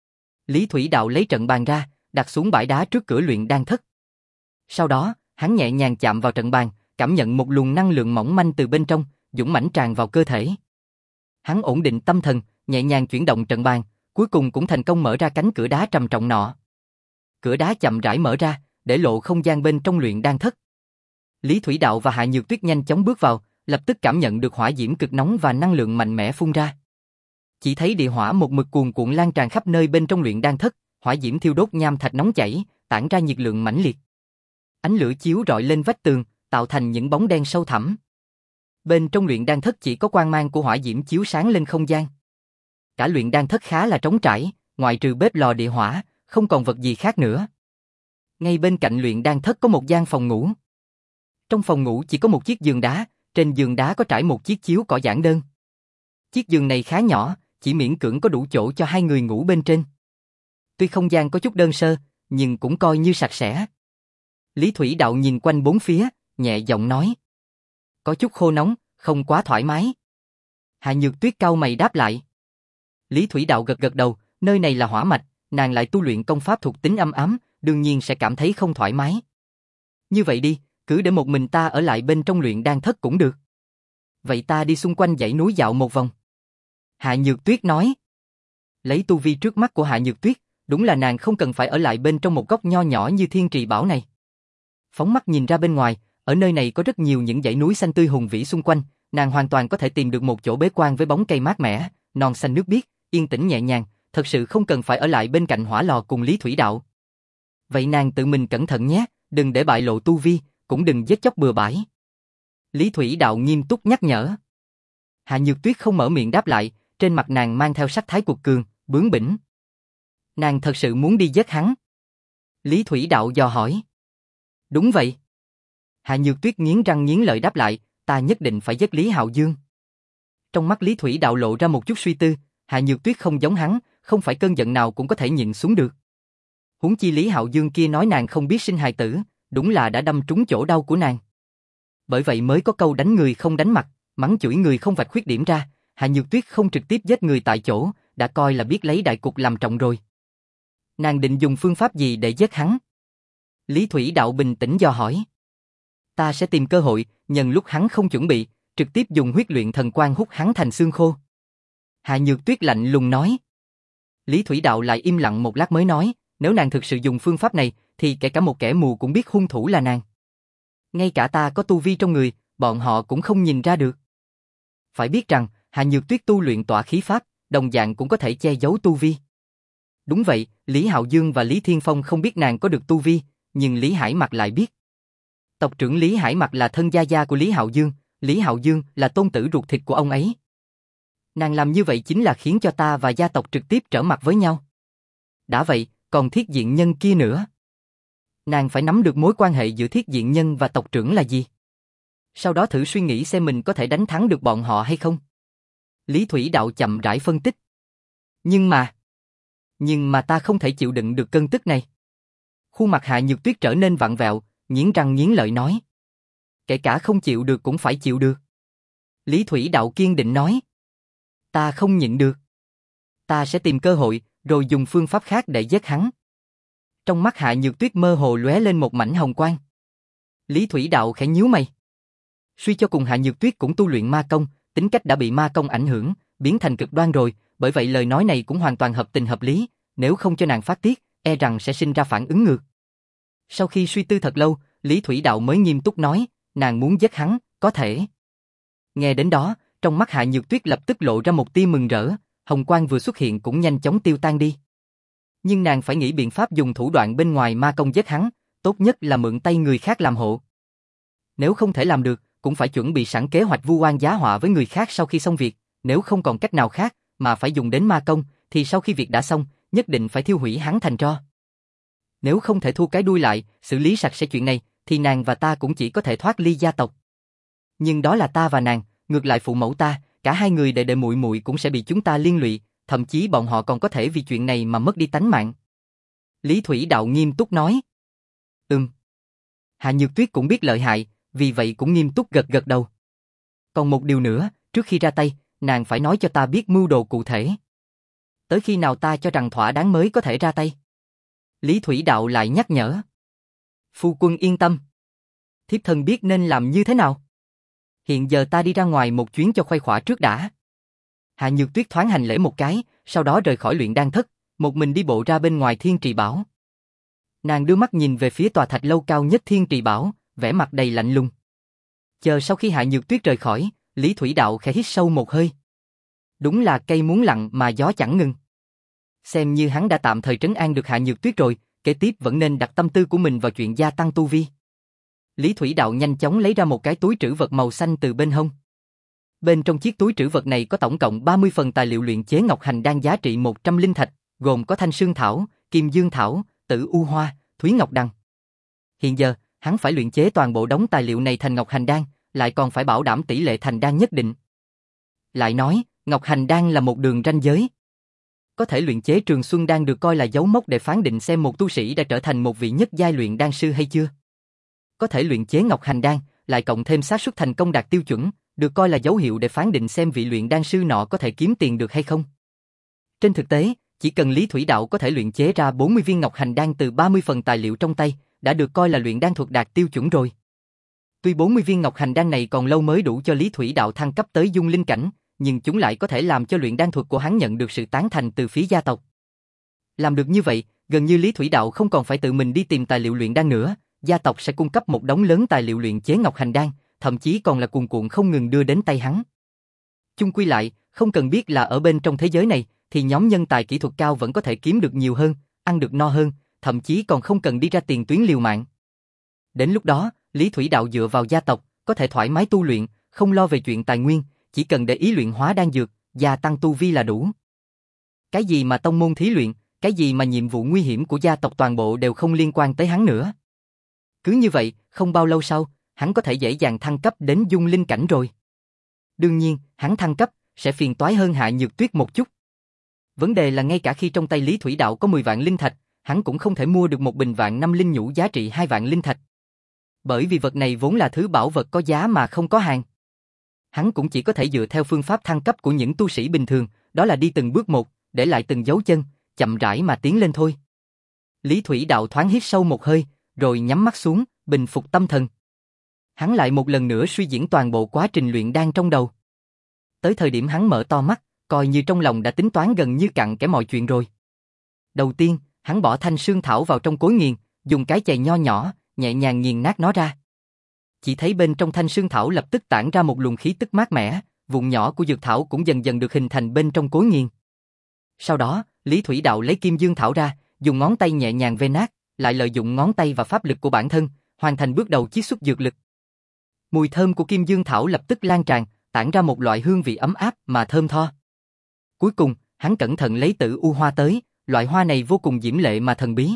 Lý Thủy Đạo lấy trận bàn ra, đặt xuống bãi đá trước cửa luyện đan thất. Sau đó, hắn nhẹ nhàng chạm vào trận bàn, cảm nhận một luồng năng lượng mỏng manh từ bên trong, dũng mãnh tràn vào cơ thể. Hắn ổn định tâm thần, nhẹ nhàng chuyển động trận bàn, cuối cùng cũng thành công mở ra cánh cửa đá trầm trọng nọ. Cửa đá chậm rãi mở ra, để lộ không gian bên trong luyện đan thất. Lý Thủy Đạo và Hạ Nhược Tuyết nhanh chóng bước vào, lập tức cảm nhận được hỏa diễm cực nóng và năng lượng mạnh mẽ phun ra. Chỉ thấy địa hỏa một mực cuồn cuộn lan tràn khắp nơi bên trong luyện đan thất, hỏa diễm thiêu đốt nham thạch nóng chảy, tản ra nhiệt lượng mãnh liệt. Ánh lửa chiếu rọi lên vách tường, tạo thành những bóng đen sâu thẳm. Bên trong luyện đan thất chỉ có quang mang của hỏa diễm chiếu sáng lên không gian. Cả luyện đan thất khá là trống trải, ngoại trừ bếp lò địa hỏa, không còn vật gì khác nữa. Ngay bên cạnh luyện đan thất có một gian phòng ngủ. Trong phòng ngủ chỉ có một chiếc giường đá, trên giường đá có trải một chiếc chiếu cỏ giản đơn. Chiếc giường này khá nhỏ, chỉ miễn cưỡng có đủ chỗ cho hai người ngủ bên trên. Tuy không gian có chút đơn sơ, nhưng cũng coi như sạch sẽ. Lý Thủy Đạo nhìn quanh bốn phía, nhẹ giọng nói. Có chút khô nóng, không quá thoải mái. Hạ Nhược Tuyết cau mày đáp lại. Lý Thủy Đạo gật gật đầu, nơi này là hỏa mạch, nàng lại tu luyện công pháp thuộc tính âm ám, đương nhiên sẽ cảm thấy không thoải mái. Như vậy đi, cứ để một mình ta ở lại bên trong luyện đan thất cũng được. Vậy ta đi xung quanh dãy núi dạo một vòng. Hạ Nhược Tuyết nói. Lấy tu vi trước mắt của Hạ Nhược Tuyết, đúng là nàng không cần phải ở lại bên trong một góc nho nhỏ như Thiên Trì Bảo này. Phóng mắt nhìn ra bên ngoài, ở nơi này có rất nhiều những dãy núi xanh tươi hùng vĩ xung quanh, nàng hoàn toàn có thể tìm được một chỗ bế quan với bóng cây mát mẻ, non xanh nước biếc, yên tĩnh nhẹ nhàng, thật sự không cần phải ở lại bên cạnh hỏa lò cùng Lý Thủy Đạo. Vậy nàng tự mình cẩn thận nhé, đừng để bại lộ tu vi, cũng đừng giết chóc bừa bãi. Lý Thủy Đạo nghiêm túc nhắc nhở. Hạ Nhược Tuyết không mở miệng đáp lại, trên mặt nàng mang theo sắc thái cuột cường, bướng bỉnh. Nàng thật sự muốn đi giết hắn. Lý Thủy Đạo dò hỏi. Đúng vậy. Hạ Nhược Tuyết nghiến răng nghiến lợi đáp lại, ta nhất định phải giết Lý Hạo Dương. Trong mắt Lý Thủy Đạo lộ ra một chút suy tư, Hạ Nhược Tuyết không giống hắn, không phải cơn giận nào cũng có thể nhịn xuống được. Huống chi Lý Hạo Dương kia nói nàng không biết sinh hài tử, đúng là đã đâm trúng chỗ đau của nàng. Bởi vậy mới có câu đánh người không đánh mặt, mắng chửi người không vạch khuyết điểm ra, Hạ Nhược Tuyết không trực tiếp giết người tại chỗ, đã coi là biết lấy đại cục làm trọng rồi. Nàng định dùng phương pháp gì để giết hắn? Lý Thủy Đạo bình tĩnh dò hỏi. Ta sẽ tìm cơ hội, nhân lúc hắn không chuẩn bị, trực tiếp dùng huyết luyện thần quang hút hắn thành xương khô. Hạ Nhược Tuyết lạnh lùng nói. Lý Thủy Đạo lại im lặng một lát mới nói, nếu nàng thực sự dùng phương pháp này, thì kể cả một kẻ mù cũng biết hung thủ là nàng. Ngay cả ta có tu vi trong người, bọn họ cũng không nhìn ra được. Phải biết rằng, Hạ Nhược Tuyết tu luyện tỏa khí pháp, đồng dạng cũng có thể che giấu tu vi. Đúng vậy, Lý Hạo Dương và Lý Thiên Phong không biết nàng có được tu vi, nhưng Lý Hải Mặc lại biết. Tộc trưởng Lý Hải Mặc là thân gia gia của Lý Hạo Dương, Lý Hạo Dương là tôn tử ruột thịt của ông ấy. Nàng làm như vậy chính là khiến cho ta và gia tộc trực tiếp trở mặt với nhau. Đã vậy, còn Thiết Diện Nhân kia nữa. Nàng phải nắm được mối quan hệ giữa Thiết Diện Nhân và tộc trưởng là gì. Sau đó thử suy nghĩ xem mình có thể đánh thắng được bọn họ hay không. Lý Thủy Đạo chậm rãi phân tích. Nhưng mà... Nhưng mà ta không thể chịu đựng được cơn tức này. Khuôn mặt Hạ Nhược Tuyết trở nên vặn vẹo, nghiến răng nghiến lợi nói. Kể cả không chịu được cũng phải chịu được. Lý Thủy Đạo kiên định nói. Ta không nhịn được. Ta sẽ tìm cơ hội, rồi dùng phương pháp khác để giết hắn. Trong mắt Hạ Nhược Tuyết mơ hồ lóe lên một mảnh hồng quang. Lý Thủy Đạo khẽ nhíu mày. Suy cho cùng Hạ Nhược Tuyết cũng tu luyện ma công, tính cách đã bị ma công ảnh hưởng, biến thành cực đoan rồi, bởi vậy lời nói này cũng hoàn toàn hợp tình hợp lý, nếu không cho nàng phát tiết, e rằng sẽ sinh ra phản ứng ngược. Sau khi suy tư thật lâu, Lý Thủy Đạo mới nghiêm túc nói, nàng muốn giết hắn, có thể. Nghe đến đó, trong mắt Hạ Nhược Tuyết lập tức lộ ra một tia mừng rỡ, hồng quang vừa xuất hiện cũng nhanh chóng tiêu tan đi. Nhưng nàng phải nghĩ biện pháp dùng thủ đoạn bên ngoài ma công giết hắn, tốt nhất là mượn tay người khác làm hộ. Nếu không thể làm được, cũng phải chuẩn bị sẵn kế hoạch vu oan giá họa với người khác sau khi xong việc, nếu không còn cách nào khác, mà phải dùng đến ma công, thì sau khi việc đã xong, nhất định phải thiêu hủy hắn thành tro. Nếu không thể thu cái đuôi lại, xử lý sạch sẽ chuyện này, thì nàng và ta cũng chỉ có thể thoát ly gia tộc. Nhưng đó là ta và nàng, ngược lại phụ mẫu ta, cả hai người đệ đệ muội muội cũng sẽ bị chúng ta liên lụy, thậm chí bọn họ còn có thể vì chuyện này mà mất đi tánh mạng. Lý Thủy Đạo nghiêm túc nói. Ừm. Hạ Nhược Tuyết cũng biết lợi hại, vì vậy cũng nghiêm túc gật gật đầu. Còn một điều nữa, trước khi ra tay, nàng phải nói cho ta biết mưu đồ cụ thể. Tới khi nào ta cho rằng thỏa đáng mới có thể ra tay. Lý Thủy Đạo lại nhắc nhở. Phu quân yên tâm. Thiếp thân biết nên làm như thế nào. Hiện giờ ta đi ra ngoài một chuyến cho khuây khỏa trước đã. Hạ Nhược Tuyết thoáng hành lễ một cái, sau đó rời khỏi luyện đan thất, một mình đi bộ ra bên ngoài Thiên Trì Bảo. Nàng đưa mắt nhìn về phía tòa thạch lâu cao nhất Thiên Trì Bảo, vẻ mặt đầy lạnh lùng. Chờ sau khi Hạ Nhược Tuyết rời khỏi, Lý Thủy Đạo khẽ hít sâu một hơi. Đúng là cây muốn lặng mà gió chẳng ngừng. Xem như hắn đã tạm thời trấn an được Hạ Nhược Tuyết rồi, kế tiếp vẫn nên đặt tâm tư của mình vào chuyện gia tăng tu vi. Lý Thủy Đạo nhanh chóng lấy ra một cái túi trữ vật màu xanh từ bên hông. Bên trong chiếc túi trữ vật này có tổng cộng ba mươi phần tài liệu luyện chế ngọc hành đan giá trị một trăm linh thạch, gồm có thanh sương thảo, kim dương thảo, tử u hoa, thúy ngọc đằng. Hiện giờ, hắn phải luyện chế toàn bộ đống tài liệu này thành ngọc hành đan, lại còn phải bảo đảm tỷ lệ thành đan nhất định. Lại nói, ngọc hành đan là một đường ranh giới. Có thể luyện chế Trường Xuân đan được coi là dấu mốc để phán định xem một tu sĩ đã trở thành một vị nhất giai luyện đan sư hay chưa. Có thể luyện chế ngọc hành đan, lại cộng thêm xác suất thành công đạt tiêu chuẩn, được coi là dấu hiệu để phán định xem vị luyện đan sư nọ có thể kiếm tiền được hay không. Trên thực tế, chỉ cần Lý Thủy Đạo có thể luyện chế ra bốn mươi viên ngọc hành đan từ ba mươi phần tài liệu trong tay, đã được coi là luyện đan thuật đạt tiêu chuẩn rồi. Tuy bốn mươi viên ngọc hành đan này còn lâu mới đủ cho Lý Thủy Đạo thăng cấp tới dung linh cảnh, nhưng chúng lại có thể làm cho luyện đan thuật của hắn nhận được sự tán thành từ phía gia tộc. Làm được như vậy, gần như Lý Thủy Đạo không còn phải tự mình đi tìm tài liệu luyện đan nữa, gia tộc sẽ cung cấp một đống lớn tài liệu luyện chế ngọc hành đan, thậm chí còn là cuồn cuộn không ngừng đưa đến tay hắn. Chung quy lại, không cần biết là ở bên trong thế giới này, thì nhóm nhân tài kỹ thuật cao vẫn có thể kiếm được nhiều hơn, ăn được no hơn, thậm chí còn không cần đi ra tiền tuyến liều mạng. Đến lúc đó, Lý Thủy Đạo dựa vào gia tộc, có thể thoải mái tu luyện, không lo về chuyện tài nguyên, chỉ cần để ý luyện hóa đan dược, gia tăng tu vi là đủ. Cái gì mà tông môn thí luyện, cái gì mà nhiệm vụ nguy hiểm của gia tộc toàn bộ đều không liên quan tới hắn nữa. Cứ như vậy, không bao lâu sau, hắn có thể dễ dàng thăng cấp đến dung linh cảnh rồi. Đương nhiên, hắn thăng cấp, sẽ phiền toái hơn Hạ Nhược Tuyết một chút. Vấn đề là ngay cả khi trong tay Lý Thủy Đạo có mười vạn linh thạch, hắn cũng không thể mua được một bình vạn năm linh nhũ giá trị hai vạn linh thạch. Bởi vì vật này vốn là thứ bảo vật có giá mà không có hàng. Hắn cũng chỉ có thể dựa theo phương pháp thăng cấp của những tu sĩ bình thường, đó là đi từng bước một, để lại từng dấu chân, chậm rãi mà tiến lên thôi. Lý Thủy Đạo thoáng hít sâu một hơi, rồi nhắm mắt xuống, bình phục tâm thần. Hắn lại một lần nữa suy diễn toàn bộ quá trình luyện đan trong đầu. Tới thời điểm hắn mở to mắt, coi như trong lòng đã tính toán gần như cặn kẽ mọi chuyện rồi. Đầu tiên, hắn bỏ thanh sương thảo vào trong cối nghiền, dùng cái chày nho nhỏ, nhẹ nhàng nghiền nát nó ra. Chỉ thấy bên trong thanh sương thảo lập tức tản ra một luồng khí tức mát mẻ, vụn nhỏ của dược thảo cũng dần dần được hình thành bên trong cối nghiền. Sau đó, Lý Thủy Đạo lấy kim dương thảo ra, dùng ngón tay nhẹ nhàng vê nát, lại lợi dụng ngón tay và pháp lực của bản thân, hoàn thành bước đầu chiết xuất dược lực. Mùi thơm của kim dương thảo lập tức lan tràn, tản ra một loại hương vị ấm áp mà thơm tho. Cuối cùng, hắn cẩn thận lấy tử u hoa tới, loại hoa này vô cùng diễm lệ mà thần bí.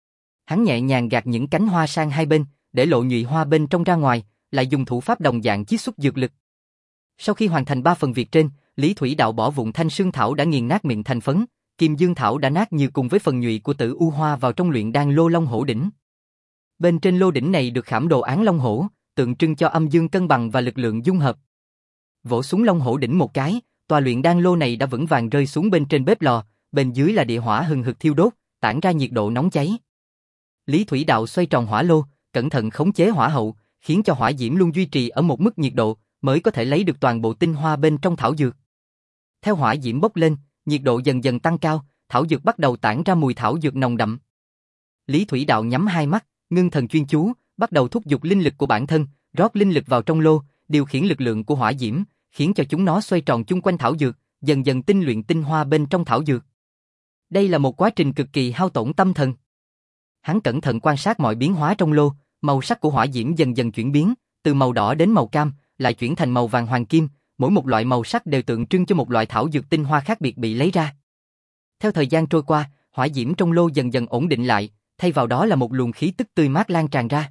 Hắn nhẹ nhàng gạt những cánh hoa sang hai bên, để lộ nhụy hoa bên trong ra ngoài, lại dùng thủ pháp đồng dạng chiết xuất dược lực. Sau khi hoàn thành ba phần việc trên, Lý Thủy Đạo bỏ vụn thanh sương thảo đã nghiền nát miệng thành phấn, kim dương thảo đã nát như cùng với phần nhụy của tử u hoa vào trong luyện đan lô long hổ đỉnh. Bên trên lô đỉnh này được khảm đồ án long hổ, tượng trưng cho âm dương cân bằng và lực lượng dung hợp. Vỗ xuống long hổ đỉnh một cái, tòa luyện đan lô này đã vững vàng rơi xuống bên trên bếp lò, bên dưới là địa hỏa hừng hực thiêu đốt, tản ra nhiệt độ nóng cháy. Lý Thủy Đạo xoay tròn hỏa lô, cẩn thận khống chế hỏa hậu, khiến cho hỏa diễm luôn duy trì ở một mức nhiệt độ, mới có thể lấy được toàn bộ tinh hoa bên trong thảo dược. Theo hỏa diễm bốc lên, nhiệt độ dần dần tăng cao, thảo dược bắt đầu tản ra mùi thảo dược nồng đậm. Lý Thủy Đạo nhắm hai mắt, ngưng thần chuyên chú, bắt đầu thúc giục linh lực của bản thân, rót linh lực vào trong lô, điều khiển lực lượng của hỏa diễm, khiến cho chúng nó xoay tròn chung quanh thảo dược, dần dần tinh luyện tinh hoa bên trong thảo dược. Đây là một quá trình cực kỳ hao tổn tâm thần. Hắn cẩn thận quan sát mọi biến hóa trong lô, màu sắc của hỏa diễm dần dần chuyển biến, từ màu đỏ đến màu cam, lại chuyển thành màu vàng hoàng kim, mỗi một loại màu sắc đều tượng trưng cho một loại thảo dược tinh hoa khác biệt bị lấy ra. Theo thời gian trôi qua, hỏa diễm trong lô dần dần ổn định lại, thay vào đó là một luồng khí tức tươi mát lan tràn ra.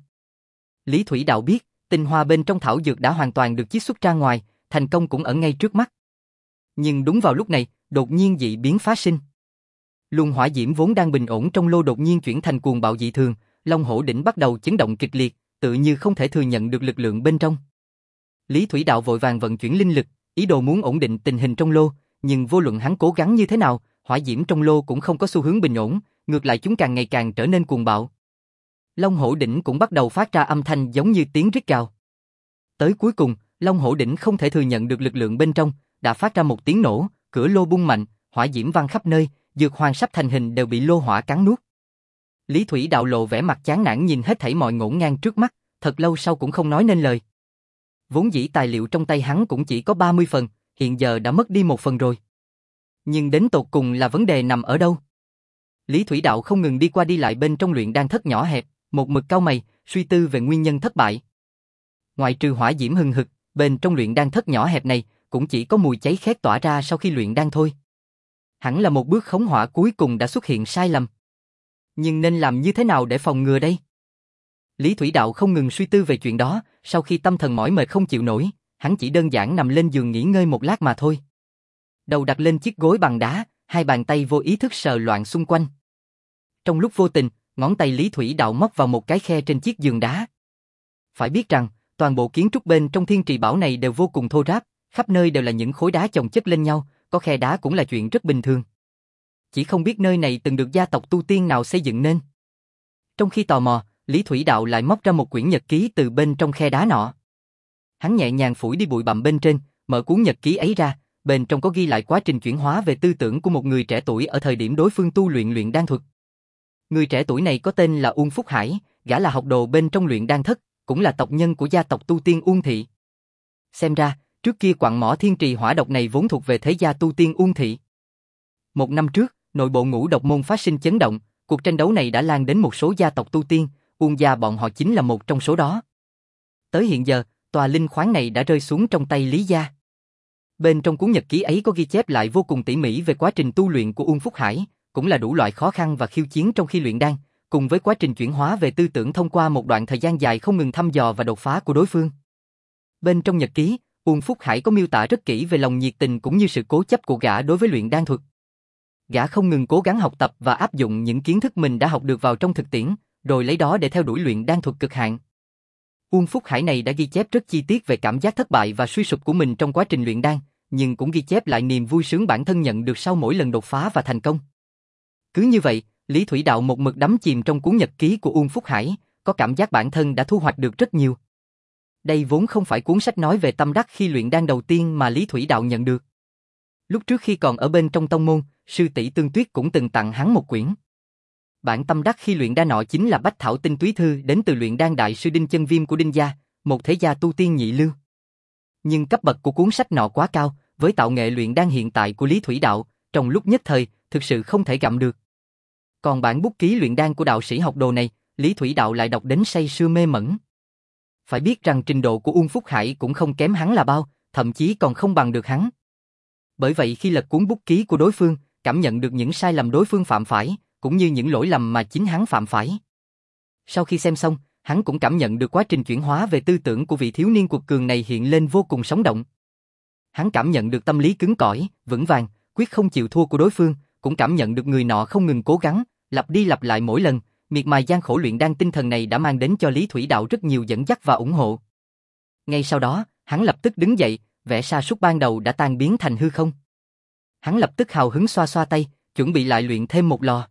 Lý Thủy Đạo biết, tinh hoa bên trong thảo dược đã hoàn toàn được chiết xuất ra ngoài, thành công cũng ở ngay trước mắt. Nhưng đúng vào lúc này, đột nhiên dị biến phát sinh. Luồng hỏa diễm vốn đang bình ổn trong lô đột nhiên chuyển thành cuồng bạo dị thường, Long Hổ đỉnh bắt đầu chấn động kịch liệt, tự như không thể thừa nhận được lực lượng bên trong. Lý Thủy Đạo vội vàng vận chuyển linh lực, ý đồ muốn ổn định tình hình trong lô, nhưng vô luận hắn cố gắng như thế nào, hỏa diễm trong lô cũng không có xu hướng bình ổn, ngược lại chúng càng ngày càng trở nên cuồng bạo. Long Hổ đỉnh cũng bắt đầu phát ra âm thanh giống như tiếng rít gào. Tới cuối cùng, Long Hổ đỉnh không thể thừa nhận được lực lượng bên trong, đã phát ra một tiếng nổ, cửa lô bung mạnh, hỏa diễm văng khắp nơi, dược hoàng sắp thành hình đều bị lô hỏa cắn nuốt. Lý Thủy Đạo lộ vẻ mặt chán nản nhìn hết thảy mọi ngổn ngang trước mắt, thật lâu sau cũng không nói nên lời. Vốn dĩ tài liệu trong tay hắn cũng chỉ có ba mươi phần, hiện giờ đã mất đi một phần rồi. Nhưng đến tột cùng là vấn đề nằm ở đâu? Lý Thủy Đạo không ngừng đi qua đi lại bên trong luyện đan thất nhỏ hẹp, một mực cau mày, suy tư về nguyên nhân thất bại. Ngoại trừ hỏa diễm hừng hực, bên trong luyện đan thất nhỏ hẹp này cũng chỉ có mùi cháy khét tỏa ra sau khi luyện đan thôi. Hẳn là một bước khống hỏa cuối cùng đã xuất hiện sai lầm. Nhưng nên làm như thế nào để phòng ngừa đây? Lý Thủy Đạo không ngừng suy tư về chuyện đó, sau khi tâm thần mỏi mệt không chịu nổi, hắn chỉ đơn giản nằm lên giường nghỉ ngơi một lát mà thôi. Đầu đặt lên chiếc gối bằng đá, hai bàn tay vô ý thức sờ loạn xung quanh. Trong lúc vô tình, ngón tay Lý Thủy Đạo móc vào một cái khe trên chiếc giường đá. Phải biết rằng, toàn bộ kiến trúc bên trong Thiên Trì Bảo này đều vô cùng thô ráp, khắp nơi đều là những khối đá chồng chất lên nhau, có khe đá cũng là chuyện rất bình thường. Chỉ không biết nơi này từng được gia tộc tu tiên nào xây dựng nên. Trong khi tò mò, Lý Thủy Đạo lại móc ra một quyển nhật ký từ bên trong khe đá nọ. Hắn nhẹ nhàng phủi đi bụi bặm bên trên, mở cuốn nhật ký ấy ra, bên trong có ghi lại quá trình chuyển hóa về tư tưởng của một người trẻ tuổi ở thời điểm đối phương tu luyện luyện đan thuật. Người trẻ tuổi này có tên là Uông Phúc Hải, gã là học đồ bên trong luyện đan thất, cũng là tộc nhân của gia tộc tu tiên Uông Thị. Xem ra, trước kia quặng mỏ thiên trì hỏa độc này vốn thuộc về thế gia tu tiên Uông Thị. Một năm trước, nội bộ ngũ độc môn phát sinh chấn động, cuộc tranh đấu này đã lan đến một số gia tộc tu tiên, Uông gia bọn họ chính là một trong số đó. Tới hiện giờ, tòa linh khoáng này đã rơi xuống trong tay Lý gia. Bên trong cuốn nhật ký ấy có ghi chép lại vô cùng tỉ mỉ về quá trình tu luyện của Uông Phúc Hải, cũng là đủ loại khó khăn và khiêu chiến trong khi luyện đan, cùng với quá trình chuyển hóa về tư tưởng thông qua một đoạn thời gian dài không ngừng thăm dò và đột phá của đối phương. Bên trong nhật ký, Uông Phúc Hải có miêu tả rất kỹ về lòng nhiệt tình cũng như sự cố chấp của gã đối với luyện đan thuật. Gã không ngừng cố gắng học tập và áp dụng những kiến thức mình đã học được vào trong thực tiễn, rồi lấy đó để theo đuổi luyện đan thuật cực hạn. Uông Phúc Hải này đã ghi chép rất chi tiết về cảm giác thất bại và suy sụp của mình trong quá trình luyện đan, nhưng cũng ghi chép lại niềm vui sướng bản thân nhận được sau mỗi lần đột phá và thành công. Cứ như vậy, Lý Thủy Đạo một mực đắm chìm trong cuốn nhật ký của Uông Phúc Hải, có cảm giác bản thân đã thu hoạch được rất nhiều. Đây vốn không phải cuốn sách nói về tâm đắc khi luyện đan đầu tiên mà Lý Thủy Đạo nhận được. Lúc trước khi còn ở bên trong tông môn, sư tỷ Tương Tuyết cũng từng tặng hắn một quyển. Bản tâm đắc khi luyện đan nọ chính là Bách Thảo Tinh Túy Thư đến từ luyện đan đại sư Đinh Chân Viêm của Đinh gia, một thế gia tu tiên nhị lưu. Nhưng cấp bậc của cuốn sách nọ quá cao, với tạo nghệ luyện đan hiện tại của Lý Thủy Đạo, trong lúc nhất thời, thực sự không thể gặm được. Còn bản bút ký luyện đan của đạo sĩ học đồ này, Lý Thủy Đạo lại đọc đến say sưa mê mẩn. Phải biết rằng trình độ của Uông Phúc Hải cũng không kém hắn là bao, thậm chí còn không bằng được hắn. Bởi vậy khi lật cuốn bút ký của đối phương, cảm nhận được những sai lầm đối phương phạm phải, cũng như những lỗi lầm mà chính hắn phạm phải. Sau khi xem xong, hắn cũng cảm nhận được quá trình chuyển hóa về tư tưởng của vị thiếu niên quật cường này hiện lên vô cùng sống động. Hắn cảm nhận được tâm lý cứng cỏi, vững vàng, quyết không chịu thua của đối phương, cũng cảm nhận được người nọ không ngừng cố gắng, lặp đi lặp lại mỗi lần, miệt mài gian khổ luyện đan tinh thần này đã mang đến cho Lý Thủy Đạo rất nhiều dẫn dắt và ủng hộ. Ngay sau đó, hắn lập tức đứng dậy, vẻ sa sút ban đầu đã tan biến thành hư không. Hắn lập tức hào hứng xoa xoa tay, chuẩn bị lại luyện thêm một lò.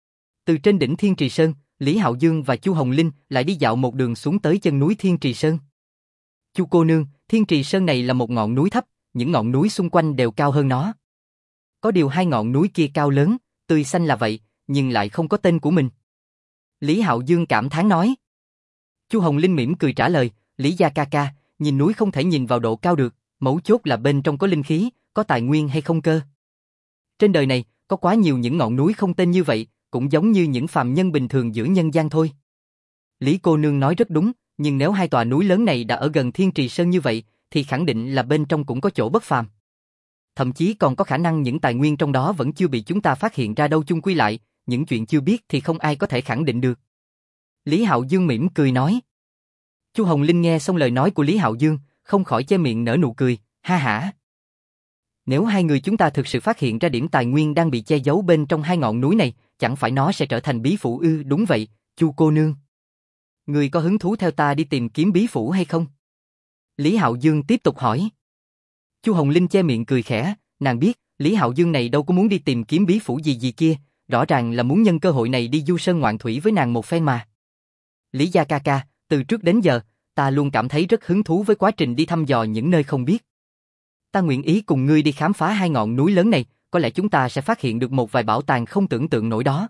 Từ trên đỉnh Thiên Trì Sơn, Lý Hạo Dương và Chu Hồng Linh lại đi dạo một đường xuống tới chân núi Thiên Trì Sơn. Chu cô nương, Thiên Trì Sơn này là một ngọn núi thấp, những ngọn núi xung quanh đều cao hơn nó. Có điều hai ngọn núi kia cao lớn, tươi xanh là vậy, nhưng lại không có tên của mình. Lý Hạo Dương cảm thán nói. Chu Hồng Linh mỉm cười trả lời, Lý gia ca ca, nhìn núi không thể nhìn vào độ cao được, mấu chốt là bên trong có linh khí, có tài nguyên hay không cơ. Trên đời này, có có quá nhiều những ngọn núi không tên như vậy, cũng giống như những phàm nhân bình thường giữa nhân gian thôi. Lý cô nương nói rất đúng, nhưng nếu hai tòa núi lớn này đã ở gần Thiên Trì Sơn như vậy, thì khẳng định là bên trong cũng có chỗ bất phàm. Thậm chí còn có khả năng những tài nguyên trong đó vẫn chưa bị chúng ta phát hiện ra đâu, chung quy lại, những chuyện chưa biết thì không ai có thể khẳng định được. Lý Hạo Dương mỉm cười nói. Chu Hồng Linh nghe xong lời nói của Lý Hạo Dương, không khỏi che miệng nở nụ cười, ha hả. Nếu hai người chúng ta thực sự phát hiện ra điểm tài nguyên đang bị che giấu bên trong hai ngọn núi này, chẳng phải nó sẽ trở thành bí phủ ư? Đúng vậy, Chu cô nương. Người có hứng thú theo ta đi tìm kiếm bí phủ hay không? Lý Hạo Dương tiếp tục hỏi. Chu Hồng Linh che miệng cười khẽ, nàng biết, Lý Hạo Dương này đâu có muốn đi tìm kiếm bí phủ gì gì kia, rõ ràng là muốn nhân cơ hội này đi du sơn ngoạn thủy với nàng một phen mà. Lý gia ca ca, từ trước đến giờ, ta luôn cảm thấy rất hứng thú với quá trình đi thăm dò những nơi không biết. Ta nguyện ý cùng ngươi đi khám phá hai ngọn núi lớn này, có lẽ chúng ta sẽ phát hiện được một vài bảo tàng không tưởng tượng nổi đó.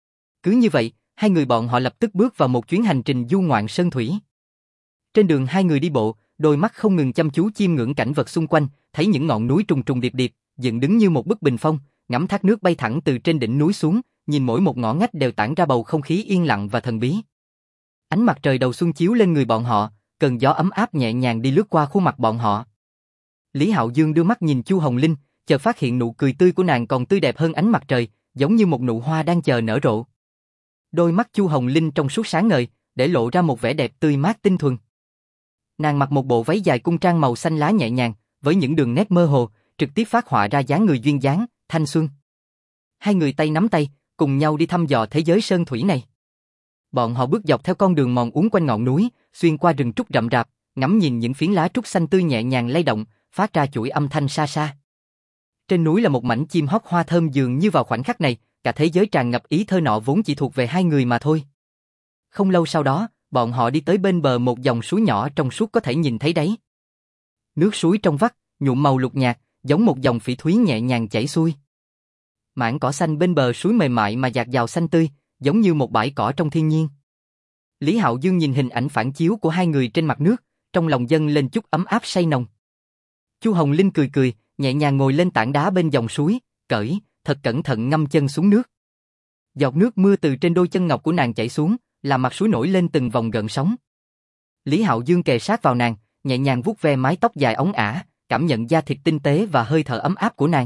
Cứ như vậy, hai người bọn họ lập tức bước vào một chuyến hành trình du ngoạn sơn thủy. Trên đường hai người đi bộ, đôi mắt không ngừng chăm chú chiêm ngưỡng cảnh vật xung quanh, thấy những ngọn núi trùng trùng điệp điệp, dựng đứng như một bức bình phong, ngắm thác nước bay thẳng từ trên đỉnh núi xuống, nhìn mỗi một ngõ ngách đều tản ra bầu không khí yên lặng và thần bí. Ánh mặt trời đầu xuân chiếu lên người bọn họ, cơn gió ấm áp nhẹ nhàng đi lướt qua khuôn mặt bọn họ. Lý Hạo Dương đưa mắt nhìn Chu Hồng Linh, chợt phát hiện nụ cười tươi của nàng còn tươi đẹp hơn ánh mặt trời, giống như một nụ hoa đang chờ nở rộ. Đôi mắt Chu Hồng Linh trong suốt sáng ngời, để lộ ra một vẻ đẹp tươi mát tinh thuần. Nàng mặc một bộ váy dài cung trang màu xanh lá nhẹ nhàng, với những đường nét mơ hồ, trực tiếp phát họa ra dáng người duyên dáng, thanh xuân. Hai người tay nắm tay, cùng nhau đi thăm dò thế giới sơn thủy này. Bọn họ bước dọc theo con đường mòn uốn quanh ngọn núi, xuyên qua rừng trúc rậm rạp, ngắm nhìn những phiến lá trúc xanh tươi nhẹ nhàng lay động, phát ra chuỗi âm thanh xa xa. Trên núi là một mảnh chim hót hoa thơm, dường như vào khoảnh khắc này, cả thế giới tràn ngập ý thơ nọ vốn chỉ thuộc về hai người mà thôi. Không lâu sau đó, bọn họ đi tới bên bờ một dòng suối nhỏ trong suốt có thể nhìn thấy đáy. Nước suối trong vắt, nhuộm màu lục nhạt, giống một dòng phỉ thúy nhẹ nhàng chảy xuôi. Mảng cỏ xanh bên bờ suối mềm mại mà dạt dào xanh tươi, giống như một bãi cỏ trong thiên nhiên. Lý Hạo Dương nhìn hình ảnh phản chiếu của hai người trên mặt nước, trong lòng dâng lên chút ấm áp say nồng. Chu Hồng Linh cười cười, nhẹ nhàng ngồi lên tảng đá bên dòng suối, cởi, thật cẩn thận ngâm chân xuống nước. Giọt nước mưa từ trên đôi chân ngọc của nàng chảy xuống, làm mặt suối nổi lên từng vòng gợn sóng. Lý Hạo Dương kề sát vào nàng, nhẹ nhàng vuốt ve mái tóc dài óng ả, cảm nhận da thịt tinh tế và hơi thở ấm áp của nàng.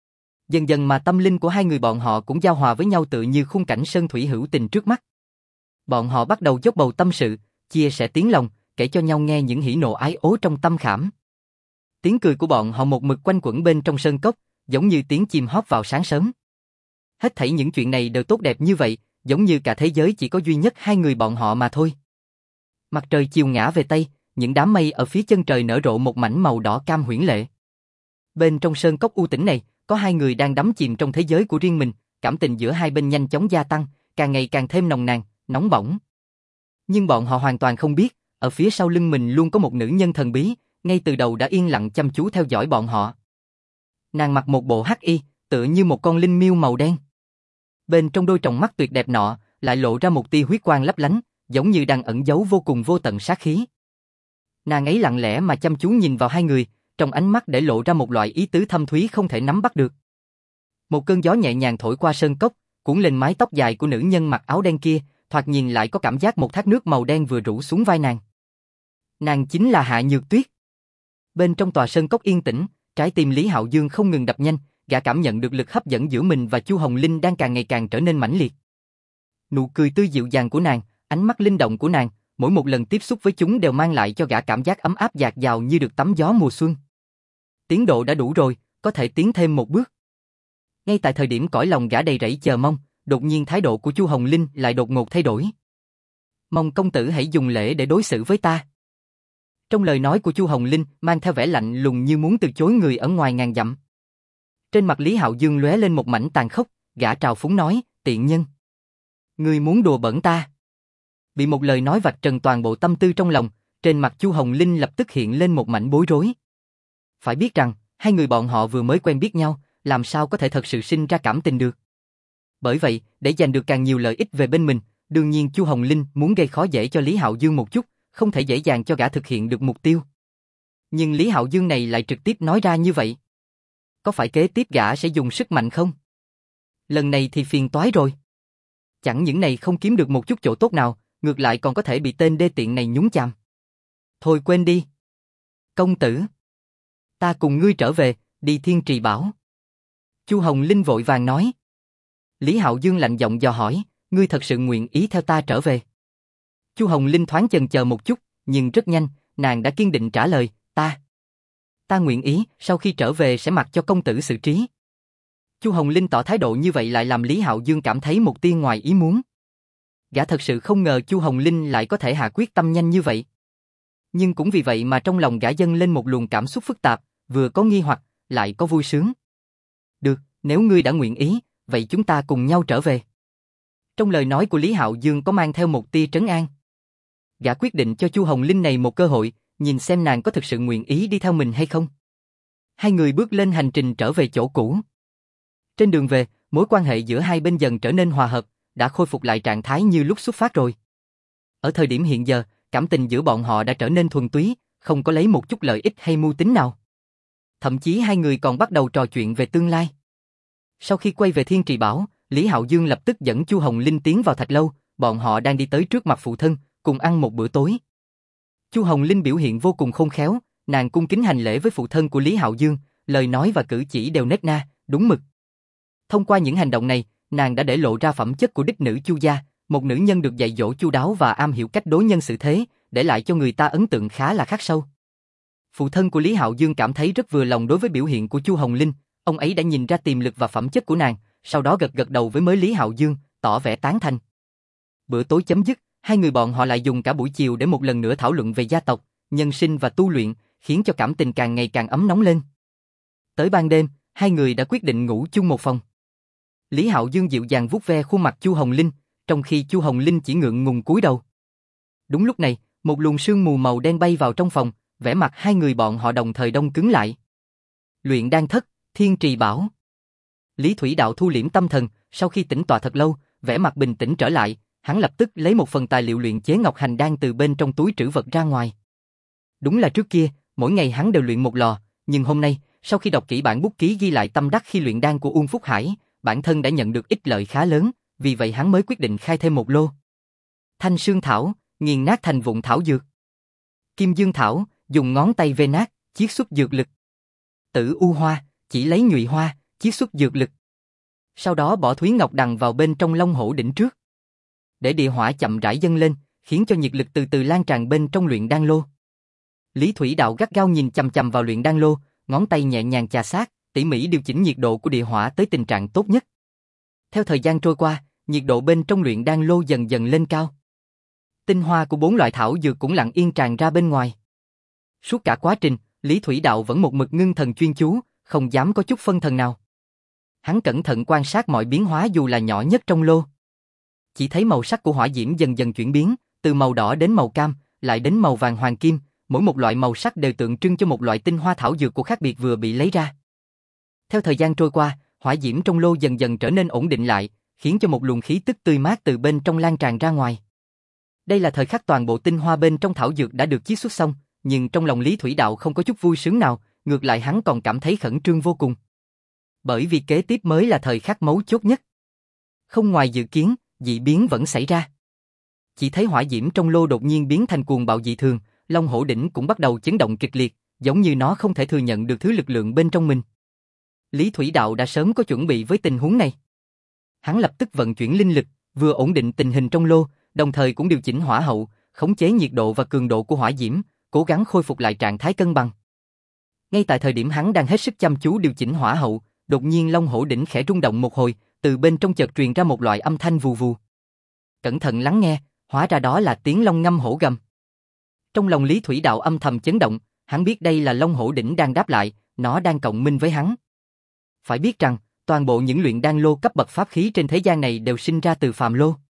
Dần dần mà tâm linh của hai người bọn họ cũng giao hòa với nhau, tựa như khung cảnh sơn thủy hữu tình trước mắt. Bọn họ bắt đầu dốc bầu tâm sự, chia sẻ tiếng lòng, kể cho nhau nghe những hỉ nộ ái ố trong tâm khảm. Tiếng cười của bọn họ một mực quanh quẩn bên trong sơn cốc, giống như tiếng chim hót vào sáng sớm. Hết thảy những chuyện này đều tốt đẹp như vậy, giống như cả thế giới chỉ có duy nhất hai người bọn họ mà thôi. Mặt trời chiều ngã về tây, những đám mây ở phía chân trời nở rộ một mảnh màu đỏ cam huyễn lệ. Bên trong sơn cốc u tĩnh này, có hai người đang đắm chìm trong thế giới của riêng mình, cảm tình giữa hai bên nhanh chóng gia tăng, càng ngày càng thêm nồng nàn, nóng bỏng. Nhưng bọn họ hoàn toàn không biết, ở phía sau lưng mình luôn có một nữ nhân thần bí, ngay từ đầu đã yên lặng chăm chú theo dõi bọn họ. Nàng mặc một bộ hắc y, tựa như một con linh miêu màu đen. Bên trong đôi tròng mắt tuyệt đẹp nọ, lại lộ ra một tia huyết quang lấp lánh, giống như đang ẩn giấu vô cùng vô tận sát khí. Nàng ấy lặng lẽ mà chăm chú nhìn vào hai người, trong ánh mắt để lộ ra một loại ý tứ thâm thúy không thể nắm bắt được. Một cơn gió nhẹ nhàng thổi qua sơn cốc, cuốn lên mái tóc dài của nữ nhân mặc áo đen kia, thoạt nhìn lại có cảm giác một thác nước màu đen vừa rủ xuống vai nàng. Nàng chính là Hạ Nhược Tuyết. Bên trong tòa sơn cốc yên tĩnh, trái tim Lý Hạo Dương không ngừng đập nhanh, gã cảm nhận được lực hấp dẫn giữa mình và Chu Hồng Linh đang càng ngày càng trở nên mãnh liệt. Nụ cười tươi dịu dàng của nàng, ánh mắt linh động của nàng, mỗi một lần tiếp xúc với chúng đều mang lại cho gã cảm giác ấm áp dạt dào như được tắm gió mùa xuân. Tiến độ đã đủ rồi, có thể tiến thêm một bước. Ngay tại thời điểm cõi lòng gã đầy rẫy chờ mong, đột nhiên thái độ của Chu Hồng Linh lại đột ngột thay đổi. Mong công tử hãy dùng lễ để đối xử với ta. Trong lời nói của Chu Hồng Linh mang theo vẻ lạnh lùng như muốn từ chối người ở ngoài ngàn dặm. Trên mặt Lý Hạo Dương lóe lên một mảnh tàn khốc, gã trào phúng nói, tiện nhân. Ngươi muốn đùa bỡn ta. Bị một lời nói vạch trần toàn bộ tâm tư trong lòng, trên mặt Chu Hồng Linh lập tức hiện lên một mảnh bối rối. Phải biết rằng, hai người bọn họ vừa mới quen biết nhau, làm sao có thể thật sự sinh ra cảm tình được. Bởi vậy, để giành được càng nhiều lợi ích về bên mình, đương nhiên Chu Hồng Linh muốn gây khó dễ cho Lý Hạo Dương một chút, không thể dễ dàng cho gã thực hiện được mục tiêu. Nhưng Lý Hạo Dương này lại trực tiếp nói ra như vậy. Có phải kế tiếp gã sẽ dùng sức mạnh không? Lần này thì phiền toái rồi. Chẳng những này không kiếm được một chút chỗ tốt nào, ngược lại còn có thể bị tên đê tiện này nhúng chàm. Thôi quên đi. Công tử. Ta cùng ngươi trở về, đi Thiên Trì Bảo. Chu Hồng Linh vội vàng nói. Lý Hạo Dương lạnh giọng dò hỏi, ngươi thật sự nguyện ý theo ta trở về? Chu Hồng Linh thoáng chần chờ một chút, nhưng rất nhanh, nàng đã kiên định trả lời, ta. Ta nguyện ý, sau khi trở về sẽ mặc cho công tử xử trí. Chu Hồng Linh tỏ thái độ như vậy lại làm Lý Hạo Dương cảm thấy một tia ngoài ý muốn. Gã thật sự không ngờ Chu Hồng Linh lại có thể hạ quyết tâm nhanh như vậy. Nhưng cũng vì vậy mà trong lòng gã dâng lên một luồng cảm xúc phức tạp, vừa có nghi hoặc, lại có vui sướng. Được, nếu ngươi đã nguyện ý, vậy chúng ta cùng nhau trở về. Trong lời nói của Lý Hạo Dương có mang theo một tia trấn an. Gã quyết định cho Chu Hồng Linh này một cơ hội, nhìn xem nàng có thực sự nguyện ý đi theo mình hay không. Hai người bước lên hành trình trở về chỗ cũ. Trên đường về, mối quan hệ giữa hai bên dần trở nên hòa hợp, đã khôi phục lại trạng thái như lúc xuất phát rồi. Ở thời điểm hiện giờ, cảm tình giữa bọn họ đã trở nên thuần túy, không có lấy một chút lợi ích hay mưu tính nào. Thậm chí hai người còn bắt đầu trò chuyện về tương lai. Sau khi quay về Thiên Trì Bảo, Lý Hạo Dương lập tức dẫn Chu Hồng Linh tiến vào thạch lâu, bọn họ đang đi tới trước mặt phụ thân, cùng ăn một bữa tối. Chu Hồng Linh biểu hiện vô cùng khôn khéo, nàng cung kính hành lễ với phụ thân của Lý Hạo Dương, lời nói và cử chỉ đều nết na, đúng mực. Thông qua những hành động này, nàng đã để lộ ra phẩm chất của đích nữ Chu gia, một nữ nhân được dạy dỗ chu đáo và am hiểu cách đối nhân xử thế, để lại cho người ta ấn tượng khá là khắc sâu. Phụ thân của Lý Hạo Dương cảm thấy rất vừa lòng đối với biểu hiện của Chu Hồng Linh, ông ấy đã nhìn ra tiềm lực và phẩm chất của nàng, sau đó gật gật đầu với mới Lý Hạo Dương, tỏ vẻ tán thành. Bữa tối chấm dứt, hai người bọn họ lại dùng cả buổi chiều để một lần nữa thảo luận về gia tộc, nhân sinh và tu luyện, khiến cho cảm tình càng ngày càng ấm nóng lên. Tới ban đêm, hai người đã quyết định ngủ chung một phòng. Lý Hạo Dương dịu dàng vuốt ve khuôn mặt Chu Hồng Linh, trong khi Chu Hồng Linh chỉ ngượng ngùng cúi đầu. Đúng lúc này, một luồng sương mù màu đen bay vào trong phòng, vẻ mặt hai người bọn họ đồng thời đông cứng lại. Luyện đan thất, Thiên Trì Bảo. Lý Thủy Đạo thu liễm tâm thần, sau khi tĩnh tọa thật lâu, vẻ mặt bình tĩnh trở lại, hắn lập tức lấy một phần tài liệu luyện chế ngọc hành đan từ bên trong túi trữ vật ra ngoài. Đúng là trước kia, mỗi ngày hắn đều luyện một lò, nhưng hôm nay, sau khi đọc kỹ bản bút ký ghi lại tâm đắc khi luyện đan của Uông Phúc Hải, bản thân đã nhận được ích lợi khá lớn, vì vậy hắn mới quyết định khai thêm một lô. Thanh Sương Thảo, nghiền nát thành vụn thảo dược. Kim Dương Thảo, dùng ngón tay vê nát, chiết xuất dược lực. Tử U Hoa, chỉ lấy nhụy hoa, chiết xuất dược lực. Sau đó bỏ Thúy Ngọc Đằng vào bên trong Long Hổ đỉnh trước. Để địa hỏa chậm rãi dâng lên, khiến cho nhiệt lực từ từ lan tràn bên trong luyện đan lô. Lý Thủy Đạo gắt gao nhìn chằm chằm vào luyện đan lô, ngón tay nhẹ nhàng chà sát, tỉ mỉ điều chỉnh nhiệt độ của địa hỏa tới tình trạng tốt nhất. Theo thời gian trôi qua, nhiệt độ bên trong luyện đan lô dần dần lên cao. Tinh hoa của bốn loại thảo dược cũng lặng yên tràn ra bên ngoài. Suốt cả quá trình, Lý Thủy Đạo vẫn một mực ngưng thần chuyên chú, không dám có chút phân thần nào. Hắn cẩn thận quan sát mọi biến hóa dù là nhỏ nhất trong lô. Chỉ thấy màu sắc của hỏa diễm dần dần chuyển biến, từ màu đỏ đến màu cam, lại đến màu vàng hoàng kim, mỗi một loại màu sắc đều tượng trưng cho một loại tinh hoa thảo dược của khác biệt vừa bị lấy ra. Theo thời gian trôi qua, hỏa diễm trong lô dần dần trở nên ổn định lại, khiến cho một luồng khí tức tươi mát từ bên trong lan tràn ra ngoài. Đây là thời khắc toàn bộ tinh hoa bên trong thảo dược đã được chiết xuất xong, nhưng trong lòng Lý Thủy Đạo không có chút vui sướng nào, ngược lại hắn còn cảm thấy khẩn trương vô cùng. Bởi vì kế tiếp mới là thời khắc mấu chốt nhất. Không ngoài dự kiến, dị biến vẫn xảy ra. Chỉ thấy hỏa diễm trong lô đột nhiên biến thành cuồng bạo dị thường, Long Hổ đỉnh cũng bắt đầu chấn động kịch liệt, giống như nó không thể thừa nhận được thứ lực lượng bên trong mình. Lý Thủy Đạo đã sớm có chuẩn bị với tình huống này. Hắn lập tức vận chuyển linh lực, vừa ổn định tình hình trong lô, đồng thời cũng điều chỉnh hỏa hậu, khống chế nhiệt độ và cường độ của hỏa diễm, cố gắng khôi phục lại trạng thái cân bằng. Ngay tại thời điểm hắn đang hết sức chăm chú điều chỉnh hỏa hậu, đột nhiên Long Hổ đỉnh khẽ rung động một hồi, từ bên trong chợt truyền ra một loại âm thanh vù vù. Cẩn thận lắng nghe, hóa ra đó là tiếng long ngâm hổ gầm. Trong lòng Lý Thủy Đạo âm thầm chấn động, hắn biết đây là Long Hổ đỉnh đang đáp lại, nó đang cộng minh với hắn. Phải biết rằng, toàn bộ những luyện đan lô cấp bậc pháp khí trên thế gian này đều sinh ra từ phàm lô.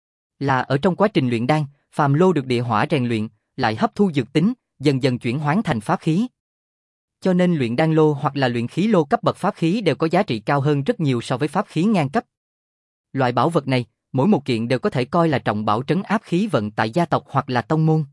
Là ở trong quá trình luyện đan, phàm lô được địa hỏa rèn luyện, lại hấp thu dược tính, dần dần chuyển hóa thành pháp khí. Cho nên luyện đan lô hoặc là luyện khí lô cấp bậc pháp khí đều có giá trị cao hơn rất nhiều so với pháp khí ngang cấp. Loại bảo vật này, mỗi một kiện đều có thể coi là trọng bảo trấn áp khí vận tại gia tộc hoặc là tông môn.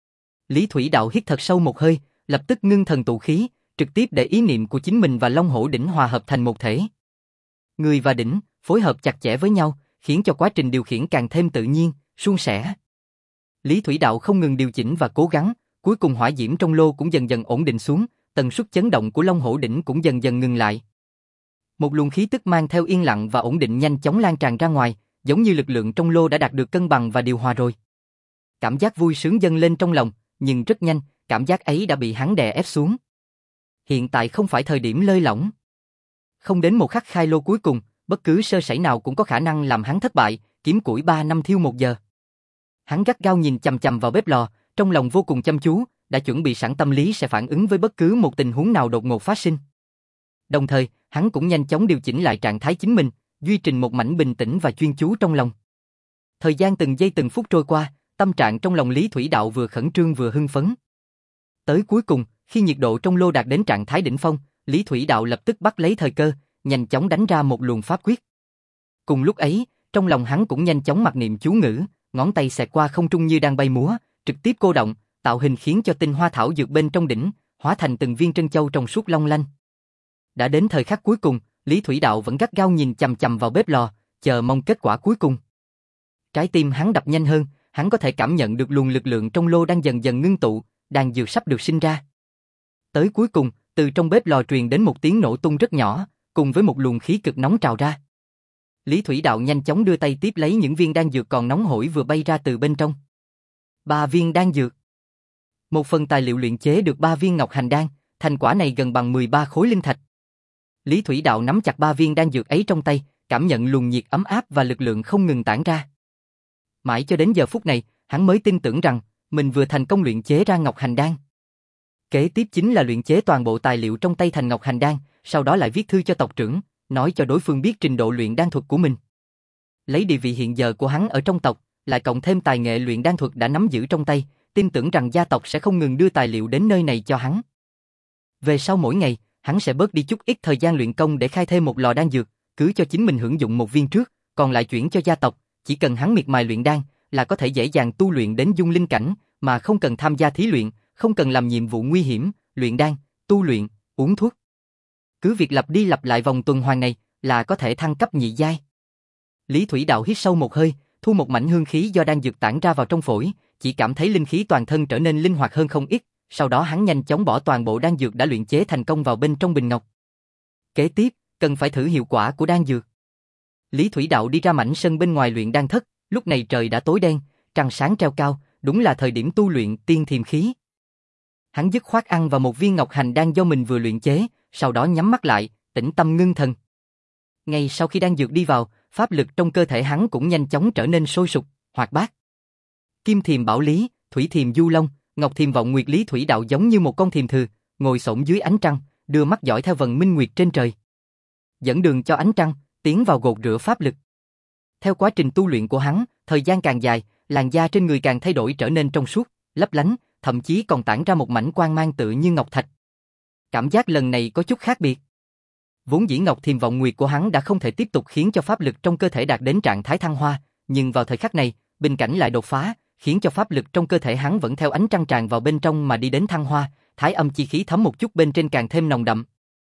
Lý Thủy Đạo hít thật sâu một hơi, lập tức ngưng thần tụ khí, trực tiếp để ý niệm của chính mình và Long Hổ đỉnh hòa hợp thành một thể. Người và đỉnh, phối hợp chặt chẽ với nhau, khiến cho quá trình điều khiển càng thêm tự nhiên, suôn sẻ. Lý Thủy Đạo không ngừng điều chỉnh và cố gắng, cuối cùng hỏa diễm trong lô cũng dần dần ổn định xuống, tần suất chấn động của Long Hổ đỉnh cũng dần dần ngừng lại. Một luồng khí tức mang theo yên lặng và ổn định nhanh chóng lan tràn ra ngoài, giống như lực lượng trong lô đã đạt được cân bằng và điều hòa rồi. Cảm giác vui sướng dâng lên trong lòng, nhưng rất nhanh, cảm giác ấy đã bị hắn đè ép xuống. Hiện tại không phải thời điểm lơi lỏng. Không đến một khắc khai lô cuối cùng, bất cứ sơ sẩy nào cũng có khả năng làm hắn thất bại, kiếm củi ba năm thiêu một giờ. Hắn gắt gao nhìn chằm chằm vào bếp lò, trong lòng vô cùng chăm chú, đã chuẩn bị sẵn tâm lý sẽ phản ứng với bất cứ một tình huống nào đột ngột phát sinh. Đồng thời, hắn cũng nhanh chóng điều chỉnh lại trạng thái chính mình, duy trì một mảnh bình tĩnh và chuyên chú trong lòng. Thời gian từng giây từng phút trôi qua, tâm trạng trong lòng Lý Thủy Đạo vừa khẩn trương vừa hưng phấn. Tới cuối cùng, khi nhiệt độ trong lô đạt đến trạng thái đỉnh phong, Lý Thủy Đạo lập tức bắt lấy thời cơ, nhanh chóng đánh ra một luồng pháp quyết. Cùng lúc ấy, trong lòng hắn cũng nhanh chóng mặc niệm chú ngữ, ngón tay xẹt qua không trung như đang bay múa, trực tiếp cô động, tạo hình khiến cho tinh hoa thảo dược bên trong đỉnh hóa thành từng viên trân châu trong suốt long lanh. Đã đến thời khắc cuối cùng, Lý Thủy Đạo vẫn gắt gao nhìn chằm chằm vào bếp lò, chờ mong kết quả cuối cùng. Trái tim hắn đập nhanh hơn, hắn có thể cảm nhận được luồng lực lượng trong lô đang dần dần ngưng tụ, đan dược sắp được sinh ra. Tới cuối cùng, từ trong bếp lò truyền đến một tiếng nổ tung rất nhỏ, cùng với một luồng khí cực nóng trào ra. Lý Thủy Đạo nhanh chóng đưa tay tiếp lấy những viên đan dược còn nóng hổi vừa bay ra từ bên trong. Ba viên đan dược. Một phần tài liệu luyện chế được ba viên ngọc hành đan, thành quả này gần bằng mười ba khối linh thạch. Lý Thủy Đạo nắm chặt ba viên đan dược ấy trong tay, cảm nhận luồng nhiệt ấm áp và lực lượng không ngừng tản ra. Mãi cho đến giờ phút này, hắn mới tin tưởng rằng mình vừa thành công luyện chế ra ngọc hành đan. Kế tiếp chính là luyện chế toàn bộ tài liệu trong tay thành ngọc hành đan, sau đó lại viết thư cho tộc trưởng, nói cho đối phương biết trình độ luyện đan thuật của mình. Lấy địa vị hiện giờ của hắn ở trong tộc, lại cộng thêm tài nghệ luyện đan thuật đã nắm giữ trong tay, tin tưởng rằng gia tộc sẽ không ngừng đưa tài liệu đến nơi này cho hắn. Về sau mỗi ngày, hắn sẽ bớt đi chút ít thời gian luyện công để khai thêm một lò đan dược, cứ cho chính mình hưởng dụng một viên trước, còn lại chuyển cho gia tộc, chỉ cần hắn miệt mài luyện đan là có thể dễ dàng tu luyện đến dung linh cảnh, mà không cần tham gia thí luyện, không cần làm nhiệm vụ nguy hiểm, luyện đan, tu luyện, uống thuốc. Cứ việc lặp đi lặp lại vòng tuần hoàn này là có thể thăng cấp nhị giai. Lý Thủy Đạo hít sâu một hơi, thu một mảnh hương khí do đan dược tản ra vào trong phổi, chỉ cảm thấy linh khí toàn thân trở nên linh hoạt hơn không ít, sau đó hắn nhanh chóng bỏ toàn bộ đan dược đã luyện chế thành công vào bên trong bình ngọc. Kế tiếp, cần phải thử hiệu quả của đan dược. Lý Thủy Đạo đi ra mảnh sân bên ngoài luyện đan thất, lúc này trời đã tối đen, trăng sáng treo cao, đúng là thời điểm tu luyện tiên thiềm khí. Hắn dứt khoát ăn vào một viên ngọc hành đan do mình vừa luyện chế, sau đó nhắm mắt lại, tĩnh tâm ngưng thần. Ngay sau khi đan dược đi vào, pháp lực trong cơ thể hắn cũng nhanh chóng trở nên sôi sục, hoạt bát. Kim thiềm bảo lý, thủy thiềm du long, ngọc thiềm vọng nguyệt. Lý Thủy Đạo giống như một con thiềm thừ, ngồi xổm dưới ánh trăng, đưa mắt dõi theo vầng minh nguyệt trên trời, dẫn đường cho ánh trăng tiến vào gột rửa pháp lực. Theo quá trình tu luyện của hắn, thời gian càng dài, làn da trên người càng thay đổi trở nên trong suốt, lấp lánh, thậm chí còn tản ra một mảnh quang mang tựa như ngọc thạch. Cảm giác lần này có chút khác biệt. Vốn dĩ ngọc thiềm vọng nguyệt của hắn đã không thể tiếp tục khiến cho pháp lực trong cơ thể đạt đến trạng thái thăng hoa, nhưng vào thời khắc này, bình cảnh lại đột phá, khiến cho pháp lực trong cơ thể hắn vẫn theo ánh trăng tràn vào bên trong mà đi đến thăng hoa, thái âm chi khí thấm một chút bên trên càng thêm nồng đậm.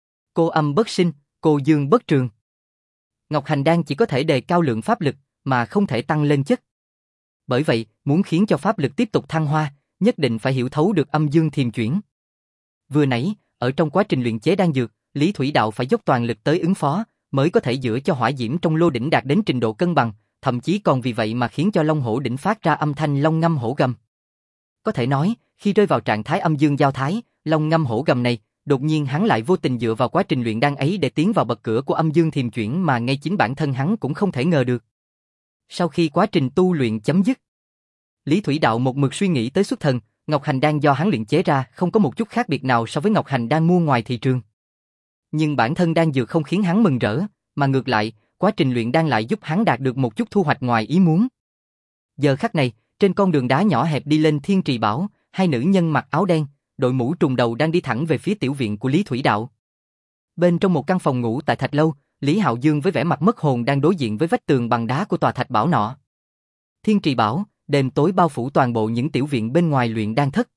Cô âm bất sinh, cô dương bất trường. Ngọc hành đan chỉ có thể đề cao lượng pháp lực, mà không thể tăng lên chất. Bởi vậy, muốn khiến cho pháp lực tiếp tục thăng hoa, nhất định phải hiểu thấu được âm dương thiềm chuyển. Vừa nãy, ở trong quá trình luyện chế đan dược, Lý Thủy Đạo phải dốc toàn lực tới ứng phó, mới có thể giữ cho hỏa diễm trong lô đỉnh đạt đến trình độ cân bằng, thậm chí còn vì vậy mà khiến cho Long Hổ đỉnh phát ra âm thanh long ngâm hổ gầm. Có thể nói, khi rơi vào trạng thái âm dương giao thái, long ngâm hổ gầm này, đột nhiên hắn lại vô tình dựa vào quá trình luyện đan ấy để tiến vào bậc cửa của âm dương thiềm chuyển mà ngay chính bản thân hắn cũng không thể ngờ được. Sau khi quá trình tu luyện chấm dứt, Lý Thủy Đạo một mực suy nghĩ tới xuất thần, ngọc hành đan do hắn luyện chế ra không có một chút khác biệt nào so với ngọc hành đan mua ngoài thị trường. Nhưng bản thân đan dược không khiến hắn mừng rỡ, mà ngược lại, quá trình luyện đan lại giúp hắn đạt được một chút thu hoạch ngoài ý muốn. Giờ khắc này, trên con đường đá nhỏ hẹp đi lên Thiên Trì Bảo, hai nữ nhân mặc áo đen, đội mũ trùng đầu đang đi thẳng về phía tiểu viện của Lý Thủy Đạo. Bên trong một căn phòng ngủ tại Thạch Lâu, Lý Hạo Dương với vẻ mặt mất hồn đang đối diện với vách tường bằng đá của tòa Thạch Bảo nọ. Thiên Trì Bảo, đêm tối bao phủ toàn bộ những tiểu viện bên ngoài luyện đan thất.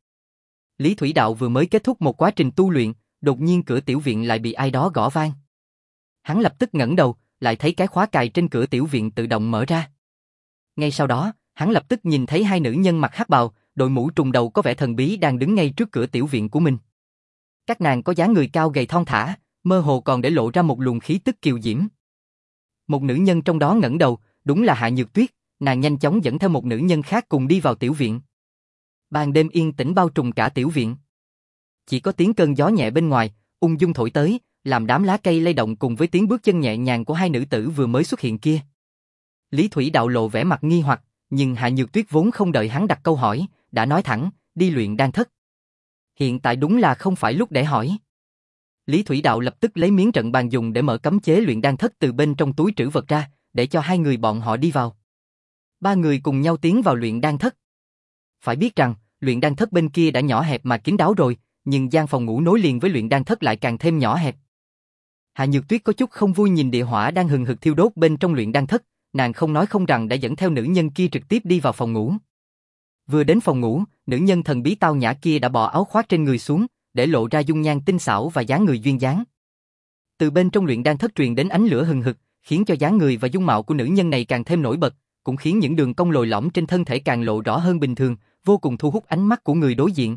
Lý Thủy Đạo vừa mới kết thúc một quá trình tu luyện, đột nhiên cửa tiểu viện lại bị ai đó gõ vang. Hắn lập tức ngẩng đầu, lại thấy cái khóa cài trên cửa tiểu viện tự động mở ra. Ngay sau đó, hắn lập tức nhìn thấy hai nữ nhân mặc hắc bào, đội mũ trùm đầu có vẻ thần bí đang đứng ngay trước cửa tiểu viện của mình. Các nàng có dáng người cao gầy thon thả, mơ hồ còn để lộ ra một luồng khí tức kiều diễm. Một nữ nhân trong đó ngẩng đầu, đúng là Hạ Nhược Tuyết, nàng nhanh chóng dẫn theo một nữ nhân khác cùng đi vào tiểu viện. Ban đêm yên tĩnh bao trùm cả tiểu viện. Chỉ có tiếng cơn gió nhẹ bên ngoài, ung dung thổi tới, làm đám lá cây lay động cùng với tiếng bước chân nhẹ nhàng của hai nữ tử vừa mới xuất hiện kia. Lý Thủy Đạo lộ vẻ mặt nghi hoặc, nhưng Hạ Nhược Tuyết vốn không đợi hắn đặt câu hỏi, đã nói thẳng, đi luyện đan thất. Hiện tại đúng là không phải lúc để hỏi. Lý Thủy Đạo lập tức lấy miếng trận bàn dùng để mở cấm chế luyện đan thất từ bên trong túi trữ vật ra, để cho hai người bọn họ đi vào. Ba người cùng nhau tiến vào luyện đan thất. Phải biết rằng, luyện đan thất bên kia đã nhỏ hẹp mà kín đáo rồi, nhưng gian phòng ngủ nối liền với luyện đan thất lại càng thêm nhỏ hẹp. Hạ Nhược Tuyết có chút không vui nhìn địa hỏa đang hừng hực thiêu đốt bên trong luyện đan thất, nàng không nói không rằng đã dẫn theo nữ nhân kia trực tiếp đi vào phòng ngủ. Vừa đến phòng ngủ, nữ nhân thần bí tao nhã kia đã bỏ áo khoác trên người xuống, để lộ ra dung nhan tinh xảo và dáng người duyên dáng. Từ bên trong luyện đan thất truyền đến ánh lửa hừng hực, khiến cho dáng người và dung mạo của nữ nhân này càng thêm nổi bật, cũng khiến những đường cong lồi lõm trên thân thể càng lộ rõ hơn bình thường, vô cùng thu hút ánh mắt của người đối diện.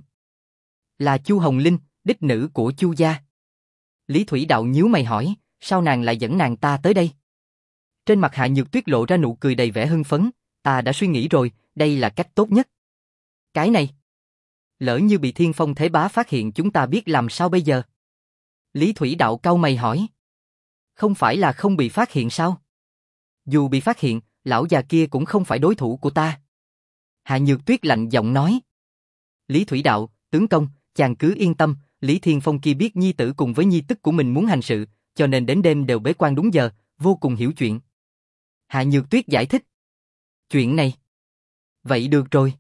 Là Chu Hồng Linh, đích nữ của Chu gia. Lý Thủy Đạo nhíu mày hỏi, sao nàng lại dẫn nàng ta tới đây? Trên mặt Hạ Nhược Tuyết lộ ra nụ cười đầy vẻ hưng phấn, ta đã suy nghĩ rồi, đây là cách tốt nhất. Cái này, lỡ như bị Thiên Phong Thế Bá phát hiện chúng ta biết làm sao bây giờ? Lý Thủy Đạo cau mày hỏi. Không phải là không bị phát hiện sao? Dù bị phát hiện, lão già kia cũng không phải đối thủ của ta. Hạ Nhược Tuyết lạnh giọng nói. Lý Thủy Đạo, tướng công, chàng cứ yên tâm, Lý Thiên Phong kia biết nhi tử cùng với nhi tức của mình muốn hành sự, cho nên đến đêm đều bế quan đúng giờ, vô cùng hiểu chuyện. Hạ Nhược Tuyết giải thích. Chuyện này. Vậy được rồi.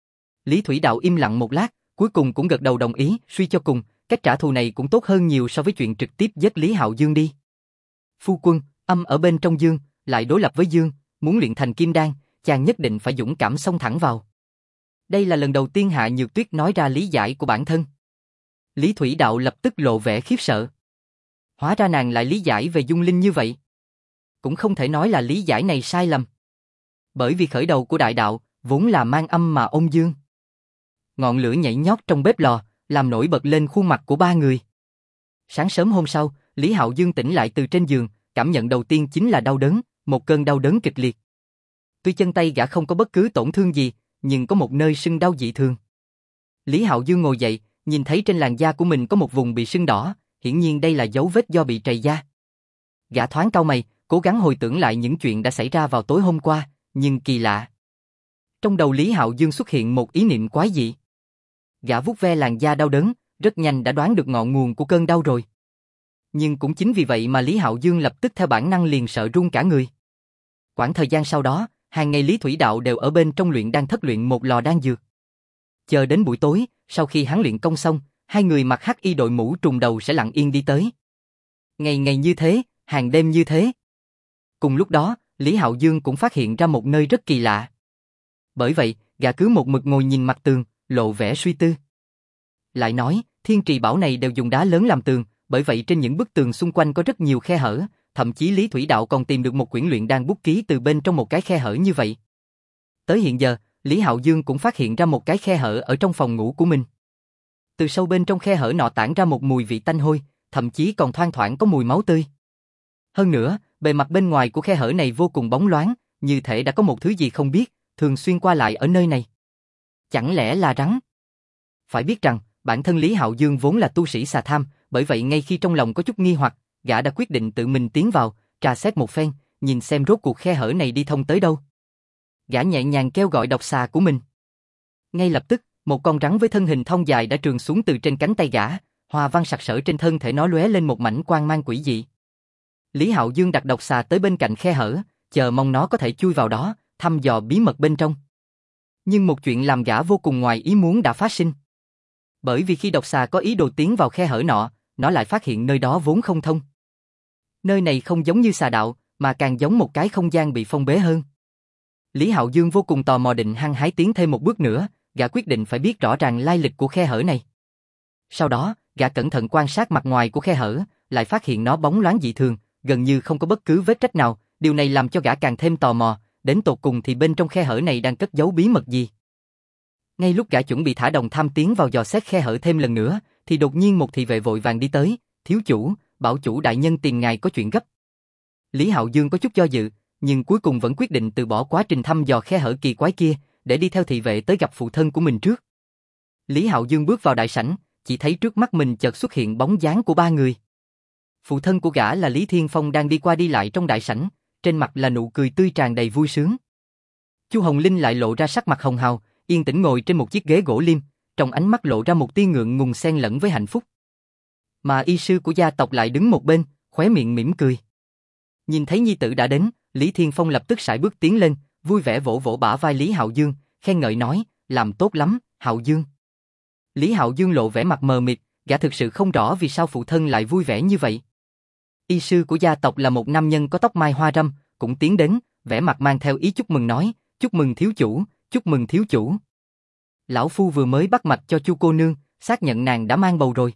Lý Thủy Đạo im lặng một lát, cuối cùng cũng gật đầu đồng ý, suy cho cùng, cách trả thù này cũng tốt hơn nhiều so với chuyện trực tiếp giết Lý Hạo Dương đi. Phu quân, âm ở bên trong dương, lại đối lập với dương, muốn luyện thành kim đan, chàng nhất định phải dũng cảm xông thẳng vào. Đây là lần đầu tiên Hạ Nhược Tuyết nói ra lý giải của bản thân. Lý Thủy Đạo lập tức lộ vẻ khiếp sợ. Hóa ra nàng lại lý giải về dung linh như vậy. Cũng không thể nói là lý giải này sai lầm. Bởi vì khởi đầu của đại đạo, vốn là mang âm mà ôn dương. Ngọn lửa nhảy nhót trong bếp lò, làm nổi bật lên khuôn mặt của ba người. Sáng sớm hôm sau, Lý Hạo Dương tỉnh lại từ trên giường, cảm nhận đầu tiên chính là đau đớn, một cơn đau đớn kịch liệt. Tuy chân tay gã không có bất cứ tổn thương gì, nhưng có một nơi sưng đau dị thường. Lý Hạo Dương ngồi dậy, nhìn thấy trên làn da của mình có một vùng bị sưng đỏ, hiển nhiên đây là dấu vết do bị trầy da. Gã thoáng cau mày, cố gắng hồi tưởng lại những chuyện đã xảy ra vào tối hôm qua, nhưng kỳ lạ. Trong đầu Lý Hạo Dương xuất hiện một ý niệm quái dị. Gã vuốt ve làn da đau đớn, rất nhanh đã đoán được ngọn nguồn của cơn đau rồi. Nhưng cũng chính vì vậy mà Lý Hạo Dương lập tức theo bản năng liền sợ run cả người. Quãng thời gian sau đó, hàng ngày Lý Thủy Đạo đều ở bên trong luyện đan thất luyện một lò đan dược. Chờ đến buổi tối, sau khi hắn luyện công xong, hai người mặc hắc y đội mũ trùng đầu sẽ lặng yên đi tới. Ngày ngày như thế, hàng đêm như thế. Cùng lúc đó, Lý Hạo Dương cũng phát hiện ra một nơi rất kỳ lạ. Bởi vậy, gã cứ một mực ngồi nhìn mặt tường, lộ vẻ suy tư. Lại nói, thiên trì bảo này đều dùng đá lớn làm tường, bởi vậy trên những bức tường xung quanh có rất nhiều khe hở, thậm chí Lý Thủy Đạo còn tìm được một quyển luyện đan bút ký từ bên trong một cái khe hở như vậy. Tới hiện giờ, Lý Hạo Dương cũng phát hiện ra một cái khe hở ở trong phòng ngủ của mình. Từ sâu bên trong khe hở nọ tản ra một mùi vị tanh hôi, thậm chí còn thoang thoảng có mùi máu tươi. Hơn nữa, bề mặt bên ngoài của khe hở này vô cùng bóng loáng, như thể đã có một thứ gì không biết, thường xuyên qua lại ở nơi này. Chẳng lẽ là rắn? Phải biết rằng, bản thân Lý Hạo Dương vốn là tu sĩ xà tham, bởi vậy ngay khi trong lòng có chút nghi hoặc, gã đã quyết định tự mình tiến vào, trà xét một phen, nhìn xem rốt cuộc khe hở này đi thông tới đâu. Gã nhẹ nhàng kêu gọi độc xà của mình. Ngay lập tức, một con rắn với thân hình thon dài đã trườn xuống từ trên cánh tay gã, hoa văn sặc sỡ trên thân thể nó lóe lên một mảnh quang mang quỷ dị. Lý Hạo Dương đặt độc xà tới bên cạnh khe hở, chờ mong nó có thể chui vào đó, thăm dò bí mật bên trong. Nhưng một chuyện làm gã vô cùng ngoài ý muốn đã phát sinh. Bởi vì khi độc xà có ý đồ tiến vào khe hở nọ, nó lại phát hiện nơi đó vốn không thông. Nơi này không giống như xà đạo, mà càng giống một cái không gian bị phong bế hơn. Lý Hạo Dương vô cùng tò mò định hăng hái tiến thêm một bước nữa, gã quyết định phải biết rõ ràng lai lịch của khe hở này. Sau đó, gã cẩn thận quan sát mặt ngoài của khe hở, lại phát hiện nó bóng loáng dị thường, gần như không có bất cứ vết rách nào, điều này làm cho gã càng thêm tò mò, đến tột cùng thì bên trong khe hở này đang cất giấu bí mật gì. Ngay lúc gã chuẩn bị thả đồng tham tiến vào dò xét khe hở thêm lần nữa, thì đột nhiên một thị vệ vội vàng đi tới, thiếu chủ, bảo chủ đại nhân tìm ngài có chuyện gấp. Lý Hạo Dương có chút do dự, nhưng cuối cùng vẫn quyết định từ bỏ quá trình thăm dò khe hở kỳ quái kia, để đi theo thị vệ tới gặp phụ thân của mình trước. Lý Hạo Dương bước vào đại sảnh, chỉ thấy trước mắt mình chợt xuất hiện bóng dáng của ba người. Phụ thân của gã là Lý Thiên Phong đang đi qua đi lại trong đại sảnh, trên mặt là nụ cười tươi tràn đầy vui sướng. Chu Hồng Linh lại lộ ra sắc mặt hồng hào, yên tĩnh ngồi trên một chiếc ghế gỗ liêm, trong ánh mắt lộ ra một tia ngượng ngùng xen lẫn với hạnh phúc. Mà y sư của gia tộc lại đứng một bên, khóe miệng mỉm cười. Nhìn thấy nhi tử đã đến, Lý Thiên Phong lập tức sải bước tiến lên, vui vẻ vỗ vỗ bả vai Lý Hạo Dương, khen ngợi nói, làm tốt lắm, Hạo Dương. Lý Hạo Dương lộ vẻ mặt mờ mịt, gã thực sự không rõ vì sao phụ thân lại vui vẻ như vậy. Y sư của gia tộc là một nam nhân có tóc mai hoa râm, cũng tiến đến, vẻ mặt mang theo ý chúc mừng nói, chúc mừng thiếu chủ, chúc mừng thiếu chủ. Lão phu vừa mới bắt mạch cho Chu cô nương, xác nhận nàng đã mang bầu rồi.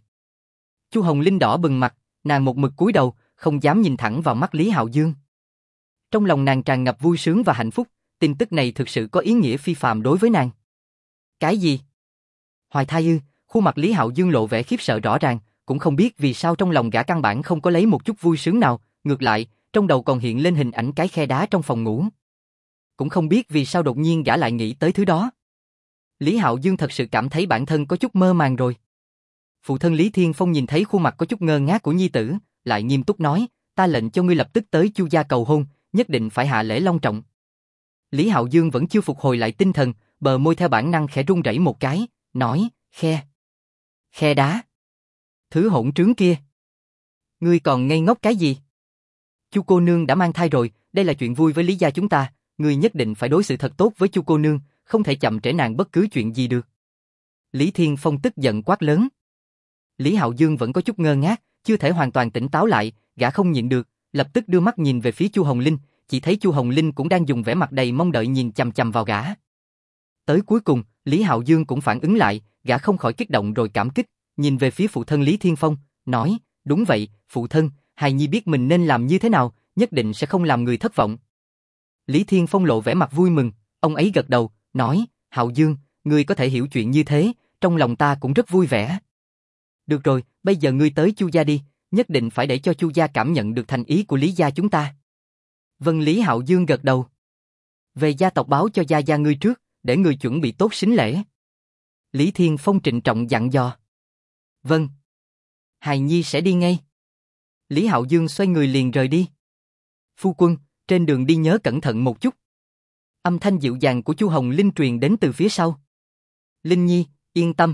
Chu Hồng Linh đỏ bừng mặt, nàng một mực cúi đầu, không dám nhìn thẳng vào mắt Lý Hạo Dương. Trong lòng nàng tràn ngập vui sướng và hạnh phúc, tin tức này thực sự có ý nghĩa phi phàm đối với nàng. Cái gì? Hoài thai ư? Khuôn mặt Lý Hạo Dương lộ vẻ khiếp sợ rõ ràng, cũng không biết vì sao trong lòng gã căn bản không có lấy một chút vui sướng nào, ngược lại, trong đầu còn hiện lên hình ảnh cái khe đá trong phòng ngủ. Cũng không biết vì sao đột nhiên gã lại nghĩ tới thứ đó. Lý Hạo Dương thật sự cảm thấy bản thân có chút mơ màng rồi. Phụ thân Lý Thiên Phong nhìn thấy khuôn mặt có chút ngơ ngác của nhi tử, lại nghiêm túc nói, ta lệnh cho ngươi lập tức tới Chu gia cầu hôn, nhất định phải hạ lễ long trọng. Lý Hạo Dương vẫn chưa phục hồi lại tinh thần, bờ môi theo bản năng khẽ run rẩy một cái, nói, khe. Khe đá. Thứ hỗn trướng kia. Ngươi còn ngây ngốc cái gì? Chu cô nương đã mang thai rồi, đây là chuyện vui với Lý gia chúng ta, ngươi nhất định phải đối xử thật tốt với Chu cô nương, không thể chậm trễ nàng bất cứ chuyện gì được. Lý Thiên Phong tức giận quát lớn. Lý Hạo Dương vẫn có chút ngơ ngác, chưa thể hoàn toàn tỉnh táo lại, gã không nhịn được, lập tức đưa mắt nhìn về phía Chu Hồng Linh, chỉ thấy Chu Hồng Linh cũng đang dùng vẻ mặt đầy mong đợi nhìn chằm chằm vào gã. Tới cuối cùng, Lý Hạo Dương cũng phản ứng lại, gã không khỏi kích động rồi cảm kích, nhìn về phía phụ thân Lý Thiên Phong, nói, đúng vậy, phụ thân, hài nhi biết mình nên làm như thế nào, nhất định sẽ không làm người thất vọng. Lý Thiên Phong lộ vẻ mặt vui mừng, ông ấy gật đầu, nói, Hạo Dương, ngươi có thể hiểu chuyện như thế, trong lòng ta cũng rất vui vẻ. Được rồi, bây giờ ngươi tới Chu gia đi, nhất định phải để cho Chu gia cảm nhận được thành ý của Lý gia chúng ta. Vân. Lý Hạo Dương gật đầu. Về gia tộc báo cho gia gia ngươi trước, để người chuẩn bị tốt sính lễ. Lý Thiên Phong trịnh trọng dặn dò. Vâng. Hài nhi sẽ đi ngay. Lý Hạo Dương xoay người liền rời đi. Phu quân, trên đường đi nhớ cẩn thận một chút. Âm thanh dịu dàng của Chu Hồng Linh truyền đến từ phía sau. Linh Nhi, yên tâm.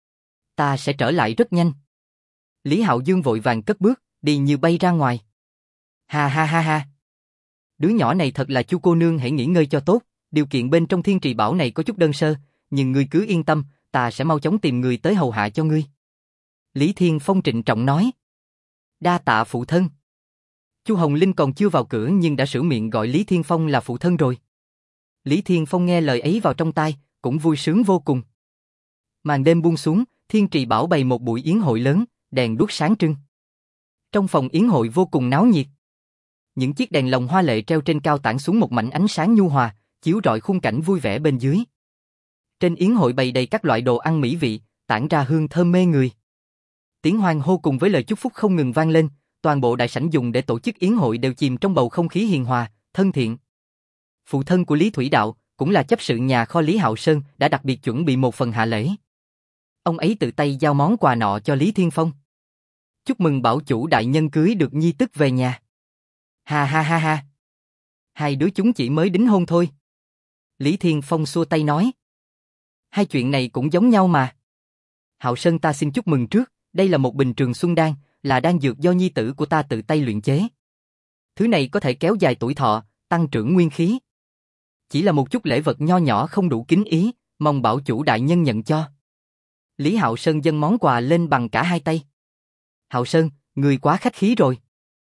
Ta sẽ trở lại rất nhanh. Lý Hạo Dương vội vàng cất bước, đi như bay ra ngoài. Ha ha ha ha. Đứa nhỏ này thật là Chu cô nương hãy nghỉ ngơi cho tốt, điều kiện bên trong thiên trì bảo này có chút đơn sơ, nhưng ngươi cứ yên tâm, ta sẽ mau chóng tìm người tới hầu hạ cho ngươi. Lý Thiên Phong trịnh trọng nói. Đa tạ phụ thân. Chu Hồng Linh còn chưa vào cửa nhưng đã sửa miệng gọi Lý Thiên Phong là phụ thân rồi. Lý Thiên Phong nghe lời ấy vào trong tai, cũng vui sướng vô cùng. Màn đêm buông xuống, thiên trì bảo bày một buổi yến hội lớn, đèn đuốc sáng trưng. Trong phòng yến hội vô cùng náo nhiệt. Những chiếc đèn lồng hoa lệ treo trên cao tản xuống một mảnh ánh sáng nhu hòa, chiếu rọi khung cảnh vui vẻ bên dưới. Trên yến hội bày đầy các loại đồ ăn mỹ vị, tản ra hương thơm mê người. Tiếng hoan hô cùng với lời chúc phúc không ngừng vang lên, toàn bộ đại sảnh dùng để tổ chức yến hội đều chìm trong bầu không khí hiền hòa, thân thiện. Phụ thân của Lý Thủy Đạo, cũng là chấp sự nhà kho Lý Hạo Sơn, đã đặc biệt chuẩn bị một phần hạ lễ. Ông ấy tự tay giao món quà nọ cho Lý Thiên Phong. Chúc mừng bảo chủ đại nhân cưới được nhi tức về nhà. Ha ha ha ha. Hai đứa chúng chỉ mới đính hôn thôi. Lý Thiên Phong xua tay nói. Hai chuyện này cũng giống nhau mà. Hạo Sơn ta xin chúc mừng trước, đây là một bình trường xuân đan, là đan dược do nhi tử của ta tự tay luyện chế. Thứ này có thể kéo dài tuổi thọ, tăng trưởng nguyên khí. Chỉ là một chút lễ vật nho nhỏ không đủ kính ý, mong bảo chủ đại nhân nhận cho. Lý Hạo Sơn dâng món quà lên bằng cả hai tay. Hạo Sơn, người quá khách khí rồi.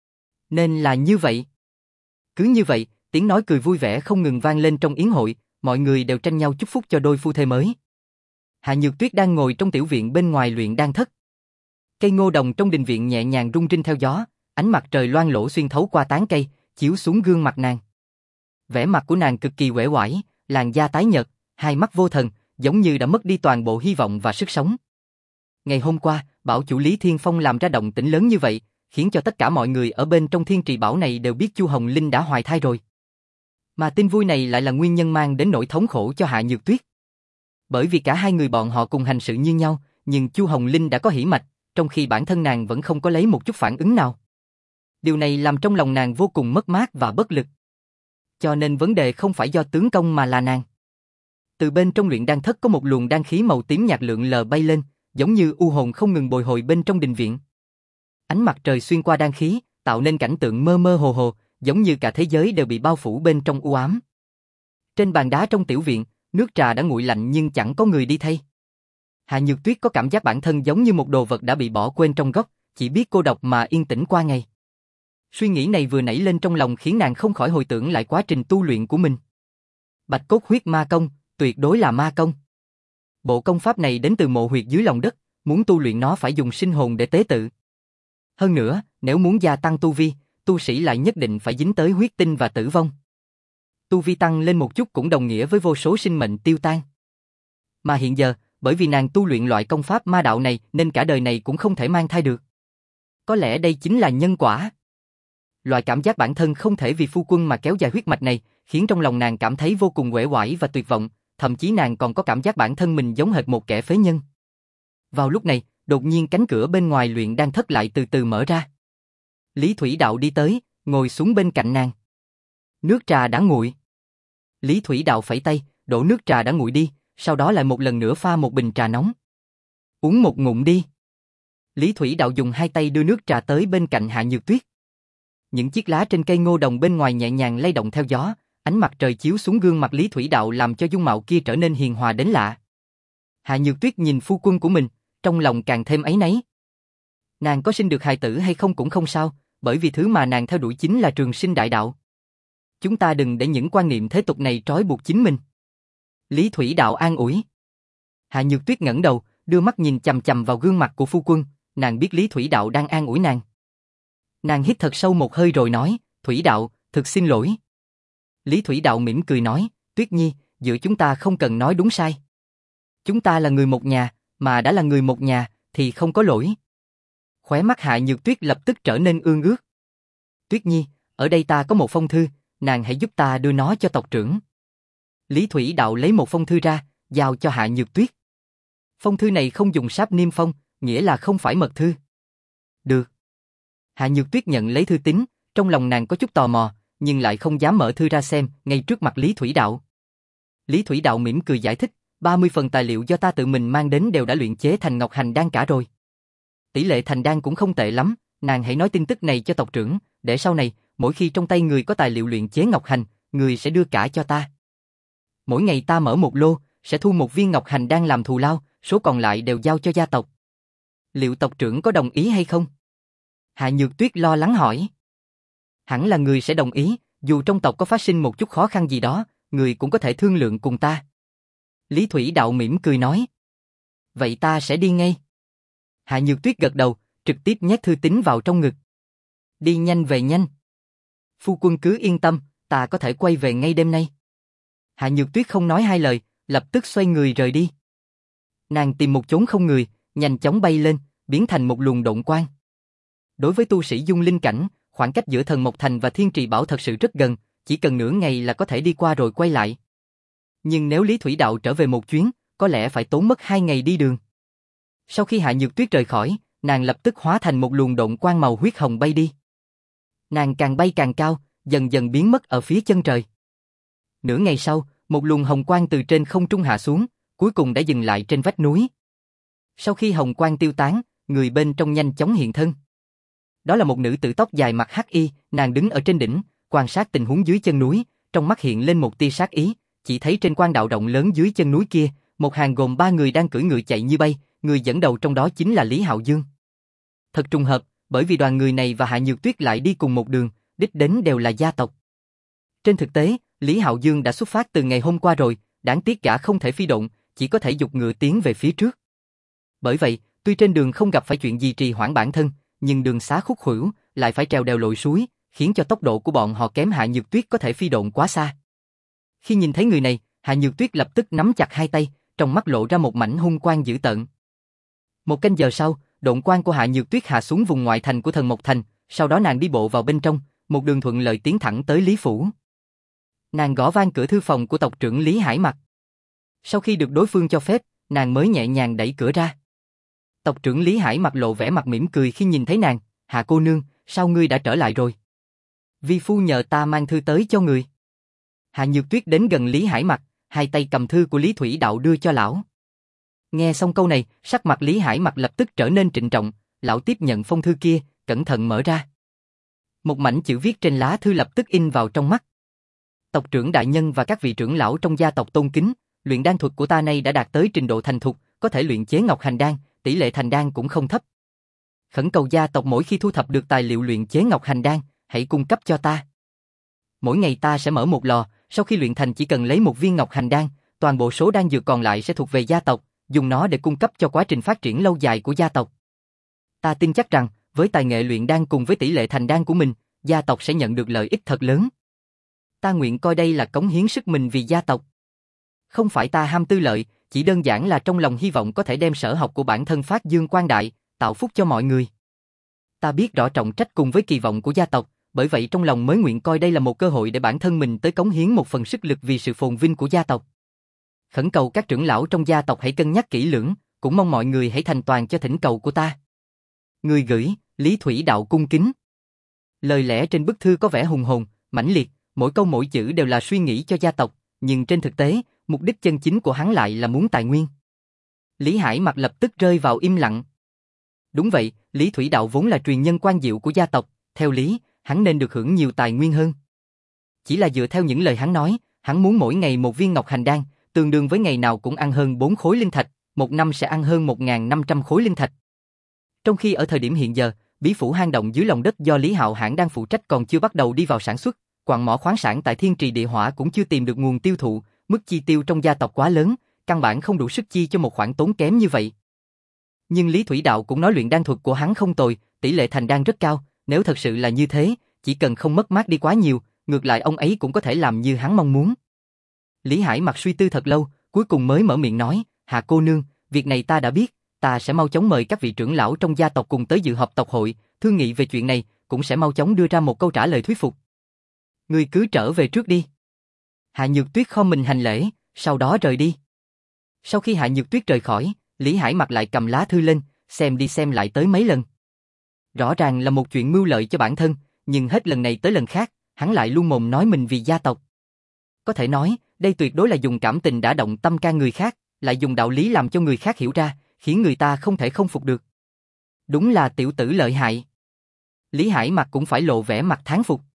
Nên là như vậy. Cứ như vậy, tiếng nói cười vui vẻ không ngừng vang lên trong yến hội, mọi người đều tranh nhau chúc phúc cho đôi phu thê mới. Hạ Nhược Tuyết đang ngồi trong tiểu viện bên ngoài luyện đan thất. Cây ngô đồng trong đình viện nhẹ nhàng rung rinh theo gió, Ánh mặt trời loang lổ xuyên thấu qua tán cây, chiếu xuống gương mặt nàng. Vẻ mặt của nàng cực kỳ uể oải, làn da tái nhợt, hai mắt vô thần, giống như đã mất đi toàn bộ hy vọng và sức sống. Ngày hôm qua, bảo chủ Lý Thiên Phong làm ra động tĩnh lớn như vậy, khiến cho tất cả mọi người ở bên trong Thiên Trì Bảo này đều biết Chu Hồng Linh đã hoài thai rồi. Mà tin vui này lại là nguyên nhân mang đến nỗi thống khổ cho Hạ Nhược Tuyết. Bởi vì cả hai người bọn họ cùng hành sự như nhau, nhưng Chu Hồng Linh đã có hỉ mạch, trong khi bản thân nàng vẫn không có lấy một chút phản ứng nào. Điều này làm trong lòng nàng vô cùng mất mát và bất lực. Cho nên vấn đề không phải do tướng công mà là nàng. Từ bên trong luyện đan thất có một luồng đan khí màu tím nhạt lượn lờ bay lên, giống như u hồn không ngừng bồi hồi bên trong đình viện. Ánh mặt trời xuyên qua đan khí, tạo nên cảnh tượng mơ mơ hồ hồ, giống như cả thế giới đều bị bao phủ bên trong u ám. Trên bàn đá trong tiểu viện, nước trà đã nguội lạnh nhưng chẳng có người đi thay. Hạ Nhược Tuyết có cảm giác bản thân giống như một đồ vật đã bị bỏ quên trong góc, chỉ biết cô độc mà yên tĩnh qua ngày. Suy nghĩ này vừa nảy lên trong lòng khiến nàng không khỏi hồi tưởng lại quá trình tu luyện của mình. Bạch cốt huyết ma công, tuyệt đối là ma công. Bộ công pháp này đến từ mộ huyệt dưới lòng đất, muốn tu luyện nó phải dùng sinh hồn để tế tự. Hơn nữa, nếu muốn gia tăng tu vi, tu sĩ lại nhất định phải dính tới huyết tinh và tử vong. Tu vi tăng lên một chút cũng đồng nghĩa với vô số sinh mệnh tiêu tan. Mà hiện giờ, bởi vì nàng tu luyện loại công pháp ma đạo này nên cả đời này cũng không thể mang thai được. Có lẽ đây chính là nhân quả. Loại cảm giác bản thân không thể vì phu quân mà kéo dài huyết mạch này, khiến trong lòng nàng cảm thấy vô cùng uể oải và tuyệt vọng, thậm chí nàng còn có cảm giác bản thân mình giống hệt một kẻ phế nhân. Vào lúc này, đột nhiên cánh cửa bên ngoài luyện đan thất lại từ từ mở ra. Lý Thủy Đạo đi tới, ngồi xuống bên cạnh nàng. Nước trà đã nguội. Lý Thủy Đạo phẩy tay, đổ nước trà đã nguội đi, sau đó lại một lần nữa pha một bình trà nóng. Uống một ngụm đi. Lý Thủy Đạo dùng hai tay đưa nước trà tới bên cạnh Hạ Nhược Tuyết. Những chiếc lá trên cây ngô đồng bên ngoài nhẹ nhàng lay động theo gió, ánh mặt trời chiếu xuống gương mặt Lý Thủy Đạo làm cho dung mạo kia trở nên hiền hòa đến lạ. Hạ Nhược Tuyết nhìn phu quân của mình, trong lòng càng thêm áy náy. Nàng có sinh được hài tử hay không cũng không sao, bởi vì thứ mà nàng theo đuổi chính là trường sinh đại đạo. Chúng ta đừng để những quan niệm thế tục này trói buộc chính mình. Lý Thủy Đạo an ủi. Hạ Nhược Tuyết ngẩng đầu, đưa mắt nhìn chằm chằm vào gương mặt của phu quân, nàng biết Lý Thủy Đạo đang an ủi nàng. Nàng hít thật sâu một hơi rồi nói, Thủy Đạo, thực xin lỗi. Lý Thủy Đạo mỉm cười nói, Tuyết Nhi, giữa chúng ta không cần nói đúng sai. Chúng ta là người một nhà, mà đã là người một nhà, thì không có lỗi. Khóe mắt Hạ Nhược Tuyết lập tức trở nên ương ướt. Tuyết Nhi, ở đây ta có một phong thư, nàng hãy giúp ta đưa nó cho tộc trưởng. Lý Thủy Đạo lấy một phong thư ra, giao cho Hạ Nhược Tuyết. Phong thư này không dùng sáp niêm phong, nghĩa là không phải mật thư. Được. Hạ Nhược Tuyết nhận lấy thư tín, trong lòng nàng có chút tò mò, nhưng lại không dám mở thư ra xem, ngay trước mặt Lý Thủy Đạo. Lý Thủy Đạo mỉm cười giải thích, ba mươi phần tài liệu do ta tự mình mang đến đều đã luyện chế thành ngọc hành đan cả rồi. Tỷ lệ thành đan cũng không tệ lắm, nàng hãy nói tin tức này cho tộc trưởng, để sau này, mỗi khi trong tay người có tài liệu luyện chế ngọc hành, người sẽ đưa cả cho ta. Mỗi ngày ta mở một lô, sẽ thu một viên ngọc hành đan làm thù lao, số còn lại đều giao cho gia tộc. Liệu tộc trưởng có đồng ý hay không? Hạ Nhược Tuyết lo lắng hỏi. Hẳn là người sẽ đồng ý, dù trong tộc có phát sinh một chút khó khăn gì đó, người cũng có thể thương lượng cùng ta. Lý Thủy Đạo mỉm cười nói. Vậy ta sẽ đi ngay. Hạ Nhược Tuyết gật đầu, trực tiếp nhét thư tín vào trong ngực. Đi nhanh về nhanh. Phu quân cứ yên tâm, ta có thể quay về ngay đêm nay. Hạ Nhược Tuyết không nói hai lời, lập tức xoay người rời đi. Nàng tìm một chốn không người, nhanh chóng bay lên, biến thành một luồng độn quang. Đối với tu sĩ dung linh cảnh, khoảng cách giữa Thần Mộc Thành và Thiên Trì Bảo thật sự rất gần, chỉ cần nửa ngày là có thể đi qua rồi quay lại. Nhưng nếu Lý Thủy Đạo trở về một chuyến, có lẽ phải tốn mất hai ngày đi đường. Sau khi Hạ Nhược Tuyết rời khỏi, nàng lập tức hóa thành một luồng độn quang màu huyết hồng bay đi. Nàng càng bay càng cao, dần dần biến mất ở phía chân trời. Nửa ngày sau, một luồng hồng quang từ trên không trung hạ xuống, cuối cùng đã dừng lại trên vách núi. Sau khi hồng quang tiêu tán, người bên trong nhanh chóng hiện thân. Đó là một nữ tử tóc dài mặc hắc y, nàng đứng ở trên đỉnh, quan sát tình huống dưới chân núi, trong mắt hiện lên một tia sát ý, chỉ thấy trên quan đạo rộng lớn dưới chân núi kia, một hàng gồm ba người đang cưỡi ngựa chạy như bay, người dẫn đầu trong đó chính là Lý Hạo Dương. Thật trùng hợp, bởi vì đoàn người này và Hạ Nhược Tuyết lại đi cùng một đường, đích đến đều là gia tộc. Trên thực tế, Lý Hạo Dương đã xuất phát từ ngày hôm qua rồi, đáng tiếc gã không thể phi độn, chỉ có thể giục ngựa tiến về phía trước. Bởi vậy, tuy trên đường không gặp phải chuyện gì trì hoãn bản thân, nhưng đường xá khúc khuỷu, lại phải trèo đèo lội suối, khiến cho tốc độ của bọn họ kém Hạ Nhược Tuyết có thể phi độn quá xa. Khi nhìn thấy người này, Hạ Nhược Tuyết lập tức nắm chặt hai tay, trong mắt lộ ra một mảnh hung quang dữ tợn. Một canh giờ sau, độn quang của Hạ Nhược Tuyết hạ xuống vùng ngoại thành của Thần Mộc Thành, sau đó nàng đi bộ vào bên trong, một đường thuận lợi tiến thẳng tới Lý Phủ. Nàng gõ vang cửa thư phòng của tộc trưởng Lý Hải Mặc. Sau khi được đối phương cho phép, nàng mới nhẹ nhàng đẩy cửa ra. Tộc trưởng Lý Hải Mặc lộ vẻ mặt mỉm cười khi nhìn thấy nàng. Hạ cô nương, sao ngươi đã trở lại rồi? Vi phu nhờ ta mang thư tới cho người. Hạ Nhược Tuyết đến gần Lý Hải Mặc, hai tay cầm thư của Lý Thủy Đạo đưa cho lão. Nghe xong câu này, sắc mặt Lý Hải Mặc lập tức trở nên trịnh trọng, lão tiếp nhận phong thư kia, cẩn thận mở ra. Một mảnh chữ viết trên lá thư lập tức in vào trong mắt. Tộc trưởng đại nhân và các vị trưởng lão trong gia tộc tôn kính, luyện đan thuật của ta nay đã đạt tới trình độ thành thục, có thể luyện chế ngọc hành đan, tỷ lệ thành đan cũng không thấp. Khẩn cầu gia tộc mỗi khi thu thập được tài liệu luyện chế ngọc hành đan, hãy cung cấp cho ta. Mỗi ngày ta sẽ mở một lò, sau khi luyện thành chỉ cần lấy một viên ngọc hành đan, toàn bộ số đan dược còn lại sẽ thuộc về gia tộc, dùng nó để cung cấp cho quá trình phát triển lâu dài của gia tộc. Ta tin chắc rằng, với tài nghệ luyện đan cùng với tỷ lệ thành đan của mình, gia tộc sẽ nhận được lợi ích thật lớn. Ta nguyện coi đây là cống hiến sức mình vì gia tộc. Không phải ta ham tư lợi, chỉ đơn giản là trong lòng hy vọng có thể đem sở học của bản thân phát dương quang đại, tạo phúc cho mọi người. Ta biết rõ trọng trách cùng với kỳ vọng của gia tộc, bởi vậy trong lòng mới nguyện coi đây là một cơ hội để bản thân mình tới cống hiến một phần sức lực vì sự phồn vinh của gia tộc. Khẩn cầu các trưởng lão trong gia tộc hãy cân nhắc kỹ lưỡng, cũng mong mọi người hãy thành toàn cho thỉnh cầu của ta. Người gửi, Lý Thủy Đạo cung kính. Lời lẽ trên bức thư có vẻ hùng hồn, mãnh liệt, mỗi câu mỗi chữ đều là suy nghĩ cho gia tộc, nhưng trên thực tế, mục đích chân chính của hắn lại là muốn tài nguyên. Lý Hải Mặc lập tức rơi vào im lặng. Đúng vậy, Lý Thủy Đạo vốn là truyền nhân quan diệu của gia tộc, theo lý, hắn nên được hưởng nhiều tài nguyên hơn. Chỉ là dựa theo những lời hắn nói, hắn muốn mỗi ngày một viên ngọc hành đan, tương đương với ngày nào cũng ăn hơn bốn khối linh thạch, một năm sẽ ăn hơn một nghìn năm trăm khối linh thạch. Trong khi ở thời điểm hiện giờ, bí phủ hang động dưới lòng đất do Lý Hạo Hãn đang phụ trách còn chưa bắt đầu đi vào sản xuất, quặng mỏ khoáng sản tại Thiên Trì Địa Hỏa cũng chưa tìm được nguồn tiêu thụ, mức chi tiêu trong gia tộc quá lớn, căn bản không đủ sức chi cho một khoản tốn kém như vậy. Nhưng Lý Thủy Đạo cũng nói luyện đan thuật của hắn không tồi, tỷ lệ thành đan rất cao, nếu thật sự là như thế, chỉ cần không mất mát đi quá nhiều, ngược lại ông ấy cũng có thể làm như hắn mong muốn. Lý Hải Mặc suy tư thật lâu, cuối cùng mới mở miệng nói, Hạ cô nương, việc này ta đã biết, ta sẽ mau chóng mời các vị trưởng lão trong gia tộc cùng tới dự họp tộc hội, thương nghị về chuyện này, cũng sẽ mau chóng đưa ra một câu trả lời thuyết phục. Ngươi cứ trở về trước đi. Hạ Nhược Tuyết khom mình hành lễ, sau đó rời đi. Sau khi Hạ Nhược Tuyết rời khỏi, Lý Hải Mặc lại cầm lá thư lên, xem đi xem lại tới mấy lần. Rõ ràng là một chuyện mưu lợi cho bản thân, nhưng hết lần này tới lần khác, hắn lại luôn mồm nói mình vì gia tộc. Có thể nói, đây tuyệt đối là dùng cảm tình đã động tâm can người khác, lại dùng đạo lý làm cho người khác hiểu ra, khiến người ta không thể không phục được. Đúng là tiểu tử lợi hại. Lý Hải Mặc cũng phải lộ vẻ mặt thán phục.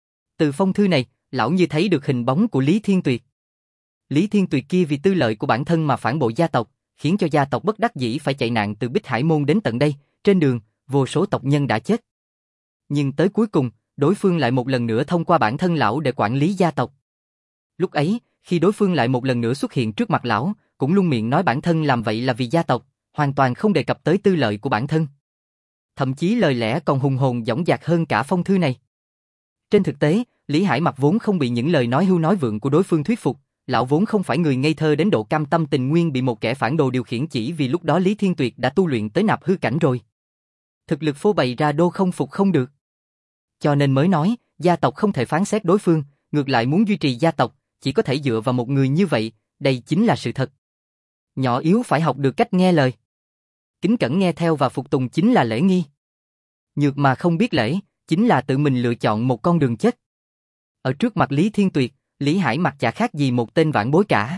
Từ phong thư này, lão như thấy được hình bóng của Lý Thiên Tuyệt. Lý Thiên Tuyệt kia vì tư lợi của bản thân mà phản bội gia tộc, khiến cho gia tộc bất đắc dĩ phải chạy nạn từ Bích Hải Môn đến tận đây, trên đường, vô số tộc nhân đã chết. Nhưng tới cuối cùng, đối phương lại một lần nữa thông qua bản thân lão để quản lý gia tộc. Lúc ấy, khi đối phương lại một lần nữa xuất hiện trước mặt lão, cũng luôn miệng nói bản thân làm vậy là vì gia tộc, hoàn toàn không đề cập tới tư lợi của bản thân. Thậm chí lời lẽ còn hùng hồn dõng dạc hơn cả phong thư này. Trên thực tế, Lý Hải Mặc vốn không bị những lời nói hưu nói vượng của đối phương thuyết phục, lão vốn không phải người ngây thơ đến độ cam tâm tình nguyên bị một kẻ phản đồ điều khiển chỉ vì lúc đó Lý Thiên Tuyệt đã tu luyện tới nạp hư cảnh rồi. Thực lực phô bày ra đô không phục không được. Cho nên mới nói, gia tộc không thể phán xét đối phương, ngược lại muốn duy trì gia tộc, chỉ có thể dựa vào một người như vậy, đây chính là sự thật. Nhỏ yếu phải học được cách nghe lời. Kính cẩn nghe theo và phục tùng chính là lễ nghi. Nhược mà không biết lễ, chính là tự mình lựa chọn một con đường chết. Ở trước mặt Lý Thiên Tuyệt, Lý Hải Mặc chả khác gì một tên vãn bối cả.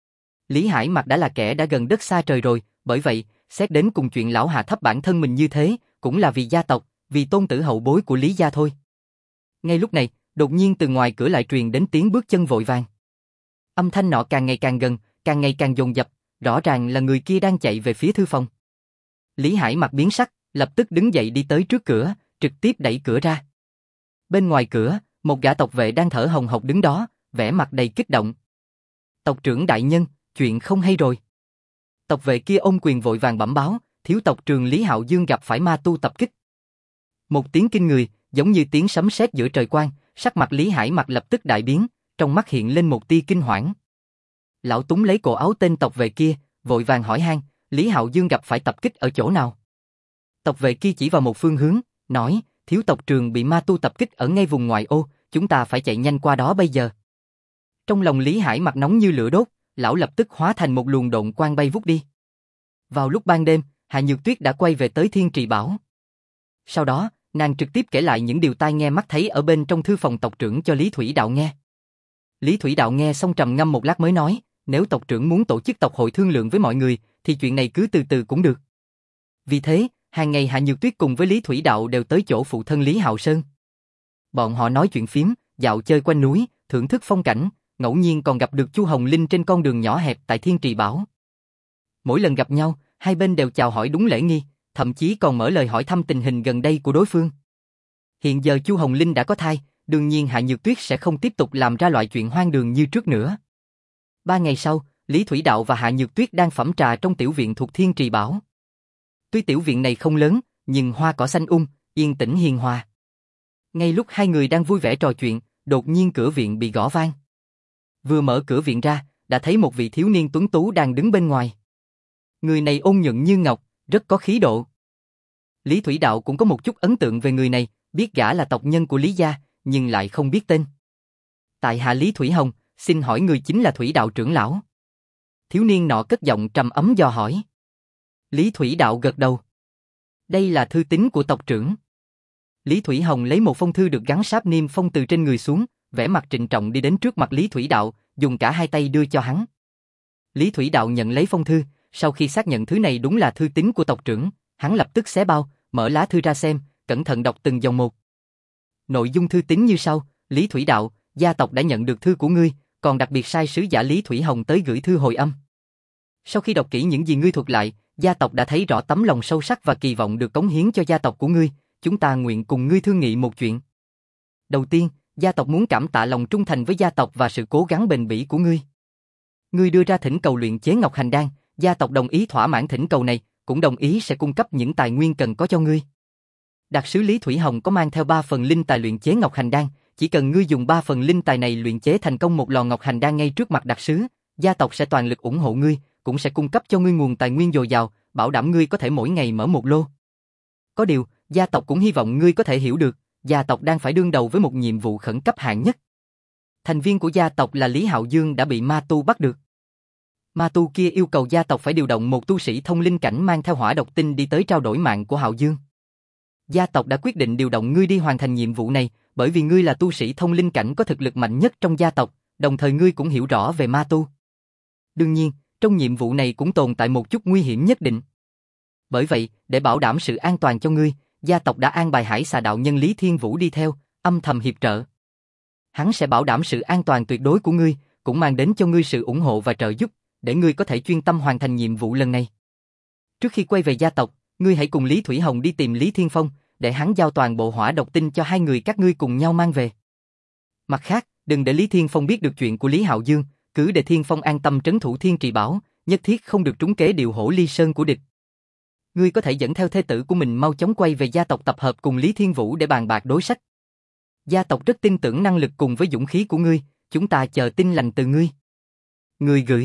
Lý Hải Mặc đã là kẻ đã gần đất xa trời rồi, bởi vậy, xét đến cùng chuyện lão hạ thấp bản thân mình như thế, cũng là vì gia tộc, vì tôn tử hậu bối của Lý gia thôi. Ngay lúc này, đột nhiên từ ngoài cửa lại truyền đến tiếng bước chân vội vàng. Âm thanh nọ càng ngày càng gần, càng ngày càng dồn dập, rõ ràng là người kia đang chạy về phía thư phòng. Lý Hải Mặc biến sắc, lập tức đứng dậy đi tới trước cửa, trực tiếp đẩy cửa ra. Bên ngoài cửa, một gã tộc vệ đang thở hồng hộc đứng đó, vẻ mặt đầy kích động. Tộc trưởng đại nhân, chuyện không hay rồi. Tộc vệ kia ôm quyền vội vàng bẩm báo, thiếu tộc trưởng Lý Hạo Dương gặp phải ma tu tập kích. Một tiếng kinh người, giống như tiếng sấm sét giữa trời quang, sắc mặt Lý Hải Mặc lập tức đại biến, trong mắt hiện lên một tia kinh hoảng. Lão túng lấy cổ áo tên tộc vệ kia, vội vàng hỏi han, Lý Hạo Dương gặp phải tập kích ở chỗ nào? Tộc vệ kia chỉ vào một phương hướng, nói, thiếu tộc trường bị ma tu tập kích ở ngay vùng ngoại ô, chúng ta phải chạy nhanh qua đó bây giờ. Trong lòng Lý Hải Mặc nóng như lửa đốt, lão lập tức hóa thành một luồng độn quang bay vút đi. Vào lúc ban đêm, Hạ Nhược Tuyết đã quay về tới Thiên Trì Bảo. Sau đó, nàng trực tiếp kể lại những điều tai nghe mắt thấy ở bên trong thư phòng tộc trưởng cho Lý Thủy Đạo nghe. Lý Thủy Đạo nghe xong trầm ngâm một lát mới nói, nếu tộc trưởng muốn tổ chức tộc hội thương lượng với mọi người, thì chuyện này cứ từ từ cũng được. Vì thế, hàng ngày Hạ Nhược Tuyết cùng với Lý Thủy Đạo đều tới chỗ phụ thân Lý Hạo Sơn. Bọn họ nói chuyện phím, dạo chơi quanh núi, thưởng thức phong cảnh, ngẫu nhiên còn gặp được Chu Hồng Linh trên con đường nhỏ hẹp tại Thiên Trì Bảo. Mỗi lần gặp nhau, hai bên đều chào hỏi đúng lễ nghi, thậm chí còn mở lời hỏi thăm tình hình gần đây của đối phương. Hiện giờ Chu Hồng Linh đã có thai, đương nhiên Hạ Nhược Tuyết sẽ không tiếp tục làm ra loại chuyện hoang đường như trước nữa. Ba ngày sau, Lý Thủy Đạo và Hạ Nhược Tuyết đang phẩm trà trong tiểu viện thuộc Thiên Trì Bảo. Tuy tiểu viện này không lớn, nhưng hoa cỏ xanh um, yên tĩnh hiền hòa. Ngay lúc hai người đang vui vẻ trò chuyện, đột nhiên cửa viện bị gõ vang. Vừa mở cửa viện ra, đã thấy một vị thiếu niên tuấn tú đang đứng bên ngoài. Người này ôn nhuận như ngọc, rất có khí độ. Lý Thủy Đạo cũng có một chút ấn tượng về người này, biết gã là tộc nhân của Lý gia, nhưng lại không biết tên. Tại hạ Lý Thủy Hồng, xin hỏi người chính là Thủy Đạo trưởng lão. Thiếu niên nọ cất giọng trầm ấm dò hỏi. Lý Thủy Đạo gật đầu. Đây là thư tín của tộc trưởng. Lý Thủy Hồng lấy một phong thư được gắn sáp niêm phong từ trên người xuống, vẻ mặt trịnh trọng đi đến trước mặt Lý Thủy Đạo, dùng cả hai tay đưa cho hắn. Lý Thủy Đạo nhận lấy phong thư, sau khi xác nhận thứ này đúng là thư tín của tộc trưởng, hắn lập tức xé bao, mở lá thư ra xem, cẩn thận đọc từng dòng một. Nội dung thư tín như sau: Lý Thủy Đạo, gia tộc đã nhận được thư của ngươi, còn đặc biệt sai sứ giả Lý Thủy Hồng tới gửi thư hồi âm. Sau khi đọc kỹ những gì ngươi thuật lại, gia tộc đã thấy rõ tấm lòng sâu sắc và kỳ vọng được cống hiến cho gia tộc của ngươi, chúng ta nguyện cùng ngươi thương nghị một chuyện. Đầu tiên, gia tộc muốn cảm tạ lòng trung thành với gia tộc và sự cố gắng bền bỉ của ngươi. Ngươi đưa ra thỉnh cầu luyện chế Ngọc Hành Đan, gia tộc đồng ý thỏa mãn thỉnh cầu này, cũng đồng ý sẽ cung cấp những tài nguyên cần có cho ngươi. Đặc sứ Lý Thủy Hồng có mang theo ba phần linh tài luyện chế Ngọc Hành Đan, chỉ cần ngươi dùng ba phần linh tài này luyện chế thành công một lò Ngọc Hành Đan ngay trước mặt đặc sứ, gia tộc sẽ toàn lực ủng hộ ngươi, cũng sẽ cung cấp cho ngươi nguồn tài nguyên dồi dào, bảo đảm ngươi có thể mỗi ngày mở một lô. Có điều, gia tộc cũng hy vọng ngươi có thể hiểu được, gia tộc đang phải đương đầu với một nhiệm vụ khẩn cấp hạng nhất. Thành viên của gia tộc là Lý Hạo Dương đã bị ma tu bắt được. Ma tu kia yêu cầu gia tộc phải điều động một tu sĩ thông linh cảnh mang theo hỏa độc tinh đi tới trao đổi mạng của Hạo Dương. Gia tộc đã quyết định điều động ngươi đi hoàn thành nhiệm vụ này, bởi vì ngươi là tu sĩ thông linh cảnh có thực lực mạnh nhất trong gia tộc, đồng thời ngươi cũng hiểu rõ về ma tu. Đương nhiên, trong nhiệm vụ này cũng tồn tại một chút nguy hiểm nhất định. Bởi vậy, để bảo đảm sự an toàn cho ngươi, gia tộc đã an bài Hải Xà đạo nhân Lý Thiên Vũ đi theo, âm thầm hiệp trợ. Hắn sẽ bảo đảm sự an toàn tuyệt đối của ngươi, cũng mang đến cho ngươi sự ủng hộ và trợ giúp, để ngươi có thể chuyên tâm hoàn thành nhiệm vụ lần này. Trước khi quay về gia tộc, ngươi hãy cùng Lý Thủy Hồng đi tìm Lý Thiên Phong, để hắn giao toàn bộ hỏa độc tinh cho hai người các ngươi cùng nhau mang về. Mặt khác, đừng để Lý Thiên Phong biết được chuyện của Lý Hạo Dương, cứ để Thiên Phong an tâm trấn thủ Thiên Trì Bảo, nhất thiết không được trúng kế điều Hổ Ly Sơn của địch. Ngươi có thể dẫn theo thê tử của mình mau chóng quay về gia tộc tập hợp cùng Lý Thiên Vũ để bàn bạc đối sách. Gia tộc rất tin tưởng năng lực cùng với dũng khí của ngươi, chúng ta chờ tin lành từ ngươi. Ngươi gửi.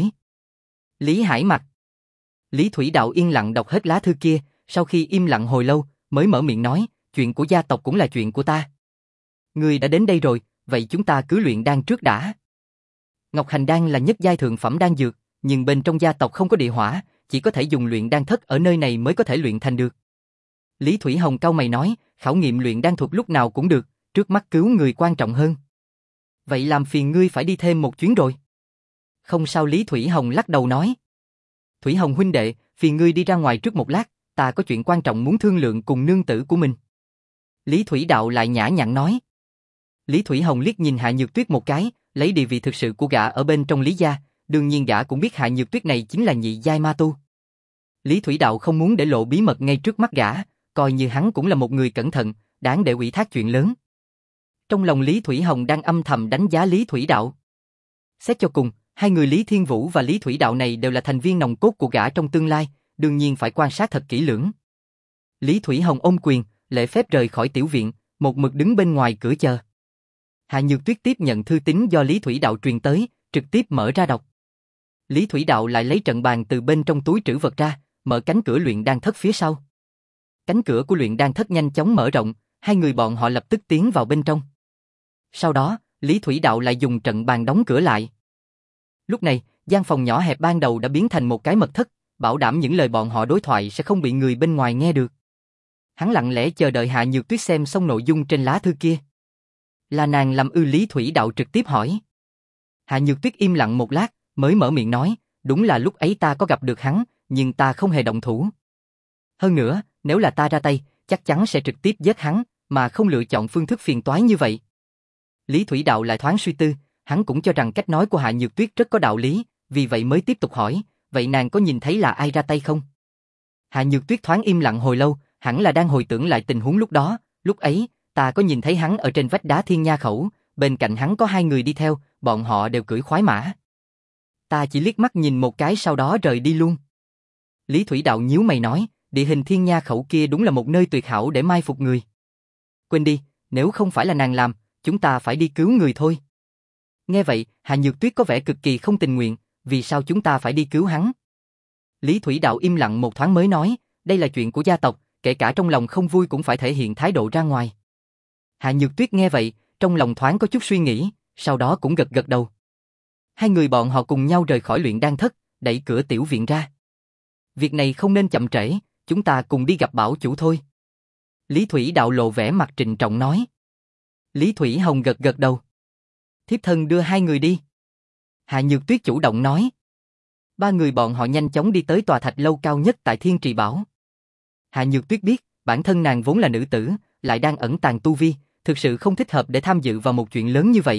Lý Hải Mặc. Lý Thủy Đạo yên lặng đọc hết lá thư kia, sau khi im lặng hồi lâu, mới mở miệng nói, chuyện của gia tộc cũng là chuyện của ta. Ngươi đã đến đây rồi, vậy chúng ta cứ luyện đan trước đã. Ngọc Hành Đan là nhất giai thượng phẩm đan dược, nhưng bên trong gia tộc không có địa hỏa, chỉ có thể dùng luyện đan thất ở nơi này mới có thể luyện thành được. Lý Thủy Hồng cau mày nói, khảo nghiệm luyện đan thuật lúc nào cũng được, trước mắt cứu người quan trọng hơn. Vậy làm phiền ngươi phải đi thêm một chuyến rồi. Không sao, Lý Thủy Hồng lắc đầu nói. Thủy Hồng huynh đệ, phiền ngươi đi ra ngoài trước một lát, ta có chuyện quan trọng muốn thương lượng cùng nương tử của mình. Lý Thủy Đạo lại nhã nhặn nói. Lý Thủy Hồng liếc nhìn Hạ Nhược Tuyết một cái, lấy địa vị thực sự của gã ở bên trong Lý gia, đương nhiên gã cũng biết Hạ Nhược Tuyết này chính là nhị giai ma tu. Lý Thủy Đạo không muốn để lộ bí mật ngay trước mắt gã, coi như hắn cũng là một người cẩn thận, đáng để ủy thác chuyện lớn. Trong lòng Lý Thủy Hồng đang âm thầm đánh giá Lý Thủy Đạo. Xét cho cùng, hai người Lý Thiên Vũ và Lý Thủy Đạo này đều là thành viên nòng cốt của gã trong tương lai, đương nhiên phải quan sát thật kỹ lưỡng. Lý Thủy Hồng ôm quyền, lễ phép rời khỏi tiểu viện, một mực đứng bên ngoài cửa chờ. Hạ Nhược Tuyết tiếp nhận thư tín do Lý Thủy Đạo truyền tới, trực tiếp mở ra đọc. Lý Thủy Đạo lại lấy trận bàn từ bên trong túi trữ vật ra, mở cánh cửa luyện đan thất phía sau. Cánh cửa của luyện đan thất nhanh chóng mở rộng, hai người bọn họ lập tức tiến vào bên trong. Sau đó, Lý Thủy Đạo lại dùng trận bàn đóng cửa lại. Lúc này, gian phòng nhỏ hẹp ban đầu đã biến thành một cái mật thất, bảo đảm những lời bọn họ đối thoại sẽ không bị người bên ngoài nghe được. Hắn lặng lẽ chờ đợi Hạ Nhược Tuyết xem xong nội dung trên lá thư kia. Là nàng làm ư? Lý Thủy Đạo trực tiếp hỏi. Hạ Nhược Tuyết im lặng một lát, mới mở miệng nói, đúng là lúc ấy ta có gặp được hắn, nhưng ta không hề động thủ. Hơn nữa, nếu là ta ra tay, chắc chắn sẽ trực tiếp giết hắn, mà không lựa chọn phương thức phiền toái như vậy. Lý Thủy Đạo lại thoáng suy tư, hắn cũng cho rằng cách nói của Hạ Nhược Tuyết rất có đạo lý, vì vậy mới tiếp tục hỏi, vậy nàng có nhìn thấy là ai ra tay không? Hạ Nhược Tuyết thoáng im lặng hồi lâu, hẳn là đang hồi tưởng lại tình huống lúc đó, lúc ấy, ta có nhìn thấy hắn ở trên vách đá Thiên Nha Khẩu, bên cạnh hắn có hai người đi theo, bọn họ đều cưỡi khoái mã. Ta chỉ liếc mắt nhìn một cái sau đó rời đi luôn. Lý Thủy Đạo nhíu mày nói, địa hình Thiên Nha Khẩu kia đúng là một nơi tuyệt hảo để mai phục người. Quên đi, nếu không phải là nàng làm, chúng ta phải đi cứu người thôi. Nghe vậy, Hạ Nhược Tuyết có vẻ cực kỳ không tình nguyện, vì sao chúng ta phải đi cứu hắn? Lý Thủy Đạo im lặng một thoáng mới nói, đây là chuyện của gia tộc, kể cả trong lòng không vui cũng phải thể hiện thái độ ra ngoài. Hạ Nhược Tuyết nghe vậy, trong lòng thoáng có chút suy nghĩ, sau đó cũng gật gật đầu. Hai người bọn họ cùng nhau rời khỏi luyện đan thất, đẩy cửa tiểu viện ra. Việc này không nên chậm trễ, chúng ta cùng đi gặp bảo chủ thôi. Lý Thủy Đạo lộ vẻ mặt trịnh trọng nói. Lý Thủy Hồng gật gật đầu. Thiếp thân đưa hai người đi. Hạ Nhược Tuyết chủ động nói. Ba người bọn họ nhanh chóng đi tới tòa thạch lâu cao nhất tại Thiên Trì Bảo. Hạ Nhược Tuyết biết, bản thân nàng vốn là nữ tử, lại đang ẩn tàng tu vi, thực sự không thích hợp để tham dự vào một chuyện lớn như vậy.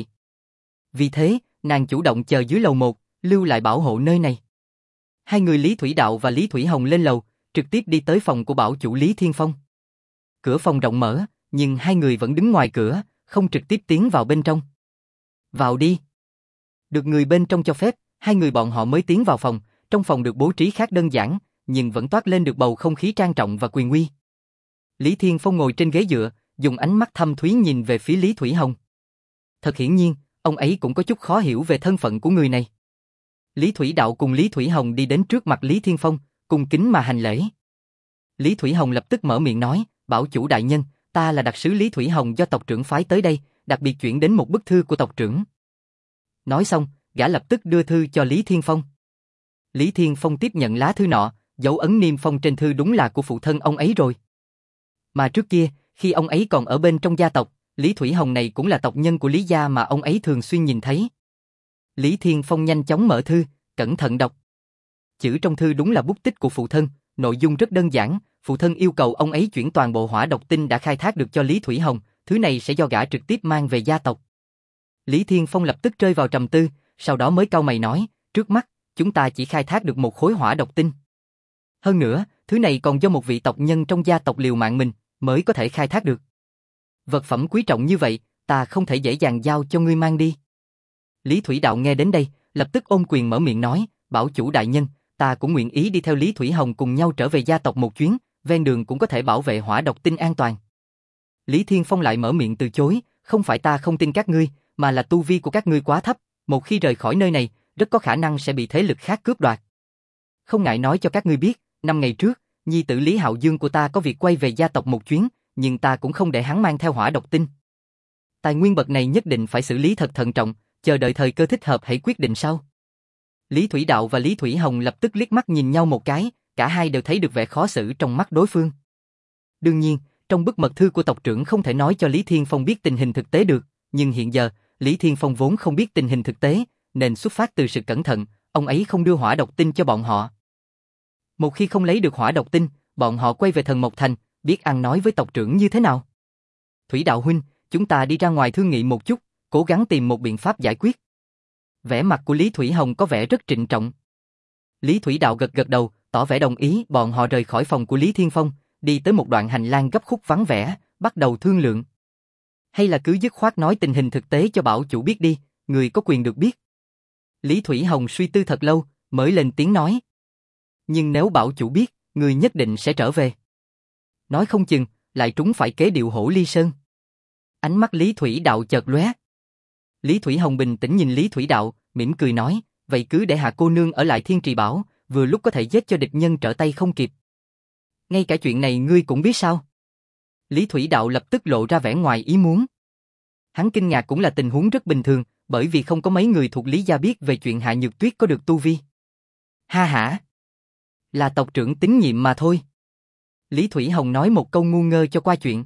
Vì thế, nàng chủ động chờ dưới lầu một, lưu lại bảo hộ nơi này. Hai người Lý Thủy Đạo và Lý Thủy Hồng lên lầu, trực tiếp đi tới phòng của bảo chủ Lý Thiên Phong. Cửa phòng rộng mở, nhưng hai người vẫn đứng ngoài cửa, không trực tiếp tiến vào bên trong. Vào đi. Được người bên trong cho phép, hai người bọn họ mới tiến vào phòng, trong phòng được bố trí khác đơn giản, nhưng vẫn toát lên được bầu không khí trang trọng và quyền uy. Lý Thiên Phong ngồi trên ghế dựa, dùng ánh mắt thâm thúy nhìn về phía Lý Thủy Hồng. Thật hiển nhiên, ông ấy cũng có chút khó hiểu về thân phận của người này. Lý Thủy Đạo cùng Lý Thủy Hồng đi đến trước mặt Lý Thiên Phong, cung kính mà hành lễ. Lý Thủy Hồng lập tức mở miệng nói, bảo chủ đại nhân, ta là đặc sứ Lý Thủy Hồng do tộc trưởng phái tới đây, đặc biệt chuyển đến một bức thư của tộc trưởng. Nói xong, gã lập tức đưa thư cho Lý Thiên Phong. Lý Thiên Phong tiếp nhận lá thư nọ, dấu ấn niêm phong trên thư đúng là của phụ thân ông ấy rồi. Mà trước kia, khi ông ấy còn ở bên trong gia tộc, Lý Thủy Hồng này cũng là tộc nhân của Lý gia mà ông ấy thường xuyên nhìn thấy. Lý Thiên Phong nhanh chóng mở thư, cẩn thận đọc. Chữ trong thư đúng là bút tích của phụ thân, nội dung rất đơn giản, phụ thân yêu cầu ông ấy chuyển toàn bộ hỏa độc tinh đã khai thác được cho Lý Thủy Hồng, thứ này sẽ do gã trực tiếp mang về gia tộc. Lý Thiên Phong lập tức rơi vào trầm tư, sau đó mới cau mày nói, trước mắt, chúng ta chỉ khai thác được một khối hỏa độc tinh. Hơn nữa, thứ này còn do một vị tộc nhân trong gia tộc liều mạng mình, mới có thể khai thác được. Vật phẩm quý trọng như vậy, ta không thể dễ dàng giao cho ngươi mang đi. Lý Thủy Đạo nghe đến đây, lập tức ôm quyền mở miệng nói, bảo chủ đại nhân, ta cũng nguyện ý đi theo Lý Thủy Hồng cùng nhau trở về gia tộc một chuyến, ven đường cũng có thể bảo vệ hỏa độc tinh an toàn. Lý Thiên Phong lại mở miệng từ chối, không phải ta không tin các ngươi, mà là tu vi của các ngươi quá thấp, một khi rời khỏi nơi này, rất có khả năng sẽ bị thế lực khác cướp đoạt. Không ngại nói cho các ngươi biết, năm ngày trước, nhi tử Lý Hạo Dương của ta có việc quay về gia tộc một chuyến, nhưng ta cũng không để hắn mang theo hỏa độc tinh. Tài nguyên bậc này nhất định phải xử lý thật thận trọng, chờ đợi thời cơ thích hợp hãy quyết định sau. Lý Thủy Đạo và Lý Thủy Hồng lập tức liếc mắt nhìn nhau một cái, cả hai đều thấy được vẻ khó xử trong mắt đối phương. Đương nhiên, trong bức mật thư của tộc trưởng không thể nói cho Lý Thiên Phong biết tình hình thực tế được, nhưng hiện giờ, Lý Thiên Phong vốn không biết tình hình thực tế, nên xuất phát từ sự cẩn thận, ông ấy không đưa hỏa độc tinh cho bọn họ. Một khi không lấy được hỏa độc tinh, bọn họ quay về Thần Mộc Thành, biết ăn nói với tộc trưởng như thế nào. Thủy Đạo huynh, chúng ta đi ra ngoài thương nghị một chút, cố gắng tìm một biện pháp giải quyết. Vẻ mặt của Lý Thủy Hồng có vẻ rất trịnh trọng. Lý Thủy Đạo gật gật đầu, tỏ vẻ đồng ý, bọn họ rời khỏi phòng của Lý Thiên Phong, đi tới một đoạn hành lang gấp khúc vắng vẻ, bắt đầu thương lượng. Hay là cứ dứt khoát nói tình hình thực tế cho bảo chủ biết đi, người có quyền được biết. Lý Thủy Hồng suy tư thật lâu, mới lên tiếng nói. Nhưng nếu bảo chủ biết, người nhất định sẽ trở về. Nói không chừng, lại trúng phải kế điệu hổ ly sơn. Ánh mắt Lý Thủy Đạo chợt lóe. Lý Thủy Hồng bình tĩnh nhìn Lý Thủy Đạo, mỉm cười nói, vậy cứ để Hạ cô nương ở lại Thiên Trì Bảo, vừa lúc có thể giết cho địch nhân trở tay không kịp. Ngay cả chuyện này ngươi cũng biết sao? Lý Thủy Đạo lập tức lộ ra vẻ ngoài ý muốn. Hắn kinh ngạc cũng là tình huống rất bình thường, bởi vì không có mấy người thuộc Lý gia biết về chuyện Hạ Nhược Tuyết có được tu vi. Ha hả? Là tộc trưởng tín nhiệm mà thôi. Lý Thủy Hồng nói một câu ngu ngơ cho qua chuyện.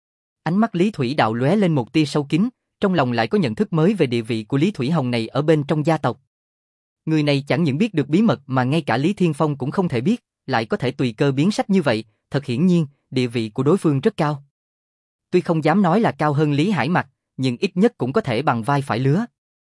Ánh mắt Lý Thủy Đạo lóe lên một tia sâu kín, trong lòng lại có nhận thức mới về địa vị của Lý Thủy Hồng này ở bên trong gia tộc. Người này chẳng những biết được bí mật mà ngay cả Lý Thiên Phong cũng không thể biết, lại có thể tùy cơ biến sắc như vậy, thật hiển nhiên, địa vị của đối phương rất cao. Tuy không dám nói là cao hơn Lý Hải Mặc, nhưng ít nhất cũng có thể bằng vai phải lứa.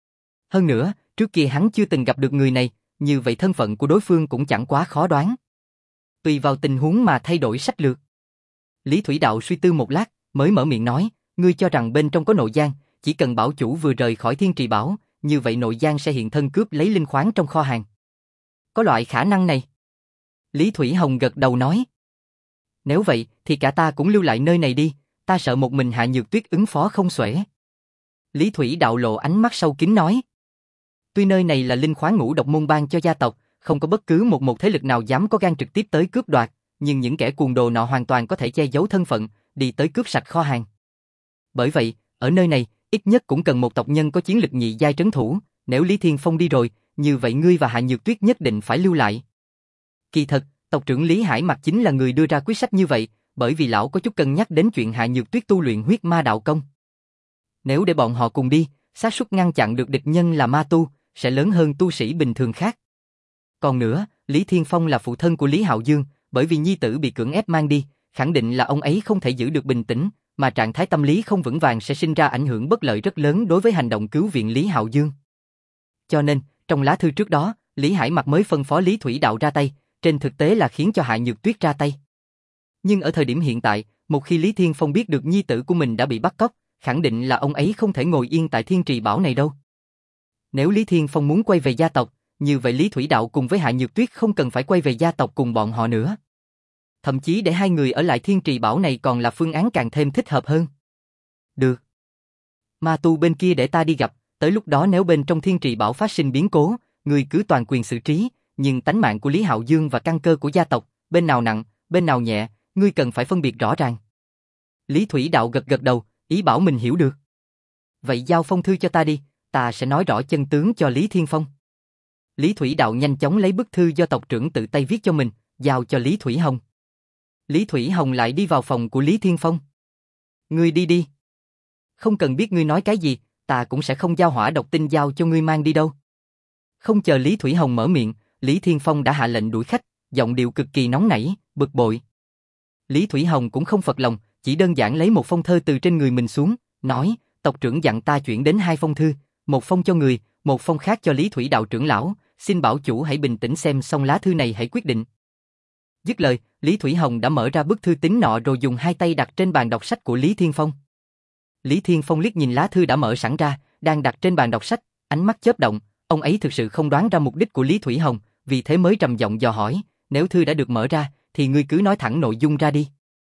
Hơn nữa, trước kia hắn chưa từng gặp được người này, như vậy thân phận của đối phương cũng chẳng quá khó đoán. Tùy vào tình huống mà thay đổi sách lược. Lý Thủy Đạo suy tư một lát, mới mở miệng nói, ngươi cho rằng bên trong có nội gián, chỉ cần bảo chủ vừa rời khỏi Thiên Trì Bảo, như vậy nội gián sẽ hiện thân cướp lấy linh khoáng trong kho hàng. Có loại khả năng này. Lý Thủy Hồng gật đầu nói. Nếu vậy, thì cả ta cũng lưu lại nơi này đi, ta sợ một mình Hạ Nhược Tuyết ứng phó không xuể. Lý Thủy Đạo lộ ánh mắt sâu kín nói. Tuy nơi này là linh khoáng ngũ độc môn ban cho gia tộc, không có bất cứ một một thế lực nào dám có gan trực tiếp tới cướp đoạt, nhưng những kẻ cuồng đồ nọ hoàn toàn có thể che giấu thân phận, đi tới cướp sạch kho hàng. Bởi vậy, ở nơi này, ít nhất cũng cần một tộc nhân có chiến lực nhị giai trấn thủ, nếu Lý Thiên Phong đi rồi, như vậy ngươi và Hạ Nhược Tuyết nhất định phải lưu lại. Kỳ thật, tộc trưởng Lý Hải Mặc chính là người đưa ra quyết sách như vậy, bởi vì lão có chút cân nhắc đến chuyện Hạ Nhược Tuyết tu luyện huyết ma đạo công. Nếu để bọn họ cùng đi, xác suất ngăn chặn được địch nhân là ma tu, sẽ lớn hơn tu sĩ bình thường khác. Còn nữa, Lý Thiên Phong là phụ thân của Lý Hạo Dương, bởi vì nhi tử bị cưỡng ép mang đi, khẳng định là ông ấy không thể giữ được bình tĩnh, mà trạng thái tâm lý không vững vàng sẽ sinh ra ảnh hưởng bất lợi rất lớn đối với hành động cứu viện Lý Hạo Dương. Cho nên, trong lá thư trước đó, Lý Hải Mặc mới phân phó Lý Thủy Đạo ra tay, trên thực tế là khiến cho Hạ Nhược Tuyết ra tay. Nhưng ở thời điểm hiện tại, một khi Lý Thiên Phong biết được nhi tử của mình đã bị bắt cóc, khẳng định là ông ấy không thể ngồi yên tại Thiên Trì Bảo này đâu. Nếu Lý Thiên Phong muốn quay về gia tộc, như vậy Lý Thủy Đạo cùng với Hạ Nhược Tuyết không cần phải quay về gia tộc cùng bọn họ nữa. Thậm chí để hai người ở lại Thiên Trì Bảo này còn là phương án càng thêm thích hợp hơn. Được. Ma tu bên kia để ta đi gặp, tới lúc đó nếu bên trong Thiên Trì Bảo phát sinh biến cố, người cứ toàn quyền xử trí, nhưng tánh mạng của Lý Hạo Dương và căn cơ của gia tộc, bên nào nặng, bên nào nhẹ, ngươi cần phải phân biệt rõ ràng. Lý Thủy Đạo gật gật đầu, ý bảo mình hiểu được. Vậy giao phong thư cho ta đi, ta sẽ nói rõ chân tướng cho Lý Thiên Phong. Lý Thủy Đạo nhanh chóng lấy bức thư do tộc trưởng tự tay viết cho mình, giao cho Lý Thủy Hồng. Lý Thủy Hồng lại đi vào phòng của Lý Thiên Phong. Ngươi đi đi. Không cần biết ngươi nói cái gì, ta cũng sẽ không giao hỏa độc tinh giao cho ngươi mang đi đâu. Không chờ Lý Thủy Hồng mở miệng, Lý Thiên Phong đã hạ lệnh đuổi khách, giọng điệu cực kỳ nóng nảy, bực bội. Lý Thủy Hồng cũng không phật lòng, chỉ đơn giản lấy một phong thơ từ trên người mình xuống, nói, tộc trưởng dặn ta chuyển đến hai phong thư, một phong cho người, một phong khác cho Lý Thủy Đạo trưởng lão, xin bảo chủ hãy bình tĩnh xem xong lá thư này hãy quyết định. Dứt lời, Lý Thủy Hồng đã mở ra bức thư tín nọ rồi dùng hai tay đặt trên bàn đọc sách của Lý Thiên Phong. Lý Thiên Phong liếc nhìn lá thư đã mở sẵn ra, đang đặt trên bàn đọc sách, ánh mắt chớp động, ông ấy thực sự không đoán ra mục đích của Lý Thủy Hồng, vì thế mới trầm giọng dò hỏi, nếu thư đã được mở ra, thì ngươi cứ nói thẳng nội dung ra đi.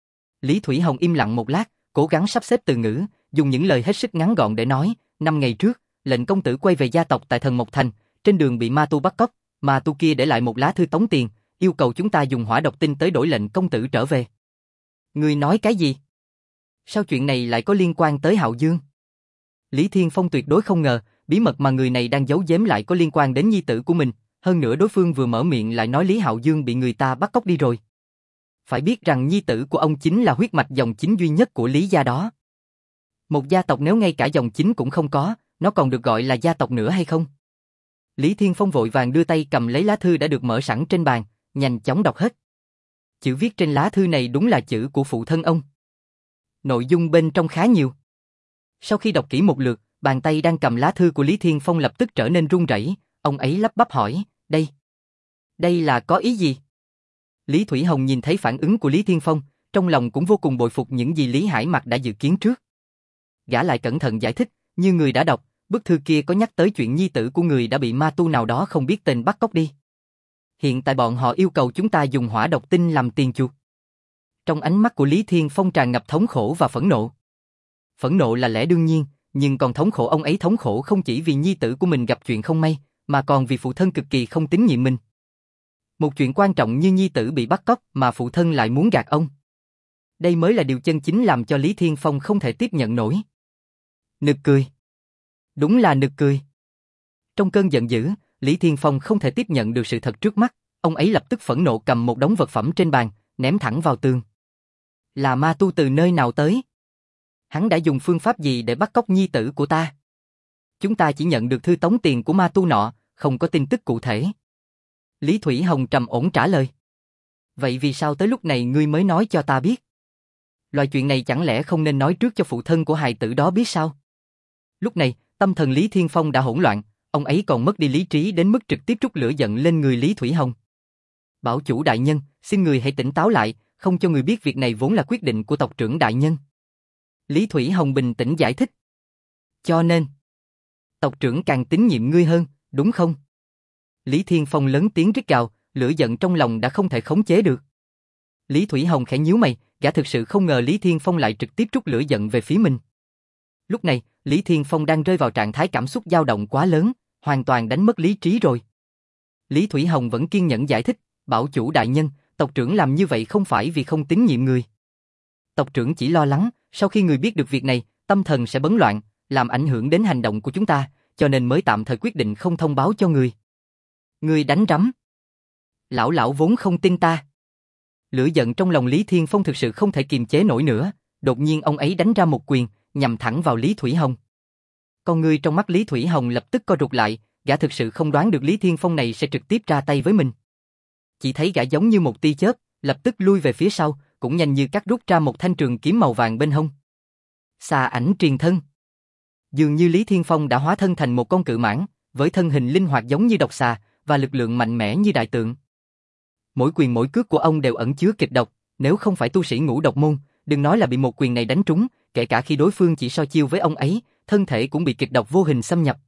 Lý Thủy Hồng im lặng một lát, cố gắng sắp xếp từ ngữ, dùng những lời hết sức ngắn gọn để nói, năm ngày trước, lệnh công tử quay về gia tộc tại Thần Mộc Thành, trên đường bị ma tu bắt cóc, ma tu kia để lại một lá thư tống tiền, yêu cầu chúng ta dùng hỏa độc tinh tới đổi lệnh công tử trở về. Ngươi nói cái gì? Sao chuyện này lại có liên quan tới Hạo Dương? Lý Thiên Phong tuyệt đối không ngờ, bí mật mà người này đang giấu giếm lại có liên quan đến nhi tử của mình, hơn nữa đối phương vừa mở miệng lại nói Lý Hạo Dương bị người ta bắt cóc đi rồi. Phải biết rằng nhi tử của ông chính là huyết mạch dòng chính duy nhất của Lý gia đó. Một gia tộc nếu ngay cả dòng chính cũng không có, nó còn được gọi là gia tộc nữa hay không? Lý Thiên Phong vội vàng đưa tay cầm lấy lá thư đã được mở sẵn trên bàn, nhanh chóng đọc hết. Chữ viết trên lá thư này đúng là chữ của phụ thân ông. Nội dung bên trong khá nhiều. Sau khi đọc kỹ một lượt, bàn tay đang cầm lá thư của Lý Thiên Phong lập tức trở nên run rẩy, ông ấy lắp bắp hỏi, đây, đây là có ý gì? Lý Thủy Hồng nhìn thấy phản ứng của Lý Thiên Phong, trong lòng cũng vô cùng bội phục những gì Lý Hải Mặc đã dự kiến trước. Gã lại cẩn thận giải thích, như người đã đọc, bức thư kia có nhắc tới chuyện nhi tử của người đã bị ma tu nào đó không biết tên bắt cóc đi. Hiện tại bọn họ yêu cầu chúng ta dùng hỏa độc tinh làm tiền chuộc. Trong ánh mắt của Lý Thiên Phong tràn ngập thống khổ và phẫn nộ. Phẫn nộ là lẽ đương nhiên, nhưng còn thống khổ, ông ấy thống khổ không chỉ vì nhi tử của mình gặp chuyện không may, mà còn vì phụ thân cực kỳ không tín nhiệm mình. Một chuyện quan trọng như nhi tử bị bắt cóc mà phụ thân lại muốn gạt ông. Đây mới là điều chân chính làm cho Lý Thiên Phong không thể tiếp nhận nổi. Nực cười. Đúng là nực cười. Trong cơn giận dữ, Lý Thiên Phong không thể tiếp nhận được sự thật trước mắt, ông ấy lập tức phẫn nộ cầm một đống vật phẩm trên bàn, ném thẳng vào tường. Là ma tu từ nơi nào tới? Hắn đã dùng phương pháp gì để bắt cóc nhi tử của ta? Chúng ta chỉ nhận được thư tống tiền của ma tu nọ, không có tin tức cụ thể. Lý Thủy Hồng trầm ổn trả lời. Vậy vì sao tới lúc này ngươi mới nói cho ta biết? Loại chuyện này chẳng lẽ không nên nói trước cho phụ thân của hài tử đó biết sao? Lúc này, tâm thần Lý Thiên Phong đã hỗn loạn, ông ấy còn mất đi lý trí đến mức trực tiếp trút lửa giận lên người Lý Thủy Hồng. Bảo chủ đại nhân, xin người hãy tỉnh táo lại, không cho người biết việc này vốn là quyết định của tộc trưởng đại nhân. Lý Thủy Hồng bình tĩnh giải thích. Cho nên, tộc trưởng càng tín nhiệm ngươi hơn, đúng không? Lý Thiên Phong lớn tiếng rít gào, lửa giận trong lòng đã không thể khống chế được. Lý Thủy Hồng khẽ nhíu mày, gã thực sự không ngờ Lý Thiên Phong lại trực tiếp trút lửa giận về phía mình. Lúc này, Lý Thiên Phong đang rơi vào trạng thái cảm xúc dao động quá lớn, hoàn toàn đánh mất lý trí rồi. Lý Thủy Hồng vẫn kiên nhẫn giải thích, bảo chủ đại nhân, tộc trưởng làm như vậy không phải vì không tín nhiệm người. Tộc trưởng chỉ lo lắng, sau khi người biết được việc này, tâm thần sẽ bấn loạn, làm ảnh hưởng đến hành động của chúng ta, cho nên mới tạm thời quyết định không thông báo cho người. Người đánh rắm. Lão lão vốn không tin ta. Lửa giận trong lòng Lý Thiên Phong thực sự không thể kiềm chế nổi nữa, đột nhiên ông ấy đánh ra một quyền, nhằm thẳng vào Lý Thủy Hồng. Con người trong mắt Lý Thủy Hồng lập tức co rụt lại, gã thực sự không đoán được Lý Thiên Phong này sẽ trực tiếp ra tay với mình. Chỉ thấy gã giống như một tia chớp, lập tức lui về phía sau, cũng nhanh như cắt rút ra một thanh trường kiếm màu vàng bên hông. Xà ảnh truyền thân. Dường như Lý Thiên Phong đã hóa thân thành một con cự mãng, với thân hình linh hoạt giống như độc xà, và lực lượng mạnh mẽ như đại tượng. Mỗi quyền mỗi cước của ông đều ẩn chứa kịch độc, nếu không phải tu sĩ ngũ độc môn, đừng nói là bị một quyền này đánh trúng, kể cả khi đối phương chỉ so chiêu với ông ấy, thân thể cũng bị kịch độc vô hình xâm nhập.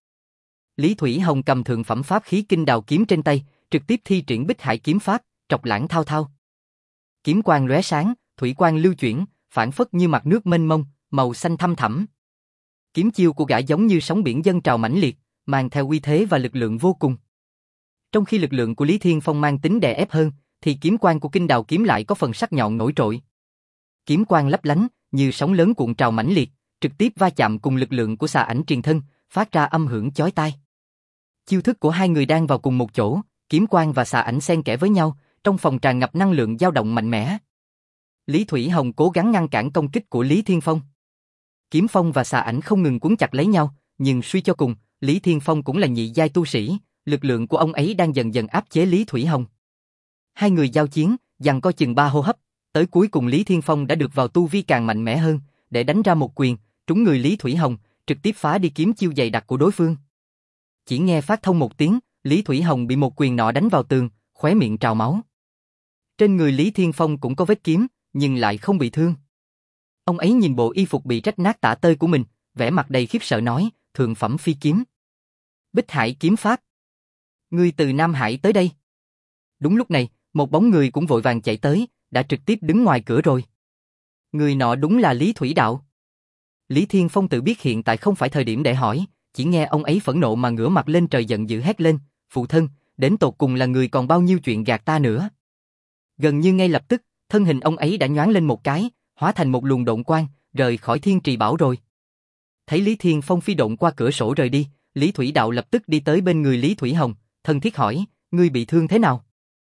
Lý Thủy Hồng cầm thượng phẩm pháp khí Kinh Đào kiếm trên tay, trực tiếp thi triển Bích Hải kiếm pháp, trọc lãng thao thao. Kiếm quang lóe sáng, thủy quang lưu chuyển, phản phất như mặt nước mênh mông, màu xanh thăm thẳm. Kiếm chiêu của gã giống như sóng biển dâng trào mãnh liệt, mang theo uy thế và lực lượng vô cùng. Trong khi lực lượng của Lý Thiên Phong mang tính đè ép hơn, thì kiếm quang của Kinh Đào kiếm lại có phần sắc nhọn nổi trội. Kiếm quang lấp lánh, như sóng lớn cuộn trào mãnh liệt, trực tiếp va chạm cùng lực lượng của xà ảnh truyền thân, phát ra âm hưởng chói tai. Chiêu thức của hai người đang vào cùng một chỗ, kiếm quang và xà ảnh xen kẽ với nhau, trong phòng tràn ngập năng lượng dao động mạnh mẽ. Lý Thủy Hồng cố gắng ngăn cản công kích của Lý Thiên Phong. Kiếm phong và xà ảnh không ngừng cuốn chặt lấy nhau, nhưng suy cho cùng, Lý Thiên Phong cũng là nhị giai tu sĩ, lực lượng của ông ấy đang dần dần áp chế Lý Thủy Hồng. Hai người giao chiến, giằng co chừng ba hô hấp, tới cuối cùng Lý Thiên Phong đã được vào tu vi càng mạnh mẽ hơn, để đánh ra một quyền, trúng người Lý Thủy Hồng, trực tiếp phá đi kiếm chiêu dày đặc của đối phương. Chỉ nghe phát thông một tiếng, Lý Thủy Hồng bị một quyền nọ đánh vào tường, khóe miệng trào máu. Trên người Lý Thiên Phong cũng có vết kiếm, nhưng lại không bị thương. Ông ấy nhìn bộ y phục bị rách nát tả tơi của mình, vẻ mặt đầy khiếp sợ nói, thượng phẩm phi kiếm. Bích Hải kiếm pháp. Ngươi từ Nam Hải tới đây. Đúng lúc này, một bóng người cũng vội vàng chạy tới, đã trực tiếp đứng ngoài cửa rồi. Người nọ đúng là Lý Thủy Đạo. Lý Thiên Phong tự biết hiện tại không phải thời điểm để hỏi, chỉ nghe ông ấy phẫn nộ mà ngửa mặt lên trời giận dữ hét lên, phụ thân, đến tột cùng là người còn bao nhiêu chuyện gạt ta nữa. Gần như ngay lập tức, thân hình ông ấy đã nhoáng lên một cái, hóa thành một luồng độn quang, rời khỏi Thiên Trì Bảo rồi. Thấy Lý Thiên Phong phi độn qua cửa sổ rời đi, Lý Thủy Đạo lập tức đi tới bên người Lý Thủy Hồng, thân thiết hỏi, ngươi bị thương thế nào?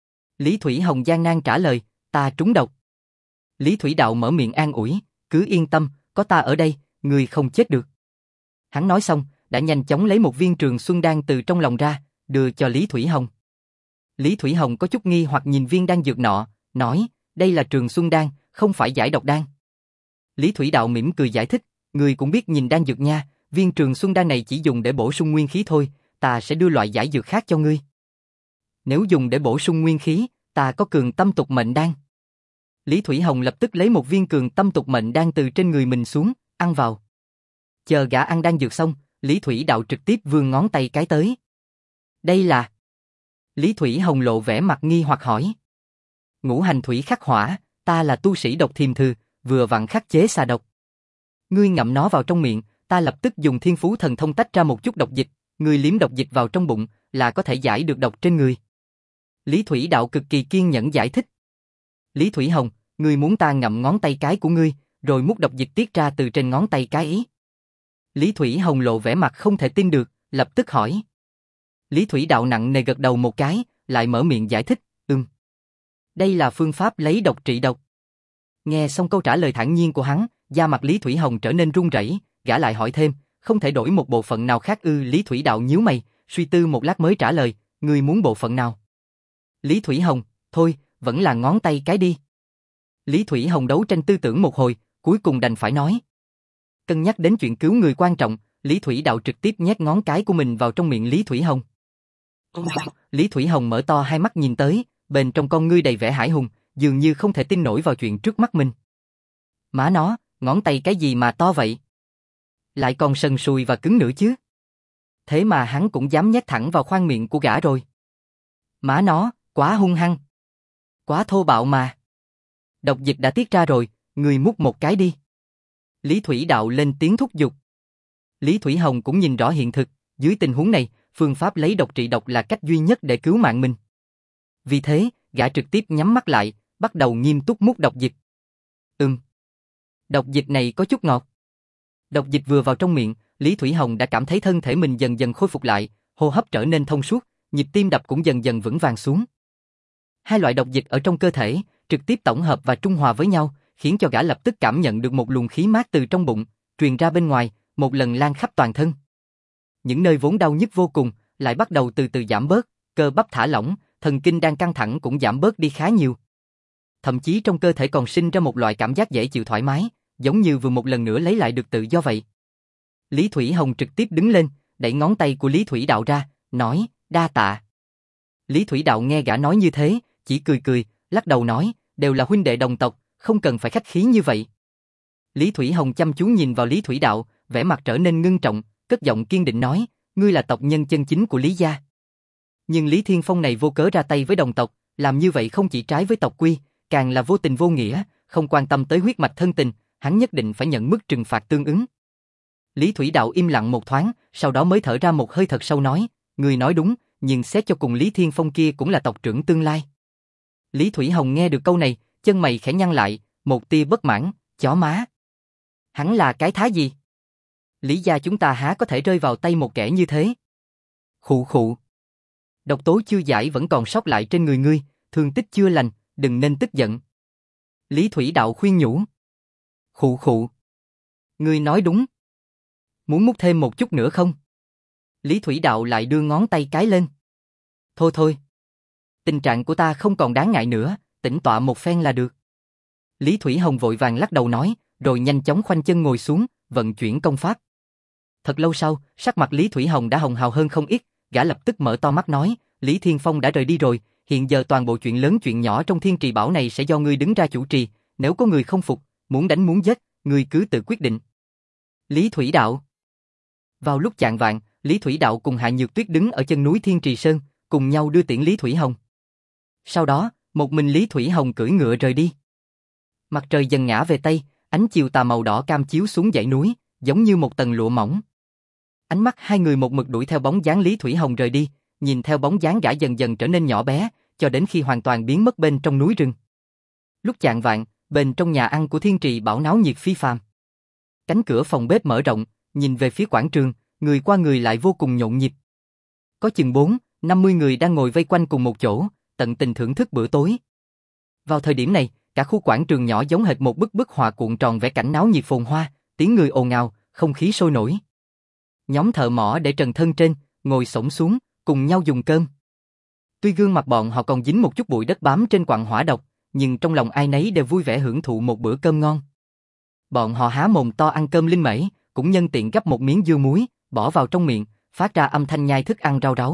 Lý Thủy Hồng gian nan trả lời, ta trúng độc. Lý Thủy Đạo mở miệng an ủi, cứ yên tâm, có ta ở đây, ngươi không chết được. Hắn nói xong, đã nhanh chóng lấy một viên Trường Xuân Đan từ trong lòng ra, đưa cho Lý Thủy Hồng. Lý Thủy Hồng có chút nghi hoặc nhìn viên đan dược nọ, nói, đây là Trường Xuân Đan, không phải giải độc đan. Lý Thủy Đạo mỉm cười giải thích, ngươi cũng biết nhìn đan dược nha, viên Trường Xuân Đan này chỉ dùng để bổ sung nguyên khí thôi, ta sẽ đưa loại giải dược khác cho ngươi. Nếu dùng để bổ sung nguyên khí, ta có Cường Tâm Tục Mệnh Đan. Lý Thủy Hồng lập tức lấy một viên Cường Tâm Tục Mệnh Đan từ trên người mình xuống, ăn vào. Chờ gã ăn đan dược xong, Lý Thủy Đạo trực tiếp vươn ngón tay cái tới. Đây là... Lý Thủy Hồng lộ vẻ mặt nghi hoặc hỏi. Ngũ hành thủy khắc hỏa, ta là tu sĩ độc thiềm thư, vừa vặn khắc chế xà độc. Ngươi ngậm nó vào trong miệng, ta lập tức dùng thiên phú thần thông tách ra một chút độc dịch, ngươi liếm độc dịch vào trong bụng, là có thể giải được độc trên người. Lý Thủy Đạo cực kỳ kiên nhẫn giải thích. Lý Thủy Hồng, ngươi muốn ta ngậm ngón tay cái của ngươi, rồi múc độc dịch tiết ra từ trên ngón tay cái ý. Lý Thủy Hồng lộ vẻ mặt không thể tin được, lập tức hỏi. Lý Thủy Đạo nặng nề gật đầu một cái, lại mở miệng giải thích, ừm. Đây là phương pháp lấy độc trị độc. Nghe xong câu trả lời thản nhiên của hắn, da mặt Lý Thủy Hồng trở nên run rẩy, gã lại hỏi thêm, không thể đổi một bộ phận nào khác ư? Lý Thủy Đạo nhíu mày, suy tư một lát mới trả lời, ngươi muốn bộ phận nào? Lý Thủy Hồng, thôi, vẫn là ngón tay cái đi. Lý Thủy Hồng đấu tranh tư tưởng một hồi, cuối cùng đành phải nói. Cân nhắc đến chuyện cứu người quan trọng, Lý Thủy Đạo trực tiếp nhét ngón cái của mình vào trong miệng Lý Thủy Hồng. Lý Thủy Hồng mở to hai mắt nhìn tới, bên trong con ngươi đầy vẻ hãi hùng, dường như không thể tin nổi vào chuyện trước mắt mình. Má nó, ngón tay cái gì mà to vậy? Lại còn sần sùi và cứng nữa chứ. Thế mà hắn cũng dám nhét thẳng vào khoang miệng của gã rồi. Má nó, quá hung hăng. Quá thô bạo mà. Độc dịch đã tiết ra rồi, người múc một cái đi. Lý Thủy Đạo lên tiếng thúc giục. Lý Thủy Hồng cũng nhìn rõ hiện thực, dưới tình huống này, phương pháp lấy độc trị độc là cách duy nhất để cứu mạng mình. Vì thế, gã trực tiếp nhắm mắt lại, bắt đầu nghiêm túc múc độc dịch. Ừm. Độc dịch này có chút ngọt. Độc dịch vừa vào trong miệng, Lý Thủy Hồng đã cảm thấy thân thể mình dần dần khôi phục lại, hô hấp trở nên thông suốt, nhịp tim đập cũng dần dần vững vàng xuống. Hai loại độc dịch ở trong cơ thể, trực tiếp tổng hợp và trung hòa với nhau, khiến cho gã lập tức cảm nhận được một luồng khí mát từ trong bụng, truyền ra bên ngoài, một lần lan khắp toàn thân. Những nơi vốn đau nhức vô cùng, lại bắt đầu từ từ giảm bớt, cơ bắp thả lỏng, thần kinh đang căng thẳng cũng giảm bớt đi khá nhiều. Thậm chí trong cơ thể còn sinh ra một loại cảm giác dễ chịu thoải mái, giống như vừa một lần nữa lấy lại được tự do vậy. Lý Thủy Hồng trực tiếp đứng lên, đẩy ngón tay của Lý Thủy Đạo ra, nói, đa tạ. Lý Thủy Đạo nghe gã nói như thế, chỉ cười cười, lắc đầu nói, đều là huynh đệ đồng tộc, không cần phải khách khí như vậy. Lý Thủy Hồng chăm chú nhìn vào Lý Thủy Đạo, vẻ mặt trở nên ngưng trọng, cất giọng kiên định nói, ngươi là tộc nhân chân chính của Lý gia. Nhưng Lý Thiên Phong này vô cớ ra tay với đồng tộc, làm như vậy không chỉ trái với tộc quy, càng là vô tình vô nghĩa, không quan tâm tới huyết mạch thân tình, hắn nhất định phải nhận mức trừng phạt tương ứng. Lý Thủy Đạo im lặng một thoáng, sau đó mới thở ra một hơi thật sâu nói, ngươi nói đúng, nhưng xét cho cùng Lý Thiên Phong kia cũng là tộc trưởng tương lai. Lý Thủy Hồng nghe được câu này, chân mày khẽ nhăn lại, một tia bất mãn, chó má. Hắn là cái thá gì? Lý gia chúng ta há có thể rơi vào tay một kẻ như thế? Khụ khụ. Độc tố chưa giải vẫn còn sót lại trên người ngươi, thương tích chưa lành, đừng nên tức giận. Lý Thủy Đạo khuyên nhủ. Khụ khụ. Ngươi nói đúng. Muốn múc thêm một chút nữa không? Lý Thủy Đạo lại đưa ngón tay cái lên. Thôi thôi. Tình trạng của ta không còn đáng ngại nữa, tĩnh tọa một phen là được. Lý Thủy Hồng vội vàng lắc đầu nói, rồi nhanh chóng khoanh chân ngồi xuống, vận chuyển công pháp. Thật lâu sau, sắc mặt Lý Thủy Hồng đã hồng hào hơn không ít, gã lập tức mở to mắt nói, Lý Thiên Phong đã rời đi rồi, hiện giờ toàn bộ chuyện lớn chuyện nhỏ trong Thiên Trì Bảo này sẽ do ngươi đứng ra chủ trì, nếu có người không phục, muốn đánh muốn giết, ngươi cứ tự quyết định. Lý Thủy Đạo. Vào lúc chạng vạng, Lý Thủy Đạo cùng Hạ Nhược Tuyết đứng ở chân núi Thiên Trì Sơn, cùng nhau đưa tiễn Lý Thủy Hồng. Sau đó, một mình Lý Thủy Hồng cưỡi ngựa rời đi. Mặt trời dần ngã về tây, ánh chiều tà màu đỏ cam chiếu xuống dãy núi, giống như một tầng lụa mỏng. Ánh mắt hai người một mực đuổi theo bóng dáng Lý Thủy Hồng rời đi, nhìn theo bóng dáng gã dần dần trở nên nhỏ bé, cho đến khi hoàn toàn biến mất bên trong núi rừng. Lúc chạng vạng, bên trong nhà ăn của Thiên Trì Bảo náo nhiệt phi phàm. Cánh cửa phòng bếp mở rộng, nhìn về phía quảng trường, người qua người lại vô cùng nhộn nhịp. Có chừng bốn, năm mươi người đang ngồi vây quanh cùng một chỗ, tận tình thưởng thức bữa tối. Vào thời điểm này, cả khu quảng trường nhỏ giống hệt một bức bức họa cuộn tròn vẽ cảnh náo nhiệt phồn hoa, tiếng người ồn ào, không khí sôi nổi. Nhóm thợ mỏ để trần thân trên, ngồi xổm xuống, cùng nhau dùng cơm. Tuy gương mặt bọn họ còn dính một chút bụi đất bám trên quặng hỏa độc, nhưng trong lòng ai nấy đều vui vẻ hưởng thụ một bữa cơm ngon. Bọn họ há mồm to ăn cơm linh mẩy, cũng nhân tiện gắp một miếng dưa muối, bỏ vào trong miệng, phát ra âm thanh nhai thức ăn rau ráu.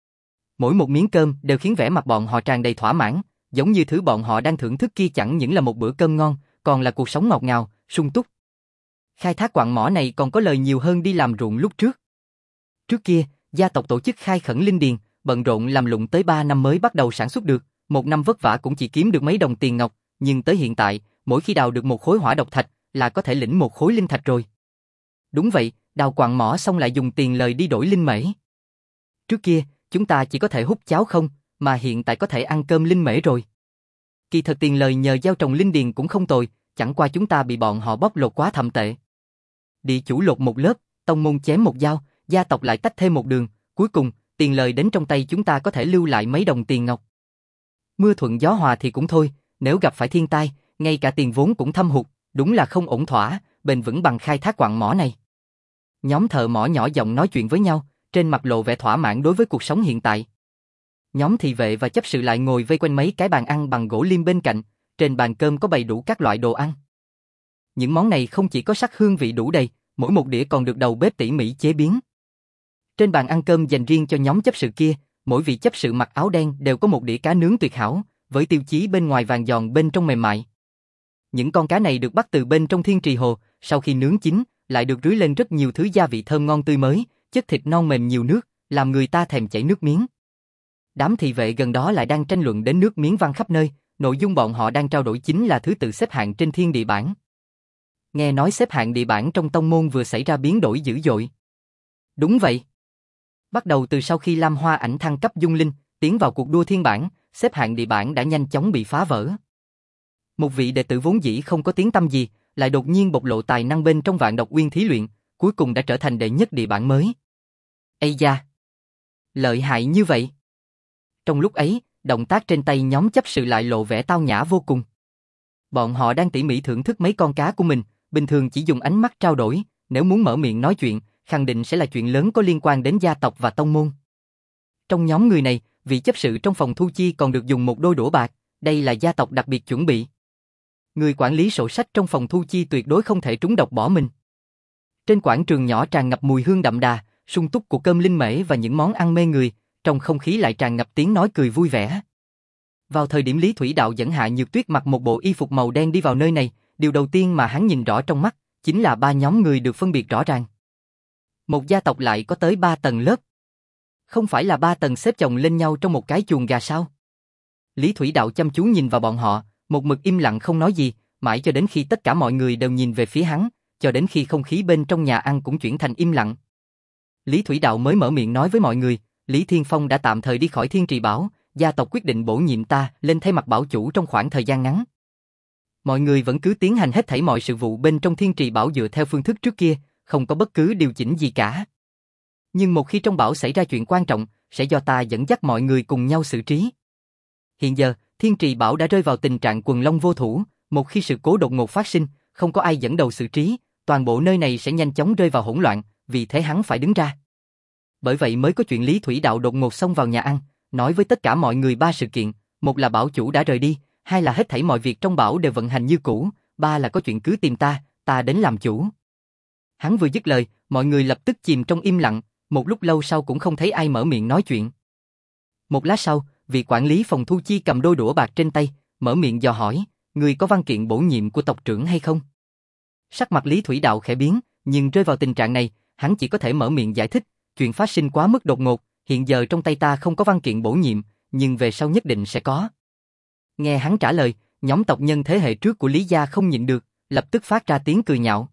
Mỗi một miếng cơm đều khiến vẻ mặt bọn họ tràn đầy thỏa mãn, giống như thứ bọn họ đang thưởng thức kia chẳng những là một bữa cơm ngon, còn là cuộc sống ngọt ngào, sung túc. Khai thác quặng mỏ này còn có lời nhiều hơn đi làm ruộng lúc trước. Trước kia, gia tộc tổ chức khai khẩn linh điền, bận rộn làm lụng tới ba năm mới bắt đầu sản xuất được, một năm vất vả cũng chỉ kiếm được mấy đồng tiền ngọc, nhưng tới hiện tại, mỗi khi đào được một khối hỏa độc thạch, là có thể lĩnh một khối linh thạch rồi. Đúng vậy, đào quặng mỏ xong lại dùng tiền lời đi đổi linh mễ. Trước kia, chúng ta chỉ có thể hút cháo không, mà hiện tại có thể ăn cơm linh mễ rồi. Kỳ thật tiền lời nhờ gieo trồng linh điền cũng không tồi, chẳng qua chúng ta bị bọn họ bóc lột quá thậm tệ. Địa chủ lột một lớp, tông môn chém một dao, gia tộc lại tách thêm một đường, cuối cùng, tiền lời đến trong tay chúng ta có thể lưu lại mấy đồng tiền ngọc. Mưa thuận gió hòa thì cũng thôi, nếu gặp phải thiên tai, ngay cả tiền vốn cũng thâm hụt, đúng là không ổn thỏa, bền vững bằng khai thác quặng mỏ này. Nhóm thợ mỏ nhỏ giọng nói chuyện với nhau, trên mặt lộ vẻ thỏa mãn đối với cuộc sống hiện tại. Nhóm thị vệ và chấp sự lại ngồi vây quanh mấy cái bàn ăn bằng gỗ lim bên cạnh, trên bàn cơm có bày đủ các loại đồ ăn. Những món này không chỉ có sắc hương vị đủ đầy, mỗi một đĩa còn được đầu bếp tỉ mỉ chế biến. Trên bàn ăn cơm dành riêng cho nhóm chấp sự kia, mỗi vị chấp sự mặc áo đen đều có một đĩa cá nướng tuyệt hảo, với tiêu chí bên ngoài vàng giòn bên trong mềm mại. Những con cá này được bắt từ bên trong thiên trì hồ, sau khi nướng chín, lại được rưới lên rất nhiều thứ gia vị thơm ngon tươi mới, chất thịt non mềm nhiều nước, làm người ta thèm chảy nước miếng. Đám thị vệ gần đó lại đang tranh luận đến nước miếng văng khắp nơi, nội dung bọn họ đang trao đổi chính là thứ tự xếp hạng trên thiên địa bảng. Nghe nói xếp hạng địa bảng trong tông môn vừa xảy ra biến đổi dữ dội. Đúng vậy. Bắt đầu từ sau khi Lam Hoa Ảnh thăng cấp dung linh, tiến vào cuộc đua thiên bảng, xếp hạng địa bảng đã nhanh chóng bị phá vỡ. Một vị đệ tử vốn dĩ không có tiếng tăm gì, lại đột nhiên bộc lộ tài năng bên trong Vạn Độc Uyên thí luyện, cuối cùng đã trở thành đệ nhất địa bảng mới. Ây da! Lợi hại như vậy! Trong lúc ấy, động tác trên tay nhóm chấp sự lại lộ vẻ tao nhã vô cùng. Bọn họ đang tỉ mỉ thưởng thức mấy con cá của mình, bình thường chỉ dùng ánh mắt trao đổi, nếu muốn mở miệng nói chuyện, khẳng định sẽ là chuyện lớn có liên quan đến gia tộc và tông môn. Trong nhóm người này, vị chấp sự trong phòng thu chi còn được dùng một đôi đũa bạc, đây là gia tộc đặc biệt chuẩn bị. Người quản lý sổ sách trong phòng thu chi tuyệt đối không thể trúng độc bỏ mình. Trên quảng trường nhỏ tràn ngập mùi hương đậm đà, sung túc của cơm linh mễ và những món ăn mê người, trong không khí lại tràn ngập tiếng nói cười vui vẻ. Vào thời điểm Lý Thủy Đạo dẫn Hạ Nhược Tuyết mặc một bộ y phục màu đen đi vào nơi này, điều đầu tiên mà hắn nhìn rõ trong mắt, chính là ba nhóm người được phân biệt rõ ràng. Một gia tộc lại có tới ba tầng lớp. Không phải là ba tầng xếp chồng lên nhau trong một cái chuồng gà sao? Lý Thủy Đạo chăm chú nhìn vào bọn họ, một mực im lặng không nói gì, mãi cho đến khi tất cả mọi người đều nhìn về phía hắn, cho đến khi không khí bên trong nhà ăn cũng chuyển thành im lặng. Lý Thủy Đạo mới mở miệng nói với mọi người, Lý Thiên Phong đã tạm thời đi khỏi Thiên Trì Bảo, gia tộc quyết định bổ nhiệm ta lên thay mặt bảo chủ trong khoảng thời gian ngắn. Mọi người vẫn cứ tiến hành hết thảy mọi sự vụ bên trong Thiên Trì Bảo dựa theo phương thức trước kia, không có bất cứ điều chỉnh gì cả. Nhưng một khi trong bảo xảy ra chuyện quan trọng, sẽ do ta dẫn dắt mọi người cùng nhau xử trí. Hiện giờ, Thiên Trì Bảo đã rơi vào tình trạng quần long vô thủ, một khi sự cố đột ngột phát sinh, không có ai dẫn đầu xử trí, toàn bộ nơi này sẽ nhanh chóng rơi vào hỗn loạn, vì thế hắn phải đứng ra. Bởi vậy mới có chuyện Lý Thủy Đạo đột ngột xông vào nhà ăn, nói với tất cả mọi người ba sự kiện, một là bảo chủ đã rời đi, hai là hết thảy mọi việc trong bảo đều vận hành như cũ, ba là có chuyện cứ tìm ta, ta đến làm chủ. Hắn vừa dứt lời, mọi người lập tức chìm trong im lặng, một lúc lâu sau cũng không thấy ai mở miệng nói chuyện. Một lát sau, vị quản lý phòng thu chi cầm đôi đũa bạc trên tay, mở miệng dò hỏi, người có văn kiện bổ nhiệm của tộc trưởng hay không? Sắc mặt Lý Thủy Đạo khẽ biến, nhưng rơi vào tình trạng này, hắn chỉ có thể mở miệng giải thích, chuyện phát sinh quá mức đột ngột, hiện giờ trong tay ta không có văn kiện bổ nhiệm, nhưng về sau nhất định sẽ có. Nghe hắn trả lời, nhóm tộc nhân thế hệ trước của Lý gia không nhịn được, lập tức phát ra tiếng cười nhạo.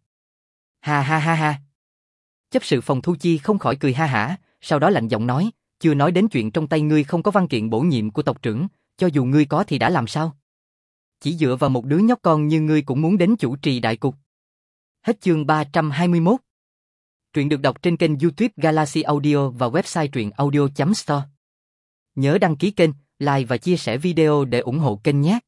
Ha ha ha ha. Chấp sự phòng thu chi không khỏi cười ha hả, sau đó lạnh giọng nói, chưa nói đến chuyện trong tay ngươi không có văn kiện bổ nhiệm của tộc trưởng, cho dù ngươi có thì đã làm sao? Chỉ dựa vào một đứa nhóc con như ngươi cũng muốn đến chủ trì đại cục. Hết chương ba trăm hai mươi mốt. Truyện được đọc trên kênh YouTube Galaxy Audio và website truyện audio chấm store. Nhớ đăng ký kênh, like và chia sẻ video để ủng hộ kênh nhé.